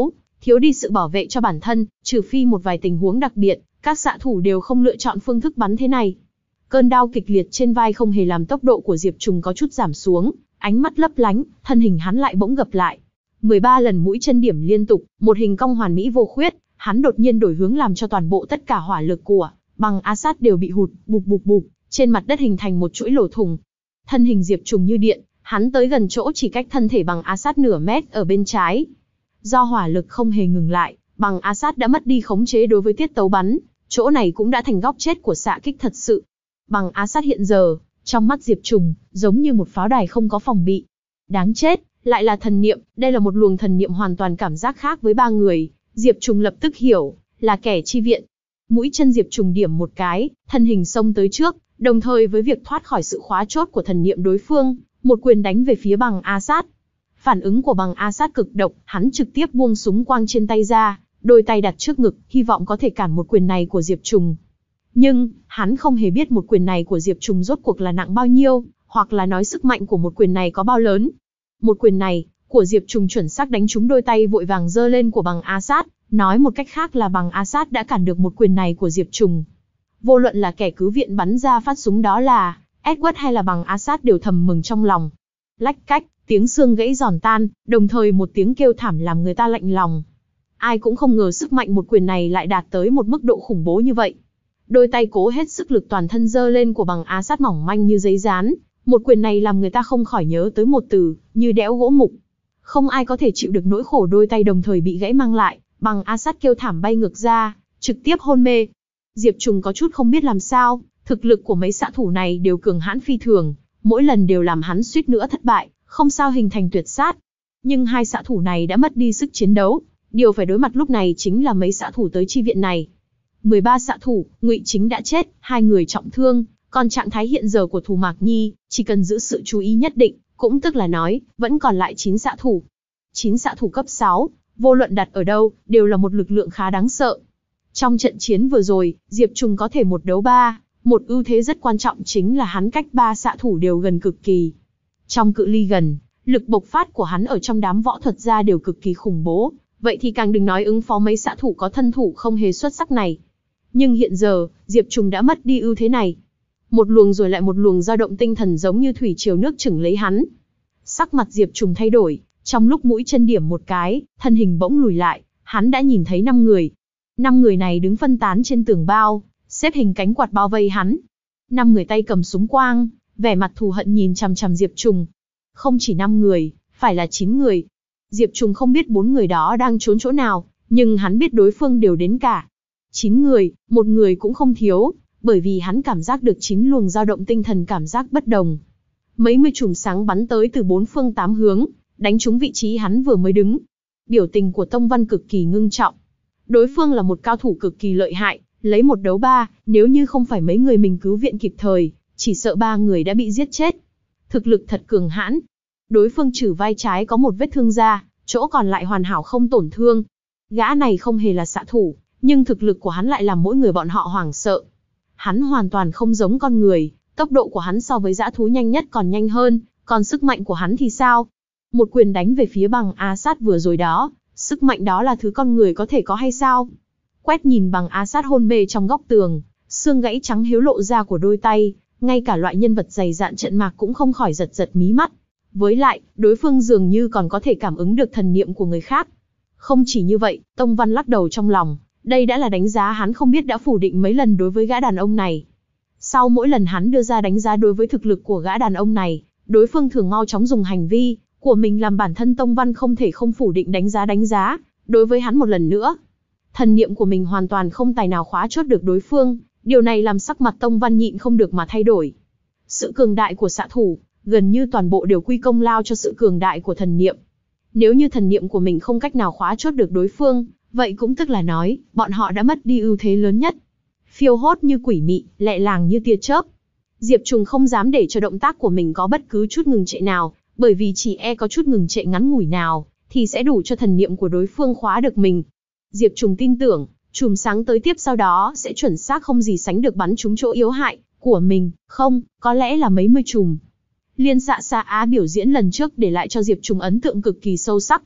thiếu đi sự bảo vệ cho bản thân, trừ phi một vài tình huống đặc biệt, các xạ thủ đều không lựa chọn phương thức bắn thế này. Cơn đau kịch liệt trên vai không hề làm tốc độ của Diệp Trùng có chút giảm xuống, ánh mắt lấp lánh, thân hình hắn lại bỗng gập lại. mười ba lần mũi chân điểm liên tục, một hình cong hoàn mỹ vô khuyết, hắn đột nhiên đổi hướng làm cho toàn bộ tất cả hỏa lực của Bằng A-sát đều bị hụt, bụp bụp bụp, trên mặt đất hình thành một chuỗi lỗ thủng. Thân hình Diệp Trùng như điện, hắn tới gần chỗ chỉ cách thân thể Bằng A-sát nửa mét ở bên trái. Do hỏa lực không hề ngừng lại, Bằng A-sát đã mất đi khống chế đối với tiết tấu bắn, chỗ này cũng đã thành góc chết của xạ kích thật sự. Bằng A-sát hiện giờ, trong mắt Diệp Trùng, giống như một pháo đài không có phòng bị. Đáng chết, lại là thần niệm, đây là một luồng thần niệm hoàn toàn cảm giác khác với ba người. Diệp Trùng lập tức hiểu, là kẻ chi viện. Mũi chân Diệp Trùng điểm một cái, thân hình xông tới trước, đồng thời với việc thoát khỏi sự khóa chốt của thần niệm đối phương, một quyền đánh về phía Bằng A-sát. Phản ứng của Bằng A-sát cực độc, hắn trực tiếp buông súng quang trên tay ra, đôi tay đặt trước ngực, hy vọng có thể cản một quyền này của Diệp Trùng. Nhưng, hắn không hề biết một quyền này của Diệp Trùng rốt cuộc là nặng bao nhiêu, hoặc là nói sức mạnh của một quyền này có bao lớn. Một quyền này, của Diệp Trùng chuẩn xác đánh trúng đôi tay vội vàng giơ lên của Bằng A-sát, nói một cách khác là Bằng A-sát đã cản được một quyền này của Diệp Trùng. Vô luận là kẻ cứu viện bắn ra phát súng đó là Edward hay là Bằng A-sát đều thầm mừng trong lòng. Lách cách, tiếng xương gãy giòn tan, đồng thời một tiếng kêu thảm làm người ta lạnh lòng. Ai cũng không ngờ sức mạnh một quyền này lại đạt tới một mức độ khủng bố như vậy. Đôi tay cố hết sức lực toàn thân giơ lên của Bằng A-sát mỏng manh như giấy dán, một quyền này làm người ta không khỏi nhớ tới một từ, như đẽo gỗ mục. Không ai có thể chịu được nỗi khổ đôi tay đồng thời bị gãy mang lại, Bằng A-sát kêu thảm bay ngược ra, trực tiếp hôn mê. Diệp Trùng có chút không biết làm sao, thực lực của mấy xạ thủ này đều cường hãn phi thường, mỗi lần đều làm hắn suýt nữa thất bại, không sao hình thành tuyệt sát. Nhưng hai xạ thủ này đã mất đi sức chiến đấu, điều phải đối mặt lúc này chính là mấy xạ thủ tới chi viện này. mười ba xạ thủ, Ngụy Chính đã chết, hai người trọng thương, còn trạng thái hiện giờ của Thủ Mạc Nhi, chỉ cần giữ sự chú ý nhất định, cũng tức là nói, vẫn còn lại chín xạ thủ. chín xạ thủ cấp sáu, vô luận đặt ở đâu, đều là một lực lượng khá đáng sợ. Trong trận chiến vừa rồi, Diệp Trùng có thể một đấu ba, một ưu thế rất quan trọng chính là hắn cách ba xạ thủ đều gần cực kỳ. Trong cự ly gần, lực bộc phát của hắn ở trong đám võ thuật gia đều cực kỳ khủng bố, vậy thì càng đừng nói ứng phó mấy xạ thủ có thân thủ không hề xuất sắc này. Nhưng hiện giờ, Diệp Trùng đã mất đi ưu thế này. Một luồng rồi lại một luồng dao động tinh thần giống như thủy triều nước chửng lấy hắn. Sắc mặt Diệp Trùng thay đổi, trong lúc mũi chân điểm một cái, thân hình bỗng lùi lại, hắn đã nhìn thấy năm người. Năm người này đứng phân tán trên tường bao, xếp hình cánh quạt bao vây hắn. Năm người tay cầm súng quang, vẻ mặt thù hận nhìn chằm chằm Diệp Trùng. Không chỉ năm người, phải là chín người. Diệp Trùng không biết bốn người đó đang trốn chỗ nào, nhưng hắn biết đối phương đều đến cả. Chín người, một người cũng không thiếu, bởi vì hắn cảm giác được chín luồng dao động tinh thần cảm giác bất đồng. Mấy mươi chùm sáng bắn tới từ bốn phương tám hướng, đánh trúng vị trí hắn vừa mới đứng. Biểu tình của Tông Văn cực kỳ ngưng trọng. Đối phương là một cao thủ cực kỳ lợi hại, lấy một đấu ba, nếu như không phải mấy người mình cứu viện kịp thời, chỉ sợ ba người đã bị giết chết. Thực lực thật cường hãn. Đối phương trừ vai trái có một vết thương da, chỗ còn lại hoàn hảo không tổn thương. Gã này không hề là xạ thủ, nhưng thực lực của hắn lại làm mỗi người bọn họ hoảng sợ. Hắn hoàn toàn không giống con người, tốc độ của hắn so với dã thú nhanh nhất còn nhanh hơn, còn sức mạnh của hắn thì sao? Một quyền đánh về phía Bằng A-sát vừa rồi đó, sức mạnh đó là thứ con người có thể có hay sao? Quét nhìn Bằng A-sát hôn mê trong góc tường, xương gãy trắng hiếu lộ ra của đôi tay, ngay cả loại nhân vật dày dạn trận mạc cũng không khỏi giật giật mí mắt. Với lại, đối phương dường như còn có thể cảm ứng được thần niệm của người khác. Không chỉ như vậy, Tông Văn lắc đầu trong lòng, đây đã là đánh giá hắn không biết đã phủ định mấy lần đối với gã đàn ông này. Sau mỗi lần hắn đưa ra đánh giá đối với thực lực của gã đàn ông này, đối phương thường mau chóng dùng hành vi của mình làm bản thân Tông Văn không thể không phủ định đánh giá đánh giá đối với hắn một lần nữa. Thần niệm của mình hoàn toàn không tài nào khóa chốt được đối phương, điều này làm sắc mặt Tông Văn nhịn không được mà thay đổi. Sự cường đại của xạ thủ, gần như toàn bộ đều quy công lao cho sự cường đại của thần niệm. Nếu như thần niệm của mình không cách nào khóa chốt được đối phương, vậy cũng tức là nói, bọn họ đã mất đi ưu thế lớn nhất. Phiêu hốt như quỷ mị, lẹ làng như tia chớp. Diệp Trùng không dám để cho động tác của mình có bất cứ chút ngừng trệ nào, bởi vì chỉ e có chút ngừng trệ ngắn ngủi nào, thì sẽ đủ cho thần niệm của đối phương khóa được mình. Diệp Trùng tin tưởng, chùm sáng tới tiếp sau đó sẽ chuẩn xác không gì sánh được bắn trúng chỗ yếu hại của mình, không, có lẽ là mấy mươi chùm. Liên xạ xa Á biểu diễn lần trước để lại cho Diệp Trùng ấn tượng cực kỳ sâu sắc.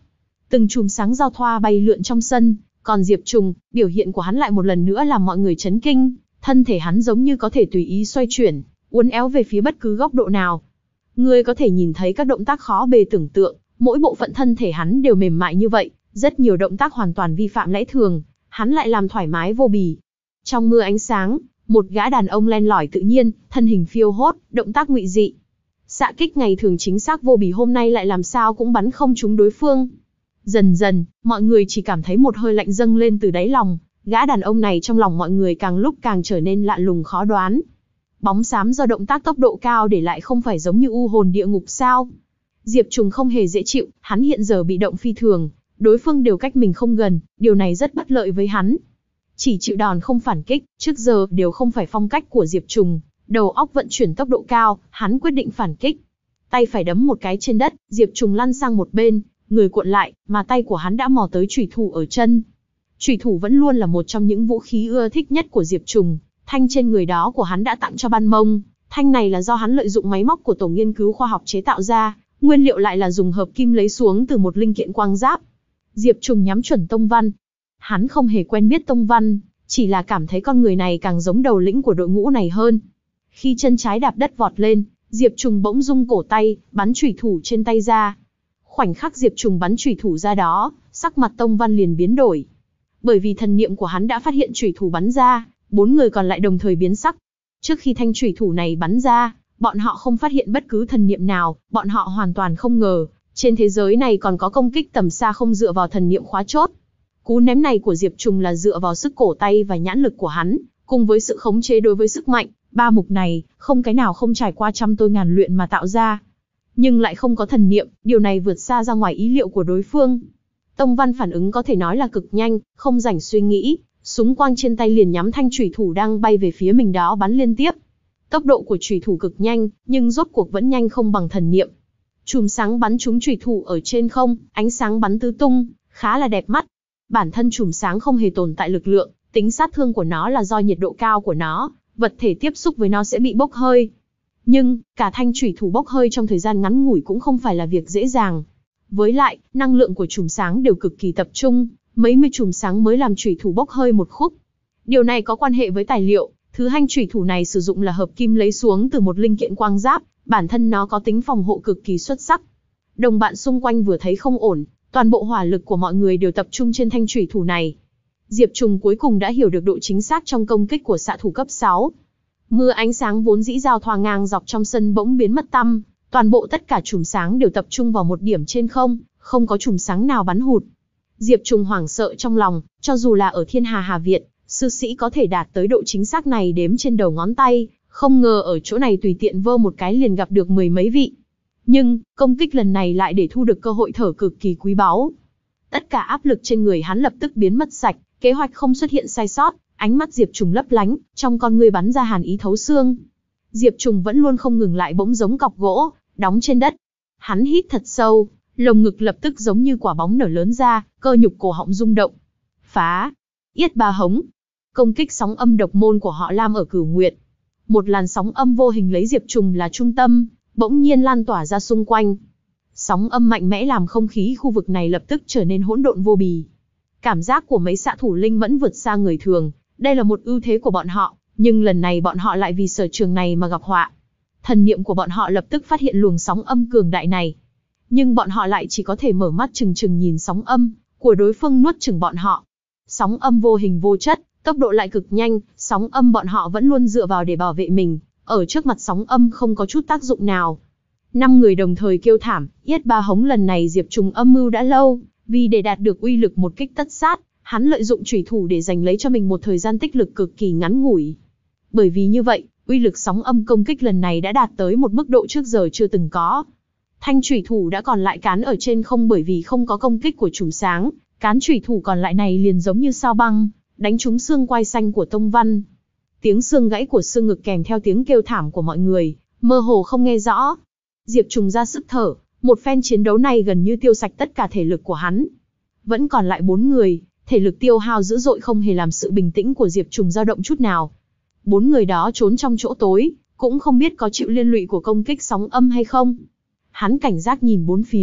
Từng chùm sáng giao thoa bay lượn trong sân, còn Diệp Trùng, biểu hiện của hắn lại một lần nữa làm mọi người chấn kinh, thân thể hắn giống như có thể tùy ý xoay chuyển, uốn éo về phía bất cứ góc độ nào. Người có thể nhìn thấy các động tác khó bề tưởng tượng, mỗi bộ phận thân thể hắn đều mềm mại như vậy, rất nhiều động tác hoàn toàn vi phạm lẽ thường, hắn lại làm thoải mái vô bì. Trong mưa ánh sáng, một gã đàn ông len lỏi tự nhiên, thân hình phiêu hốt, động tác ngụy dị. Xạ kích ngày thường chính xác vô bì hôm nay lại làm sao cũng bắn không trúng đối phương. Dần dần, mọi người chỉ cảm thấy một hơi lạnh dâng lên từ đáy lòng, gã đàn ông này trong lòng mọi người càng lúc càng trở nên lạ lùng khó đoán. Bóng xám do động tác tốc độ cao để lại không phải giống như u hồn địa ngục sao? Diệp Trùng không hề dễ chịu, hắn hiện giờ bị động phi thường, đối phương đều cách mình không gần, điều này rất bất lợi với hắn. Chỉ chịu đòn không phản kích, trước giờ đều không phải phong cách của Diệp Trùng, đầu óc vận chuyển tốc độ cao, hắn quyết định phản kích. Tay phải đấm một cái trên đất, Diệp Trùng lăn sang một bên, người cuộn lại, mà tay của hắn đã mò tới chủy thủ ở chân. Chủy thủ vẫn luôn là một trong những vũ khí ưa thích nhất của Diệp Trùng, thanh trên người đó của hắn đã tặng cho Ban Mông, thanh này là do hắn lợi dụng máy móc của tổ nghiên cứu khoa học chế tạo ra, nguyên liệu lại là dùng hợp kim lấy xuống từ một linh kiện quang giáp. Diệp Trùng nhắm chuẩn Tông Văn. Hắn không hề quen biết Tông Văn, chỉ là cảm thấy con người này càng giống đầu lĩnh của đội ngũ này hơn. Khi chân trái đạp đất vọt lên, Diệp Trùng bỗng rung cổ tay, bắn chủy thủ trên tay ra. Khoảnh khắc Diệp Trùng bắn chủy thủ ra đó, sắc mặt Tông Văn liền biến đổi. Bởi vì thần niệm của hắn đã phát hiện chủy thủ bắn ra, bốn người còn lại đồng thời biến sắc. Trước khi thanh chủy thủ này bắn ra, bọn họ không phát hiện bất cứ thần niệm nào, bọn họ hoàn toàn không ngờ, trên thế giới này còn có công kích tầm xa không dựa vào thần niệm khóa chốt. Cú ném này của Diệp Trùng là dựa vào sức cổ tay và nhãn lực của hắn, cùng với sự khống chế đối với sức mạnh, ba mục này, không cái nào không trải qua trăm tôi ngàn luyện mà tạo ra. Nhưng lại không có thần niệm, điều này vượt xa ra ngoài ý liệu của đối phương. Tông Văn phản ứng có thể nói là cực nhanh, không rảnh suy nghĩ, súng quang trên tay liền nhắm thanh chủy thủ đang bay về phía mình đó bắn liên tiếp. Tốc độ của chủy thủ cực nhanh, nhưng rốt cuộc vẫn nhanh không bằng thần niệm. Chùm sáng bắn trúng chủy thủ ở trên không, ánh sáng bắn tứ tung, khá là đẹp mắt. Bản thân chùm sáng không hề tồn tại lực lượng, tính sát thương của nó là do nhiệt độ cao của nó, vật thể tiếp xúc với nó sẽ bị bốc hơi. Nhưng, cả thanh chủy thủ bốc hơi trong thời gian ngắn ngủi cũng không phải là việc dễ dàng. Với lại, năng lượng của chùm sáng đều cực kỳ tập trung, mấy mươi chùm sáng mới làm chủy thủ bốc hơi một khúc. Điều này có quan hệ với tài liệu, thứ thanh chủy thủ này sử dụng là hợp kim lấy xuống từ một linh kiện quang giáp, bản thân nó có tính phòng hộ cực kỳ xuất sắc. Đồng bạn xung quanh vừa thấy không ổn, toàn bộ hỏa lực của mọi người đều tập trung trên thanh chủy thủ này. Diệp Trùng cuối cùng đã hiểu được độ chính xác trong công kích của xạ thủ cấp sáu. Mưa ánh sáng vốn dĩ giao thoa ngang dọc trong sân bỗng biến mất tăm, toàn bộ tất cả chùm sáng đều tập trung vào một điểm trên không, không có chùm sáng nào bắn hụt. Diệp Trùng hoảng sợ trong lòng, cho dù là ở Thiên Hà Hà Viện, sư sĩ có thể đạt tới độ chính xác này đếm trên đầu ngón tay, không ngờ ở chỗ này tùy tiện vơ một cái liền gặp được mười mấy vị. Nhưng, công kích lần này lại để thu được cơ hội thở cực kỳ quý báu. Tất cả áp lực trên người hắn lập tức biến mất sạch, kế hoạch không xuất hiện sai sót, ánh mắt Diệp Trùng lấp lánh, trong con người bắn ra hàn ý thấu xương. Diệp Trùng vẫn luôn không ngừng lại bỗng giống cọc gỗ, đóng trên đất. Hắn hít thật sâu, lồng ngực lập tức giống như quả bóng nở lớn ra, cơ nhục cổ họng rung động. Phá! Yết Ba Hống! Công kích sóng âm độc môn của họ Lam ở Cửu Nguyệt. Một làn sóng âm vô hình lấy Diệp Trùng là trung tâm, bỗng nhiên lan tỏa ra xung quanh. Sóng âm mạnh mẽ làm không khí khu vực này lập tức trở nên hỗn độn vô bì. Cảm giác của mấy xạ thủ linh mẫn vượt xa người thường, đây là một ưu thế của bọn họ, nhưng lần này bọn họ lại vì sở trường này mà gặp họa. Thần niệm của bọn họ lập tức phát hiện luồng sóng âm cường đại này. Nhưng bọn họ lại chỉ có thể mở mắt trừng trừng nhìn sóng âm của đối phương nuốt chửng bọn họ. Sóng âm vô hình vô chất, tốc độ lại cực nhanh, sóng âm bọn họ vẫn luôn dựa vào để bảo vệ mình, ở trước mặt sóng âm không có chút tác dụng nào. Năm người đồng thời kêu thảm, Yết Ba Hống lần này Diệp Trùng âm mưu đã lâu, vì để đạt được uy lực một kích tất sát, hắn lợi dụng chủy thủ để giành lấy cho mình một thời gian tích lực cực kỳ ngắn ngủi. Bởi vì như vậy, uy lực sóng âm công kích lần này đã đạt tới một mức độ trước giờ chưa từng có. Thanh chủy thủ đã còn lại cán ở trên không bởi vì không có công kích của chùm sáng, cán chủy thủ còn lại này liền giống như sao băng, đánh trúng xương quai xanh của Tông Văn. Tiếng xương gãy của xương ngực kèm theo tiếng kêu thảm của mọi người, mơ hồ không nghe rõ. Diệp Trùng ra sức thở, một phen chiến đấu này gần như tiêu sạch tất cả thể lực của hắn. Vẫn còn lại bốn người, thể lực tiêu hao dữ dội không hề làm sự bình tĩnh của Diệp Trùng dao động chút nào. Bốn người đó trốn trong chỗ tối, cũng không biết có chịu liên lụy của công kích sóng âm hay không. Hắn cảnh giác nhìn bốn phía,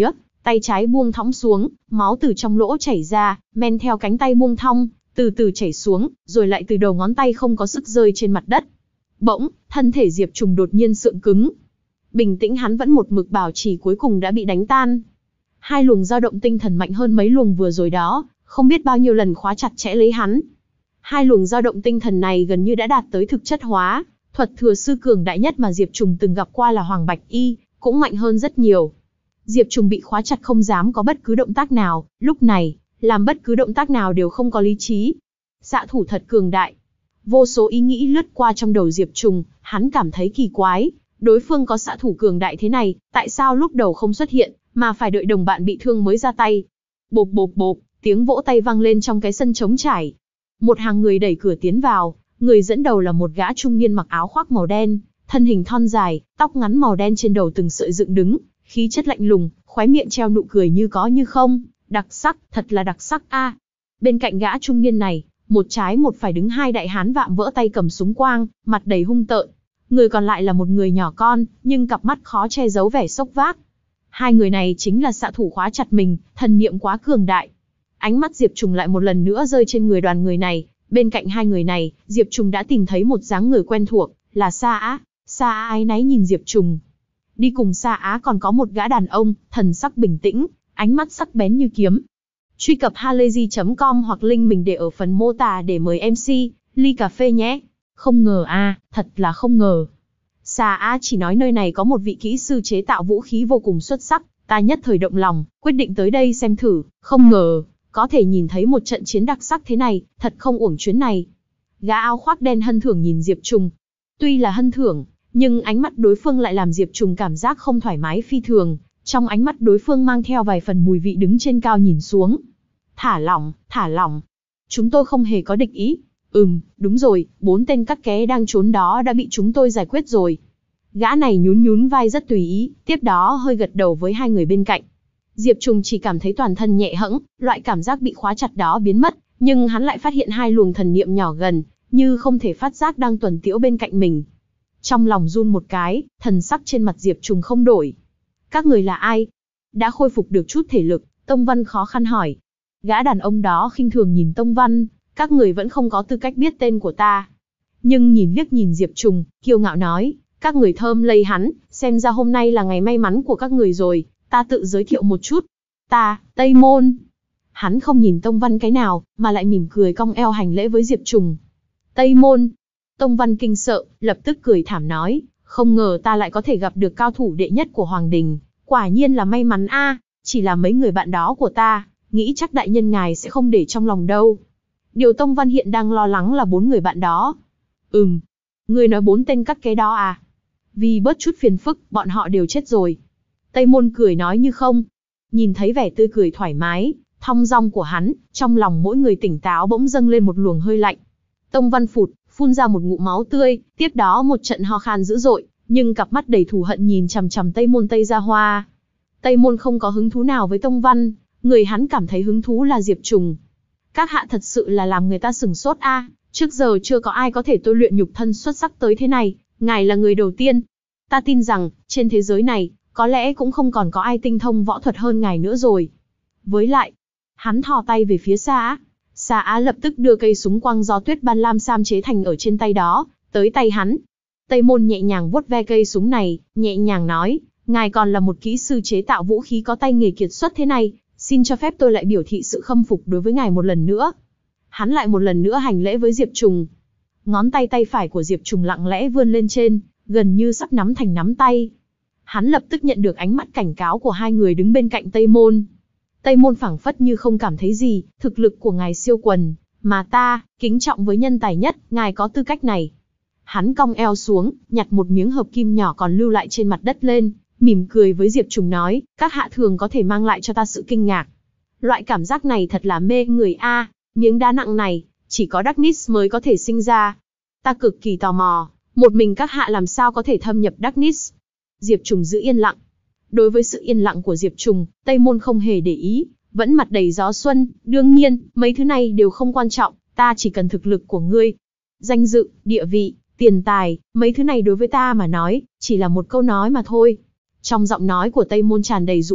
tay trái buông thõng xuống, máu từ trong lỗ chảy ra, men theo cánh tay buông thõng, từ từ chảy xuống, rồi lại từ đầu ngón tay không có sức rơi trên mặt đất. Bỗng, thân thể Diệp Trùng đột nhiên sượng cứng. Bình tĩnh hắn vẫn một mực bảo trì cuối cùng đã bị đánh tan. Hai luồng dao động tinh thần mạnh hơn mấy luồng vừa rồi đó, không biết bao nhiêu lần khóa chặt chẽ lấy hắn. Hai luồng dao động tinh thần này gần như đã đạt tới thực chất hóa, thuật thừa sư cường đại nhất mà Diệp Trùng từng gặp qua là Hoàng Bạch Y, cũng mạnh hơn rất nhiều. Diệp Trùng bị khóa chặt không dám có bất cứ động tác nào, lúc này, làm bất cứ động tác nào đều không có lý trí. Xạ thủ thật cường đại. Vô số ý nghĩ lướt qua trong đầu Diệp Trùng, hắn cảm thấy kỳ quái, đối phương có xạ thủ cường đại thế này, tại sao lúc đầu không xuất hiện, mà phải đợi đồng bạn bị thương mới ra tay. Bộp bộp bộp, tiếng vỗ tay vang lên trong cái sân trống trải. Một hàng người đẩy cửa tiến vào, người dẫn đầu là một gã trung niên mặc áo khoác màu đen, thân hình thon dài, tóc ngắn màu đen trên đầu từng sợi dựng đứng, khí chất lạnh lùng, khóe miệng treo nụ cười như có như không, đặc sắc, thật là đặc sắc a. Bên cạnh gã trung niên này, một trái một phải đứng hai đại hán vạm vỡ tay cầm súng quang, mặt đầy hung tợn. Người còn lại là một người nhỏ con, nhưng cặp mắt khó che giấu vẻ sốc vác. Hai người này chính là xạ thủ khóa chặt mình, thần niệm quá cường đại. Ánh mắt Diệp Trùng lại một lần nữa rơi trên người đoàn người này, bên cạnh hai người này, Diệp Trùng đã tìm thấy một dáng người quen thuộc, là Sa Á. Sa Á áy náy nhìn Diệp Trùng. Đi cùng Sa Á còn có một gã đàn ông, thần sắc bình tĩnh, ánh mắt sắc bén như kiếm. Truy cập halayzi chấm com hoặc link mình để ở phần mô tả để mời em xê, ly cà phê nhé. Không ngờ a, à, thật là không ngờ. Sa Á chỉ nói nơi này có một vị kỹ sư chế tạo vũ khí vô cùng xuất sắc, ta nhất thời động lòng, quyết định tới đây xem thử, không ngờ, có thể nhìn thấy một trận chiến đặc sắc thế này, thật không uổng chuyến này. Gã áo khoác đen hân thưởng nhìn Diệp Trùng. Tuy là hân thưởng, nhưng ánh mắt đối phương lại làm Diệp Trùng cảm giác không thoải mái phi thường, trong ánh mắt đối phương mang theo vài phần mùi vị đứng trên cao nhìn xuống. Thả lỏng, thả lỏng. Chúng tôi không hề có địch ý. Ừm, đúng rồi, bốn tên cắt ké đang trốn đó đã bị chúng tôi giải quyết rồi. Gã này nhún nhún vai rất tùy ý, tiếp đó hơi gật đầu với hai người bên cạnh. Diệp Trùng chỉ cảm thấy toàn thân nhẹ hẫng, loại cảm giác bị khóa chặt đó biến mất, nhưng hắn lại phát hiện hai luồng thần niệm nhỏ gần, như không thể phát giác đang tuần tiễu bên cạnh mình. Trong lòng run một cái, thần sắc trên mặt Diệp Trùng không đổi. Các người là ai? Đã khôi phục được chút thể lực, Tông Văn khó khăn hỏi. Gã đàn ông đó khinh thường nhìn Tông Văn, các người vẫn không có tư cách biết tên của ta. Nhưng nhìn liếc nhìn Diệp Trùng, kiêu ngạo nói, các người thơm lây hắn, xem ra hôm nay là ngày may mắn của các người rồi, ta tự giới thiệu một chút. Ta, Tây Môn. Hắn không nhìn Tông Văn cái nào, mà lại mỉm cười cong eo hành lễ với Diệp Trùng. Tây Môn. Tông Văn kinh sợ, lập tức cười thảm nói, không ngờ ta lại có thể gặp được cao thủ đệ nhất của Hoàng Đình, quả nhiên là may mắn a, chỉ là mấy người bạn đó của ta, nghĩ chắc đại nhân ngài sẽ không để trong lòng đâu. Điều Tông Văn hiện đang lo lắng là bốn người bạn đó. Ừm, người nói bốn tên cắt ké đó à? Vì bớt chút phiền phức, bọn họ đều chết rồi. Tây Môn cười nói như không. Nhìn thấy vẻ tươi cười thoải mái, thong dong của hắn, trong lòng mỗi người tỉnh táo bỗng dâng lên một luồng hơi lạnh. Tông Văn phụt, phun ra một ngụm máu tươi, tiếp đó một trận ho khan dữ dội, nhưng cặp mắt đầy thù hận nhìn chằm chằm Tây Môn Tây Gia Hoa. Tây Môn không có hứng thú nào với Tông Văn, người hắn cảm thấy hứng thú là Diệp Trùng. Các hạ thật sự là làm người ta sửng sốt a, à, trước giờ chưa có ai có thể tôi luyện nhục thân xuất sắc tới thế này, ngài là người đầu tiên. Ta tin rằng, trên thế giới này, có lẽ cũng không còn có ai tinh thông võ thuật hơn ngài nữa rồi. Với lại, hắn thò tay về phía Sa Á. Sa Á lập tức đưa cây súng quang do Tuyết Ban Lam Sam chế thành ở trên tay đó, tới tay hắn. Tây Môn nhẹ nhàng vuốt ve cây súng này, nhẹ nhàng nói, ngài còn là một kỹ sư chế tạo vũ khí có tay nghề kiệt xuất thế này, xin cho phép tôi lại biểu thị sự khâm phục đối với ngài một lần nữa. Hắn lại một lần nữa hành lễ với Diệp Trùng. Ngón tay tay phải của Diệp Trùng lặng lẽ vươn lên trên, gần như sắp nắm thành nắm tay. Hắn lập tức nhận được ánh mắt cảnh cáo của hai người đứng bên cạnh Tây Môn. Tây Môn phảng phất như không cảm thấy gì, thực lực của ngài siêu quần, mà ta, kính trọng với nhân tài nhất, ngài có tư cách này. Hắn cong eo xuống, nhặt một miếng hợp kim nhỏ còn lưu lại trên mặt đất lên, mỉm cười với Diệp Trùng nói, các hạ thường có thể mang lại cho ta sự kinh ngạc. Loại cảm giác này thật là mê người a, à, miếng đá nặng này, chỉ có Darkness mới có thể sinh ra. Ta cực kỳ tò mò, một mình các hạ làm sao có thể thâm nhập Darkness. Diệp Trùng giữ yên lặng. Đối với sự yên lặng của Diệp Trùng, Tây Môn không hề để ý, vẫn mặt đầy gió xuân, đương nhiên, mấy thứ này đều không quan trọng, ta chỉ cần thực lực của ngươi. Danh dự, địa vị, tiền tài, mấy thứ này đối với ta mà nói, chỉ là một câu nói mà thôi. Trong giọng nói của Tây Môn tràn đầy dụ hoặc,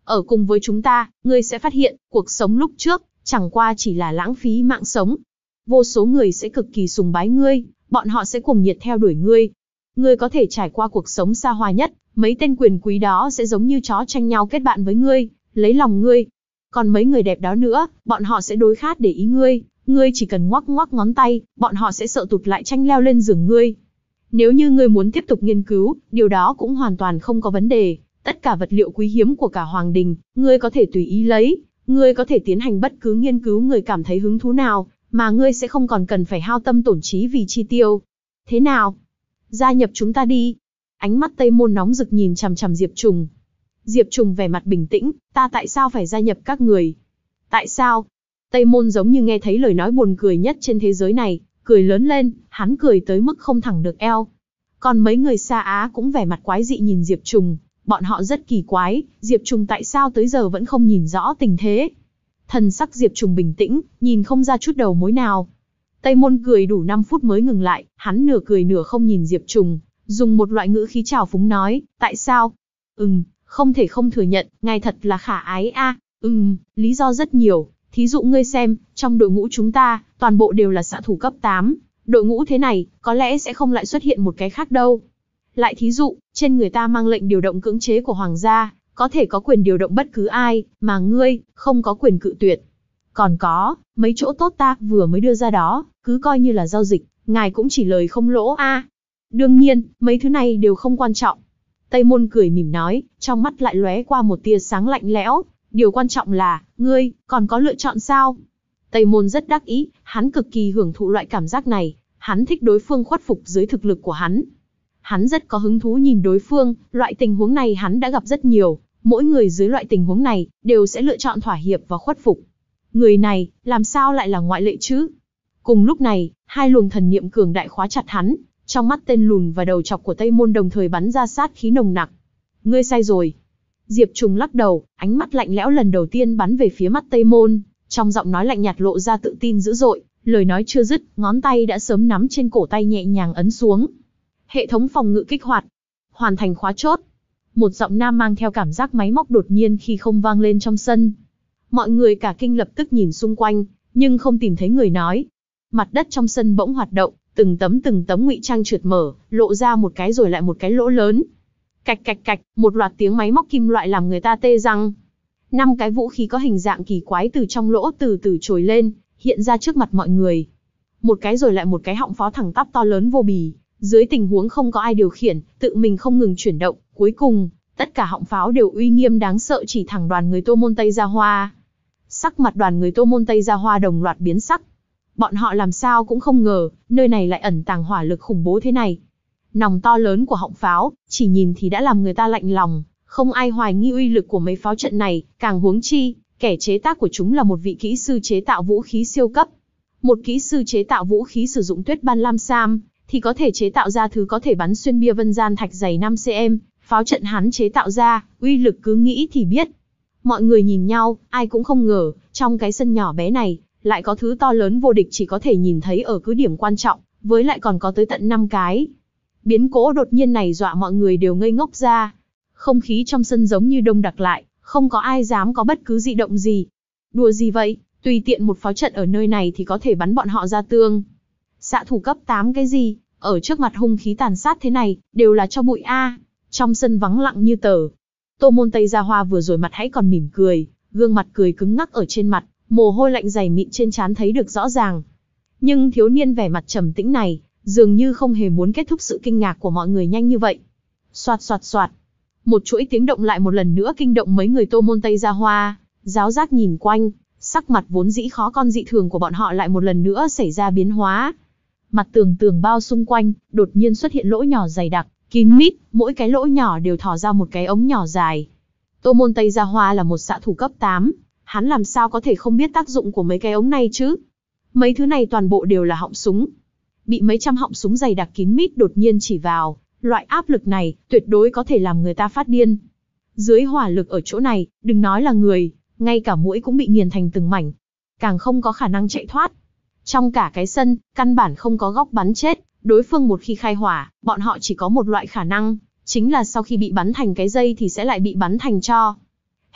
Ở cùng với chúng ta, ngươi sẽ phát hiện, cuộc sống lúc trước, chẳng qua chỉ là lãng phí mạng sống. Vô số người sẽ cực kỳ sùng bái ngươi, bọn họ sẽ cuồng nhiệt theo đuổi ngươi. Ngươi có thể trải qua cuộc sống xa hoa nhất, mấy tên quyền quý đó sẽ giống như chó tranh nhau kết bạn với ngươi, lấy lòng ngươi. Còn mấy người đẹp đó nữa, bọn họ sẽ đối khát để ý ngươi, ngươi chỉ cần ngoắc ngoắc ngón tay, bọn họ sẽ sợ tụt lại tranh leo lên giường ngươi. Nếu như ngươi muốn tiếp tục nghiên cứu, điều đó cũng hoàn toàn không có vấn đề. Tất cả vật liệu quý hiếm của cả hoàng đình, ngươi có thể tùy ý lấy, ngươi có thể tiến hành bất cứ nghiên cứu người cảm thấy hứng thú nào, mà ngươi sẽ không còn cần phải hao tâm tổn trí vì chi tiêu. Thế nào? Gia nhập chúng ta đi. Ánh mắt Tây Môn nóng rực nhìn chằm chằm Diệp Trùng. Diệp Trùng vẻ mặt bình tĩnh, ta tại sao phải gia nhập các người? Tại sao? Tây Môn giống như nghe thấy lời nói buồn cười nhất trên thế giới này, cười lớn lên, hắn cười tới mức không thẳng được eo. Còn mấy người Sa Á cũng vẻ mặt quái dị nhìn Diệp Trùng, bọn họ rất kỳ quái, Diệp Trùng tại sao tới giờ vẫn không nhìn rõ tình thế. Thần sắc Diệp Trùng bình tĩnh, nhìn không ra chút đầu mối nào. Tây Môn cười đủ năm phút mới ngừng lại, hắn nửa cười nửa không nhìn Diệp Trùng, dùng một loại ngữ khí trào phúng nói, tại sao? Ừm, không thể không thừa nhận, ngài thật là khả ái a. À. Ừm, lý do rất nhiều, thí dụ ngươi xem, trong đội ngũ chúng ta, toàn bộ đều là xạ thủ cấp tám, đội ngũ thế này, có lẽ sẽ không lại xuất hiện một cái khác đâu. Lại thí dụ, trên người ta mang lệnh điều động cưỡng chế của hoàng gia, có thể có quyền điều động bất cứ ai, mà ngươi, không có quyền cự tuyệt. Còn có, mấy chỗ tốt ta vừa mới đưa ra đó, cứ coi như là giao dịch, ngài cũng chỉ lời không lỗ a. À. Đương nhiên, mấy thứ này đều không quan trọng. Tây Môn cười mỉm nói, trong mắt lại lóe qua một tia sáng lạnh lẽo, điều quan trọng là, ngươi, còn có lựa chọn sao? Tây Môn rất đắc ý, hắn cực kỳ hưởng thụ loại cảm giác này, hắn thích đối phương khuất phục dưới thực lực của hắn. Hắn rất có hứng thú nhìn đối phương, loại tình huống này hắn đã gặp rất nhiều, mỗi người dưới loại tình huống này, đều sẽ lựa chọn thỏa hiệp và khuất phục. Người này, làm sao lại là ngoại lệ chứ? Cùng lúc này, hai luồng thần niệm cường đại khóa chặt hắn, trong mắt tên lùn và đầu chọc của Tây Môn đồng thời bắn ra sát khí nồng nặc. Ngươi sai rồi. Diệp Trùng lắc đầu, ánh mắt lạnh lẽo lần đầu tiên bắn về phía mắt Tây Môn, trong giọng nói lạnh nhạt lộ ra tự tin dữ dội, lời nói chưa dứt, ngón tay đã sớm nắm trên cổ tay nhẹ nhàng ấn xuống. Hệ thống phòng ngự kích hoạt, hoàn thành khóa chốt. Một giọng nam mang theo cảm giác máy móc đột nhiên khi không vang lên trong sân. Mọi người cả kinh lập tức nhìn xung quanh, nhưng không tìm thấy người nói. Mặt đất trong sân bỗng hoạt động, từng tấm từng tấm ngụy trang trượt mở, lộ ra một cái rồi lại một cái lỗ lớn. Cạch cạch cạch, một loạt tiếng máy móc kim loại làm người ta tê răng. Năm cái vũ khí có hình dạng kỳ quái từ trong lỗ từ từ trồi lên, hiện ra trước mặt mọi người. Một cái rồi lại một cái họng pháo thẳng tắp to lớn vô bì, dưới tình huống không có ai điều khiển, tự mình không ngừng chuyển động, cuối cùng, tất cả họng pháo đều uy nghiêm đáng sợ chỉ thẳng đoàn người Tô Môn Tây Gia Hoa. Sắc mặt đoàn người Tô Môn Tây Gia Hoa đồng loạt biến sắc. Bọn họ làm sao cũng không ngờ, nơi này lại ẩn tàng hỏa lực khủng bố thế này. Nòng to lớn của họng pháo, chỉ nhìn thì đã làm người ta lạnh lòng, không ai hoài nghi uy lực của mấy pháo trận này, càng huống chi, kẻ chế tác của chúng là một vị kỹ sư chế tạo vũ khí siêu cấp. Một kỹ sư chế tạo vũ khí sử dụng tuyết ban lam sam, thì có thể chế tạo ra thứ có thể bắn xuyên bia vân gian thạch dày năm xăng-ti-mét, pháo trận hắn chế tạo ra, uy lực cứ nghĩ thì biết. Mọi người nhìn nhau, ai cũng không ngờ, trong cái sân nhỏ bé này, lại có thứ to lớn vô địch chỉ có thể nhìn thấy ở cứ điểm quan trọng, với lại còn có tới tận năm cái. Biến cố đột nhiên này dọa mọi người đều ngây ngốc ra. Không khí trong sân giống như đông đặc lại, không có ai dám có bất cứ dị động gì. Đùa gì vậy, tùy tiện một pháo trận ở nơi này thì có thể bắn bọn họ ra tương. Xạ thủ cấp tám cái gì, ở trước mặt hung khí tàn sát thế này, đều là cho bụi a. Trong sân vắng lặng như tờ. Tô Môn Tây Gia Hoa vừa rồi mặt hãy còn mỉm cười, gương mặt cười cứng ngắc ở trên mặt, mồ hôi lạnh dày mịn trên trán thấy được rõ ràng. Nhưng thiếu niên vẻ mặt trầm tĩnh này, dường như không hề muốn kết thúc sự kinh ngạc của mọi người nhanh như vậy. Soạt soạt soạt. Một chuỗi tiếng động lại một lần nữa kinh động mấy người Tô Môn Tây Gia Hoa, giáo giác nhìn quanh, sắc mặt vốn dĩ khó con dị thường của bọn họ lại một lần nữa xảy ra biến hóa. Mặt tường tường bao xung quanh, đột nhiên xuất hiện lỗ nhỏ dày đặc, kín mít, mỗi cái lỗ nhỏ đều thò ra một cái ống nhỏ dài. Tô Môn Tây Gia Hoa là một xạ thủ cấp tám, hắn làm sao có thể không biết tác dụng của mấy cái ống này chứ? Mấy thứ này toàn bộ đều là họng súng. Bị mấy trăm họng súng dày đặc kín mít đột nhiên chỉ vào, loại áp lực này, tuyệt đối có thể làm người ta phát điên. Dưới hỏa lực ở chỗ này, đừng nói là người, ngay cả muỗi cũng bị nghiền thành từng mảnh. Càng không có khả năng chạy thoát. Trong cả cái sân, căn bản không có góc bắn chết, đối phương một khi khai hỏa, bọn họ chỉ có một loại khả năng, chính là sau khi bị bắn thành cái dây thì sẽ lại bị bắn thành tro.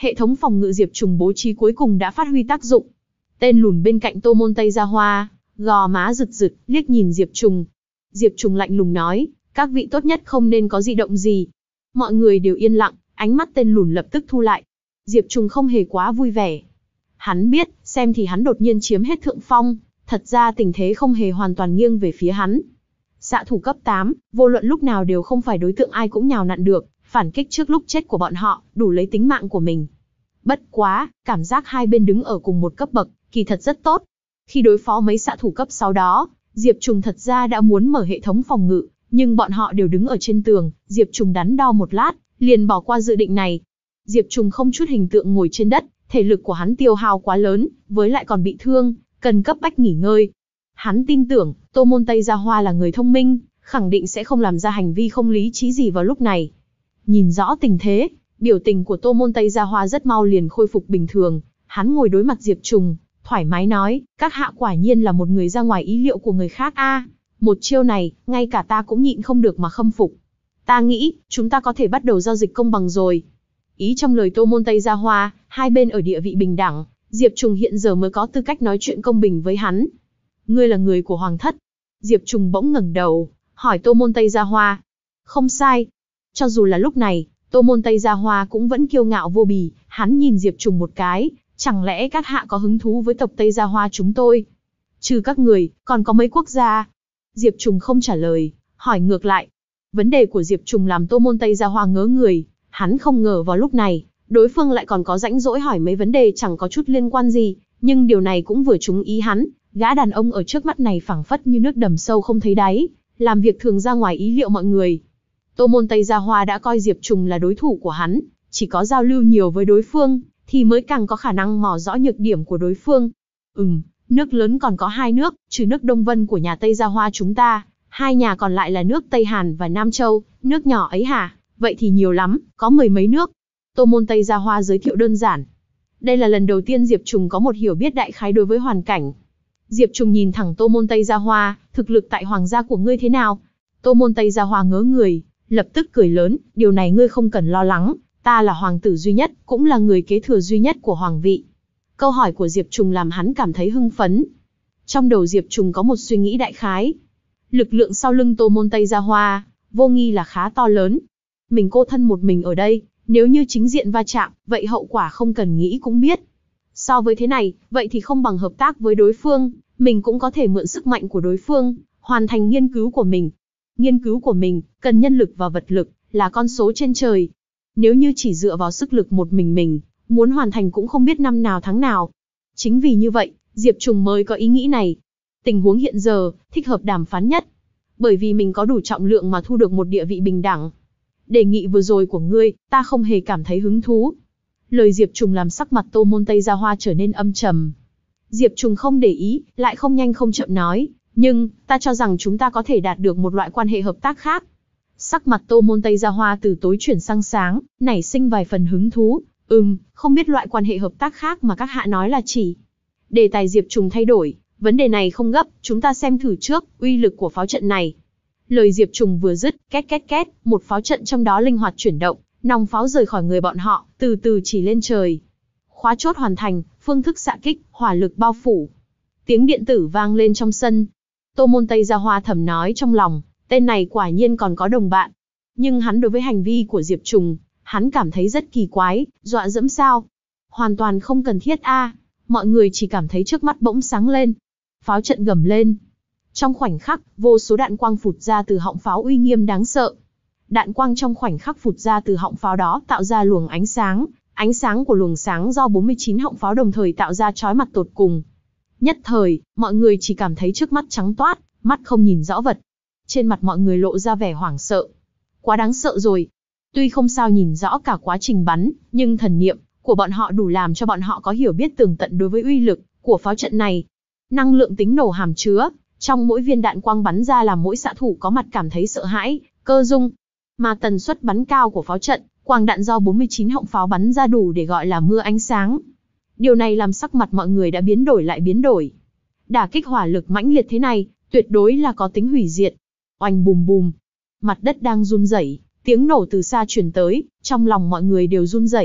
Hệ thống phòng ngự Diệp Trùng bố trí cuối cùng đã phát huy tác dụng. Tên lùn bên cạnh Tô Môn Tây Gia Hoa, gò má rực rực, liếc nhìn Diệp Trùng. Diệp Trùng lạnh lùng nói, các vị tốt nhất không nên có dị động gì. Mọi người đều yên lặng, ánh mắt tên lùn lập tức thu lại. Diệp Trùng không hề quá vui vẻ. Hắn biết, xem thì hắn đột nhiên chiếm hết thượng phong, thật ra tình thế không hề hoàn toàn nghiêng về phía hắn. Xạ thủ cấp tám, vô luận lúc nào đều không phải đối tượng ai cũng nhào nặn được, phản kích trước lúc chết của bọn họ, đủ lấy tính mạng của mình. Bất quá, cảm giác hai bên đứng ở cùng một cấp bậc, kỳ thật rất tốt. Khi đối phó mấy xạ thủ cấp sáu đó, Diệp Trùng thật ra đã muốn mở hệ thống phòng ngự, nhưng bọn họ đều đứng ở trên tường, Diệp Trùng đắn đo một lát, liền bỏ qua dự định này. Diệp Trùng không chút hình tượng ngồi trên đất, thể lực của hắn tiêu hao quá lớn, với lại còn bị thương, cần cấp bách nghỉ ngơi. Hắn tin tưởng, Tô Môn Tây Gia Hoa là người thông minh, khẳng định sẽ không làm ra hành vi không lý trí gì vào lúc này. Nhìn rõ tình thế, biểu tình của Tô Môn Tây Gia Hoa rất mau liền khôi phục bình thường, hắn ngồi đối mặt Diệp Trùng, thoải mái nói, các hạ quả nhiên là một người ra ngoài ý liệu của người khác a. Một chiêu này, ngay cả ta cũng nhịn không được mà khâm phục. Ta nghĩ, chúng ta có thể bắt đầu giao dịch công bằng rồi. Ý trong lời Tô Môn Tây Gia Hoa, hai bên ở địa vị bình đẳng, Diệp Trùng hiện giờ mới có tư cách nói chuyện công bình với hắn. Ngươi là người của Hoàng thất. Diệp Trùng bỗng ngẩng đầu, hỏi Tô Môn Tây Gia Hoa. Không sai. Cho dù là lúc này, Tô Môn Tây Gia Hoa cũng vẫn kiêu ngạo vô bì, hắn nhìn Diệp Trùng một cái, chẳng lẽ các hạ có hứng thú với tộc Tây Gia Hoa chúng tôi? Trừ các người, còn có mấy quốc gia? Diệp Trùng không trả lời, hỏi ngược lại. Vấn đề của Diệp Trùng làm Tô Môn Tây Gia Hoa ngớ người, hắn không ngờ vào lúc này, đối phương lại còn có rãnh rỗi hỏi mấy vấn đề chẳng có chút liên quan gì, nhưng điều này cũng vừa trúng ý hắn, gã đàn ông ở trước mắt này phảng phất như nước đầm sâu không thấy đáy, làm việc thường ra ngoài ý liệu mọi người. Tô Môn Tây Gia Hoa đã coi Diệp Trùng là đối thủ của hắn, chỉ có giao lưu nhiều với đối phương, thì mới càng có khả năng mò rõ nhược điểm của đối phương. Ừm, nước lớn còn có hai nước, trừ nước Đông Vân của nhà Tây Gia Hoa chúng ta, hai nhà còn lại là nước Tây Hàn và Nam Châu, nước nhỏ ấy hả? Vậy thì nhiều lắm, có mười mấy nước. Tô Môn Tây Gia Hoa giới thiệu đơn giản. Đây là lần đầu tiên Diệp Trùng có một hiểu biết đại khái đối với hoàn cảnh. Diệp Trùng nhìn thẳng Tô Môn Tây Gia Hoa, thực lực tại hoàng gia của ngươi thế nào? Tô Môn Tây Gia Hoa ngớ người, lập tức cười lớn, điều này ngươi không cần lo lắng, ta là hoàng tử duy nhất, cũng là người kế thừa duy nhất của hoàng vị. Câu hỏi của Diệp Trùng làm hắn cảm thấy hưng phấn. Trong đầu Diệp Trùng có một suy nghĩ đại khái. Lực lượng sau lưng Tô Môn Tây Gia Hoa, vô nghi là khá to lớn. Mình cô thân một mình ở đây, nếu như chính diện va chạm, vậy hậu quả không cần nghĩ cũng biết. So với thế này, vậy thì không bằng hợp tác với đối phương, mình cũng có thể mượn sức mạnh của đối phương, hoàn thành nghiên cứu của mình. Nghiên cứu của mình, cần nhân lực và vật lực, là con số trên trời. Nếu như chỉ dựa vào sức lực một mình mình, muốn hoàn thành cũng không biết năm nào tháng nào. Chính vì như vậy, Diệp Trùng mới có ý nghĩ này. Tình huống hiện giờ, thích hợp đàm phán nhất. Bởi vì mình có đủ trọng lượng mà thu được một địa vị bình đẳng. Đề nghị vừa rồi của ngươi, ta không hề cảm thấy hứng thú. Lời Diệp Trùng làm sắc mặt Tô Môn Tây Gia Hoa trở nên âm trầm. Diệp Trùng không để ý, lại không nhanh không chậm nói, nhưng, ta cho rằng chúng ta có thể đạt được một loại quan hệ hợp tác khác. Sắc mặt Tô Môn Tây Gia Hoa từ tối chuyển sang sáng, nảy sinh vài phần hứng thú. Ừm, không biết loại quan hệ hợp tác khác mà các hạ nói là chỉ. Đề tài Diệp Trùng thay đổi, vấn đề này không gấp, chúng ta xem thử trước, uy lực của pháo trận này. Lời Diệp Trùng vừa dứt, két két két, một pháo trận trong đó linh hoạt chuyển động, nòng pháo rời khỏi người bọn họ, từ từ chỉ lên trời. Khóa chốt hoàn thành, phương thức xạ kích, hỏa lực bao phủ. Tiếng điện tử vang lên trong sân. Tô Môn Tây Gia Hoa thầm nói trong lòng, tên này quả nhiên còn có đồng bạn. Nhưng hắn đối với hành vi của Diệp Trùng, hắn cảm thấy rất kỳ quái, dọa dẫm sao? Hoàn toàn không cần thiết a. Mọi người chỉ cảm thấy trước mắt bỗng sáng lên. Pháo trận gầm lên. Trong khoảnh khắc, vô số đạn quang phụt ra từ họng pháo uy nghiêm đáng sợ. Đạn quang trong khoảnh khắc phụt ra từ họng pháo đó tạo ra luồng ánh sáng, ánh sáng của luồng sáng do bốn mươi chín họng pháo đồng thời tạo ra chói mặt tột cùng. Nhất thời, mọi người chỉ cảm thấy trước mắt trắng toát, mắt không nhìn rõ vật. Trên mặt mọi người lộ ra vẻ hoảng sợ. Quá đáng sợ rồi. Tuy không sao nhìn rõ cả quá trình bắn, nhưng thần niệm của bọn họ đủ làm cho bọn họ có hiểu biết tường tận đối với uy lực của pháo trận này. Năng lượng tính nổ hàm chứa trong mỗi viên đạn quang bắn ra làm mỗi xạ thủ có mặt cảm thấy sợ hãi, cơ rung. Mà tần suất bắn cao của pháo trận, quang đạn do bốn mươi chín họng pháo bắn ra đủ để gọi là mưa ánh sáng. Điều này làm sắc mặt mọi người đã biến đổi lại biến đổi. Đả kích hỏa lực mãnh liệt thế này, tuyệt đối là có tính hủy diệt. Oanh bùm bùm, mặt đất đang run rẩy, tiếng nổ từ xa truyền tới, trong lòng mọi người đều run rẩy,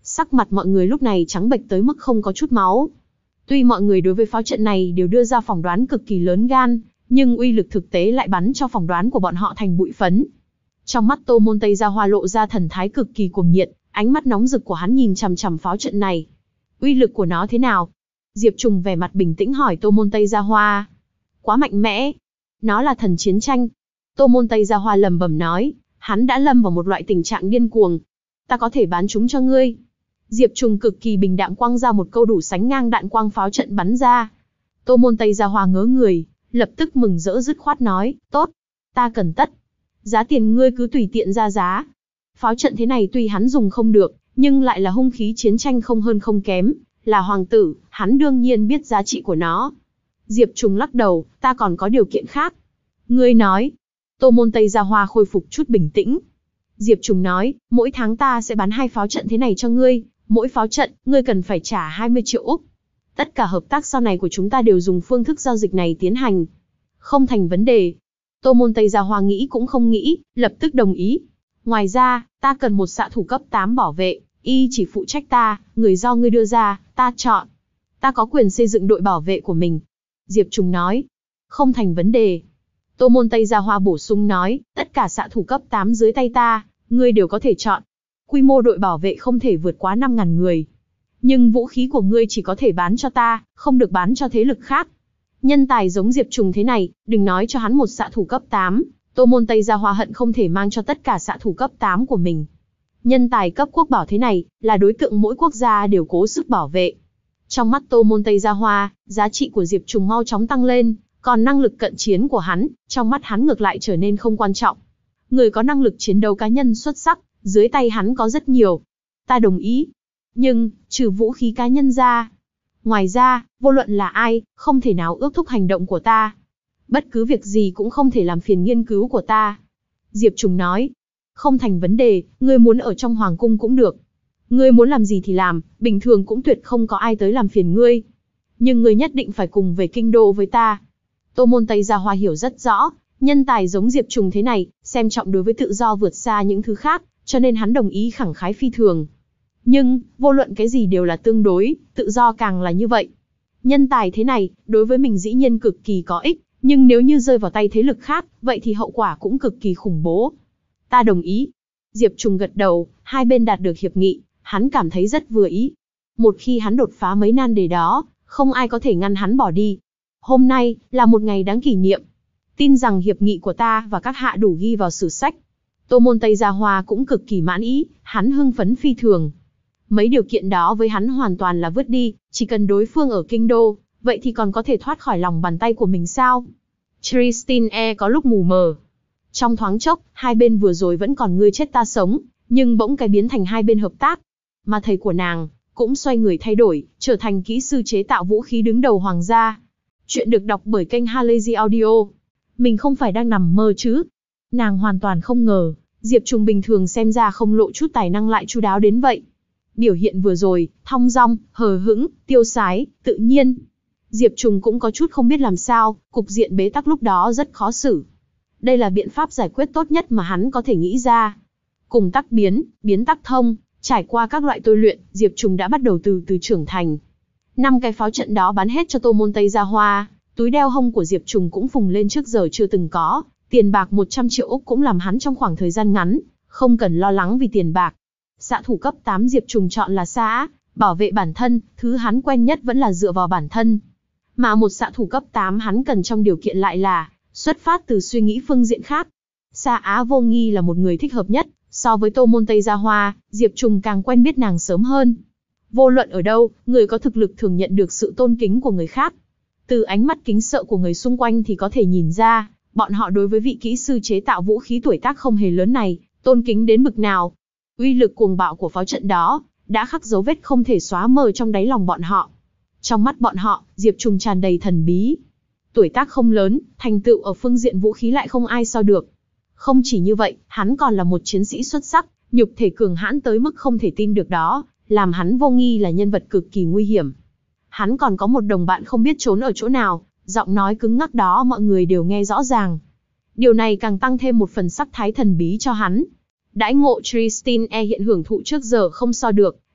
Sắc mặt mọi người lúc này trắng bệch tới mức không có chút máu. Tuy mọi người đối với pháo trận này đều đưa ra phỏng đoán cực kỳ lớn gan, nhưng uy lực thực tế lại bắn cho phỏng đoán của bọn họ thành bụi phấn. Trong mắt Tô Môn Tây Gia Hoa lộ ra thần thái cực kỳ cuồng nhiệt, ánh mắt nóng rực của hắn nhìn chằm chằm pháo trận này. Uy lực của nó thế nào? Diệp Trùng vẻ mặt bình tĩnh hỏi Tô Môn Tây Gia Hoa. Quá mạnh mẽ. Nó là thần chiến tranh. Tô Môn Tây Gia Hoa lẩm bẩm nói, hắn đã lâm vào một loại tình trạng điên cuồng. Ta có thể bán chúng cho ngươi. Diệp Trùng cực kỳ bình đạm quăng ra một câu đủ sánh ngang đạn quang pháo trận bắn ra. Tô Môn Tây Gia Hoa ngớ người, lập tức mừng rỡ dứt khoát nói, tốt, ta cần tất. Giá tiền ngươi cứ tùy tiện ra giá. Pháo trận thế này tuy hắn dùng không được, nhưng lại là hung khí chiến tranh không hơn không kém, là hoàng tử, hắn đương nhiên biết giá trị của nó. Diệp Trùng lắc đầu, ta còn có điều kiện khác. Ngươi nói. Tô Môn Tây Gia Hoa khôi phục chút bình tĩnh. Diệp Trùng nói, mỗi tháng ta sẽ bán hai pháo trận thế này cho ngươi, mỗi pháo trận, ngươi cần phải trả hai mươi triệu Úc. Tất cả hợp tác sau này của chúng ta đều dùng phương thức giao dịch này tiến hành. Không thành vấn đề. Tô Môn Tây Gia Hoa nghĩ cũng không nghĩ, lập tức đồng ý. Ngoài ra, ta cần một xạ thủ cấp tám bảo vệ, y chỉ phụ trách ta, người do ngươi đưa ra, ta chọn. Ta có quyền xây dựng đội bảo vệ của mình. Diệp Trùng nói, không thành vấn đề. Tô Môn Tây Gia Hoa bổ sung nói, tất cả xạ thủ cấp tám dưới tay ta, ngươi đều có thể chọn. Quy mô đội bảo vệ không thể vượt quá năm nghìn người. Nhưng vũ khí của ngươi chỉ có thể bán cho ta, không được bán cho thế lực khác. Nhân tài giống Diệp Trùng thế này, đừng nói cho hắn một xạ thủ cấp tám, Tô Môn Tây Gia Hoa hận không thể mang cho tất cả xạ thủ cấp tám của mình. Nhân tài cấp quốc bảo thế này, là đối tượng mỗi quốc gia đều cố sức bảo vệ. Trong mắt Tô Môn Tây Gia Hoa, giá trị của Diệp Trùng mau chóng tăng lên, còn năng lực cận chiến của hắn, trong mắt hắn ngược lại trở nên không quan trọng. Người có năng lực chiến đấu cá nhân xuất sắc, dưới tay hắn có rất nhiều. Ta đồng ý. Nhưng, trừ vũ khí cá nhân ra. Ngoài ra, vô luận là ai, không thể nào ước thúc hành động của ta. Bất cứ việc gì cũng không thể làm phiền nghiên cứu của ta. Diệp Trùng nói. Không thành vấn đề, ngươi muốn ở trong hoàng cung cũng được. Ngươi muốn làm gì thì làm, bình thường cũng tuyệt không có ai tới làm phiền ngươi. Nhưng ngươi nhất định phải cùng về kinh đô với ta. Tô Môn Tây Gia Hoa hiểu rất rõ, nhân tài giống Diệp Trùng thế này, xem trọng đối với tự do vượt xa những thứ khác, cho nên hắn đồng ý khẳng khái phi thường. Nhưng, vô luận cái gì đều là tương đối, tự do càng là như vậy. Nhân tài thế này, đối với mình dĩ nhiên cực kỳ có ích, nhưng nếu như rơi vào tay thế lực khác, vậy thì hậu quả cũng cực kỳ khủng bố. Ta đồng ý. Diệp Trùng gật đầu, hai bên đạt được hiệp nghị, hắn cảm thấy rất vừa ý. Một khi hắn đột phá mấy nan đề đó, không ai có thể ngăn hắn bỏ đi. Hôm nay, là một ngày đáng kỷ niệm. Tin rằng hiệp nghị của ta và các hạ đủ ghi vào sử sách. Tô Môn Tây Gia Hoa cũng cực kỳ mãn ý, hắn hưng phấn phi thường. Mấy điều kiện đó với hắn hoàn toàn là vứt đi, chỉ cần đối phương ở kinh đô, vậy thì còn có thể thoát khỏi lòng bàn tay của mình sao? Tristan E có lúc mù mờ. Trong thoáng chốc, hai bên vừa rồi vẫn còn ngươi chết ta sống, nhưng bỗng cái biến thành hai bên hợp tác. Mà thầy của nàng, cũng xoay người thay đổi, trở thành kỹ sư chế tạo vũ khí đứng đầu hoàng gia. Chuyện được đọc bởi kênh Halazy Audio. Mình không phải đang nằm mơ chứ? Nàng hoàn toàn không ngờ, Diệp Trùng bình thường xem ra không lộ chút tài năng lại chu đáo đến vậy. Biểu hiện vừa rồi, thong dong, hờ hững, tiêu sái, tự nhiên. Diệp Trùng cũng có chút không biết làm sao, cục diện bế tắc lúc đó rất khó xử. Đây là biện pháp giải quyết tốt nhất mà hắn có thể nghĩ ra. Cùng tắc biến, biến tắc thông, trải qua các loại tôi luyện, Diệp Trùng đã bắt đầu từ từ trưởng thành. Năm cái pháo trận đó bán hết cho Tô Môn Tây Gia Hoa, túi đeo hông của Diệp Trùng cũng phùng lên trước giờ chưa từng có, tiền bạc một trăm triệu Úc cũng làm hắn trong khoảng thời gian ngắn, không cần lo lắng vì tiền bạc. Xạ thủ cấp tám Diệp Trùng chọn là xạ, bảo vệ bản thân, thứ hắn quen nhất vẫn là dựa vào bản thân. Mà một xạ thủ cấp tám hắn cần trong điều kiện lại là, xuất phát từ suy nghĩ phương diện khác. Xạ Á Vô Nghi là một người thích hợp nhất, so với Tô Môn Tây Gia Hoa, Diệp Trùng càng quen biết nàng sớm hơn. Vô luận ở đâu, người có thực lực thường nhận được sự tôn kính của người khác. Từ ánh mắt kính sợ của người xung quanh thì có thể nhìn ra, bọn họ đối với vị kỹ sư chế tạo vũ khí tuổi tác không hề lớn này, tôn kính đến bực nào. Uy lực cuồng bạo của pháo trận đó, đã khắc dấu vết không thể xóa mờ trong đáy lòng bọn họ. Trong mắt bọn họ, Diệp Trùng tràn đầy thần bí. Tuổi tác không lớn, thành tựu ở phương diện vũ khí lại không ai so được. Không chỉ như vậy, hắn còn là một chiến sĩ xuất sắc, nhục thể cường hãn tới mức không thể tin được đó, làm hắn Vô Nghi là nhân vật cực kỳ nguy hiểm. Hắn còn có một đồng bạn không biết trốn ở chỗ nào, giọng nói cứng ngắc đó mọi người đều nghe rõ ràng. Điều này càng tăng thêm một phần sắc thái thần bí cho hắn. Đãi ngộ Tristan E hiện hưởng thụ trước giờ không so được,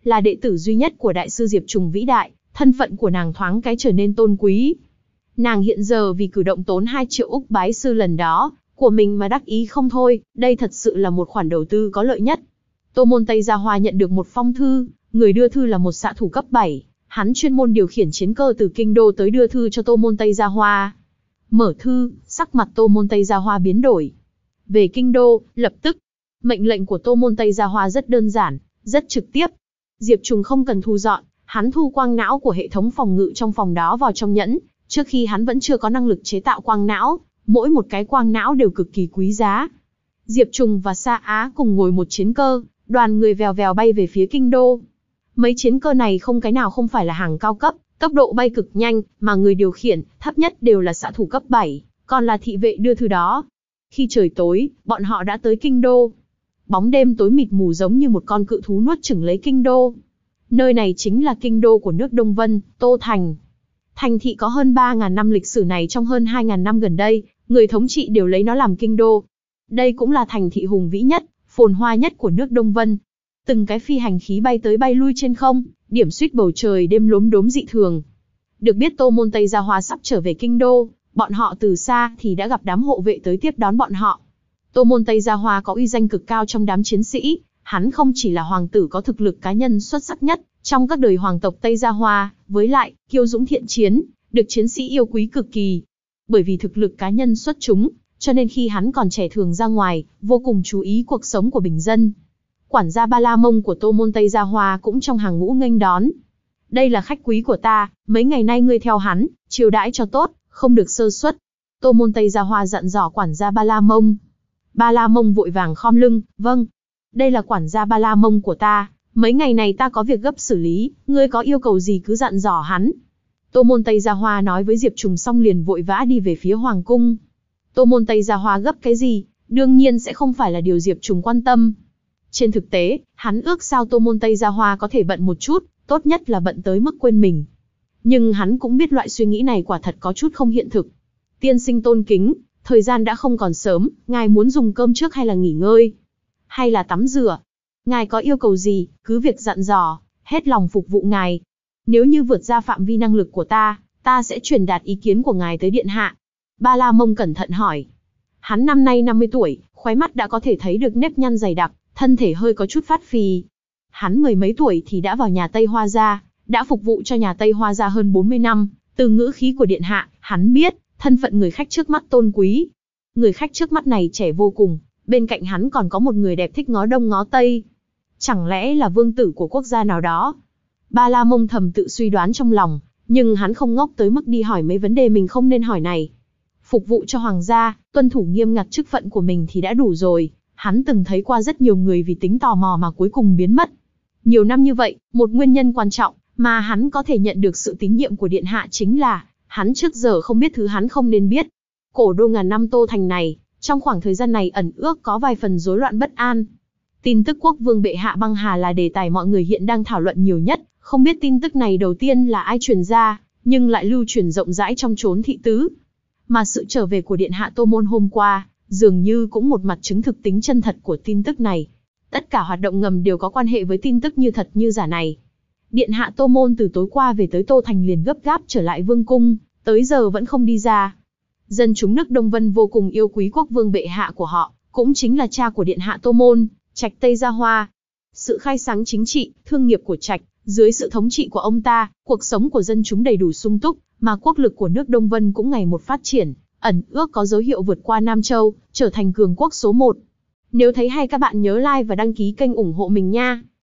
là đệ tử duy nhất của đại sư Diệp Trùng vĩ đại, thân phận của nàng thoáng cái trở nên tôn quý. Nàng hiện giờ vì cử động tốn hai triệu ức bái sư lần đó, của mình mà đắc ý không thôi, đây thật sự là một khoản đầu tư có lợi nhất. Tô Môn Tây Gia Hoa nhận được một phong thư, người đưa thư là một xạ thủ cấp bảy, hắn chuyên môn điều khiển chiến cơ từ kinh đô tới đưa thư cho Tô Môn Tây Gia Hoa. Mở thư, sắc mặt Tô Môn Tây Gia Hoa biến đổi. Về kinh đô, lập tức. Mệnh lệnh của Tô Môn Tây Gia Hoa rất đơn giản, rất trực tiếp. Diệp Trùng không cần thu dọn, hắn thu quang não của hệ thống phòng ngự trong phòng đó vào trong nhẫn, trước khi hắn vẫn chưa có năng lực chế tạo quang não, mỗi một cái quang não đều cực kỳ quý giá. Diệp Trùng và Sa Á cùng ngồi một chiến cơ, đoàn người vèo vèo bay về phía kinh đô. Mấy chiến cơ này không cái nào không phải là hàng cao cấp, tốc độ bay cực nhanh, mà người điều khiển, thấp nhất đều là xạ thủ cấp bảy, còn là thị vệ đưa thư đó. Khi trời tối, bọn họ đã tới kinh đô. Bóng đêm tối mịt mù giống như một con cự thú nuốt chửng lấy kinh đô. Nơi này chính là kinh đô của nước Đông Vân, Tô Thành. Thành thị có hơn ba nghìn năm lịch sử này, trong hơn hai nghìn năm gần đây, người thống trị đều lấy nó làm kinh đô. Đây cũng là thành thị hùng vĩ nhất, phồn hoa nhất của nước Đông Vân. Từng cái phi hành khí bay tới bay lui trên không, điểm suýt bầu trời đêm lốm đốm dị thường. Được biết Tô Môn Tây Gia Hoa sắp trở về kinh đô, bọn họ từ xa thì đã gặp đám hộ vệ tới tiếp đón bọn họ. Tô Môn Tây Gia Hoa có uy danh cực cao trong đám chiến sĩ, hắn không chỉ là hoàng tử có thực lực cá nhân xuất sắc nhất trong các đời hoàng tộc Tây Gia Hoa, với lại, kiêu dũng thiện chiến, được chiến sĩ yêu quý cực kỳ. Bởi vì thực lực cá nhân xuất chúng, cho nên khi hắn còn trẻ thường ra ngoài, vô cùng chú ý cuộc sống của bình dân. Quản gia Ba La Mông của Tô Môn Tây Gia Hoa cũng trong hàng ngũ nghênh đón. Đây là khách quý của ta, mấy ngày nay ngươi theo hắn, chiêu đãi cho tốt, không được sơ suất. Tô Môn Tây Gia Hoa dặn dò quản gia Ba La Mông. Ba La Mông vội vàng khom lưng, vâng. Đây là quản gia Ba La Mông của ta, mấy ngày này ta có việc gấp xử lý, ngươi có yêu cầu gì cứ dặn dò hắn. Tô Môn Tây Gia Hoa nói với Diệp Trùng xong liền vội vã đi về phía hoàng cung. Tô Môn Tây Gia Hoa gấp cái gì, đương nhiên sẽ không phải là điều Diệp Trùng quan tâm. Trên thực tế, hắn ước sao Tô Môn Tây Gia Hoa có thể bận một chút, tốt nhất là bận tới mức quên mình. Nhưng hắn cũng biết loại suy nghĩ này quả thật có chút không hiện thực. Tiên sinh tôn kính, thời gian đã không còn sớm, ngài muốn dùng cơm trước hay là nghỉ ngơi? Hay là tắm rửa? Ngài có yêu cầu gì, cứ việc dặn dò, hết lòng phục vụ ngài. Nếu như vượt ra phạm vi năng lực của ta, ta sẽ truyền đạt ý kiến của ngài tới điện hạ. Ba La Mông cẩn thận hỏi. Hắn năm nay năm mươi tuổi, khóe mắt đã có thể thấy được nếp nhăn dày đặc, thân thể hơi có chút phát phì. Hắn mười mấy tuổi thì đã vào nhà Tây Hoa Gia, đã phục vụ cho nhà Tây Hoa Gia hơn bốn mươi năm, từ ngữ khí của điện hạ, hắn biết, thân phận người khách trước mắt tôn quý. Người khách trước mắt này trẻ vô cùng, bên cạnh hắn còn có một người đẹp thích ngó đông ngó tây. Chẳng lẽ là vương tử của quốc gia nào đó? Ba La Mông thầm tự suy đoán trong lòng, nhưng hắn không ngốc tới mức đi hỏi mấy vấn đề mình không nên hỏi này. Phục vụ cho hoàng gia, tuân thủ nghiêm ngặt chức phận của mình thì đã đủ rồi. Hắn từng thấy qua rất nhiều người vì tính tò mò mà cuối cùng biến mất. Nhiều năm như vậy, một nguyên nhân quan trọng mà hắn có thể nhận được sự tín nhiệm của điện hạ chính là hắn trước giờ không biết thứ hắn không nên biết. Cổ đô ngàn năm Tô Thành này, trong khoảng thời gian này ẩn ước có vài phần rối loạn bất an. Tin tức quốc vương bệ hạ băng hà là đề tài mọi người hiện đang thảo luận nhiều nhất, không biết tin tức này đầu tiên là ai truyền ra, nhưng lại lưu truyền rộng rãi trong chốn thị tứ. Mà sự trở về của điện hạ Tô Môn hôm qua, dường như cũng một mặt chứng thực tính chân thật của tin tức này. Tất cả hoạt động ngầm đều có quan hệ với tin tức như thật như giả này. Điện hạ Tô Môn từ tối qua về tới Tô Thành liền gấp gáp trở lại vương cung, tới giờ vẫn không đi ra. Dân chúng nước Đông Vân vô cùng yêu quý quốc vương bệ hạ của họ, cũng chính là cha của điện hạ Tô Môn, Trạch Tây Gia Hoa. Sự khai sáng chính trị, thương nghiệp của Trạch, dưới sự thống trị của ông ta, cuộc sống của dân chúng đầy đủ sung túc, mà quốc lực của nước Đông Vân cũng ngày một phát triển, ẩn ước có dấu hiệu vượt qua Nam Châu, trở thành cường quốc số một. Nếu thấy hay các bạn nhớ like và đăng ký kênh ủng hộ mình nha.